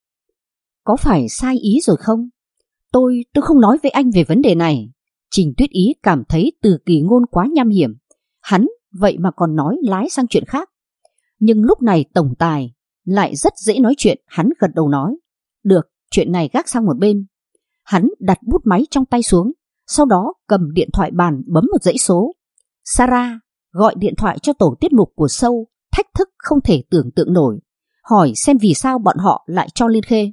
Có phải sai ý rồi không? Tôi không nói với anh về vấn đề này. Trình Tuyết Ý cảm thấy Từ Kỳ Ngôn quá nham hiểm. Hắn vậy mà còn nói lái sang chuyện khác. Nhưng lúc này tổng tài lại rất dễ nói chuyện. Hắn gật đầu nói. Được, chuyện này gác sang một bên. Hắn đặt bút máy trong tay xuống, sau đó cầm điện thoại bàn bấm một dãy số. Sarah gọi điện thoại cho tổ tiết mục của show, thách thức không thể tưởng tượng nổi, hỏi xem vì sao bọn họ lại cho Liên Khê.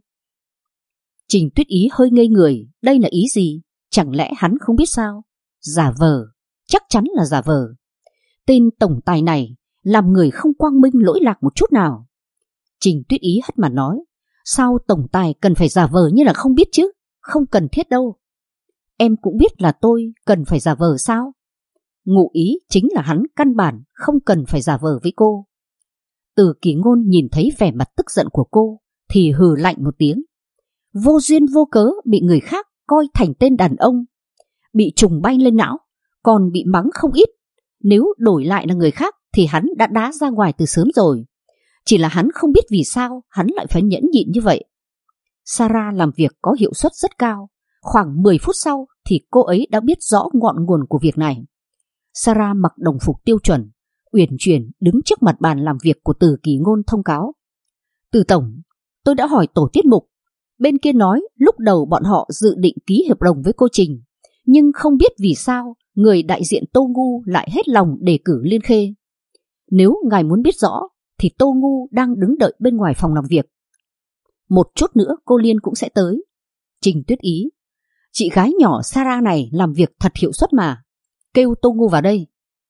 Trình Tuyết Ý hơi ngây người, đây là ý gì? Chẳng lẽ hắn không biết sao? Giả vờ, chắc chắn là giả vờ. Tên tổng tài này làm người không quang minh lỗi lạc một chút nào. Trình Tuyết Ý hất mặt nói, sao tổng tài cần phải giả vờ như là không biết chứ? Không cần thiết đâu. Em cũng biết là tôi cần phải giả vờ sao? Ngụ ý chính là hắn căn bản không cần phải giả vờ với cô. Từ Kỳ Ngôn nhìn thấy vẻ mặt tức giận của cô thì hừ lạnh một tiếng. Vô duyên vô cớ bị người khác coi thành tên đàn ông, bị trùng bay lên não, còn bị mắng không ít. Nếu đổi lại là người khác thì hắn đã đá ra ngoài từ sớm rồi. Chỉ là hắn không biết vì sao hắn lại phải nhẫn nhịn như vậy. Sarah làm việc có hiệu suất rất cao. Khoảng 10 phút sau thì cô ấy đã biết rõ ngọn nguồn của việc này. Sarah mặc đồng phục tiêu chuẩn, uyển chuyển đứng trước mặt bàn làm việc của Từ Kỳ Ngôn thông cáo. Từ tổng, tôi đã hỏi tổ tiết mục. Bên kia nói lúc đầu bọn họ dự định ký hợp đồng với cô Trình, nhưng không biết vì sao người đại diện Tô Ngu lại hết lòng đề cử Liên Khê. Nếu ngài muốn biết rõ thì Tô Ngu đang đứng đợi bên ngoài phòng làm việc. Một chút nữa cô Liên cũng sẽ tới. Trình Tuyết Ý, chị gái nhỏ Sarah này làm việc thật hiệu suất mà. Kêu Tô Ngu vào đây.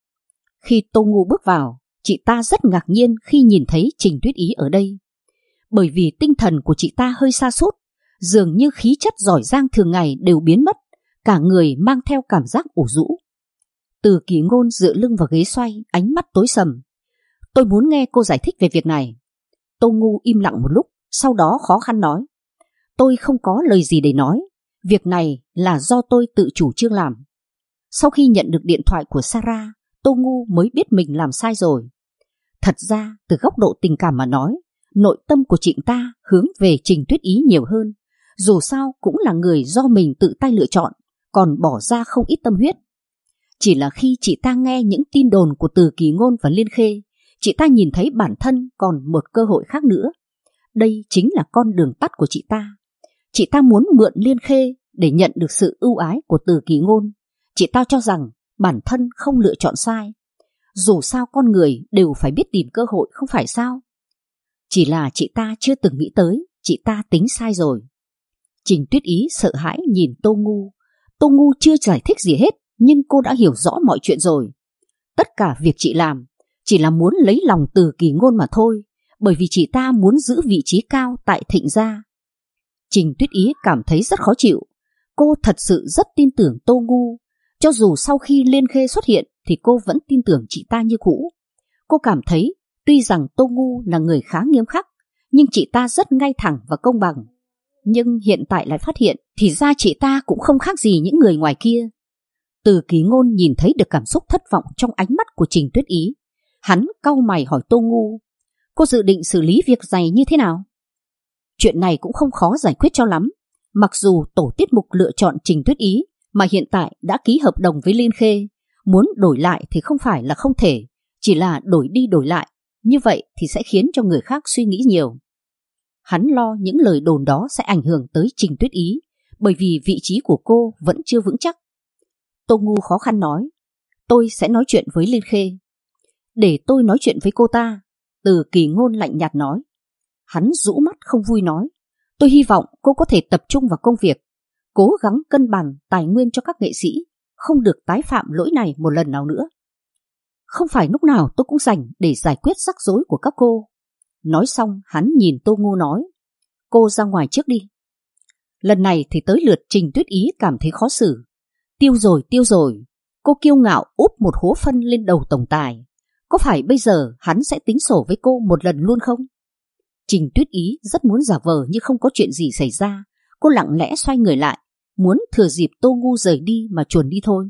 Khi Tô Ngu bước vào, chị ta rất ngạc nhiên khi nhìn thấy Trình Tuyết Ý ở đây. Bởi vì tinh thần của chị ta hơi sa sút, dường như khí chất giỏi giang thường ngày đều biến mất, cả người mang theo cảm giác ủ rũ. Từ Kỳ Ngôn dựa lưng vào ghế xoay, ánh mắt tối sầm. Tôi muốn nghe cô giải thích về việc này. Tô Ngu im lặng một lúc, sau đó khó khăn nói. Tôi không có lời gì để nói. Việc này là do tôi tự chủ trương làm. Sau khi nhận được điện thoại của Sarah, Tô Ngu mới biết mình làm sai rồi. Thật ra, từ góc độ tình cảm mà nói, nội tâm của chị ta hướng về Trình Tuyết Ý nhiều hơn. Dù sao cũng là người do mình tự tay lựa chọn, còn bỏ ra không ít tâm huyết. Chỉ là khi chị ta nghe những tin đồn của Từ Kỳ Ngôn và Liên Khê, chị ta nhìn thấy bản thân còn một cơ hội khác nữa. Đây chính là con đường tắt của chị ta. Chị ta muốn mượn Liên Khê để nhận được sự ưu ái của Từ Kỳ Ngôn. Chị ta cho rằng bản thân không lựa chọn sai. Dù sao con người đều phải biết tìm cơ hội, không phải sao? Chỉ là chị ta chưa từng nghĩ tới, chị ta tính sai rồi. Trình Tuyết Ý sợ hãi nhìn Tô Ngu. Tô Ngu chưa giải thích gì hết, nhưng cô đã hiểu rõ mọi chuyện rồi. Tất cả việc chị làm chỉ là muốn lấy lòng Từ Kỳ Ngôn mà thôi, bởi vì chị ta muốn giữ vị trí cao tại Thịnh gia. Trình Tuyết Ý cảm thấy rất khó chịu. Cô thật sự rất tin tưởng Tô Ngu. Cho dù sau khi Liên Khê xuất hiện thì cô vẫn tin tưởng chị ta như cũ. Cô cảm thấy tuy rằng Tô Ngu là người khá nghiêm khắc, nhưng chị ta rất ngay thẳng và công bằng. Nhưng hiện tại lại phát hiện thì ra chị ta cũng không khác gì những người ngoài kia. Từ Kỳ Ngôn nhìn thấy được cảm xúc thất vọng trong ánh mắt của Trình Tuyết Ý. Hắn cau mày hỏi Tô Ngu, cô dự định xử lý việc này như thế nào? Chuyện này cũng không khó giải quyết cho lắm. Mặc dù tổ tiết mục lựa chọn Trình Tuyết Ý mà hiện tại đã ký hợp đồng với Liên Khê, muốn đổi lại thì không phải là không thể, chỉ là đổi đi đổi lại. Như vậy thì sẽ khiến cho người khác suy nghĩ nhiều. Hắn lo những lời đồn đó sẽ ảnh hưởng tới Trình Tuyết Ý, bởi vì vị trí của cô vẫn chưa vững chắc. Tô Ngu khó khăn nói, tôi sẽ nói chuyện với Liên Khê. Để tôi nói chuyện với cô ta. Từ Kỳ Ngôn lạnh nhạt nói. Hắn rũ mắt không vui nói, tôi hy vọng cô có thể tập trung vào công việc, cố gắng cân bằng tài nguyên cho các nghệ sĩ, không được tái phạm lỗi này một lần nào nữa. Không phải lúc nào tôi cũng dành để giải quyết rắc rối của các cô. Nói xong hắn nhìn Tô Ngu nói, cô ra ngoài trước đi. Lần này thì tới lượt Trình Tuyết Ý cảm thấy khó xử. Tiêu rồi, cô kiêu ngạo úp một hố phân lên đầu tổng tài. Có phải bây giờ hắn sẽ tính sổ với cô một lần luôn không? Trình Tuyết Ý rất muốn giả vờ như không có chuyện gì xảy ra. Cô lặng lẽ xoay người lại, muốn thừa dịp Tô Ngu rời đi mà chuồn đi thôi.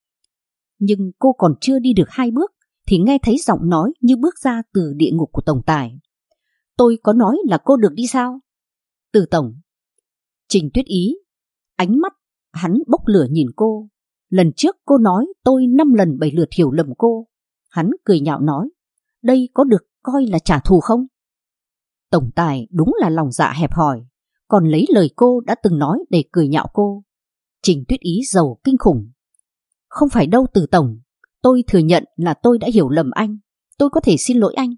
Nhưng cô còn chưa đi được 2 bước thì nghe thấy giọng nói như bước ra từ địa ngục của tổng tài. Tôi có nói là cô được đi sao? Từ tổng. Trình Tuyết Ý, ánh mắt hắn bốc lửa nhìn cô. Lần trước cô nói tôi 5 lần 7 lượt hiểu lầm cô. Hắn cười nhạo nói, đây có được coi là trả thù không? Tổng tài đúng là lòng dạ hẹp hòi, còn lấy lời cô đã từng nói để cười nhạo cô. Trình Tuyết Ý giàu kinh khủng. Không phải đâu Từ tổng, tôi thừa nhận là tôi đã hiểu lầm anh, tôi có thể xin lỗi anh.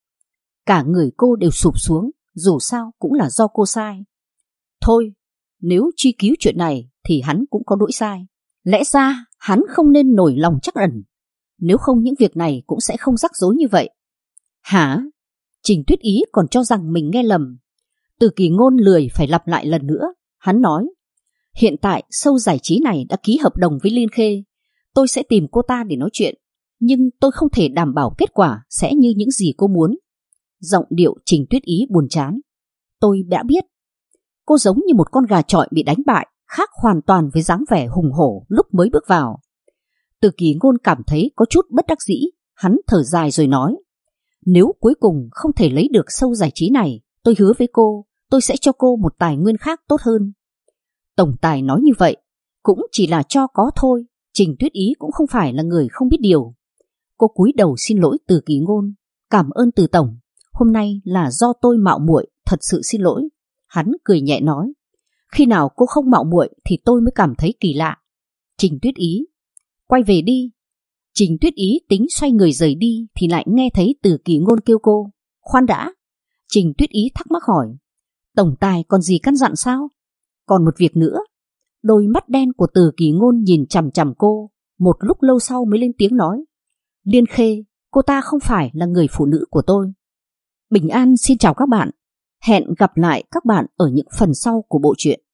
Cả người cô đều sụp xuống, dù sao cũng là do cô sai. Thôi, nếu truy cứu chuyện này thì hắn cũng có lỗi sai. Lẽ ra hắn không nên nổi lòng trắc ẩn, nếu không những việc này cũng sẽ không rắc rối như vậy. Hả? Trình Tuyết Ý còn cho rằng mình nghe lầm. Từ Kỳ Ngôn lười phải lặp lại lần nữa. Hắn nói, hiện tại show giải trí này đã ký hợp đồng với Liên Khê. Tôi sẽ tìm cô ta để nói chuyện, nhưng tôi không thể đảm bảo kết quả sẽ như những gì cô muốn. Giọng điệu Trình Tuyết Ý buồn chán. Tôi đã biết. Cô giống như một con gà chọi bị đánh bại, khác hoàn toàn với dáng vẻ hùng hổ lúc mới bước vào. Từ Kỳ Ngôn cảm thấy có chút bất đắc dĩ. Hắn thở dài rồi nói, nếu cuối cùng không thể lấy được show giải trí này, tôi hứa với cô, tôi sẽ cho cô một tài nguyên khác tốt hơn. Tổng tài nói như vậy cũng chỉ là cho có thôi. Trình Tuyết Ý cũng không phải là người không biết điều. Cô cúi đầu xin lỗi Từ Kỳ Ngôn. Cảm ơn Từ tổng, hôm nay là do tôi mạo muội, thật sự xin lỗi. Hắn cười nhẹ nói, khi nào cô không mạo muội thì tôi mới cảm thấy kỳ lạ. Trình Tuyết Ý, quay về đi. Trình Tuyết Ý tính xoay người rời đi thì lại nghe thấy Từ Kỳ Ngôn kêu cô, khoan đã. Trình Tuyết Ý thắc mắc hỏi, tổng tài còn gì căn dặn sao? Còn một việc nữa. Đôi mắt đen của Từ Kỳ Ngôn nhìn chằm chằm cô, một lúc lâu sau mới lên tiếng nói, Liên Khê, cô ta không phải là người phụ nữ của tôi. Bình An xin chào các bạn. Hẹn gặp lại các bạn ở những phần sau của bộ truyện.